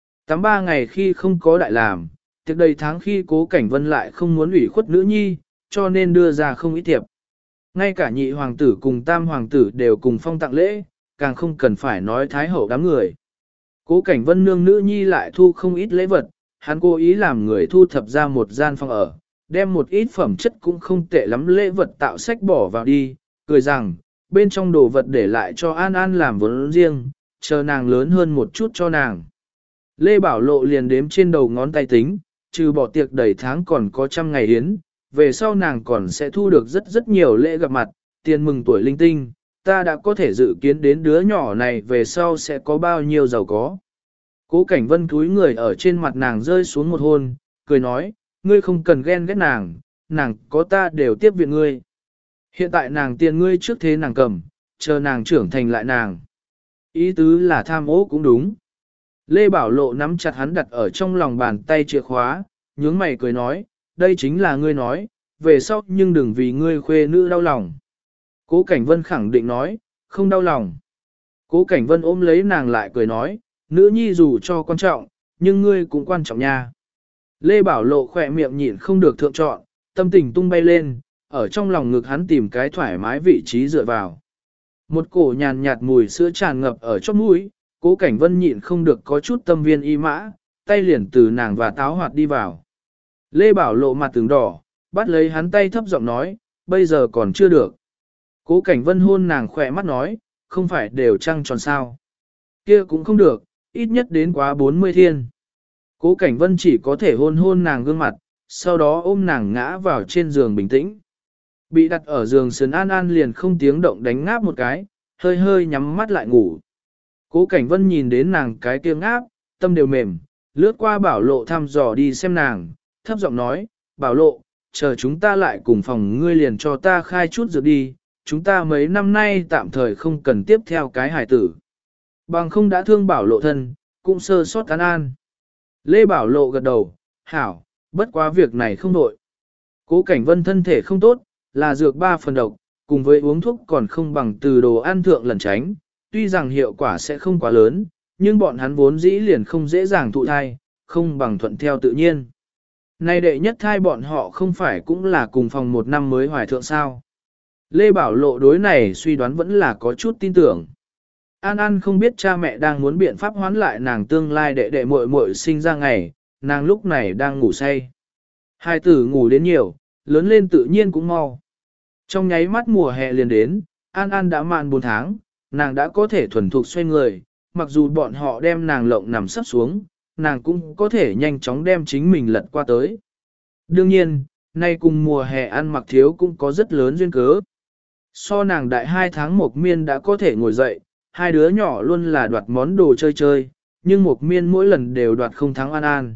[SPEAKER 1] 83 ngày khi không có đại làm, tiệc đầy tháng khi Cố Cảnh Vân lại không muốn ủy khuất nữ nhi, cho nên đưa ra không ít tiệp. Ngay cả nhị hoàng tử cùng tam hoàng tử đều cùng phong tặng lễ, càng không cần phải nói thái hậu đám người. Cố Cảnh Vân nương nữ nhi lại thu không ít lễ vật, hắn cố ý làm người thu thập ra một gian phòng ở, đem một ít phẩm chất cũng không tệ lắm lễ vật tạo sách bỏ vào đi, cười rằng, bên trong đồ vật để lại cho An An làm vốn riêng, chờ nàng lớn hơn một chút cho nàng. Lê Bảo Lộ liền đếm trên đầu ngón tay tính, trừ bỏ tiệc đầy tháng còn có 100 ngày yến, về sau nàng còn sẽ thu được rất nhiều lễ gặp mặt, tiền mừng tuổi linh tinh, ta đã có thể dự kiến đến đứa nhỏ này về sau sẽ có bao nhiêu giàu có. Cố Cảnh Vân cúi người ở trên mặt nàng rơi xuống một hôn, cười nói, ngươi không cần ghen ghét nàng, nàng có ta đều tiếp viện ngươi. Hiện tại nàng tiền ngươi trước thế nàng cầm, chờ nàng trưởng thành lại nàng. Ý tứ là tham ô cũng đúng. Lê Bảo Lộ nắm chặt hắn đặt ở trong lòng bàn tay chìa khóa, nhướng mày cười nói, đây chính là ngươi nói, về sau nhưng đừng vì ngươi khuê nữ đau lòng. Cố Cảnh Vân khẳng định nói, không đau lòng. Cố Cảnh Vân ôm lấy nàng lại cười nói, nữ nhi dù cho quan trọng, nhưng ngươi cũng quan trọng nha. Lê Bảo Lộ khỏe miệng nhịn không được thượng trọn, tâm tình tung bay lên, ở trong lòng ngực hắn tìm cái thoải mái vị trí dựa vào. Một cổ nhàn nhạt mùi sữa tràn ngập ở chóp mũi, Cố Cảnh Vân nhịn không được có chút tâm viên y mã, tay liền từ nàng và táo hoạt đi vào. Lê Bảo Lộ mặt tướng đỏ, bắt lấy hắn tay thấp giọng nói, bây giờ còn chưa được. Cố Cảnh Vân hôn nàng khỏe mắt nói, không phải đều trăng tròn sao. Kia cũng không được, ít nhất đến quá 40 thiên. Cố Cảnh Vân chỉ có thể hôn nàng gương mặt, sau đó ôm nàng ngã vào trên giường bình tĩnh. Bị đặt ở giường sườn An An liền không tiếng động đánh ngáp một cái, hơi hơi nhắm mắt lại ngủ. Cố Cảnh Vân nhìn đến nàng cái kia ngáp, tâm đều mềm, lướt qua Bảo Lộ thăm dò đi xem nàng, thấp giọng nói, Bảo Lộ, chờ chúng ta lại cùng phòng ngươi liền cho ta khai chút dược đi, chúng ta mấy năm nay tạm thời không cần tiếp theo cái hải tử. Bằng không đã thương Bảo Lộ thân, cũng sơ sót An An. Lê Bảo Lộ gật đầu, hảo, bất quá việc này không đội. Cố Cảnh Vân thân thể không tốt, là dược 3 phần độc, cùng với uống thuốc còn không bằng từ đồ ăn thượng lẩn tránh, tuy rằng hiệu quả sẽ không quá lớn, nhưng bọn hắn vốn dĩ liền không dễ dàng thụ thai, không bằng thuận theo tự nhiên. Nay đệ nhất thai bọn họ không phải cũng là cùng phòng 1 năm mới hoài thượng sao. Lê Bảo Lộ đối này suy đoán vẫn là có chút tin tưởng. An An không biết cha mẹ đang muốn biện pháp hoán lại nàng tương lai đệ đệ muội muội sinh ra ngày, nàng lúc này đang ngủ say. Hai tử ngủ đến nhiều, lớn lên tự nhiên cũng mau. Trong nháy mắt mùa hè liền đến, An An đã mãn 4 tháng, nàng đã có thể thuần thục xoay người, mặc dù bọn họ đem nàng lộng nằm sắp xuống, nàng cũng có thể nhanh chóng đem chính mình lật qua tới. Đương nhiên, nay cùng mùa hè ăn mặc thiếu cũng có rất lớn duyên cớ. So nàng đại 2 tháng Mộc Miên đã có thể ngồi dậy, hai đứa nhỏ luôn là đoạt món đồ chơi, nhưng Mộc Miên mỗi lần đều đoạt không thắng An An.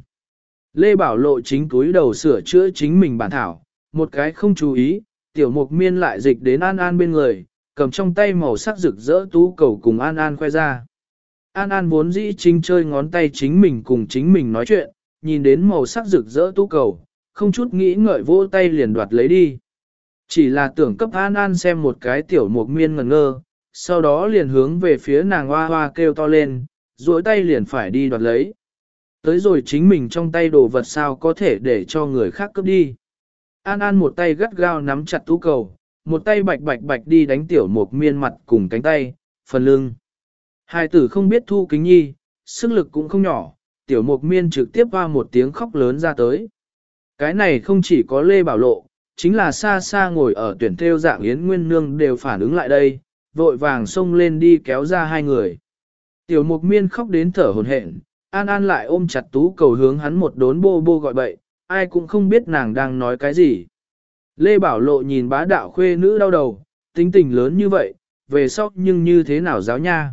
[SPEAKER 1] Lê Bảo Lộ chính túi đầu sửa chữa chính mình bản thảo, một cái không chú ý, tiểu Mộc Miên lại dịch đến An An bên người, cầm trong tay màu sắc rực rỡ tú cầu cùng An An khoe ra. An An vốn dĩ chính chơi ngón tay chính mình cùng chính mình nói chuyện, nhìn đến màu sắc rực rỡ tú cầu, không chút nghĩ ngợi vỗ tay liền đoạt lấy đi. Chỉ là tưởng cấp An An xem một cái tiểu Mộc Miên ngẩn ngơ, sau đó liền hướng về phía nàng hoa hoa kêu to lên, duỗi tay liền phải đi đoạt lấy. Tới rồi chính mình trong tay đồ vật sao có thể để cho người khác cướp đi. An An một tay gắt gao nắm chặt tú cầu, một tay bạch bạch bạch đi đánh tiểu Mộc Miên mặt cùng cánh tay, phần lưng. Hai tử không biết thu kính nhi, sức lực cũng không nhỏ, tiểu Mộc Miên trực tiếp hoa một tiếng khóc lớn ra tới. Cái này không chỉ có Lê Bảo Lộ, chính là xa xa ngồi ở tuyển theo dạng Yến Nguyên Nương đều phản ứng lại đây, vội vàng xông lên đi kéo ra hai người. Tiểu Mộc Miên khóc đến thở hổn hển, An An lại ôm chặt tú cầu hướng hắn một đốn bô bô gọi bậy, ai cũng không biết nàng đang nói cái gì. Lê Bảo Lộ nhìn bá đạo khuê nữ đau đầu, tính tình lớn như vậy, về sau nhưng như thế nào giáo nha.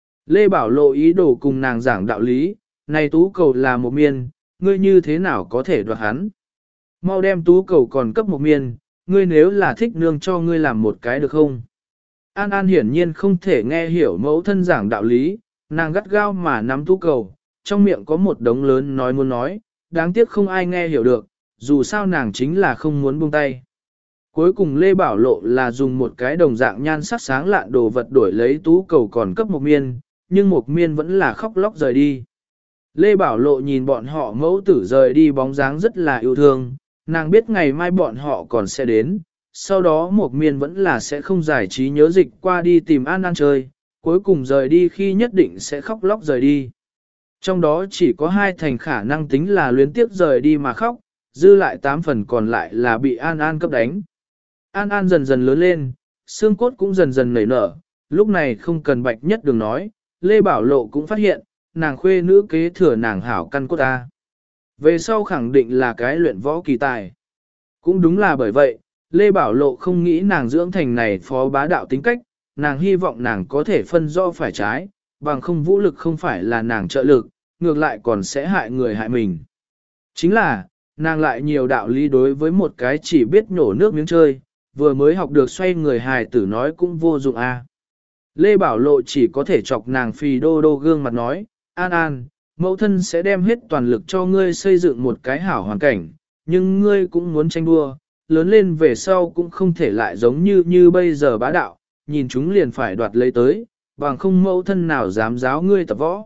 [SPEAKER 1] Lê Bảo Lộ ý đồ cùng nàng giảng đạo lý, này tú cầu là Mộc Miên, ngươi như thế nào có thể đoạt hắn. Mau đem tú cầu còn cấp Mộc Miên, ngươi nếu là thích nương cho ngươi làm một cái được không? An An hiển nhiên không thể nghe hiểu mẫu thân giảng đạo lý, nàng gắt gao mà nắm tú cầu, trong miệng có một đống lớn nói muốn nói, đáng tiếc không ai nghe hiểu được, dù sao nàng chính là không muốn buông tay. Cuối cùng Lê Bảo Lộ là dùng một cái đồng dạng nhan sắc sáng lạn đồ vật đổi lấy tú cầu còn cấp Mộc Miên, nhưng Mộc Miên vẫn là khóc lóc rời đi. Lê Bảo Lộ nhìn bọn họ mẫu tử rời đi bóng dáng rất là yêu thương, nàng biết ngày mai bọn họ còn sẽ đến, sau đó Mộc Miên vẫn là sẽ không giải trí nhớ dịch qua đi tìm An An chơi, cuối cùng rời đi khi nhất định sẽ khóc lóc rời đi. Trong đó chỉ có 2 thành khả năng tính là luyến tiếc rời đi mà khóc, dư lại 8 phần còn lại là bị An An cấp đánh. An An dần dần lớn lên, xương cốt cũng dần dần nảy nở, lúc này không cần Bạch Nhất Đường nói, Lê Bảo Lộ cũng phát hiện, nàng khuê nữ kế thừa nàng hảo căn cốt ta. Về sau khẳng định là cái luyện võ kỳ tài. Cũng đúng là bởi vậy, Lê Bảo Lộ không nghĩ nàng dưỡng thành này phó bá đạo tính cách, nàng hy vọng nàng có thể phân rõ phải trái, bằng không vũ lực không phải là nàng trợ lực, ngược lại còn sẽ hại người hại mình. Chính là, nàng lại nhiều đạo lý đối với một cái chỉ biết nhổ nước miếng chơi, vừa mới học được xoay người hài tử nói cũng vô dụng a. Lê Bảo Lộ chỉ có thể chọc nàng phì đô đô gương mặt nói, An An, mẫu thân sẽ đem hết toàn lực cho ngươi xây dựng một cái hảo hoàn cảnh, nhưng ngươi cũng muốn tranh đua, lớn lên về sau cũng không thể lại giống như bây giờ bá đạo, nhìn chúng liền phải đoạt lấy tới, bằng không mẫu thân nào dám giáo ngươi tập võ.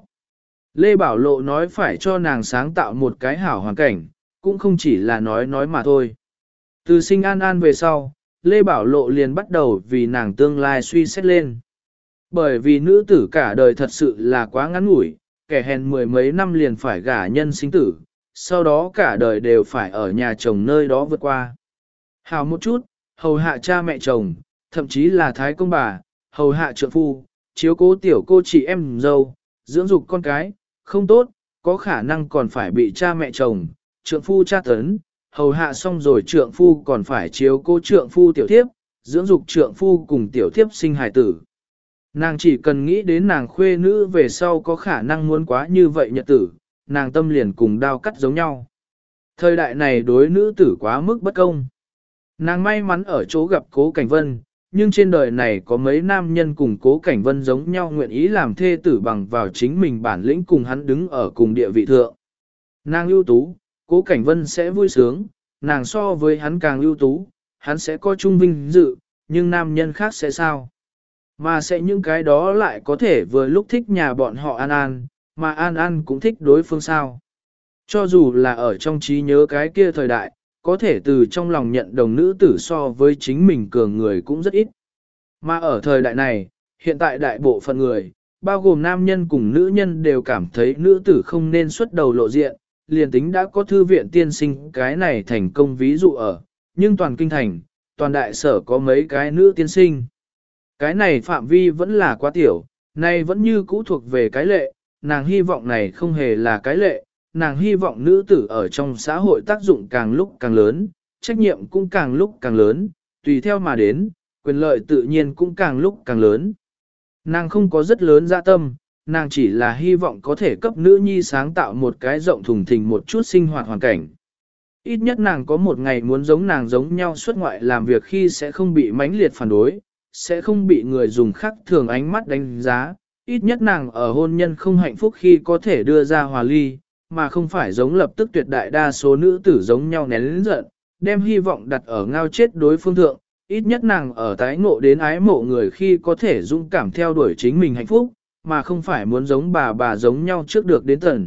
[SPEAKER 1] Lê Bảo Lộ nói phải cho nàng sáng tạo một cái hảo hoàn cảnh, cũng không chỉ là nói mà thôi. Từ sinh An An về sau, Lê Bảo Lộ liền bắt đầu vì nàng tương lai suy xét lên. Bởi vì nữ tử cả đời thật sự là quá ngắn ngủi, kẻ hèn mười mấy năm liền phải gả nhân sinh tử, sau đó cả đời đều phải ở nhà chồng nơi đó vượt qua. Hào một chút, hầu hạ cha mẹ chồng, thậm chí là thái công bà, hầu hạ trượng phu, chiếu cố tiểu cô chị em dâu, dưỡng dục con cái, không tốt, có khả năng còn phải bị cha mẹ chồng, trượng phu tra tấn, hầu hạ xong rồi trượng phu còn phải chiếu cố trượng phu tiểu thiếp, dưỡng dục trượng phu cùng tiểu thiếp sinh hài tử. Nàng chỉ cần nghĩ đến nàng khuê nữ về sau có khả năng muốn quá như vậy nhật tử, nàng tâm liền cùng đao cắt giống nhau. Thời đại này đối nữ tử quá mức bất công. Nàng may mắn ở chỗ gặp Cố Cảnh Vân, nhưng trên đời này có mấy nam nhân cùng Cố Cảnh Vân giống nhau nguyện ý làm thê tử bằng vào chính mình bản lĩnh cùng hắn đứng ở cùng địa vị thượng. Nàng ưu tú, Cố Cảnh Vân sẽ vui sướng, nàng so với hắn càng ưu tú, hắn sẽ có trung vinh dự, nhưng nam nhân khác sẽ sao? Mà sẽ những cái đó lại có thể vừa lúc thích nhà bọn họ An An, mà An An cũng thích đối phương sao. Cho dù là ở trong trí nhớ cái kia thời đại, có thể từ trong lòng nhận đồng nữ tử so với chính mình cường người cũng rất ít. Mà ở thời đại này, hiện tại đại bộ phận người, bao gồm nam nhân cùng nữ nhân đều cảm thấy nữ tử không nên xuất đầu lộ diện, liền tính đã có thư viện tiên sinh cái này thành công ví dụ ở, nhưng toàn kinh thành, toàn đại sở có mấy cái nữ tiên sinh. Cái này phạm vi vẫn là quá tiểu, nay vẫn như cũ thuộc về cái lệ, nàng hy vọng này không hề là cái lệ, nàng hy vọng nữ tử ở trong xã hội tác dụng càng lúc càng lớn, trách nhiệm cũng càng lúc càng lớn, tùy theo mà đến, quyền lợi tự nhiên cũng càng lúc càng lớn. Nàng không có rất lớn dạ tâm, nàng chỉ là hy vọng có thể cấp nữ nhi sáng tạo một cái rộng thùng thình một chút sinh hoạt hoàn cảnh. Ít nhất nàng có một ngày muốn giống nàng giống nhau xuất ngoại làm việc khi sẽ không bị mãnh liệt phản đối, sẽ không bị người dùng khác thường ánh mắt đánh giá, ít nhất nàng ở hôn nhân không hạnh phúc khi có thể đưa ra hòa ly, mà không phải giống lập tức tuyệt đại đa số nữ tử giống nhau nén lĩnh giận, đem hy vọng đặt ở ngao chết đối phương thượng, ít nhất nàng ở tái ngộ đến ái mộ người khi có thể dũng cảm theo đuổi chính mình hạnh phúc, mà không phải muốn giống bà giống nhau trước được đến tận.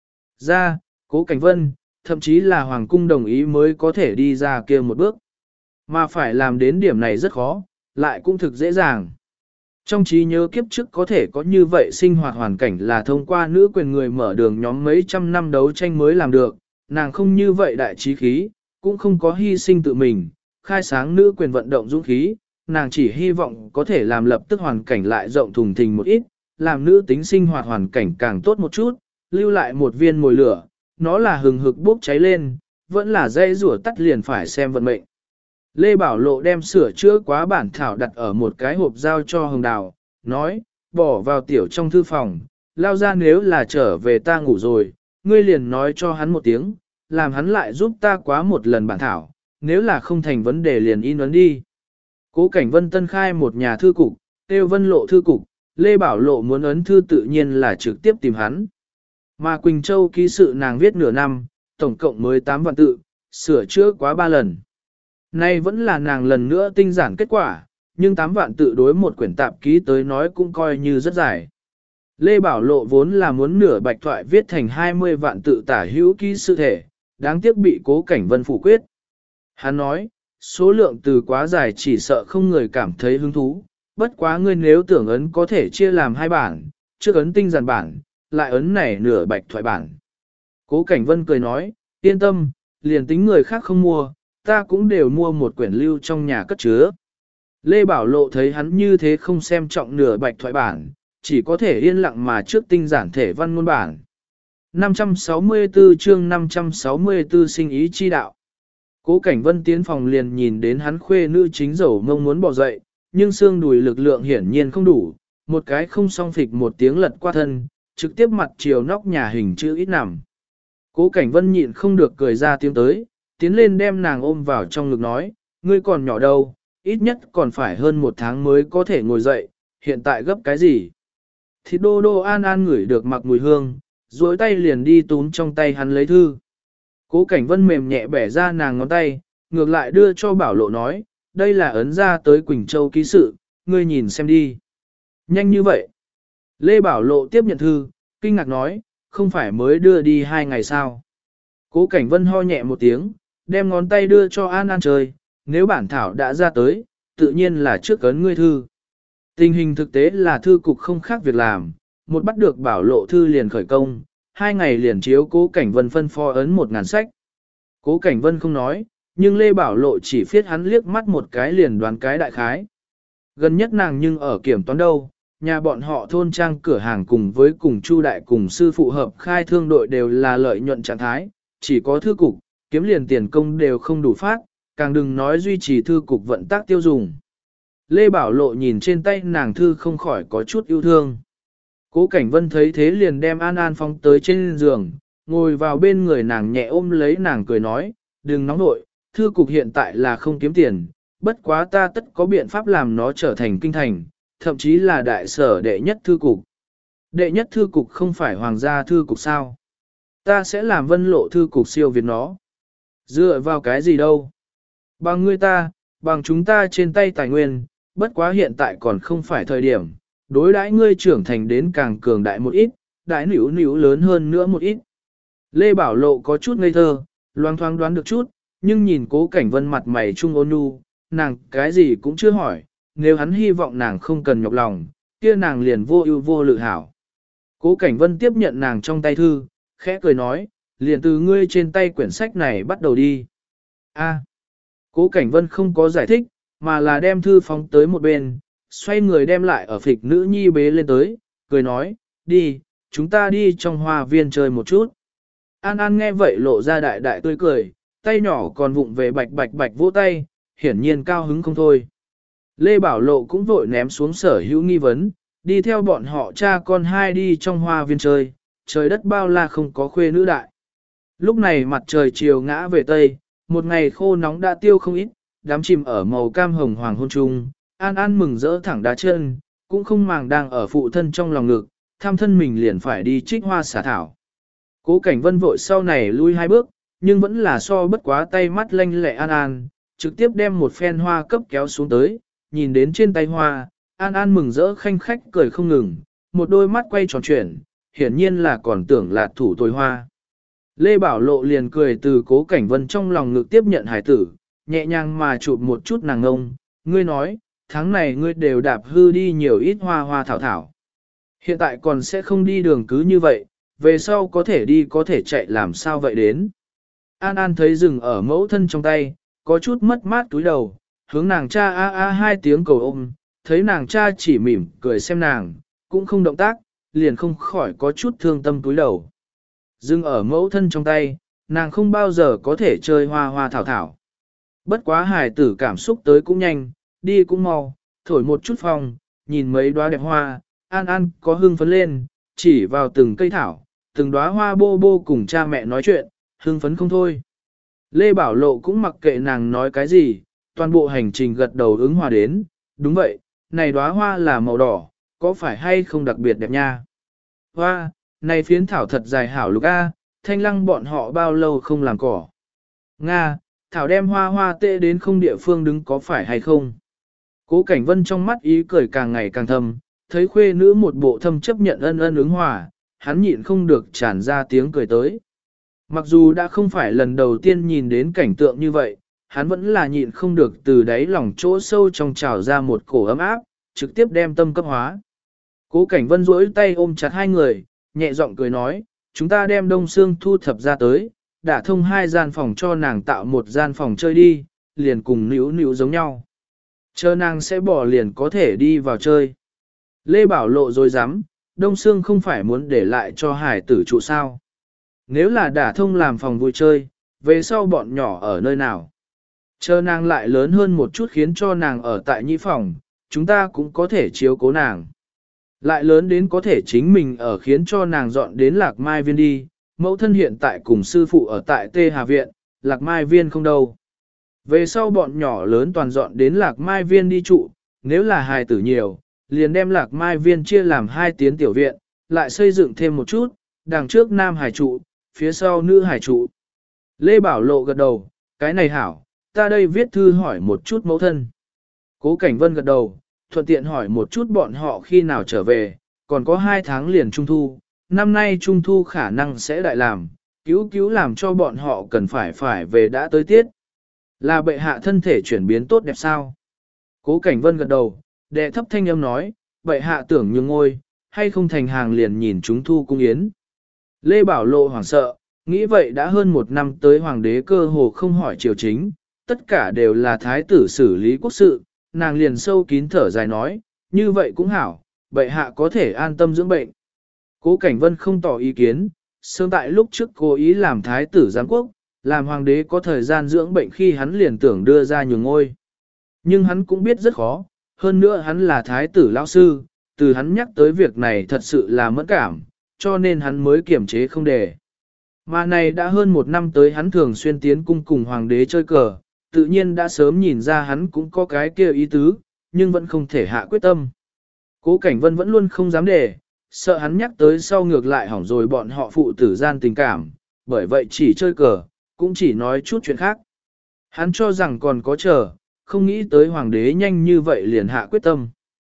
[SPEAKER 1] Ra, Cố Cảnh Vân, thậm chí là Hoàng cung đồng ý mới có thể đi ra kia một bước. Mà phải làm đến điểm này rất khó, lại cũng thực dễ dàng. Trong trí nhớ kiếp trước có thể có như vậy sinh hoạt hoàn cảnh là thông qua nữ quyền người mở đường nhóm mấy trăm năm đấu tranh mới làm được, nàng không như vậy đại trí khí, cũng không có hy sinh tự mình, khai sáng nữ quyền vận động dũng khí, nàng chỉ hy vọng có thể làm lập tức hoàn cảnh lại rộng thùng thình một ít, làm nữ tính sinh hoạt hoàn cảnh càng tốt một chút, lưu lại một viên mồi lửa, nó là hừng hực bốc cháy lên, vẫn là dây rủa tắt liền phải xem vận mệnh. Lê Bảo Lộ đem sửa chữa quá bản thảo đặt ở một cái hộp giao cho Hồng Đào, nói, bỏ vào tiểu trong thư phòng, lao ra nếu là trở về ta ngủ rồi, ngươi liền nói cho hắn một tiếng, làm hắn lại giúp ta quá một lần bản thảo, nếu là không thành vấn đề liền in ấn đi. Cố Cảnh Vân tân khai một nhà thư cục, Tiêu Vân Lộ thư cục, Lê Bảo Lộ muốn ấn thư tự nhiên là trực tiếp tìm hắn. Mà Quỳnh Châu ký sự nàng viết nửa năm, tổng cộng mới 8 vạn tự, sửa chữa quá 3 lần. Nay vẫn là nàng lần nữa tinh giản kết quả, nhưng 8 vạn tự đối một quyển tạp ký tới nói cũng coi như rất dài. Lê Bảo Lộ vốn là muốn nửa bạch thoại viết thành 20 vạn tự tả hữu ký sự thể, đáng tiếc bị Cố Cảnh Vân phủ quyết. Hắn nói, số lượng từ quá dài chỉ sợ không người cảm thấy hứng thú, bất quá ngươi nếu tưởng ấn có thể chia làm 2 bản, trước ấn tinh giản bản, lại ấn này nửa bạch thoại bản. Cố Cảnh Vân cười nói, yên tâm, liền tính người khác không mua, ta cũng đều mua một quyển lưu trong nhà cất chứa. Lê Bảo Lộ thấy hắn như thế không xem trọng nửa bạch thoại bản, chỉ có thể yên lặng mà trước tinh giản thể văn ngôn bản. 564 chương 564 sinh ý chi đạo. Cố Cảnh Vân tiến phòng liền nhìn đến hắn khuê nữ chính dầu mông muốn bỏ dậy, nhưng xương đùi lực lượng hiển nhiên không đủ, một cái không song phịch một tiếng lật qua thân, trực tiếp mặt chiều nóc nhà hình chữ ít nằm. Cố Cảnh Vân nhịn không được cười ra tiếng tới, tiến lên đem nàng ôm vào trong ngực nói, ngươi còn nhỏ đâu, ít nhất còn phải hơn 1 tháng mới có thể ngồi dậy, hiện tại gấp cái gì. Thì đô đô an an ngửi được mặc mùi hương, duỗi tay liền đi túm trong tay hắn lấy thư. Cố Cảnh Vân mềm nhẹ bẻ ra nàng ngón tay, ngược lại đưa cho Bảo Lộ nói, đây là ấn ra tới Quỳnh Châu ký sự, ngươi nhìn xem đi. Nhanh như vậy. Lê Bảo Lộ tiếp nhận thư, kinh ngạc nói, không phải mới đưa đi 2 ngày sao. Cố Cảnh Vân ho nhẹ một tiếng, đem ngón tay đưa cho An An chơi, nếu bản thảo đã ra tới, tự nhiên là trước ấn ngươi thư. Tình hình thực tế là thư cục không khác việc làm, một bắt được Bảo Lộ thư liền khởi công, 2 ngày liền chiếu Cố Cảnh Vân phân phó ấn 1000 sách. Cố Cảnh Vân không nói, nhưng Lê Bảo Lộ chỉ phiết hắn liếc mắt một cái liền đoán cái đại khái. Gần nhất nàng nhưng ở kiểm toán đâu, nhà bọn họ thôn trang cửa hàng cùng với cùng Chu Đại cùng sư phụ hợp khai thương đội đều là lợi nhuận trạng thái, chỉ có thư cục, kiếm liền tiền công đều không đủ phát, càng đừng nói duy trì thư cục vận tác tiêu dùng. Lê Bảo Lộ nhìn trên tay nàng thư không khỏi có chút yêu thương. Cố Cảnh Vân thấy thế liền đem An An phóng tới trên giường, ngồi vào bên người nàng nhẹ ôm lấy nàng cười nói, đừng nóng nội, thư cục hiện tại là không kiếm tiền, bất quá ta tất có biện pháp làm nó trở thành kinh thành, thậm chí là đại sở đệ nhất thư cục. Đệ nhất thư cục không phải hoàng gia thư cục sao? Ta sẽ làm Vân Lộ thư cục siêu việt nó. Dựa vào cái gì đâu? Bằng ngươi ta, bằng chúng ta trên tay tài nguyên, bất quá hiện tại còn không phải thời điểm, đối đãi ngươi trưởng thành đến càng cường đại một ít, đại nữu nữu lớn hơn nữa một ít. Lê Bảo Lộ có chút ngây thơ, loang thoáng đoán được chút, nhưng nhìn Cố Cảnh Vân mặt mày trung ôn nhu, nàng cái gì cũng chưa hỏi, nếu hắn hy vọng nàng không cần nhọc lòng, kia nàng liền vô ưu vô lự hảo. Cố Cảnh Vân tiếp nhận nàng trong tay thư, khẽ cười nói, liền từ ngươi trên tay quyển sách này bắt đầu đi. A. Cố Cảnh Vân không có giải thích, mà là đem thư phóng tới một bên, xoay người đem lại ở phịch nữ nhi bế lên tới, cười nói, đi, chúng ta đi trong hoa viên chơi một chút. An An nghe vậy lộ ra đại đại tươi cười, tay nhỏ còn vụng về bạch bạch bạch vỗ tay, hiển nhiên cao hứng không thôi. Lê Bảo Lộ cũng vội ném xuống sở hữu nghi vấn, đi theo bọn họ cha con hai đi trong hoa viên chơi, trời đất bao la không có khuê nữ đại. Lúc này mặt trời chiều ngã về tây, một ngày khô nóng đã tiêu không ít, đám chìm ở màu cam hồng hoàng hôn trung, An An mừng rỡ thẳng đá chân, cũng không màng đang ở phụ thân trong lòng ngực, tham thân mình liền phải đi trích hoa xả thảo. Cố Cảnh Vân vội sau này lui 2 bước, nhưng vẫn là so bất quá tay mắt lanh lẹ An An, trực tiếp đem một phen hoa cấp kéo xuống tới, nhìn đến trên tay hoa, An An mừng rỡ khanh khách cười không ngừng, một đôi mắt quay tròn chuyển, hiển nhiên là còn tưởng là thủ tồi hoa. Lê Bảo Lộ liền cười từ Cố Cảnh Vân trong lòng ngực tiếp nhận hải tử, nhẹ nhàng mà chụp một chút nàng ngông, ngươi nói, tháng này ngươi đều đạp hư đi nhiều ít hoa hoa thảo thảo. Hiện tại còn sẽ không đi đường cứ như vậy, về sau có thể đi có thể chạy làm sao vậy đến. An An thấy rừng ở mẫu thân trong tay, có chút mất mát túi đầu, hướng nàng cha a a 2 tiếng cầu ôm, thấy nàng cha chỉ mỉm cười xem nàng, cũng không động tác, liền không khỏi có chút thương tâm túi đầu. Dừng ở mẫu thân trong tay, nàng không bao giờ có thể chơi hoa hoa thảo thảo. Bất quá hài tử cảm xúc tới cũng nhanh, đi cũng mau, thổi một chút phong, nhìn mấy đóa đẹp hoa, An An có hưng phấn lên, chỉ vào từng cây thảo, từng đóa hoa bô bô cùng cha mẹ nói chuyện, hưng phấn không thôi. Lê Bảo Lộ cũng mặc kệ nàng nói cái gì, toàn bộ hành trình gật đầu ứng hòa đến, đúng vậy, này đóa hoa là màu đỏ, có phải hay không đặc biệt đẹp nha? Hoa, này phiến thảo thật dài hảo lục a, Thanh Lăng bọn họ bao lâu không làm cỏ. Nga, thảo đem hoa hoa tệ đến không địa phương đứng có phải hay không? Cố Cảnh Vân trong mắt ý cười càng ngày càng thâm, thấy khuê nữ một bộ thâm chấp nhận ân ân ứng hòa, hắn nhịn không được tràn ra tiếng cười tới. Mặc dù đã không phải lần đầu tiên nhìn đến cảnh tượng như vậy, hắn vẫn là nhịn không được từ đáy lòng chỗ sâu trong trào ra một cổ ấm áp, trực tiếp đem tâm cấp hóa. Cố Cảnh Vân duỗi tay ôm chặt 2 người, nhẹ giọng cười nói, chúng ta đem đông xương thu thập ra tới, đã thông 2 gian phòng cho nàng tạo một gian phòng chơi đi, liền cùng níu níu giống nhau. Chờ nàng sẽ bỏ liền có thể đi vào chơi. Lê Bảo Lộ rồi dám, Đông Sương không phải muốn để lại cho hải tử trụ sao. Nếu là đả thông làm phòng vui chơi, về sau bọn nhỏ ở nơi nào. Chờ nàng lại lớn hơn một chút khiến cho nàng ở tại nhị phòng, chúng ta cũng có thể chiếu cố nàng. Lại lớn đến có thể chính mình ở khiến cho nàng dọn đến Lạc Mai Viên đi, mẫu thân hiện tại cùng sư phụ ở tại Tê Hà Viện, Lạc Mai Viên không đâu. Về sau bọn nhỏ lớn toàn dọn đến Lạc Mai Viên đi trụ, nếu là hài tử nhiều, liền đem Lạc Mai Viên chia làm 2 tiến tiểu viện, lại xây dựng thêm một chút, đằng trước nam hải trụ, phía sau nữ hải trụ. Lê Bảo Lộ gật đầu, cái này hảo, ta đây viết thư hỏi một chút mẫu thân. Cố Cảnh Vân gật đầu, thuận tiện hỏi một chút bọn họ khi nào trở về, còn có 2 tháng liền Trung Thu, năm nay Trung Thu khả năng sẽ đại làm, cứu làm cho bọn họ cần phải về đã tới tiết. Là bệ hạ thân thể chuyển biến tốt đẹp sao? Cố Cảnh Vân gật đầu, đệ thấp thanh âm nói, bệ hạ tưởng nhường ngôi, hay không thành hàng liền nhìn Trung Thu cung yến. Lê Bảo Lộ hoảng sợ, nghĩ vậy đã hơn 1 năm tới hoàng đế cơ hồ không hỏi triều chính, tất cả đều là thái tử xử lý quốc sự, nàng liền sâu kín thở dài nói, như vậy cũng hảo, bệ hạ có thể an tâm dưỡng bệnh. Cố Cảnh Vân không tỏ ý kiến, sớm tại lúc trước cố ý làm thái tử giám quốc, làm hoàng đế có thời gian dưỡng bệnh khi hắn liền tưởng đưa ra nhường ngôi. Nhưng hắn cũng biết rất khó, hơn nữa hắn là thái tử lão sư, từ hắn nhắc tới việc này thật sự là mẫn cảm, cho nên hắn mới kiềm chế không để. Mà này đã hơn 1 năm tới hắn thường xuyên tiến cung cùng hoàng đế chơi cờ, tự nhiên đã sớm nhìn ra hắn cũng có cái kia ý tứ, nhưng vẫn không thể hạ quyết tâm. Cố Cảnh Vân vẫn luôn không dám để, sợ hắn nhắc tới sau ngược lại hỏng rồi bọn họ phụ tử gian tình cảm, bởi vậy chỉ chơi cờ, cũng chỉ nói chút chuyện khác. Hắn cho rằng còn có chờ, không nghĩ tới hoàng đế nhanh như vậy liền hạ quyết tâm.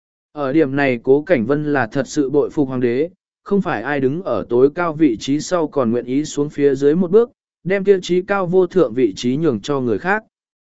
[SPEAKER 1] Ở điểm này Cố Cảnh Vân là thật sự bội phục hoàng đế, không phải ai đứng ở tối cao vị trí sau còn nguyện ý xuống phía dưới một bước, đem tiêu chí cao vô thượng vị trí nhường cho người khác.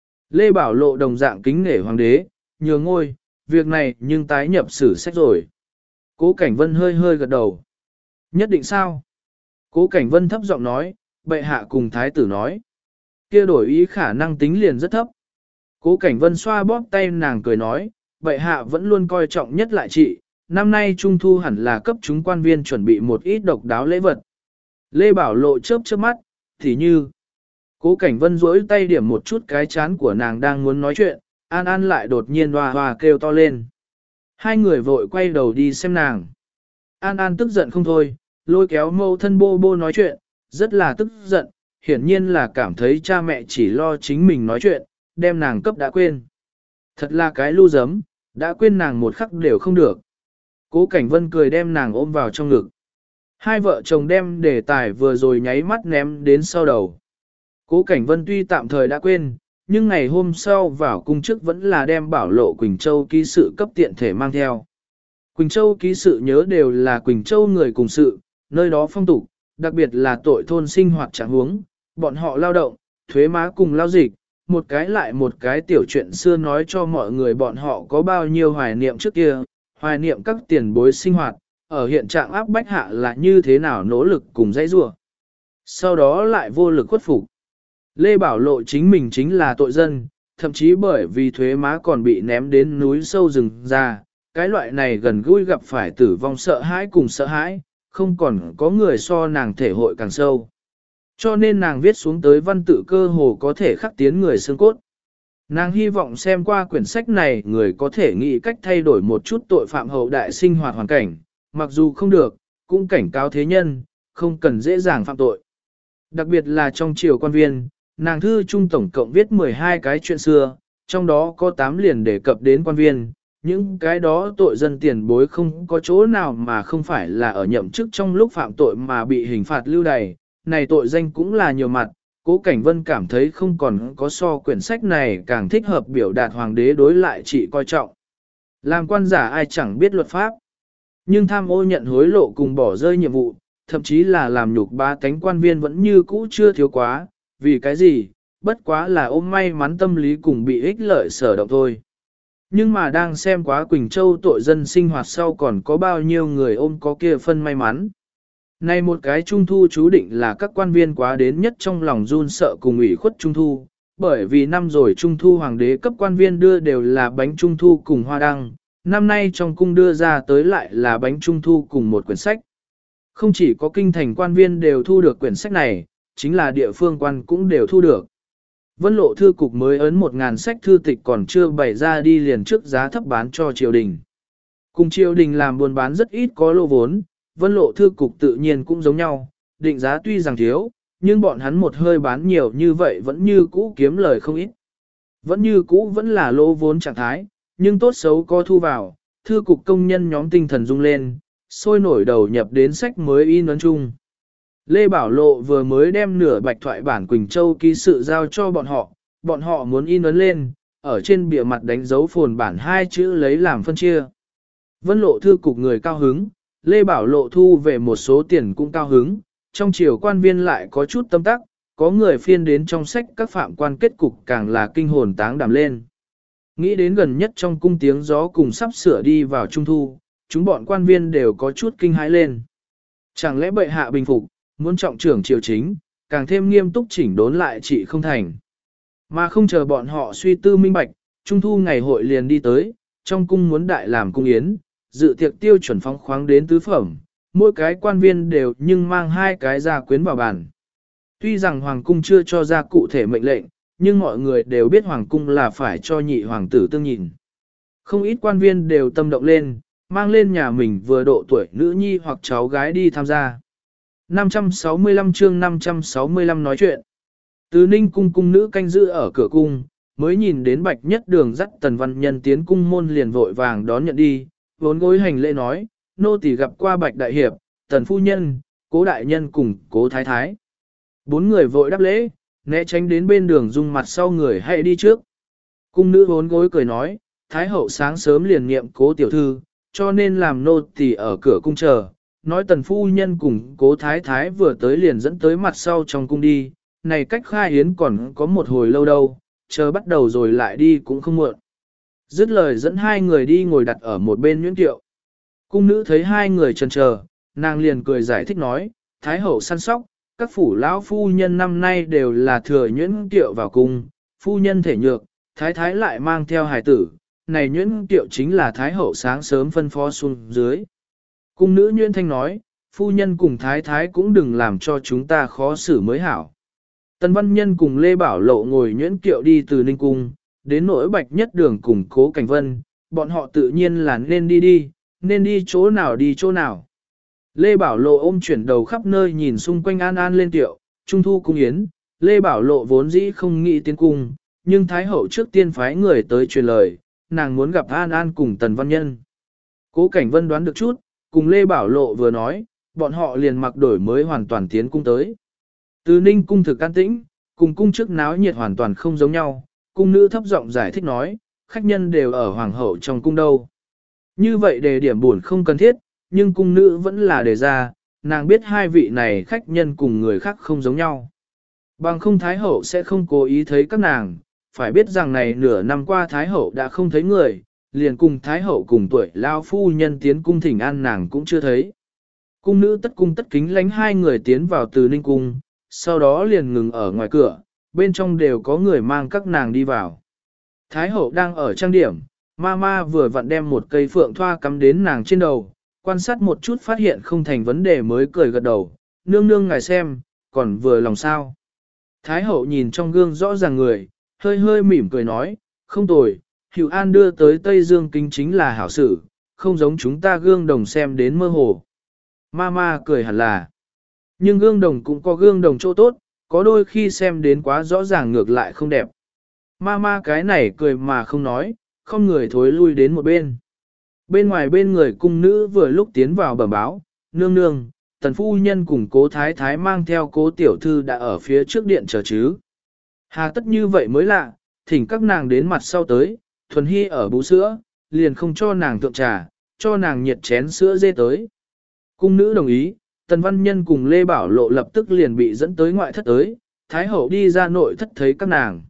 [SPEAKER 1] Lê Bảo Lộ đồng dạng kính nể hoàng đế, nhường ngôi, việc này nhưng tái nhập sử sách rồi. Cố Cảnh Vân hơi hơi gật đầu. Nhất định sao? Cố Cảnh Vân thấp giọng nói, bệ hạ cùng thái tử nói. Kia đổi ý khả năng tính liền rất thấp. Cố Cảnh Vân xoa bóp tay nàng cười nói, bệ hạ vẫn luôn coi trọng nhất lại trị, năm nay Trung Thu hẳn là cấp chúng quan viên chuẩn bị một ít độc đáo lễ vật. Lê Bảo Lộ chớp chớp mắt, thì như. Cố Cảnh Vân duỗi tay điểm một chút cái chán của nàng đang muốn nói chuyện, An An lại đột nhiên hoa hoa kêu to lên. Hai người vội quay đầu đi xem nàng. An An tức giận không thôi, lôi kéo mâu thân bô bô nói chuyện, rất là tức giận, hiển nhiên là cảm thấy cha mẹ chỉ lo chính mình nói chuyện, đem nàng cấp đã quên. Thật là cái lu giấm, đã quên nàng một khắc đều không được. Cố Cảnh Vân cười đem nàng ôm vào trong ngực. Hai vợ chồng đem đề tài vừa rồi nháy mắt ném đến sau đầu. Cố Cảnh Vân tuy tạm thời đã quên, nhưng ngày hôm sau vào cung chức vẫn là đem Bảo Lộ Quỳnh Châu ký sự cấp tiện thể mang theo. Quỳnh Châu ký sự nhớ đều là Quỳnh Châu người cùng sự, nơi đó phong tục, đặc biệt là tội thôn sinh hoạt trạng huống, bọn họ lao động, thuế má cùng lao dịch, một cái lại một cái tiểu chuyện xưa nói cho mọi người bọn họ có bao nhiêu hoài niệm trước kia, hoài niệm các tiền bối sinh hoạt, ở hiện trạng áp bách hạ là như thế nào nỗ lực cùng dãy rủa. Sau đó lại vô lực khuất phục. Lê Bảo Lộ chính mình chính là tội dân, thậm chí bởi vì thuế má còn bị ném đến núi sâu rừng ra, cái loại này gần gũi gặp phải tử vong sợ hãi cùng sợ hãi, không còn có người so nàng thể hội càng sâu. Cho nên nàng viết xuống tới văn tự cơ hồ có thể khắc tiến người xương cốt. Nàng hy vọng xem qua quyển sách này người có thể nghĩ cách thay đổi một chút tội phạm hậu đại sinh hoạt hoàn cảnh, mặc dù không được, cũng cảnh cáo thế nhân, không cần dễ dàng phạm tội. Đặc biệt là trong triều quan viên, nàng thư trung tổng cộng viết 12 cái chuyện xưa, trong đó có 8 liền đề cập đến quan viên, những cái đó tội dân tiền bối không có chỗ nào mà không phải là ở nhậm chức trong lúc phạm tội mà bị hình phạt lưu đày, này tội danh cũng là nhiều mặt, Cố Cảnh Vân cảm thấy không còn có so quyển sách này càng thích hợp biểu đạt hoàng đế đối lại trị coi trọng. Làm quan giả ai chẳng biết luật pháp, nhưng tham ô nhận hối lộ cùng bỏ rơi nhiệm vụ, thậm chí là làm nhục ba tánh quan viên vẫn như cũ chưa thiếu quá, vì cái gì, bất quá là ôm may mắn tâm lý cùng bị ích lợi sở động thôi. Nhưng mà đang xem quá Quỳnh Châu tội dân sinh hoạt sau còn có bao nhiêu người ôm có kia phân may mắn. Này một cái trung thu chú định là các quan viên quá đến nhất trong lòng run sợ cùng ủy khuất trung thu, bởi vì năm rồi trung thu hoàng đế cấp quan viên đưa đều là bánh trung thu cùng hoa đăng, năm nay trong cung đưa ra tới lại là bánh trung thu cùng một quyển sách. Không chỉ có kinh thành quan viên đều thu được quyển sách này, chính là địa phương quan cũng đều thu được. Vân Lộ thư cục mới ấn 1.000 sách thư tịch còn chưa bày ra đi liền trước giá thấp bán cho triều đình. Cùng triều đình làm buôn bán rất ít có lô vốn, Vân Lộ thư cục tự nhiên cũng giống nhau, định giá tuy rằng thiếu, nhưng bọn hắn một hơi bán nhiều như vậy vẫn như cũ kiếm lời không ít. Vẫn như cũ vẫn là lô vốn trạng thái, nhưng tốt xấu có thu vào, thư cục công nhân nhóm tinh thần rung lên, sôi nổi đầu nhập đến sách mới in ấn chung. Lê Bảo Lộ vừa mới đem nửa bạch thoại bản Quỳnh Châu ký sự giao cho bọn họ muốn in ấn lên, ở trên bìa mặt đánh dấu phồn bản hai chữ lấy làm phân chia. Vân Lộ thư cục người cao hứng, Lê Bảo Lộ thu về một số tiền cũng cao hứng, trong triều quan viên lại có chút tâm tắc, có người phiên đến trong sách các phạm quan kết cục càng là kinh hồn táng đảm lên. Nghĩ đến gần nhất trong cung tiếng gió cùng sắp sửa đi vào trung thu, chúng bọn quan viên đều có chút kinh hãi lên. Chẳng lẽ bệ hạ bình phục, muốn trọng trưởng triều chính, càng thêm nghiêm túc chỉnh đốn lại trị không thành. Mà không chờ bọn họ suy tư minh bạch, trung thu ngày hội liền đi tới, trong cung muốn đại làm cung yến, dự tiệc tiêu chuẩn phóng khoáng đến tứ phẩm, mỗi cái quan viên đều nhưng mang hai cái gia quyến vào bàn. Tuy rằng hoàng cung chưa cho ra cụ thể mệnh lệnh, nhưng mọi người đều biết hoàng cung là phải cho nhị hoàng tử tương nhìn. Không ít quan viên đều tâm động lên, mang lên nhà mình vừa độ tuổi nữ nhi hoặc cháu gái đi tham gia. 565 chương 565 nói chuyện. Từ Ninh cung cung nữ canh giữ ở cửa cung, mới nhìn đến Bạch Nhất Đường dắt Tần Văn Nhân tiến cung môn liền vội vàng đón nhận đi, vốn gối hành lễ nói, nô tỳ gặp qua Bạch Đại Hiệp, Tần Phu Nhân, Cố Đại Nhân cùng Cố Thái Thái. Bốn người vội đáp lễ, né tránh đến bên đường dung mặt sau người hãy đi trước. Cung nữ vốn gối cười nói, Thái Hậu sáng sớm liền niệm Cố Tiểu Thư, cho nên làm nô tỳ ở cửa cung chờ. Nói Tần Phu Nhân cùng Cố Thái Thái vừa tới liền dẫn tới mặt sau trong cung đi, này cách khai yến còn có một hồi lâu đâu, chờ bắt đầu rồi lại đi cũng không muộn. Dứt lời dẫn hai người đi ngồi đặt ở một bên nhuyễn tiệu. Cung nữ thấy hai người chần chờ, nàng liền cười giải thích nói, Thái Hậu săn sóc, các phủ lão phu nhân năm nay đều là thừa nhuyễn tiệu vào cung, phu nhân thể nhược, Thái Thái lại mang theo hài tử, này nhuyễn tiệu chính là Thái Hậu sáng sớm phân phó xuống dưới. Cung nữ nhuyễn thanh nói, phu nhân cùng Thái Thái cũng đừng làm cho chúng ta khó xử mới hảo. Tần Văn Nhân cùng Lê Bảo Lộ ngồi nhuyễn kiệu đi từ Ninh Cung, đến nỗi Bạch Nhất Đường cùng Cố Cảnh Vân, bọn họ tự nhiên là nên đi chỗ nào đi chỗ nào. Lê Bảo Lộ ôm chuyển đầu khắp nơi nhìn xung quanh an an lên tiệu, trung thu cung yến, Lê Bảo Lộ vốn dĩ không nghĩ tiến cung, nhưng Thái Hậu trước tiên phái người tới truyền lời, nàng muốn gặp An An cùng Tần Văn Nhân. Cố Cảnh Vân đoán được chút, cùng Lê Bảo Lộ vừa nói, bọn họ liền mặc đổi mới hoàn toàn tiến cung tới. Từ Ninh cung thực an tĩnh, cùng cung trước náo nhiệt hoàn toàn không giống nhau, cung nữ thấp giọng giải thích nói, khách nhân đều ở hoàng hậu trong cung đâu. Như vậy đề điểm buồn không cần thiết, nhưng cung nữ vẫn là đề ra, nàng biết hai vị này khách nhân cùng người khác không giống nhau. Bằng không Thái hậu sẽ không cố ý thấy các nàng, phải biết rằng này nửa năm qua Thái hậu đã không thấy người, liền cùng Thái hậu cùng tuổi lao phu nhân tiến cung thỉnh an nàng cũng chưa thấy. Cung nữ tất cung tất kính lánh hai người tiến vào từ Ninh cung, sau đó liền ngừng ở ngoài cửa, bên trong đều có người mang các nàng đi vào. Thái hậu đang ở trang điểm, Mama vừa vặn đem một cây phượng thoa cắm đến nàng trên đầu, quan sát một chút phát hiện không thành vấn đề mới cười gật đầu, nương nương ngài xem, còn vừa lòng sao. Thái hậu nhìn trong gương rõ ràng người, hơi hơi mỉm cười nói, không tồi, Hữu An đưa tới Tây Dương kính chính là hảo sự, không giống chúng ta gương đồng xem đến mơ hồ. Mama cười hẳn là, nhưng gương đồng cũng có gương đồng chỗ tốt, có đôi khi xem đến quá rõ ràng ngược lại không đẹp. Mama cái này cười mà không nói, không người thối lui đến một bên. Bên ngoài bên người cung nữ vừa lúc tiến vào bẩm báo, nương nương, tần phu nhân cùng cố thái thái mang theo cố tiểu thư đã ở phía trước điện chờ chứ. Hà tất như vậy mới lạ, thỉnh các nàng đến mặt sau tới, thuần hy ở bú sữa, liền không cho nàng thượng trà, cho nàng nhiệt chén sữa dê tới. Cung nữ đồng ý, tần văn nhân cùng Lê Bảo Lộ lập tức liền bị dẫn tới ngoại thất tới, thái hậu đi ra nội thất thấy các nàng.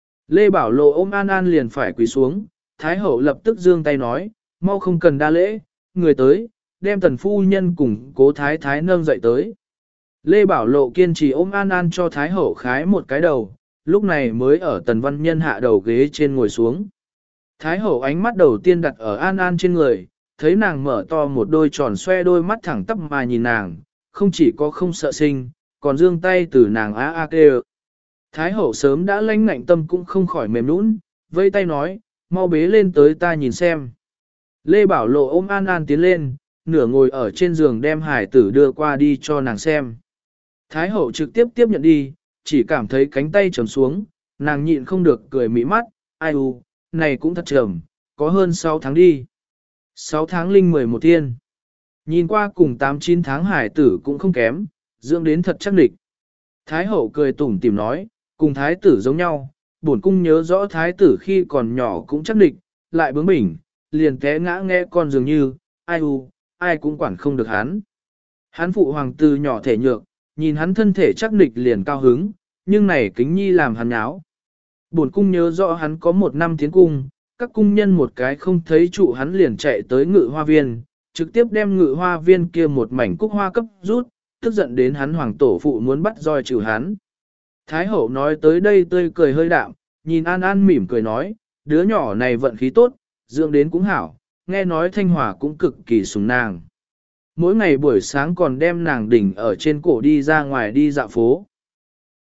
[SPEAKER 1] Lê Bảo Lộ ôm An An liền phải quỳ xuống, thái hậu lập tức giương tay nói, mau không cần đa lễ, người tới, đem tần phu nhân cùng cố thái thái nâng dậy tới. Lê Bảo Lộ kiên trì ôm An An cho thái hậu khái một cái đầu, lúc này mới ở tần văn nhân hạ đầu ghế trên ngồi xuống. Thái hậu ánh mắt đầu tiên đặt ở An An trên người, thấy nàng mở to một đôi tròn xoe đôi mắt thẳng tắp mà nhìn nàng, không chỉ có không sợ sinh, còn giương tay từ nàng á á kêu. Thái hậu sớm đã lãnh ngạnh tâm cũng không khỏi mềm nũng, vây tay nói, mau bế lên tới ta nhìn xem. Lê Bảo Lộ ôm An An tiến lên, nửa ngồi ở trên giường đem hải tử đưa qua đi cho nàng xem. Thái hậu trực tiếp tiếp nhận đi, chỉ cảm thấy cánh tay trầm xuống, nàng nhịn không được cười mỹ mắt, ai u, này cũng thật trầm, có hơn 6 tháng đi. 6 tháng linh 11 thiên. Nhìn qua cùng 8-9 tháng hải tử cũng không kém, dưỡng đến thật chắc địch. Thái hậu cười tủm tỉm nói, cùng thái tử giống nhau, bổn cung nhớ rõ thái tử khi còn nhỏ cũng chắc địch, lại bướng bỉnh, liền té ngã nghe con dường như, ai u, ai cũng quản không được hắn. Hắn phụ hoàng từ nhỏ thể nhược, nhìn hắn thân thể chắc địch liền cao hứng, nhưng này kính nhi làm hắn nháo. Bổn cung nhớ rõ hắn có 1 năm tiến cung, các cung nhân một cái không thấy trụ hắn liền chạy tới ngự hoa viên, trực tiếp đem ngự hoa viên kia một mảnh cúc hoa cấp rút, tức giận đến hắn hoàng tổ phụ muốn bắt roi trừ hắn. Thái hậu nói tới đây tươi cười hơi đạm, nhìn An An mỉm cười nói, đứa nhỏ này vận khí tốt, dưỡng đến cũng hảo, nghe nói Thanh Hòa cũng cực kỳ sủng nàng. Mỗi ngày buổi sáng còn đem nàng đỉnh ở trên cổ đi ra ngoài đi dạo phố,